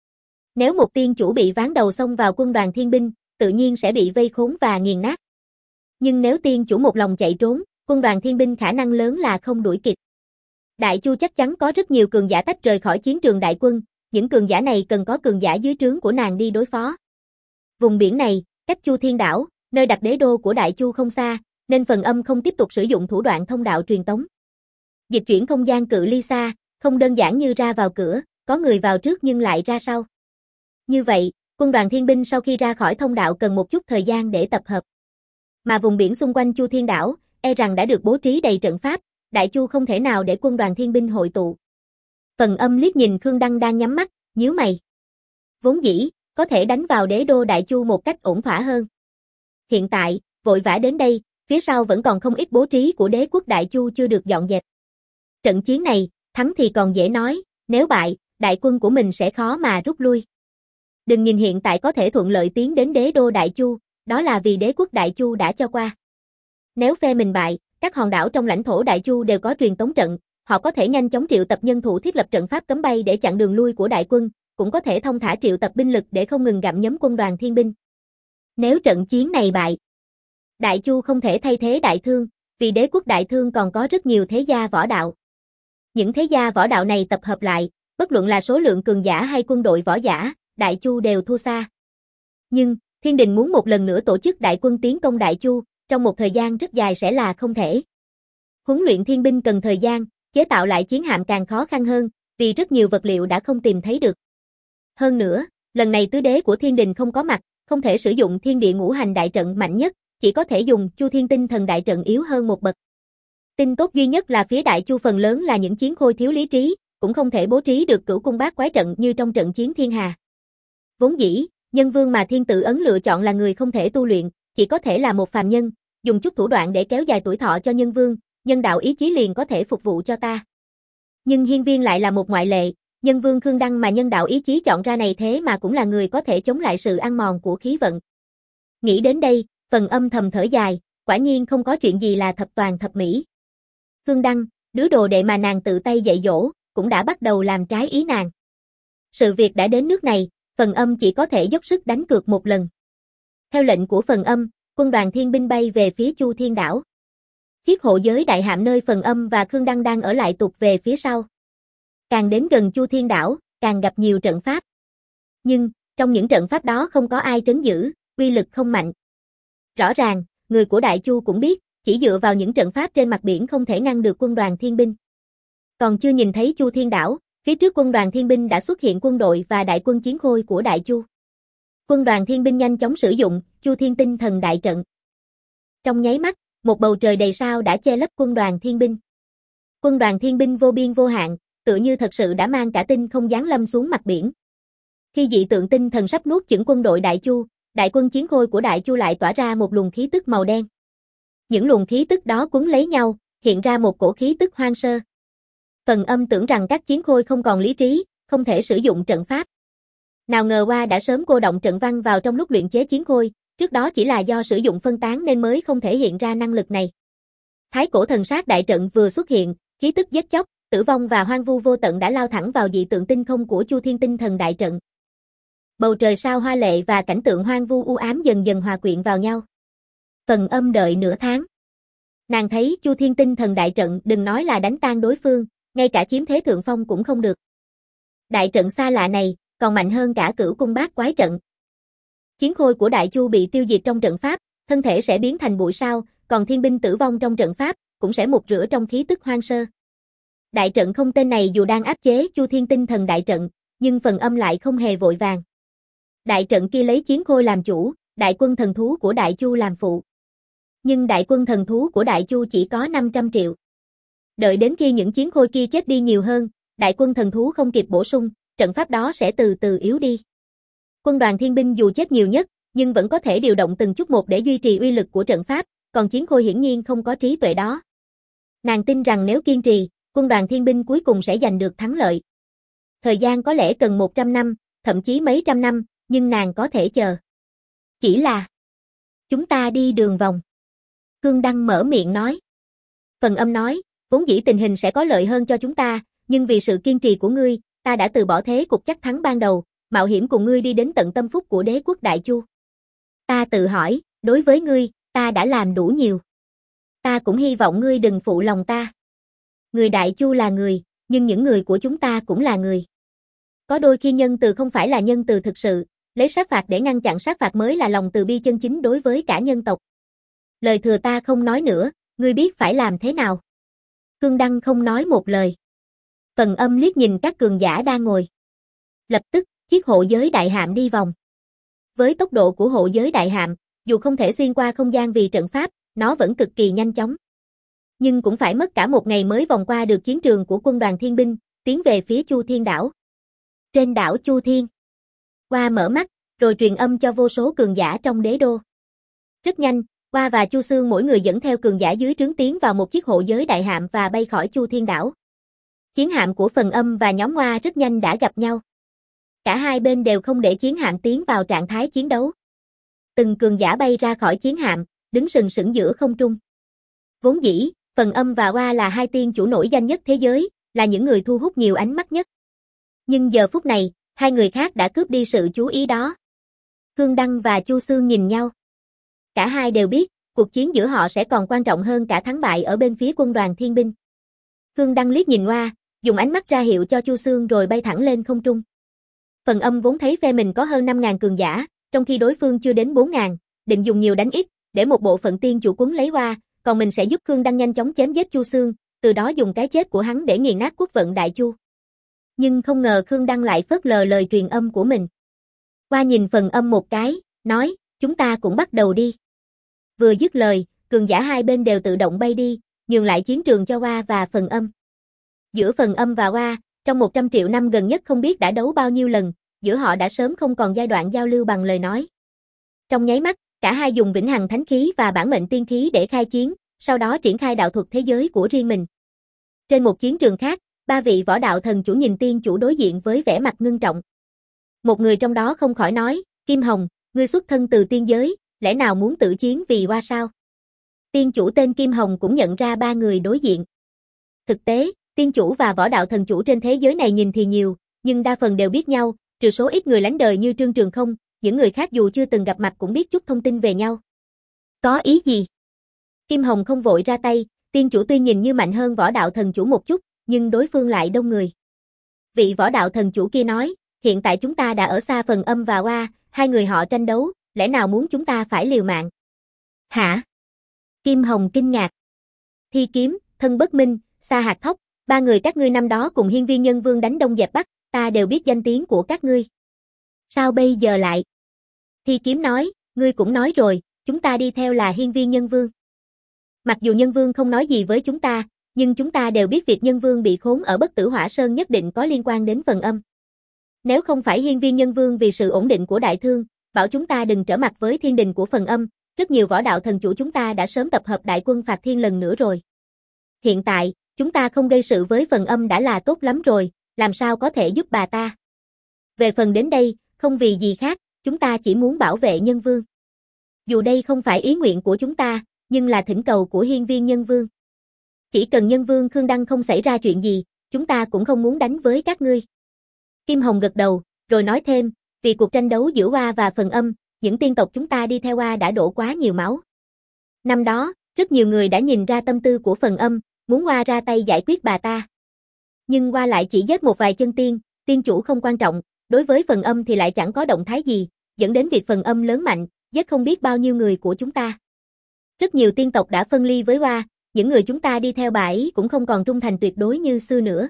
S1: Nếu một tiên chủ bị ván đầu xông vào quân đoàn thiên binh, tự nhiên sẽ bị vây khốn và nghiền nát. Nhưng nếu tiên chủ một lòng chạy trốn, quân đoàn thiên binh khả năng lớn là không đuổi kịp. Đại Chu chắc chắn có rất nhiều cường giả tách rời khỏi chiến trường đại quân, những cường giả này cần có cường giả dưới trướng của nàng đi đối phó. Vùng biển này, cách Chu Thiên Đảo, nơi đặt đế đô của Đại Chu không xa, nên Phần Âm không tiếp tục sử dụng thủ đoạn thông đạo truyền tống. Dịch chuyển không gian cự ly xa, không đơn giản như ra vào cửa, có người vào trước nhưng lại ra sau. Như vậy, quân đoàn thiên binh sau khi ra khỏi thông đạo cần một chút thời gian để tập hợp. Mà vùng biển xung quanh Chu Thiên Đảo, e rằng đã được bố trí đầy trận pháp, Đại Chu không thể nào để quân đoàn thiên binh hội tụ. Phần Âm liếc nhìn Khương Đăng đang nhắm mắt, nhíu mày. Vốn dĩ, có thể đánh vào đế đô Đại Chu một cách ổn thỏa hơn. Hiện tại, vội vã đến đây, phía sau vẫn còn không ít bố trí của đế quốc Đại Chu chưa được dọn dẹp. Trận chiến này, thắng thì còn dễ nói, nếu bại, đại quân của mình sẽ khó mà rút lui. Đừng nhìn hiện tại có thể thuận lợi tiến đến đế đô Đại Chu, đó là vì đế quốc Đại Chu đã cho qua. Nếu phe mình bại, các hòn đảo trong lãnh thổ Đại Chu đều có truyền tống trận, họ có thể nhanh chóng triệu tập nhân thủ thiết lập trận pháp cấm bay để chặn đường lui của đại quân, cũng có thể thông thả triệu tập binh lực để không ngừng gặm nhấm quân đoàn thiên binh. Nếu trận chiến này bại, Đại Chu không thể thay thế Đại Thương, vì đế quốc Đại Thương còn có rất nhiều thế gia võ đạo. Những thế gia võ đạo này tập hợp lại, bất luận là số lượng cường giả hay quân đội võ giả, Đại Chu đều thua xa. Nhưng, Thiên Đình muốn một lần nữa tổ chức đại quân tiến công Đại Chu, trong một thời gian rất dài sẽ là không thể. Huấn luyện thiên binh cần thời gian, chế tạo lại chiến hạm càng khó khăn hơn, vì rất nhiều vật liệu đã không tìm thấy được. Hơn nữa, lần này tứ đế của Thiên Đình không có mặt, không thể sử dụng thiên địa ngũ hành đại trận mạnh nhất, chỉ có thể dùng Chu Thiên tinh thần đại trận yếu hơn một bậc. Tin tốt duy nhất là phía Đại Chu phần lớn là những chiến khôi thiếu lý trí, cũng không thể bố trí được cửu cung bát quái trận như trong trận chiến thiên hà. Vốn dĩ, nhân vương mà thiên tự ấn lựa chọn là người không thể tu luyện, chỉ có thể là một phàm nhân, dùng chút thủ đoạn để kéo dài tuổi thọ cho nhân vương, nhân đạo ý chí liền có thể phục vụ cho ta. Nhưng hiên viên lại là một ngoại lệ, nhân vương Khương Đăng mà nhân đạo ý chí chọn ra này thế mà cũng là người có thể chống lại sự ăn mòn của khí vận. Nghĩ đến đây, Phần Âm thầm thở dài, quả nhiên không có chuyện gì là thập toàn thập mỹ. Khương Đăng, đứa đồ đệ mà nàng tự tay dạy dỗ, cũng đã bắt đầu làm trái ý nàng. Sự việc đã đến nước này, Phần Âm chỉ có thể dốc sức đánh cược một lần. Theo lệnh của Phần Âm, quân đoàn thiên binh bay về phía Chu Thiên Đảo. Chiếc hộ giới đại hạm nơi Phần Âm và Khương Đăng đang ở lại tụt về phía sau. Càng đến gần Chu Thiên Đảo, càng gặp nhiều trận pháp. Nhưng, trong những trận pháp đó không có ai trấn giữ, uy lực không mạnh. Rõ ràng, người của Đại Chu cũng biết, chỉ dựa vào những trận pháp trên mặt biển không thể ngăn được quân đoàn thiên binh. Còn chưa nhìn thấy Chu Thiên Đảo, phía trước quân đoàn thiên binh đã xuất hiện quân đội và đại quân chiến khôi của Đại Chu. Quân đoàn thiên binh nhanh chóng sử dụng Chu Thiên tinh thần đại trận. Trong nháy mắt, một bầu trời đầy sao đã che lấp quân đoàn thiên binh. Quân đoàn thiên binh vô biên vô hạn, tựa như thật sự đã mang cả tinh không giáng lâm xuống mặt biển. Khi dị tượng tinh thần sắp nuốt chửng quân đội Đại Chu, đại quân chiến khôi của Đại Chu lại tỏa ra một luồng khí tức màu đen. Những luồng khí tức đó quấn lấy nhau, hiện ra một cổ khí tức hoang sơ. Phần Âm tưởng rằng các chiến khôi không còn lý trí, không thể sử dụng trận pháp. Nào ngờ qua đã sớm cô động trận văn vào trong lúc luyện chế chiến khôi, trước đó chỉ là do sử dụng phân tán nên mới không thể hiện ra năng lực này. Thái cổ thần sát đại trận vừa xuất hiện, khí tức giết chóc, tử vong và hoang vu vô tận đã lao thẳng vào dị tượng tinh không của Chu Thiên Tinh Thần đại trận. Bầu trời sao hoa lệ và cảnh tượng hoang vu u ám dần dần hòa quyện vào nhau. Phần Âm đợi nửa tháng. Nàng thấy Chu Thiên Tinh Thần đại trận đừng nói là đánh tan đối phương, ngay cả chiếm thế thượng phong cũng không được. Đại trận xa lạ này, còn mạnh hơn cả Cửu Cung Bát Quái trận. Chiến khôi của Đại Chu bị tiêu diệt trong trận pháp, thân thể sẽ biến thành bụi sao, còn thiên binh tử vong trong trận pháp, cũng sẽ mục rửa trong khí tức hoang sơ. Đại trận không tên này dù đang áp chế Chu Thiên Tinh Thần đại trận, nhưng Phần Âm lại không hề vội vàng. Đại trận kia lấy chiến khôi làm chủ, đại quân thần thú của Đại Chu làm phụ. Nhưng đại quân thần thú của Đại Chu chỉ có năm trăm triệu. Đợi đến khi những chiến khôi kia chết đi nhiều hơn, đại quân thần thú không kịp bổ sung, trận pháp đó sẽ từ từ yếu đi. Quân đoàn thiên binh dù chết nhiều nhất, nhưng vẫn có thể điều động từng chút một để duy trì uy lực của trận pháp, còn chiến khôi hiển nhiên không có trí tuệ đó. Nàng tin rằng nếu kiên trì, quân đoàn thiên binh cuối cùng sẽ giành được thắng lợi. Thời gian có lẽ cần một trăm năm, thậm chí mấy trăm năm, nhưng nàng có thể chờ. Chỉ là chúng ta đi đường vòng. Khương Đăng mở miệng nói. Phần Âm nói, vốn dĩ tình hình sẽ có lợi hơn cho chúng ta, nhưng vì sự kiên trì của ngươi, ta đã từ bỏ thế cục chắc thắng ban đầu, mạo hiểm cùng ngươi đi đến tận tâm phúc của đế quốc Đại Chu. Ta tự hỏi, đối với ngươi, ta đã làm đủ nhiều. Ta cũng hy vọng ngươi đừng phụ lòng ta. Người Đại Chu là người, nhưng những người của chúng ta cũng là người. Có đôi khi nhân từ không phải là nhân từ thực sự, lấy sát phạt để ngăn chặn sát phạt mới là lòng từ bi chân chính đối với cả nhân tộc. Lời thừa ta không nói nữa, ngươi biết phải làm thế nào. Khương Đăng không nói một lời. Phần Âm liếc nhìn các cường giả đang ngồi. Lập tức, chiếc hộ giới đại hạm đi vòng. Với tốc độ của hộ giới đại hạm, dù không thể xuyên qua không gian vì trận pháp, nó vẫn cực kỳ nhanh chóng. Nhưng cũng phải mất cả một ngày mới vòng qua được chiến trường của quân đoàn thiên binh, tiến về phía Chu Thiên đảo. Trên đảo Chu Thiên, Oa mở mắt, rồi truyền âm cho vô số cường giả trong đế đô. Rất nhanh, Oa và Chu Xương mỗi người dẫn theo cường giả dưới trướng tiến vào một chiếc hộ giới đại hạm và bay khỏi Chu Thiên đảo. Chiến hạm của Phần Âm và nhóm Oa rất nhanh đã gặp nhau. Cả hai bên đều không để chiến hạm tiến vào trạng thái chiến đấu. Từng cường giả bay ra khỏi chiến hạm, đứng sừng sững giữa không trung. Vốn dĩ, Phần Âm và Oa là hai tiên chủ nổi danh nhất thế giới, là những người thu hút nhiều ánh mắt nhất. Nhưng giờ phút này, hai người khác đã cướp đi sự chú ý đó. Khương Đăng và Chu Xương nhìn nhau. Cả hai đều biết, cuộc chiến giữa họ sẽ còn quan trọng hơn cả thắng bại ở bên phía quân đoàn thiên binh. Khương Đăng liếc nhìn Oa, dùng ánh mắt ra hiệu cho Chu Xương rồi bay thẳng lên không trung. Phần Âm vốn thấy phe mình có hơn năm ngàn cường giả, trong khi đối phương chưa đến bốn ngàn, định dùng nhiều đánh ít, để một bộ phận tiên chủ quấn lấy Oa, còn mình sẽ giúp Khương Đăng nhanh chóng chém giết Chu Xương, từ đó dùng cái chết của hắn để nghiền nát quốc vận Đại Chu. Nhưng không ngờ Khương Đăng lại phớt lờ lời truyền âm của mình. Oa nhìn Phần Âm một cái, nói, chúng ta cũng bắt đầu đi. Vừa dứt lời, cường giả hai bên đều tự động bay đi, nhường lại chiến trường cho Oa và Phần Âm. Giữa Phần Âm và Oa, trong một trăm triệu năm gần nhất không biết đã đấu bao nhiêu lần, giữa họ đã sớm không còn giai đoạn giao lưu bằng lời nói. Trong nháy mắt, cả hai dùng vĩnh hằng thánh khí và bản mệnh tiên khí để khai chiến, sau đó triển khai đạo thuật thế giới của riêng mình. Trên một chiến trường khác, ba vị võ đạo thần chủ nhìn tiên chủ đối diện với vẻ mặt ngưng trọng. Một người trong đó không khỏi nói, Kim Hồng, ngươi xuất thân từ tiên giới, lẽ nào muốn tự chiến vì Oa sao? Tiên chủ tên Kim Hồng cũng nhận ra ba người đối diện. Thực tế, tiên chủ và võ đạo thần chủ trên thế giới này nhìn thì nhiều, nhưng đa phần đều biết nhau, trừ số ít người lánh đời như Trương Trường Không, những người khác dù chưa từng gặp mặt cũng biết chút thông tin về nhau. Có ý gì? Kim Hồng không vội ra tay, tiên chủ tuy nhìn như mạnh hơn võ đạo thần chủ một chút, nhưng đối phương lại đông người. Vị võ đạo thần chủ kia nói, hiện tại chúng ta đã ở xa Phần Âm và Oa, hai người họ tranh đấu, lẽ nào muốn chúng ta phải liều mạng? Hả? Kim Hồng kinh ngạc. Thi Kiếm, Thân Bất Minh, Sa Hạt Thóc, ba người các ngươi năm đó cùng Hiên Viên Nhân Vương đánh Đông dẹp Bắc, ta đều biết danh tiếng của các ngươi. Sao bây giờ lại? Thi Kiếm nói, ngươi cũng nói rồi, chúng ta đi theo là Hiên Viên Nhân Vương. Mặc dù Nhân Vương không nói gì với chúng ta, nhưng chúng ta đều biết việc Nhân Vương bị khốn ở Bất Tử Hỏa Sơn nhất định có liên quan đến Phần Âm. Nếu không phải Hiên Viên Nhân Vương vì sự ổn định của Đại Thương, bảo chúng ta đừng trở mặt với thiên đình của Phần Âm, rất nhiều võ đạo thần chủ chúng ta đã sớm tập hợp đại quân phạt thiên lần nữa rồi. Hiện tại, chúng ta không gây sự với Phần Âm đã là tốt lắm rồi, làm sao có thể giúp bà ta. Về phần đến đây, không vì gì khác, chúng ta chỉ muốn bảo vệ Nhân Vương. Dù đây không phải ý nguyện của chúng ta, nhưng là thỉnh cầu của Hiên Viên Nhân Vương. Chỉ cần Nhân Vương Khương Đăng không xảy ra chuyện gì, chúng ta cũng không muốn đánh với các ngươi. Kim Hồng gật đầu, rồi nói thêm, vì cuộc tranh đấu giữa Oa và Phần Âm, những tiên tộc chúng ta đi theo Oa đã đổ quá nhiều máu. Năm đó, rất nhiều người đã nhìn ra tâm tư của Phần Âm, muốn Oa ra tay giải quyết bà ta. Nhưng Oa lại chỉ giết một vài chân tiên, tiên chủ không quan trọng, đối với Phần Âm thì lại chẳng có động thái gì, dẫn đến việc Phần Âm lớn mạnh, giết không biết bao nhiêu người của chúng ta. Rất nhiều tiên tộc đã phân ly với Oa, những người chúng ta đi theo bà ấy cũng không còn trung thành tuyệt đối như xưa nữa.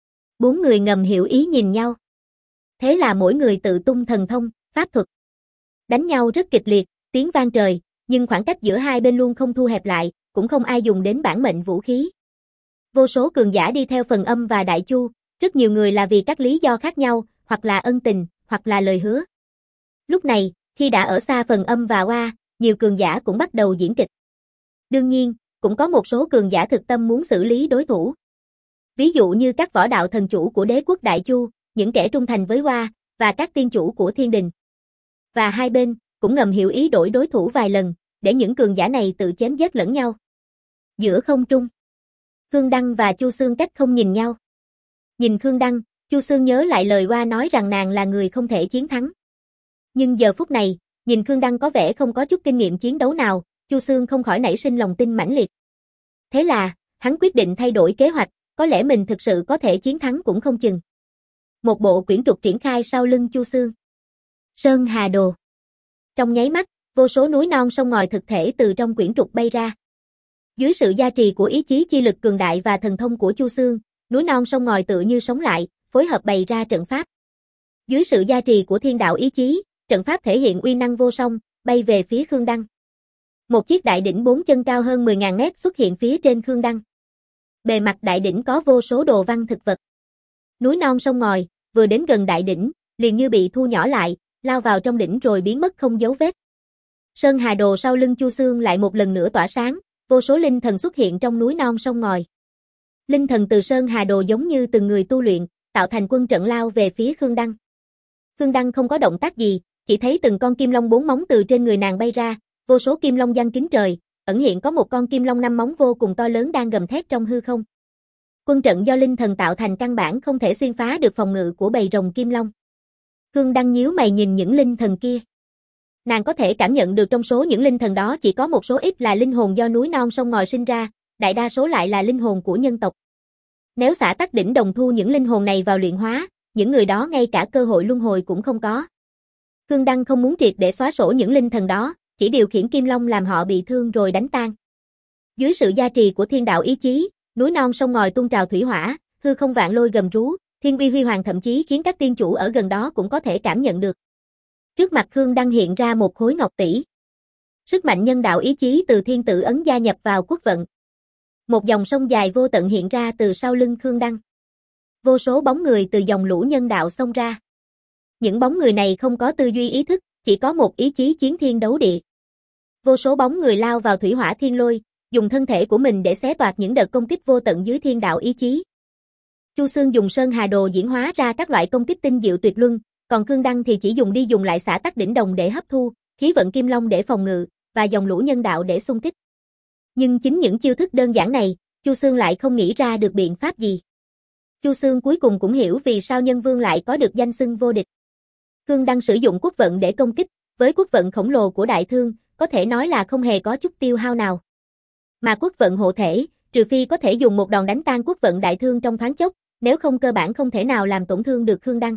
S1: Bốn người ngầm hiểu ý nhìn nhau. Thế là mỗi người tự tung thần thông, pháp thuật. Đánh nhau rất kịch liệt, tiếng vang trời, nhưng khoảng cách giữa hai bên luôn không thu hẹp lại, cũng không ai dùng đến bản mệnh vũ khí. Vô số cường giả đi theo Phần Âm và Đại Chu, rất nhiều người là vì các lý do khác nhau, hoặc là ân tình, hoặc là lời hứa. Lúc này, khi đã ở xa Phần Âm và Oa, nhiều cường giả cũng bắt đầu diễn kịch. Đương nhiên, cũng có một số cường giả thực tâm muốn xử lý đối thủ. Ví dụ như các võ đạo thần chủ của đế quốc Đại Chu, những kẻ trung thành với Oa, và các tiên chủ của Thiên Đình. Và hai bên, cũng ngầm hiểu ý đổi đối thủ vài lần, để những cường giả này tự chém giết lẫn nhau. Giữa không trung, Khương Đăng và Chu Xương cách không nhìn nhau. Nhìn Khương Đăng, Chu Xương nhớ lại lời Oa nói rằng nàng là người không thể chiến thắng. Nhưng giờ phút này, nhìn Khương Đăng có vẻ không có chút kinh nghiệm chiến đấu nào, Chu Xương không khỏi nảy sinh lòng tin mãnh liệt. Thế là, hắn quyết định thay đổi kế hoạch, có lẽ mình thực sự có thể chiến thắng cũng không chừng. Một bộ quyển trục triển khai sau lưng Chu Xương. Sơn Hà Đồ. Trong nháy mắt, vô số núi non sông ngòi thực thể từ trong quyển trục bay ra. Dưới sự gia trì của ý chí chi lực cường đại và thần thông của Chu Xương, núi non sông ngòi tự như sống lại, phối hợp bày ra trận pháp. Dưới sự gia trì của thiên đạo ý chí, trận pháp thể hiện uy năng vô song, bay về phía Khương Đăng. Một chiếc đại đỉnh bốn chân cao hơn mười nghìn mét xuất hiện phía trên Khương Đăng. Bề mặt đại đỉnh có vô số đồ văn thực vật. Núi non sông ngòi, vừa đến gần đại đỉnh, liền như bị thu nhỏ lại, lao vào trong đỉnh rồi biến mất không dấu vết. Sơn Hà Đồ sau lưng Chu Xương lại một lần nữa tỏa sáng, vô số linh thần xuất hiện trong núi non sông ngòi. Linh thần từ Sơn Hà Đồ giống như từng người tu luyện, tạo thành quân trận lao về phía Khương Đăng. Khương Đăng không có động tác gì, chỉ thấy từng con kim long bốn móng từ trên người nàng bay ra, vô số kim long giăng kín trời, ẩn hiện có một con kim long năm móng vô cùng to lớn đang gầm thét trong hư không. Quân trận do linh thần tạo thành căn bản không thể xuyên phá được phòng ngự của bầy rồng kim long. Khương Đăng nhíu mày nhìn những linh thần kia. Nàng có thể cảm nhận được trong số những linh thần đó chỉ có một số ít là linh hồn do núi non sông ngòi sinh ra, đại đa số lại là linh hồn của nhân tộc. Nếu xả tắc đỉnh đồng thu những linh hồn này vào luyện hóa, những người đó ngay cả cơ hội luân hồi cũng không có. Khương Đăng không muốn triệt để xóa sổ những linh thần đó, chỉ điều khiển kim long làm họ bị thương rồi đánh tan. Dưới sự gia trì của thiên đạo ý chí, núi non sông ngòi tuôn trào thủy hỏa, hư không vạn lôi gầm rú, thiên uy huy hoàng thậm chí khiến các tiên chủ ở gần đó cũng có thể cảm nhận được. Trước mặt Khương Đăng hiện ra một khối ngọc tỷ. Sức mạnh nhân đạo ý chí từ thiên tự ấn gia nhập vào quốc vận. Một dòng sông dài vô tận hiện ra từ sau lưng Khương Đăng. Vô số bóng người từ dòng lũ nhân đạo xông ra. Những bóng người này không có tư duy ý thức, chỉ có một ý chí chiến thiên đấu địa. Vô số bóng người lao vào thủy hỏa thiên lôi, dùng thân thể của mình để xé toạc những đợt công kích vô tận dưới thiên đạo ý chí. Chu Xương dùng Sơn Hà Đồ diễn hóa ra các loại công kích tinh diệu tuyệt luân, còn Khương Đăng thì chỉ dùng đi dùng lại xả tắc đỉnh đồng để hấp thu, khí vận kim long để phòng ngự, và dòng lũ nhân đạo để xung kích. Nhưng chính những chiêu thức đơn giản này, Chu Xương lại không nghĩ ra được biện pháp gì. Chu Xương cuối cùng cũng hiểu vì sao Nhân Vương lại có được danh xưng vô địch. Khương Đăng sử dụng quốc vận để công kích, với quốc vận khổng lồ của đại thương, có thể nói là không hề có chút tiêu hao nào. Mà quốc vận hộ thể, trừ phi có thể dùng một đòn đánh tan quốc vận đại thương trong thoáng chốc, nếu không cơ bản không thể nào làm tổn thương được Khương Đăng.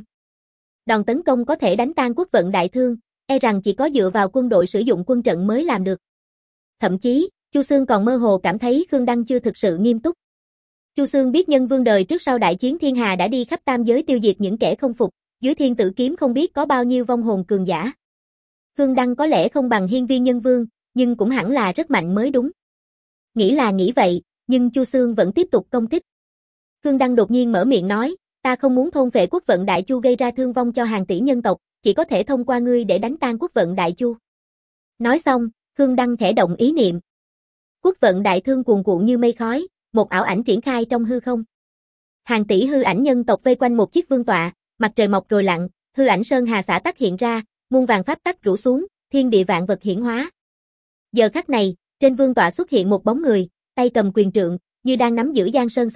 S1: Đòn tấn công có thể đánh tan quốc vận đại thương, e rằng chỉ có dựa vào quân đội sử dụng quân trận mới làm được. Thậm chí, Chu Xương còn mơ hồ cảm thấy Khương Đăng chưa thực sự nghiêm túc. Chu Xương biết Nhân Vương đời trước sau đại chiến thiên hà đã đi khắp tam giới tiêu diệt những kẻ không phục, dưới thiên tử kiếm không biết có bao nhiêu vong hồn cường giả. Khương Đăng có lẽ không bằng hiên viên Nhân Vương, nhưng cũng hẳn là rất mạnh mới đúng. Nghĩ là nghĩ vậy, nhưng Chu Xương vẫn tiếp tục công kích. Khương Đăng đột nhiên mở miệng nói, ta không muốn thôn phệ quốc vận Đại Chu gây ra thương vong cho hàng tỷ nhân tộc, chỉ có thể thông qua ngươi để đánh tan quốc vận Đại Chu. Nói xong, Khương Đăng khẽ động ý niệm. Quốc vận đại thương cuồn cuộn như mây khói, một ảo ảnh triển khai trong hư không. Hàng tỷ hư ảnh nhân tộc vây quanh một chiếc vương tọa, mặt trời mọc rồi lặn, hư ảnh sơn hà xả tắc hiện ra, muôn vàng pháp tắc rủ xuống, thiên địa vạn vật hiển hóa. Giờ khắc này, trên vương tọa xuất hiện một bóng người, tay cầm quyền trượng, như đang nắm giữ giang sơn xả tắc,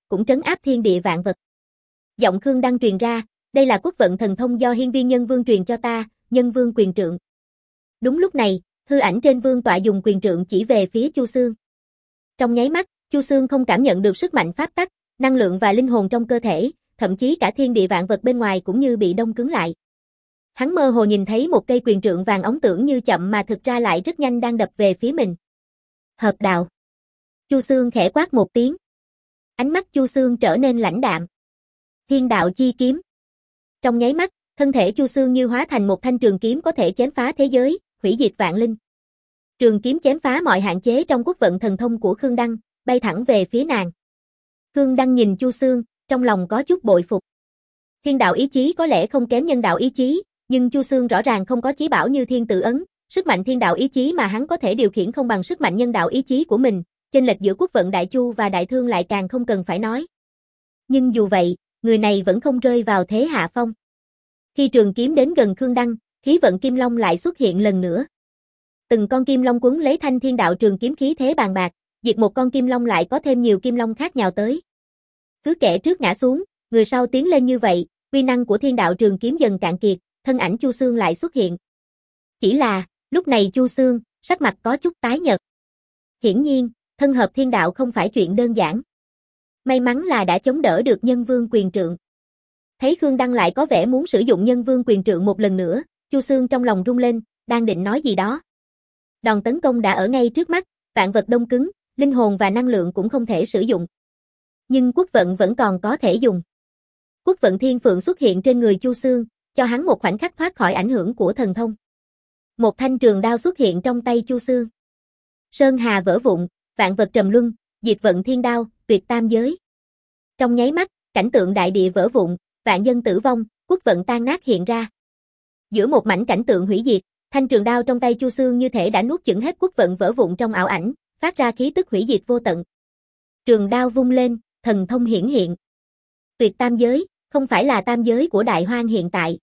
S1: cũng trấn áp thiên địa vạn vật. Giọng Khương Đăng truyền ra, đây là quốc vận thần thông do hiên viên nhân vương truyền cho ta, nhân vương quyền trượng. Đúng lúc này, hư ảnh trên vương tọa dùng quyền trượng chỉ về phía Chu Xương. Trong nháy mắt, Chu Xương không cảm nhận được sức mạnh pháp tắc, năng lượng và linh hồn trong cơ thể, thậm chí cả thiên địa vạn vật bên ngoài cũng như bị đông cứng lại. Hắn mơ hồ nhìn thấy một cây quyền trượng vàng óng tưởng như chậm mà thực ra lại rất nhanh đang đập về phía mình. Hợp đạo. Chu Xương khẽ quát một tiếng. Ánh mắt Chu Xương trở nên lãnh đạm. Thiên đạo chi kiếm. Trong nháy mắt, thân thể Chu Xương như hóa thành một thanh trường kiếm có thể chém phá thế giới, hủy diệt vạn linh. Trường kiếm chém phá mọi hạn chế trong quốc vận thần thông của Khương Đăng, bay thẳng về phía nàng. Khương Đăng nhìn Chu Xương, trong lòng có chút bội phục. Thiên đạo ý chí có lẽ không kém nhân đạo ý chí, nhưng Chu Xương rõ ràng không có chí bảo như thiên tự ấn, sức mạnh thiên đạo ý chí mà hắn có thể điều khiển không bằng sức mạnh nhân đạo ý chí của mình, chênh lệch giữa quốc vận đại chu và đại thương lại càng không cần phải nói. Nhưng dù vậy, người này vẫn không rơi vào thế hạ phong. Khi trường kiếm đến gần Khương Đăng, khí vận kim long lại xuất hiện lần nữa. Từng con kim long quấn lấy thanh thiên đạo trường kiếm khí thế bàn bạc, diệt một con kim long lại có thêm nhiều kim long khác nhào tới. Cứ kẻ trước ngã xuống, người sau tiến lên như vậy, uy năng của thiên đạo trường kiếm dần cạn kiệt, thân ảnh Chu Xương lại xuất hiện. Chỉ là, lúc này Chu Xương, sắc mặt có chút tái nhợt. Hiển nhiên, thân hợp thiên đạo không phải chuyện đơn giản. May mắn là đã chống đỡ được nhân vương quyền trượng. Thấy Khương Đăng lại có vẻ muốn sử dụng nhân vương quyền trượng một lần nữa, Chu Xương trong lòng rung lên, đang định nói gì đó. Đòn tấn công đã ở ngay trước mắt, vạn vật đông cứng, linh hồn và năng lượng cũng không thể sử dụng. Nhưng quốc vận vẫn còn có thể dùng. Quốc vận thiên phượng xuất hiện trên người Chu Xương, cho hắn một khoảnh khắc thoát khỏi ảnh hưởng của thần thông. Một thanh trường đao xuất hiện trong tay Chu Xương. Sơn hà vỡ vụn, vạn vật trầm luân, diệt vận thiên đao, tuyệt tam giới. Trong nháy mắt, cảnh tượng đại địa vỡ vụn, vạn dân tử vong, quốc vận tan nát hiện ra. Giữa một mảnh cảnh tượng hủy diệt, thanh trường đao trong tay Chu Xương như thể đã nuốt chửng hết quốc vận vỡ vụn trong ảo ảnh, phát ra khí tức hủy diệt vô tận. Trường đao vung lên, thần thông hiển hiện. Tuyệt tam giới, không phải là tam giới của đại hoang hiện tại,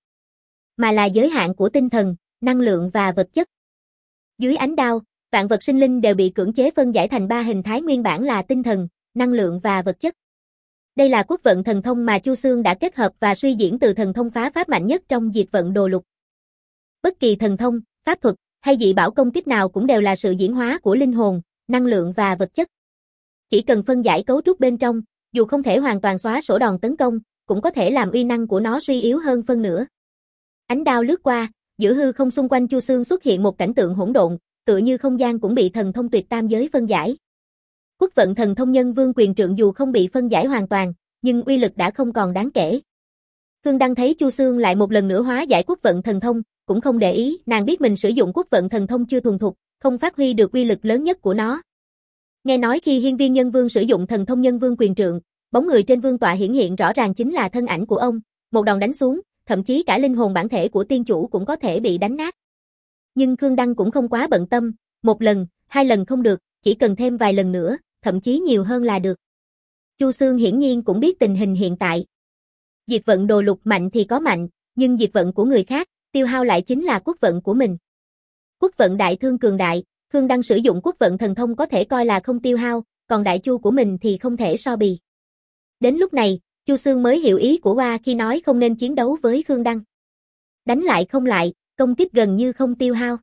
S1: mà là giới hạn của tinh thần, năng lượng và vật chất. Dưới ánh đao, vạn vật sinh linh đều bị cưỡng chế phân giải thành ba hình thái nguyên bản là tinh thần, năng lượng và vật chất. Đây là quốc vận thần thông mà Chu Xương đã kết hợp và suy diễn từ thần thông phá pháp mạnh nhất trong diệt vận đồ lục. Bất kỳ thần thông, pháp thuật hay dị bảo công kích nào cũng đều là sự diễn hóa của linh hồn, năng lượng và vật chất. Chỉ cần phân giải cấu trúc bên trong, dù không thể hoàn toàn xóa sổ đòn tấn công, cũng có thể làm uy năng của nó suy yếu hơn phân nửa. Ánh đao lướt qua, giữa hư không xung quanh Chu Xương xuất hiện một cảnh tượng hỗn độn, tựa như không gian cũng bị thần thông tuyệt tam giới phân giải. Quốc vận thần thông nhân vương quyền trượng dù không bị phân giải hoàn toàn, nhưng uy lực đã không còn đáng kể. Khương Đăng thấy Chu Xương lại một lần nữa hóa giải quốc vận thần thông, cũng không để ý, nàng biết mình sử dụng quốc vận thần thông chưa thuần thục, không phát huy được uy lực lớn nhất của nó. Nghe nói khi hiên viên nhân vương sử dụng thần thông nhân vương quyền trượng, bóng người trên vương tọa hiển hiện rõ ràng chính là thân ảnh của ông, một đòn đánh xuống, thậm chí cả linh hồn bản thể của tiên chủ cũng có thể bị đánh nát. Nhưng Khương Đăng cũng không quá bận tâm, một lần, hai lần không được, chỉ cần thêm vài lần nữa, thậm chí nhiều hơn là được. Chu Xương hiển nhiên cũng biết tình hình hiện tại. Diệt vận đồ lục mạnh thì có mạnh, nhưng diệt vận của người khác, tiêu hao lại chính là quốc vận của mình. Quốc vận đại thương cường đại, Khương Đăng sử dụng quốc vận thần thông có thể coi là không tiêu hao, còn đại chu của mình thì không thể so bì. Đến lúc này, Chu Xương mới hiểu ý của Hoa khi nói không nên chiến đấu với Khương Đăng. Đánh lại không lại, công kích gần như không tiêu hao.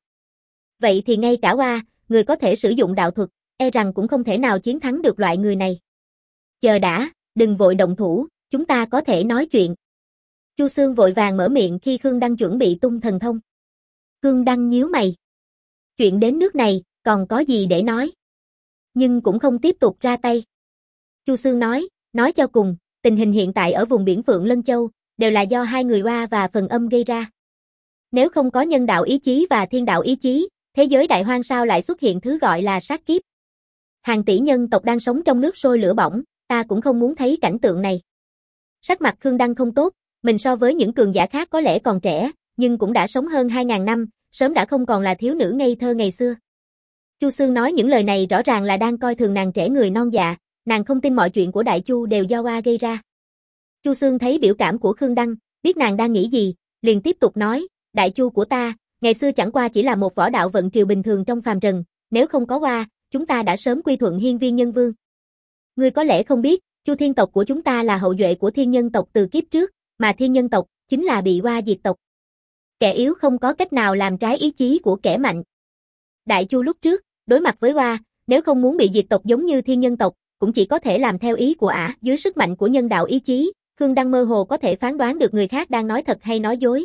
S1: Vậy thì ngay cả Hoa, người có thể sử dụng đạo thuật, e rằng cũng không thể nào chiến thắng được loại người này. Chờ đã, đừng vội động thủ, chúng ta có thể nói chuyện. Chu Xương vội vàng mở miệng khi Khương Đăng chuẩn bị tung thần thông. Khương Đăng nhíu mày. Chuyện đến nước này, còn có gì để nói? Nhưng cũng không tiếp tục ra tay. Chu Xương nói, nói cho cùng, tình hình hiện tại ở vùng biển Phượng Lân Châu, đều là do hai người Hoa và phần âm gây ra. Nếu không có nhân đạo ý chí và thiên đạo ý chí, thế giới đại hoang sao lại xuất hiện thứ gọi là sát kiếp. Hàng tỷ nhân tộc đang sống trong nước sôi lửa bỏng, ta cũng không muốn thấy cảnh tượng này. Sắc mặt Khương Đăng không tốt, mình so với những cường giả khác có lẽ còn trẻ, nhưng cũng đã sống hơn hai ngàn năm, sớm đã không còn là thiếu nữ ngây thơ ngày xưa. Chu Xương nói những lời này rõ ràng là đang coi thường nàng trẻ người non dạ, nàng không tin mọi chuyện của Đại Chu đều do Hoa gây ra. Chu Xương thấy biểu cảm của Khương Đăng, biết nàng đang nghĩ gì, liền tiếp tục nói, Đại Chu của ta, ngày xưa chẳng qua chỉ là một võ đạo vận triều bình thường trong phàm trần, nếu không có Hoa, chúng ta đã sớm quy thuận hiên viên nhân vương. Ngươi có lẽ không biết, Chu Thiên tộc của chúng ta là hậu duệ của Thiên Nhân tộc từ kiếp trước, mà Thiên Nhân tộc chính là bị Oa diệt tộc. Kẻ yếu không có cách nào làm trái ý chí của kẻ mạnh. Đại Chu lúc trước, đối mặt với Oa, nếu không muốn bị diệt tộc giống như Thiên Nhân tộc, cũng chỉ có thể làm theo ý của ả. Dưới sức mạnh của nhân đạo ý chí, Khương Đăng mơ hồ có thể phán đoán được người khác đang nói thật hay nói dối.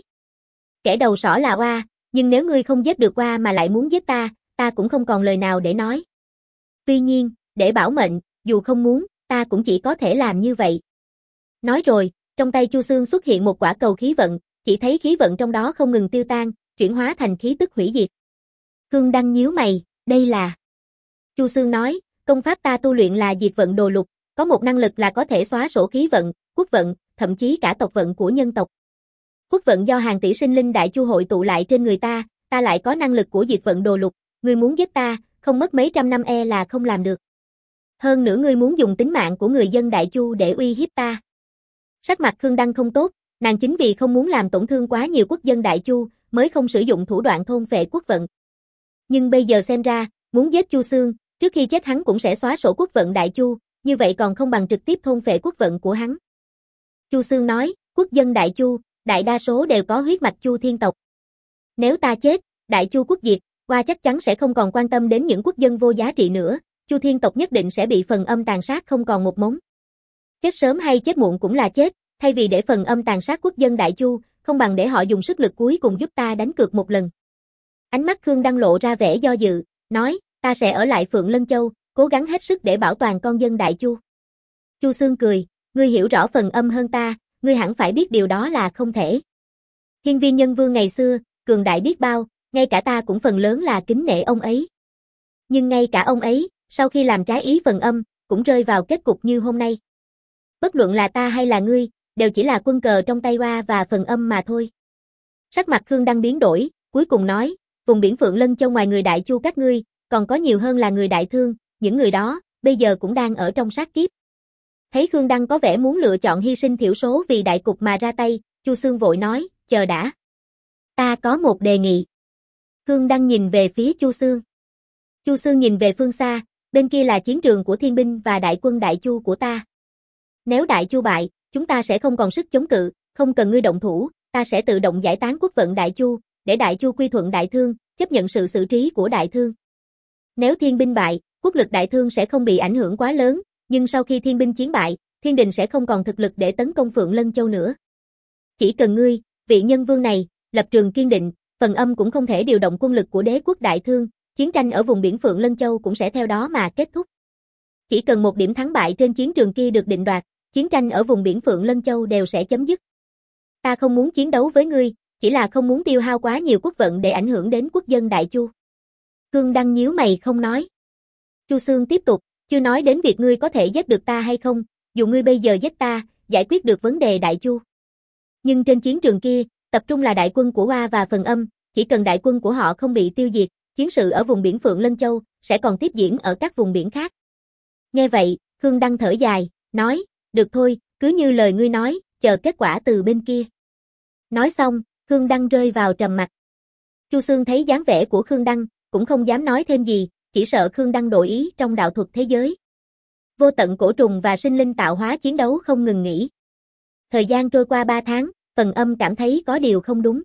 S1: Kẻ đầu sỏ là Oa, nhưng nếu ngươi không giết được Oa mà lại muốn giết ta, ta cũng không còn lời nào để nói. Tuy nhiên, để bảo mệnh, dù không muốn, ta cũng chỉ có thể làm như vậy. Nói rồi, trong tay Chu Xương xuất hiện một quả cầu khí vận, chỉ thấy khí vận trong đó không ngừng tiêu tan, chuyển hóa thành khí tức hủy diệt. Khương Đăng nhíu mày, đây là... Chu Xương nói, công pháp ta tu luyện là diệt vận đồ lục, có một năng lực là có thể xóa sổ khí vận, quốc vận, thậm chí cả tộc vận của nhân tộc. Quốc vận do hàng tỷ sinh linh đại chu hội tụ lại trên người ta, ta lại có năng lực của diệt vận đồ lục, ngươi muốn giết ta, không mất mấy trăm năm e là không làm được. Hơn nữa ngươi muốn dùng tính mạng của người dân đại chu để uy hiếp ta. Sắc mặt Khương Đăng không tốt, nàng chính vì không muốn làm tổn thương quá nhiều quốc dân đại chu, mới không sử dụng thủ đoạn thôn phệ quốc vận. Nhưng bây giờ xem ra, muốn giết Chu Xương, trước khi chết hắn cũng sẽ xóa sổ quốc vận đại chu, như vậy còn không bằng trực tiếp thôn phệ quốc vận của hắn. Chu Xương nói, quốc dân đại chu, đại đa số đều có huyết mạch Chu Thiên tộc. Nếu ta chết, đại chu quốc diệt, Oa chắc chắn sẽ không còn quan tâm đến những quốc dân vô giá trị nữa, Chu Thiên tộc nhất định sẽ bị phần âm tàn sát không còn một mống. Chết sớm hay chết muộn cũng là chết, thay vì để phần âm tàn sát quốc dân đại chu, không bằng để họ dùng sức lực cuối cùng giúp ta đánh cược một lần. Ánh mắt Khương Đăng lộ ra vẻ do dự, nói, ta sẽ ở lại Phượng Lân Châu, cố gắng hết sức để bảo toàn con dân đại chu. Chu Xương cười, ngươi hiểu rõ phần âm hơn ta, ngươi hẳn phải biết điều đó là không thể. Hiên Viên Nhân Vương ngày xưa, cường đại biết bao, ngay cả ta cũng phần lớn là kính nể ông ấy. Nhưng ngay cả ông ấy, sau khi làm trái ý phần âm, cũng rơi vào kết cục như hôm nay. Bất luận là ta hay là ngươi, đều chỉ là quân cờ trong tay Oa và phần âm mà thôi. Sắc mặt Khương Đăng biến đổi, cuối cùng nói, vùng biển Phượng Lân Châu ngoài người đại chu các ngươi, còn có nhiều hơn là người đại thương, những người đó, bây giờ cũng đang ở trong sát kiếp. Thấy Khương Đăng có vẻ muốn lựa chọn hy sinh thiểu số vì đại cục mà ra tay, Chu Xương vội nói, chờ đã. Ta có một đề nghị. Khương Đăng nhìn về phía Chu Xương. Chu Xương nhìn về phương xa, bên kia là chiến trường của thiên binh và đại quân đại chu của ta. Nếu đại chu bại, chúng ta sẽ không còn sức chống cự, không cần ngươi động thủ, ta sẽ tự động giải tán quốc vận đại chu, để đại chu quy thuận đại thương, chấp nhận sự xử trí của đại thương. Nếu thiên binh bại, quốc lực đại thương sẽ không bị ảnh hưởng quá lớn, nhưng sau khi thiên binh chiến bại, thiên đình sẽ không còn thực lực để tấn công Phượng Lân Châu nữa. Chỉ cần ngươi, vị nhân vương này, lập trường kiên định, phần âm cũng không thể điều động quân lực của đế quốc đại thương, chiến tranh ở vùng biển Phượng Lân Châu cũng sẽ theo đó mà kết thúc. Chỉ cần một điểm thắng bại trên chiến trường kia được định đoạt, chiến tranh ở vùng biển Phượng Lân Châu đều sẽ chấm dứt. Ta không muốn chiến đấu với ngươi, chỉ là không muốn tiêu hao quá nhiều quốc vận để ảnh hưởng đến quốc dân đại chu. Khương Đăng nhíu mày không nói. Chu Xương tiếp tục, chưa nói đến việc ngươi có thể giết được ta hay không, dù ngươi bây giờ giết ta, giải quyết được vấn đề đại chu. Nhưng trên chiến trường kia, tập trung là đại quân của Oa và phần âm, chỉ cần đại quân của họ không bị tiêu diệt, chiến sự ở vùng biển Phượng Lân Châu sẽ còn tiếp diễn ở các vùng biển khác. Nghe vậy, Khương Đăng thở dài, nói, được thôi, cứ như lời ngươi nói, chờ kết quả từ bên kia. Nói xong, Khương Đăng rơi vào trầm mặc. Chu Xương thấy dáng vẻ của Khương Đăng, cũng không dám nói thêm gì, chỉ sợ Khương Đăng đổi ý trong đạo thuật thế giới. Vô tận cổ trùng và sinh linh tạo hóa chiến đấu không ngừng nghỉ. Thời gian trôi qua ba tháng, phần âm cảm thấy có điều không đúng.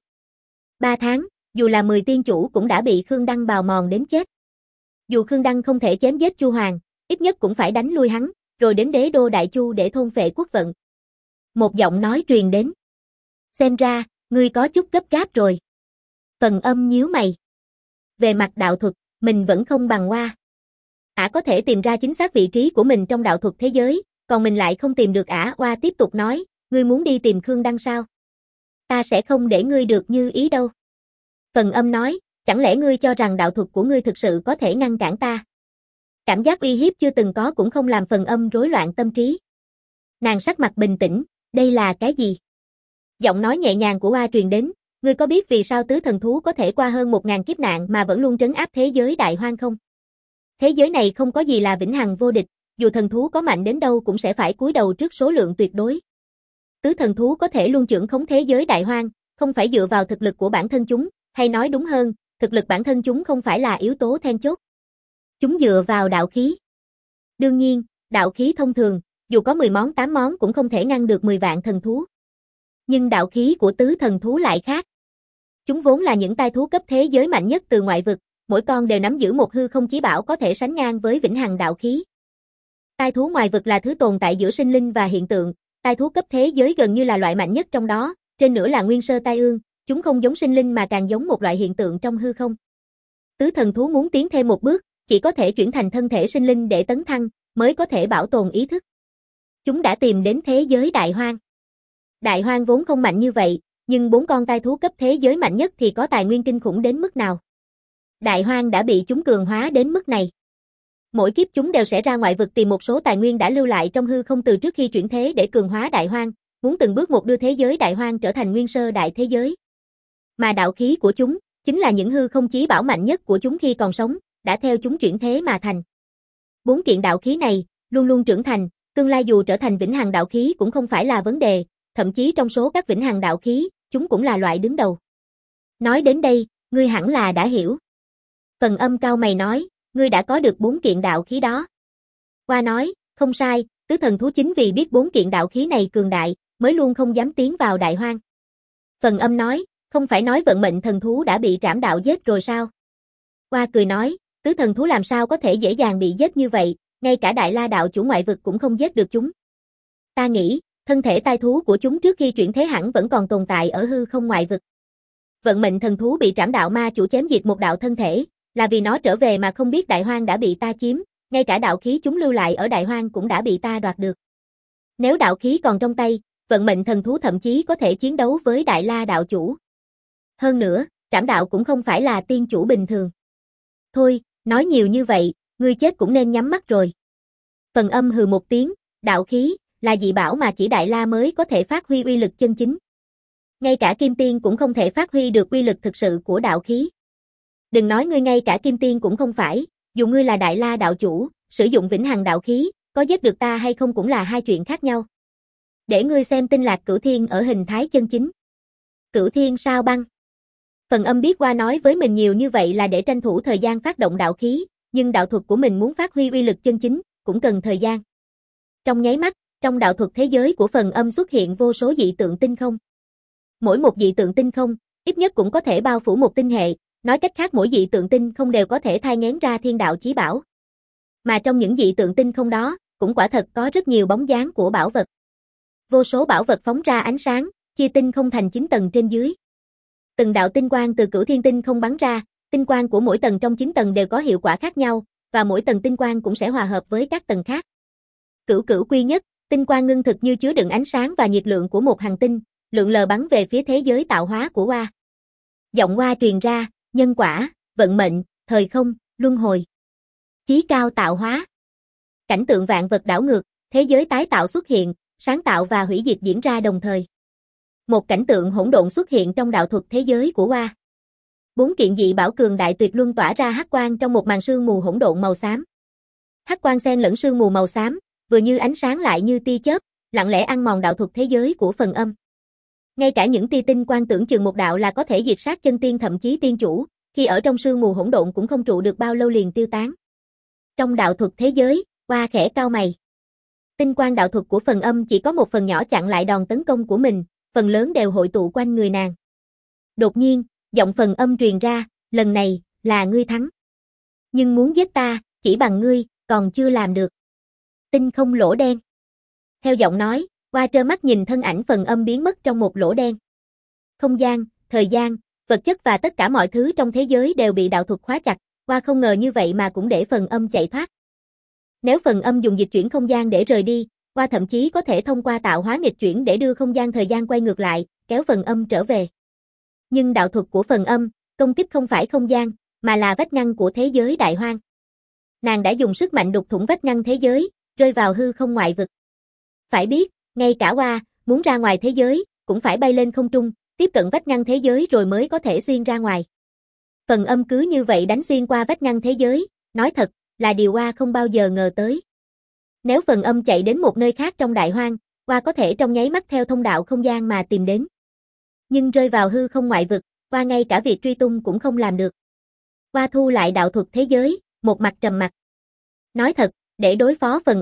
S1: Ba tháng, dù là mười tiên chủ cũng đã bị Khương Đăng bào mòn đến chết. Dù Khương Đăng không thể chém giết Chu Hoàng, ít nhất cũng phải đánh lui hắn, rồi đến đế đô Đại Chu để thôn phệ quốc vận. Một giọng nói truyền đến. Xem ra, ngươi có chút gấp gáp rồi. Phần âm nhíu mày. Về mặt đạo thuật, mình vẫn không bằng Oa. Ả có thể tìm ra chính xác vị trí của mình trong đạo thuật thế giới, còn mình lại không tìm được ả. Oa tiếp tục nói, ngươi muốn đi tìm Khương Đăng sao? Ta sẽ không để ngươi được như ý đâu. Phần âm nói, chẳng lẽ ngươi cho rằng đạo thuật của ngươi thực sự có thể ngăn cản ta? Cảm giác uy hiếp chưa từng có cũng không làm phần âm rối loạn tâm trí. Nàng sắc mặt bình tĩnh, đây là cái gì? Giọng nói nhẹ nhàng của Oa truyền đến, ngươi có biết vì sao tứ thần thú có thể qua hơn một ngàn kiếp nạn mà vẫn luôn trấn áp thế giới đại hoang không? Thế giới này không có gì là vĩnh hằng vô địch, dù thần thú có mạnh đến đâu cũng sẽ phải cúi đầu trước số lượng tuyệt đối. Tứ thần thú có thể luôn trưởng khống thế giới đại hoang, không phải dựa vào thực lực của bản thân chúng, hay nói đúng hơn, thực lực bản thân chúng không phải là yếu tố then chốt. Chúng dựa vào đạo khí. Đương nhiên, đạo khí thông thường, dù có mười món tám món cũng không thể ngăn được mười vạn thần thú. Nhưng đạo khí của tứ thần thú lại khác. Chúng vốn là những tai thú cấp thế giới mạnh nhất từ ngoại vực, mỗi con đều nắm giữ một hư không chí bảo có thể sánh ngang với vĩnh hằng đạo khí. Tai thú ngoài vực là thứ tồn tại giữa sinh linh và hiện tượng, tai thú cấp thế giới gần như là loại mạnh nhất trong đó, trên nữa là nguyên sơ tai ương, chúng không giống sinh linh mà càng giống một loại hiện tượng trong hư không. Tứ thần thú muốn tiến thêm một bước, chỉ có thể chuyển thành thân thể sinh linh để tấn thăng, mới có thể bảo tồn ý thức. Chúng đã tìm đến thế giới đại hoang. Đại hoang vốn không mạnh như vậy, nhưng bốn con tai thú cấp thế giới mạnh nhất thì có tài nguyên kinh khủng đến mức nào. Đại hoang đã bị chúng cường hóa đến mức này. Mỗi kiếp chúng đều sẽ ra ngoại vực tìm một số tài nguyên đã lưu lại trong hư không từ trước khi chuyển thế để cường hóa đại hoang, muốn từng bước một đưa thế giới đại hoang trở thành nguyên sơ đại thế giới. Mà đạo khí của chúng, chính là những hư không chí bảo mạnh nhất của chúng khi còn sống, đã theo chúng chuyển thế mà thành. Bốn kiện đạo khí này, luôn luôn trưởng thành, tương lai dù trở thành vĩnh hằng đạo khí cũng không phải là vấn đề, thậm chí trong số các vĩnh hằng đạo khí, chúng cũng là loại đứng đầu. Nói đến đây, ngươi hẳn là đã hiểu. Phần Âm cao mày nói, ngươi đã có được bốn kiện đạo khí đó. Hoa nói, không sai, tứ thần thú chính vì biết bốn kiện đạo khí này cường đại, mới luôn không dám tiến vào đại hoang. Phần Âm nói, không phải nói vận mệnh thần thú đã bị trảm đạo giết rồi sao? Hoa cười nói, tứ thần thú làm sao có thể dễ dàng bị giết như vậy, ngay cả đại la đạo chủ ngoại vực cũng không giết được chúng. Ta nghĩ, thân thể tai thú của chúng trước khi chuyển thế hẳn vẫn còn tồn tại ở hư không ngoại vực. Vận mệnh thần thú bị trảm đạo ma chủ chém diệt một đạo thân thể, là vì nó trở về mà không biết đại hoang đã bị ta chiếm, ngay cả đạo khí chúng lưu lại ở đại hoang cũng đã bị ta đoạt được. Nếu đạo khí còn trong tay, vận mệnh thần thú thậm chí có thể chiến đấu với đại la đạo chủ. Hơn nữa, trảm đạo cũng không phải là tiên chủ bình thường. Thôi, nói nhiều như vậy, ngươi chết cũng nên nhắm mắt rồi. Phần Âm hừ một tiếng, đạo khí, là dị bảo mà chỉ đại la mới có thể phát huy uy lực chân chính. Ngay cả kim tiên cũng không thể phát huy được uy lực thực sự của đạo khí. Đừng nói ngươi ngay cả kim tiên cũng không phải, dù ngươi là đại la đạo chủ, sử dụng vĩnh hằng đạo khí, có giết được ta hay không cũng là hai chuyện khác nhau. Để ngươi xem Tinh Lạc Cửu Thiên ở hình thái chân chính. Cửu Thiên sao băng. Phần Âm biết Hoa nói với mình nhiều như vậy là để tranh thủ thời gian phát động đạo khí, nhưng đạo thuật của mình muốn phát huy uy lực chân chính, cũng cần thời gian. Trong nháy mắt, trong đạo thuật thế giới của Phần Âm xuất hiện vô số dị tượng tinh không. Mỗi một dị tượng tinh không, ít nhất cũng có thể bao phủ một tinh hệ, nói cách khác mỗi dị tượng tinh không đều có thể thai nghén ra thiên đạo chí bảo. Mà trong những dị tượng tinh không đó, cũng quả thật có rất nhiều bóng dáng của bảo vật. Vô số bảo vật phóng ra ánh sáng, chia tinh không thành chín tầng trên dưới. Từng đạo tinh quang từ Cửu Thiên tinh không bắn ra, tinh quang của mỗi tầng trong chín tầng đều có hiệu quả khác nhau, và mỗi tầng tinh quang cũng sẽ hòa hợp với các tầng khác. Cửu cửu quy nhất, tinh quang ngưng thực như chứa đựng ánh sáng và nhiệt lượng của một hành tinh, lượn lờ bắn về phía thế giới tạo hóa của Hoa. Giọng Hoa truyền ra, nhân quả, vận mệnh, thời không, luân hồi. Chí cao tạo hóa. Cảnh tượng vạn vật đảo ngược, thế giới tái tạo xuất hiện, sáng tạo và hủy diệt diễn ra đồng thời. Một cảnh tượng hỗn độn xuất hiện trong đạo thuật thế giới của Hoa. Bốn kiện dị bảo cường đại tuyệt luân tỏa ra hắc quang trong một màn sương mù hỗn độn màu xám. Hắc quang xen lẫn sương mù màu xám, vừa như ánh sáng lại như tia chớp, lặng lẽ ăn mòn đạo thuật thế giới của Phần Âm. Ngay cả những tia tinh quang tưởng chừng một đạo là có thể diệt sát chân tiên thậm chí tiên chủ, khi ở trong sương mù hỗn độn cũng không trụ được bao lâu liền tiêu tán. Trong đạo thuật thế giới, Hoa khẽ cau mày. Tinh quang đạo thuật của Phần Âm chỉ có một phần nhỏ chặn lại đòn tấn công của mình, phần lớn đều hội tụ quanh người nàng. Đột nhiên, giọng Phần Âm truyền ra, lần này, là ngươi thắng. Nhưng muốn giết ta, chỉ bằng ngươi, còn chưa làm được. Tinh không lỗ đen. Theo giọng nói, Hoa trơ mắt nhìn thân ảnh Phần Âm biến mất trong một lỗ đen. Không gian, thời gian, vật chất và tất cả mọi thứ trong thế giới đều bị đạo thuật khóa chặt, Hoa không ngờ như vậy mà cũng để Phần Âm chạy thoát. Nếu Phần Âm dùng dịch chuyển không gian để rời đi, Hoa thậm chí có thể thông qua tạo hóa nghịch chuyển để đưa không gian thời gian quay ngược lại, kéo Phần Âm trở về. Nhưng đạo thuật của Phần Âm, công kích không phải không gian, mà là vách ngăn của thế giới đại hoang. Nàng đã dùng sức mạnh đục thủng vách ngăn thế giới, rơi vào hư không ngoại vực. Phải biết, ngay cả Hoa, muốn ra ngoài thế giới, cũng phải bay lên không trung, tiếp cận vách ngăn thế giới rồi mới có thể xuyên ra ngoài. Phần Âm cứ như vậy đánh xuyên qua vách ngăn thế giới, nói thật, là điều Hoa không bao giờ ngờ tới. Nếu Phần Âm chạy đến một nơi khác trong đại hoang, Hoa có thể trong nháy mắt theo thông đạo không gian mà tìm đến. Nhưng rơi vào hư không ngoại vực, Hoa ngay cả việc truy tung cũng không làm được. Hoa thu lại đạo thuật thế giới, một mặt trầm mặc. Nói thật, để đối phó Phần Âm,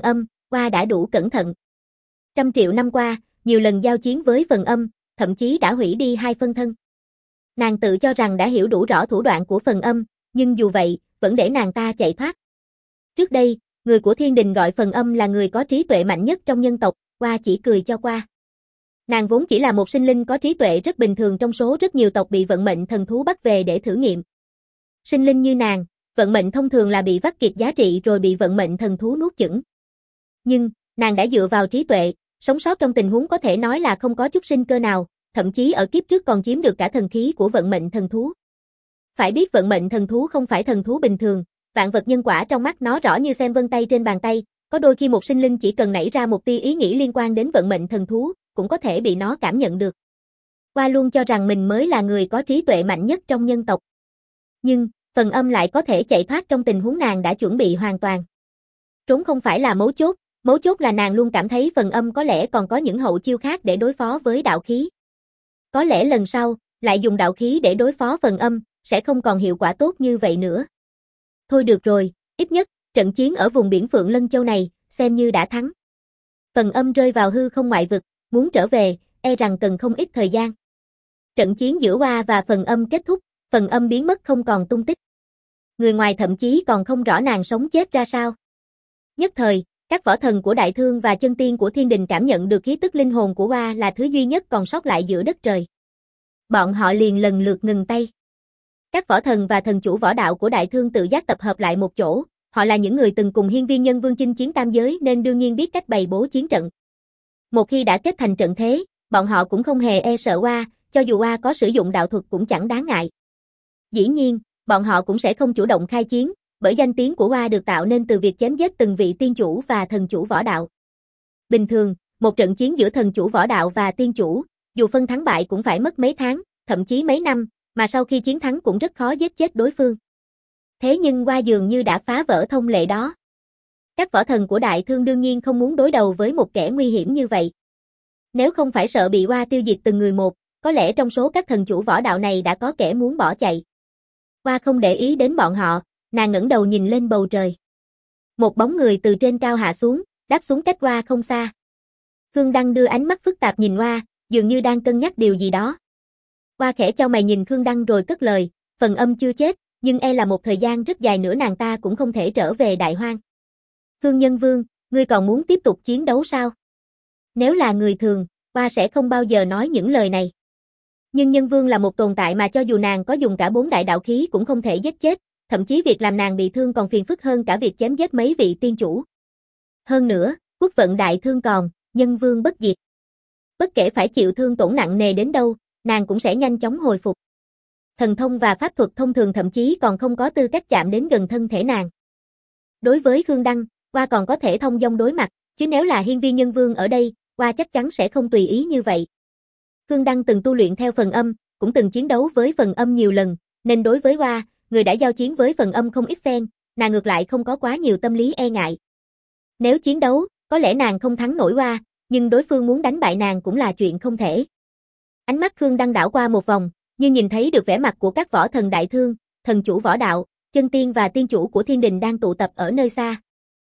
S1: Oa đã đủ cẩn thận. Trăm triệu năm qua, nhiều lần giao chiến với Phần Âm, thậm chí đã hủy đi hai phân thân. Nàng tự cho rằng đã hiểu đủ rõ thủ đoạn của Phần Âm, nhưng dù vậy, vẫn để nàng ta chạy thoát. Trước đây, người của Thiên Đình gọi Phần Âm là người có trí tuệ mạnh nhất trong nhân tộc, Oa chỉ cười cho qua. Nàng vốn chỉ là một sinh linh có trí tuệ rất bình thường trong số rất nhiều tộc bị vận mệnh thần thú bắt về để thử nghiệm. Sinh linh như nàng, vận mệnh thông thường là bị vắt kiệt giá trị rồi bị vận mệnh thần thú nuốt chửng. Nhưng, nàng đã dựa vào trí tuệ, sống sót trong tình huống có thể nói là không có chút sinh cơ nào, thậm chí ở kiếp trước còn chiếm được cả thần khí của vận mệnh thần thú. Phải biết vận mệnh thần thú không phải thần thú bình thường, vạn vật nhân quả trong mắt nó rõ như xem vân tay trên bàn tay, có đôi khi một sinh linh chỉ cần nảy ra một tia ý nghĩ liên quan đến vận mệnh thần thú, cũng có thể bị nó cảm nhận được. Oa luôn cho rằng mình mới là người có trí tuệ mạnh nhất trong nhân tộc. Nhưng, Phần Âm lại có thể chạy thoát trong tình huống nàng đã chuẩn bị hoàn toàn. Trốn không phải là mấu chốt, mấu chốt là nàng luôn cảm thấy Phần Âm có lẽ còn có những hậu chiêu khác để đối phó với đạo khí. Có lẽ lần sau, lại dùng đạo khí để đối phó Phần Âm, sẽ không còn hiệu quả tốt như vậy nữa. Thôi được rồi, ít nhất, trận chiến ở vùng biển Phượng Lân Châu này, xem như đã thắng. Phần Âm rơi vào hư không ngoại vực, muốn trở về, e rằng cần không ít thời gian. Trận chiến giữa Oa và Phần Âm kết thúc, Phần Âm biến mất không còn tung tích. Người ngoài thậm chí còn không rõ nàng sống chết ra sao. Nhất thời, các võ thần của Đại Thương và chân tiên của Thiên Đình cảm nhận được khí tức linh hồn của Oa là thứ duy nhất còn sót lại giữa đất trời. Bọn họ liền lần lượt ngừng tay. Các võ thần và thần chủ võ đạo của Đại Thương tự giác tập hợp lại một chỗ, họ là những người từng cùng Hiên Viên Nhân Vương chinh chiến tam giới nên đương nhiên biết cách bày bố chiến trận. Một khi đã kết thành trận thế, bọn họ cũng không hề e sợ Oa, cho dù Oa có sử dụng đạo thuật cũng chẳng đáng ngại. Dĩ nhiên, bọn họ cũng sẽ không chủ động khai chiến, bởi danh tiếng của Oa được tạo nên từ việc chém giết từng vị tiên chủ và thần chủ võ đạo. Bình thường, một trận chiến giữa thần chủ võ đạo và tiên chủ, dù phân thắng bại cũng phải mất mấy tháng, thậm chí mấy năm, mà sau khi chiến thắng cũng rất khó giết chết đối phương. Thế nhưng Oa dường như đã phá vỡ thông lệ đó. Các võ thần của Đại Thương đương nhiên không muốn đối đầu với một kẻ nguy hiểm như vậy. Nếu không phải sợ bị Oa tiêu diệt từng người một, có lẽ trong số các thần chủ võ đạo này đã có kẻ muốn bỏ chạy. Oa không để ý đến bọn họ, nàng ngẩng đầu nhìn lên bầu trời. Một bóng người từ trên cao hạ xuống, đáp xuống cách Oa không xa. Khương Đăng đưa ánh mắt phức tạp nhìn Oa, dường như đang cân nhắc điều gì đó. Oa khẽ chau mày nhìn Khương Đăng rồi cất lời, Phần Âm chưa chết, nhưng e là một thời gian rất dài nữa nàng ta cũng không thể trở về Đại Hoang. Khương Nhân Vương, ngươi còn muốn tiếp tục chiến đấu sao? Nếu là người thường, Oa sẽ không bao giờ nói những lời này. Nhưng Nhân Vương là một tồn tại mà cho dù nàng có dùng cả bốn đại đạo khí cũng không thể giết chết, thậm chí việc làm nàng bị thương còn phiền phức hơn cả việc chém giết mấy vị tiên chủ. Hơn nữa, quốc vận Đại Thương còn, Nhân Vương bất diệt. Bất kể phải chịu thương tổn nặng nề đến đâu, nàng cũng sẽ nhanh chóng hồi phục. Thần thông và pháp thuật thông thường thậm chí còn không có tư cách chạm đến gần thân thể nàng. Đối với Khương Đăng, Oa còn có thể thông dong đối mặt, chứ nếu là Hiên Viên Nhân Vương ở đây, Oa chắc chắn sẽ không tùy ý như vậy. Khương Đăng từng tu luyện theo Phần Âm, cũng từng chiến đấu với Phần Âm nhiều lần, nên đối với Oa, người đã giao chiến với Phần Âm không ít phen, nàng ngược lại không có quá nhiều tâm lý e ngại. Nếu chiến đấu, có lẽ nàng không thắng nổi Oa, nhưng đối phương muốn đánh bại nàng cũng là chuyện không thể. Ánh mắt Khương Đăng đảo qua một vòng, như nhìn thấy được vẻ mặt của các võ thần Đại Thương, thần chủ võ đạo, chân tiên và tiên chủ của Thiên Đình đang tụ tập ở nơi xa.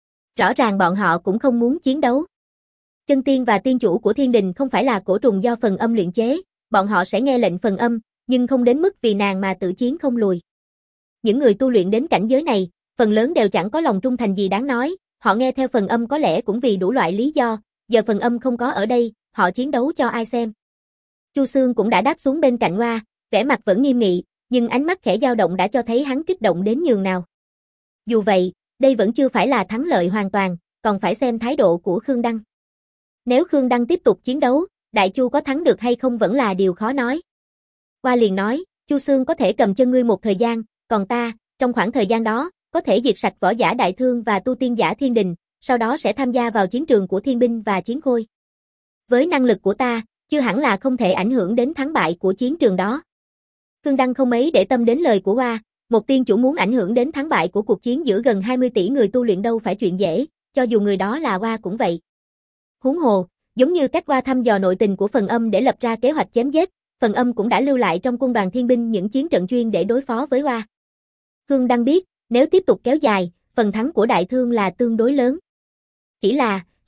S1: Rõ ràng bọn họ cũng không muốn chiến đấu. Chân tiên và tiên chủ của Thiên Đình không phải là cổ trùng do Phần Âm luyện chế, bọn họ sẽ nghe lệnh Phần Âm, nhưng không đến mức vì nàng mà tự chiến không lùi. Những người tu luyện đến cảnh giới này, phần lớn đều chẳng có lòng trung thành gì đáng nói, họ nghe theo Phần Âm có lẽ cũng vì đủ loại lý do, giờ Phần Âm không có ở đây, họ chiến đấu cho ai xem. Chu Xương cũng đã đáp xuống bên cạnh Oa, vẻ mặt vẫn nghiêm nghị, nhưng ánh mắt khẽ dao động đã cho thấy hắn kích động đến nhường nào. Dù vậy, đây vẫn chưa phải là thắng lợi hoàn toàn, còn phải xem thái độ của Khương Đăng. Nếu Khương Đăng tiếp tục chiến đấu, Đại Chu có thắng được hay không vẫn là điều khó nói. Oa liền nói, Chu Xương có thể cầm chân ngươi một thời gian, còn ta, trong khoảng thời gian đó, có thể diệt sạch võ giả Đại Thương và tu tiên giả Thiên Đình, sau đó sẽ tham gia vào chiến trường của Thiên Binh và Chiến Khôi. Với năng lực của ta, chưa hẳn là không thể ảnh hưởng đến thắng bại của chiến trường đó. Khương Đăng không mấy để tâm đến lời của Oa, một tiên chủ muốn ảnh hưởng đến thắng bại của cuộc chiến giữa gần hai mươi tỷ người tu luyện đâu phải chuyện dễ, cho dù người đó là Oa cũng vậy. Huống hồ, giống như cách Oa thăm dò nội tình của Phần Âm để lập ra kế hoạch chém giết, Phần Âm cũng đã lưu lại trong quân đoàn thiên binh những chiến trận chuyên để đối phó với Oa. Khương Đăng biết, nếu tiếp tục kéo dài, phần thắng của Đại Thương là tương đối lớn. Chỉ là,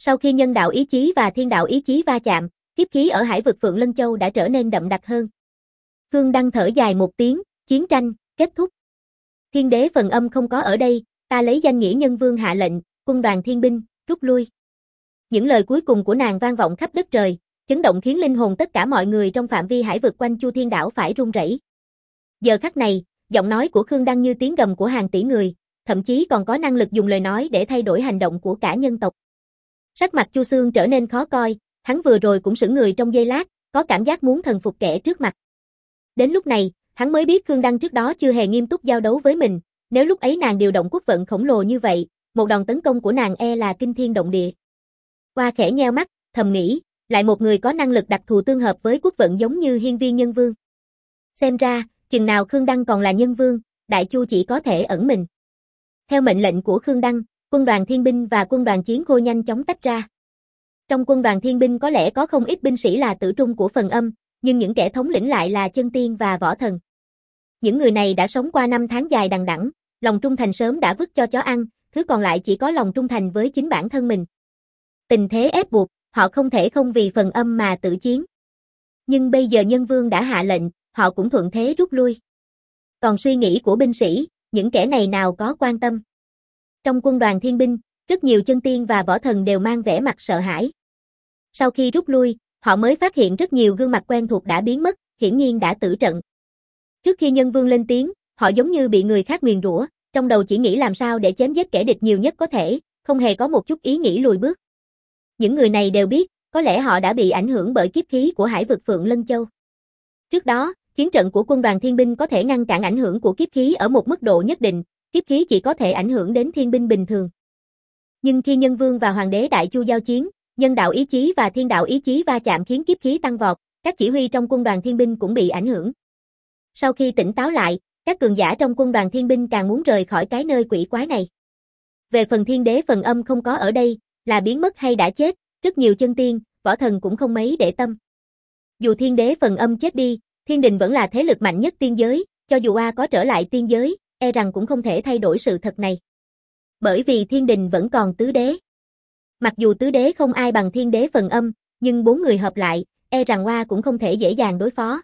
S1: Sau khi nhân đạo ý chí và thiên đạo ý chí va chạm, kiếp khí ở hải vực Phượng Lân Châu đã trở nên đậm đặc hơn. Khương Đăng thở dài một tiếng, chiến tranh, kết thúc. Thiên đế phần âm không có ở đây, ta lấy danh nghĩa nhân vương hạ lệnh, quân đoàn thiên binh, rút lui. Những lời cuối cùng của nàng vang vọng khắp đất trời, chấn động khiến linh hồn tất cả mọi người trong phạm vi hải vực quanh Chu Thiên Đảo phải run rẩy. Giờ khắc này, giọng nói của Khương Đăng như tiếng gầm của hàng tỷ người, thậm chí còn có năng lực dùng lời nói để thay đổi hành động của cả nhân tộc. Sắc mặt Chu Xương trở nên khó coi, hắn vừa rồi cũng sững người trong giây lát, có cảm giác muốn thần phục kẻ trước mặt. Đến lúc này, hắn mới biết Khương Đăng trước đó chưa hề nghiêm túc giao đấu với mình, nếu lúc ấy nàng điều động quốc vận khổng lồ như vậy, một đòn tấn công của nàng e là kinh thiên động địa. Qua khẽ nheo mắt, thầm nghĩ, lại một người có năng lực đặc thù tương hợp với quốc vận giống như hiên viên nhân vương. Xem ra, chừng nào Khương Đăng còn là nhân vương, Đại Chu chỉ có thể ẩn mình. Theo mệnh lệnh của Khương Đăng, quân đoàn thiên binh và quân đoàn chiến khôi nhanh chóng tách ra. Trong quân đoàn thiên binh có lẽ có không ít binh sĩ là tử trung của phần âm, nhưng những kẻ thống lĩnh lại là chân tiên và võ thần. Những người này đã sống qua năm tháng dài đằng đẵng, lòng trung thành sớm đã vứt cho chó ăn, thứ còn lại chỉ có lòng trung thành với chính bản thân mình. Tình thế ép buộc, họ không thể không vì phần âm mà tử chiến. Nhưng bây giờ nhân vương đã hạ lệnh, họ cũng thuận thế rút lui. Còn suy nghĩ của binh sĩ, những kẻ này nào có quan tâm. Trong quân đoàn thiên binh, rất nhiều chân tiên và võ thần đều mang vẻ mặt sợ hãi. Sau khi rút lui, họ mới phát hiện rất nhiều gương mặt quen thuộc đã biến mất, hiển nhiên đã tử trận. Trước khi nhân vương lên tiếng, họ giống như bị người khác nguyền rủa, trong đầu chỉ nghĩ làm sao để chém giết kẻ địch nhiều nhất có thể, không hề có một chút ý nghĩ lùi bước. Những người này đều biết, có lẽ họ đã bị ảnh hưởng bởi kiếp khí của hải vực Phượng Lân Châu. Trước đó, chiến trận của quân đoàn thiên binh có thể ngăn cản ảnh hưởng của kiếp khí ở một mức độ nhất định, kiếp khí chỉ có thể ảnh hưởng đến thiên binh bình thường. Nhưng khi nhân vương và hoàng đế Đại Chu giao chiến, nhân đạo ý chí và thiên đạo ý chí va chạm khiến kiếp khí tăng vọt, các chỉ huy trong quân đoàn thiên binh cũng bị ảnh hưởng. Sau khi tỉnh táo lại, các cường giả trong quân đoàn thiên binh càng muốn rời khỏi cái nơi quỷ quái này. Về phần thiên đế phần âm không có ở đây, là biến mất hay đã chết, rất nhiều chân tiên, võ thần cũng không mấy để tâm. Dù thiên đế phần âm chết đi, thiên đình vẫn là thế lực mạnh nhất tiên giới, cho dù A có trở lại tiên giới, e rằng cũng không thể thay đổi sự thật này. Bởi vì thiên đình vẫn còn tứ đế. Mặc dù tứ đế không ai bằng thiên đế phần âm, nhưng bốn người hợp lại, e rằng A cũng không thể dễ dàng đối phó.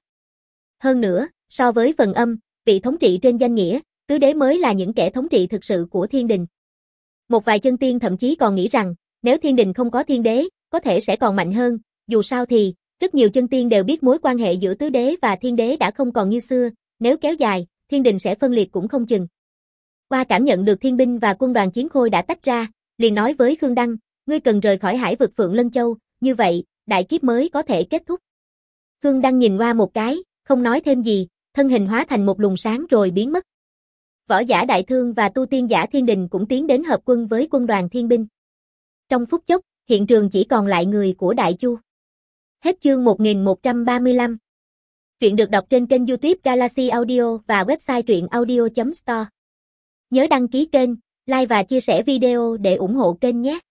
S1: Hơn nữa, so với phần âm, vị thống trị trên danh nghĩa, tứ đế mới là những kẻ thống trị thực sự của thiên đình. Một vài chân tiên thậm chí còn nghĩ rằng, nếu thiên đình không có thiên đế, có thể sẽ còn mạnh hơn, dù sao thì, rất nhiều chân tiên đều biết mối quan hệ giữa tứ đế và thiên đế đã không còn như xưa, nếu kéo dài, thiên đình sẽ phân liệt cũng không chừng. Qua cảm nhận được thiên binh và quân đoàn chiến khôi đã tách ra, liền nói với Khương Đăng, ngươi cần rời khỏi hải vực Phượng Lân Châu, như vậy, đại kiếp mới có thể kết thúc. Khương Đăng nhìn qua một cái, không nói thêm gì, thân hình hóa thành một luồng sáng rồi biến mất. Võ giả đại thương và tu tiên giả thiên đình cũng tiến đến hợp quân với quân đoàn thiên binh. Trong phút chốc, hiện trường chỉ còn lại người của Đại Chu. Hết chương một nghìn một trăm ba mươi lăm. Truyện được đọc trên kênh YouTube Galaxy Audio và website truyện audio chấm store. Nhớ đăng ký kênh, like và chia sẻ video để ủng hộ kênh nhé.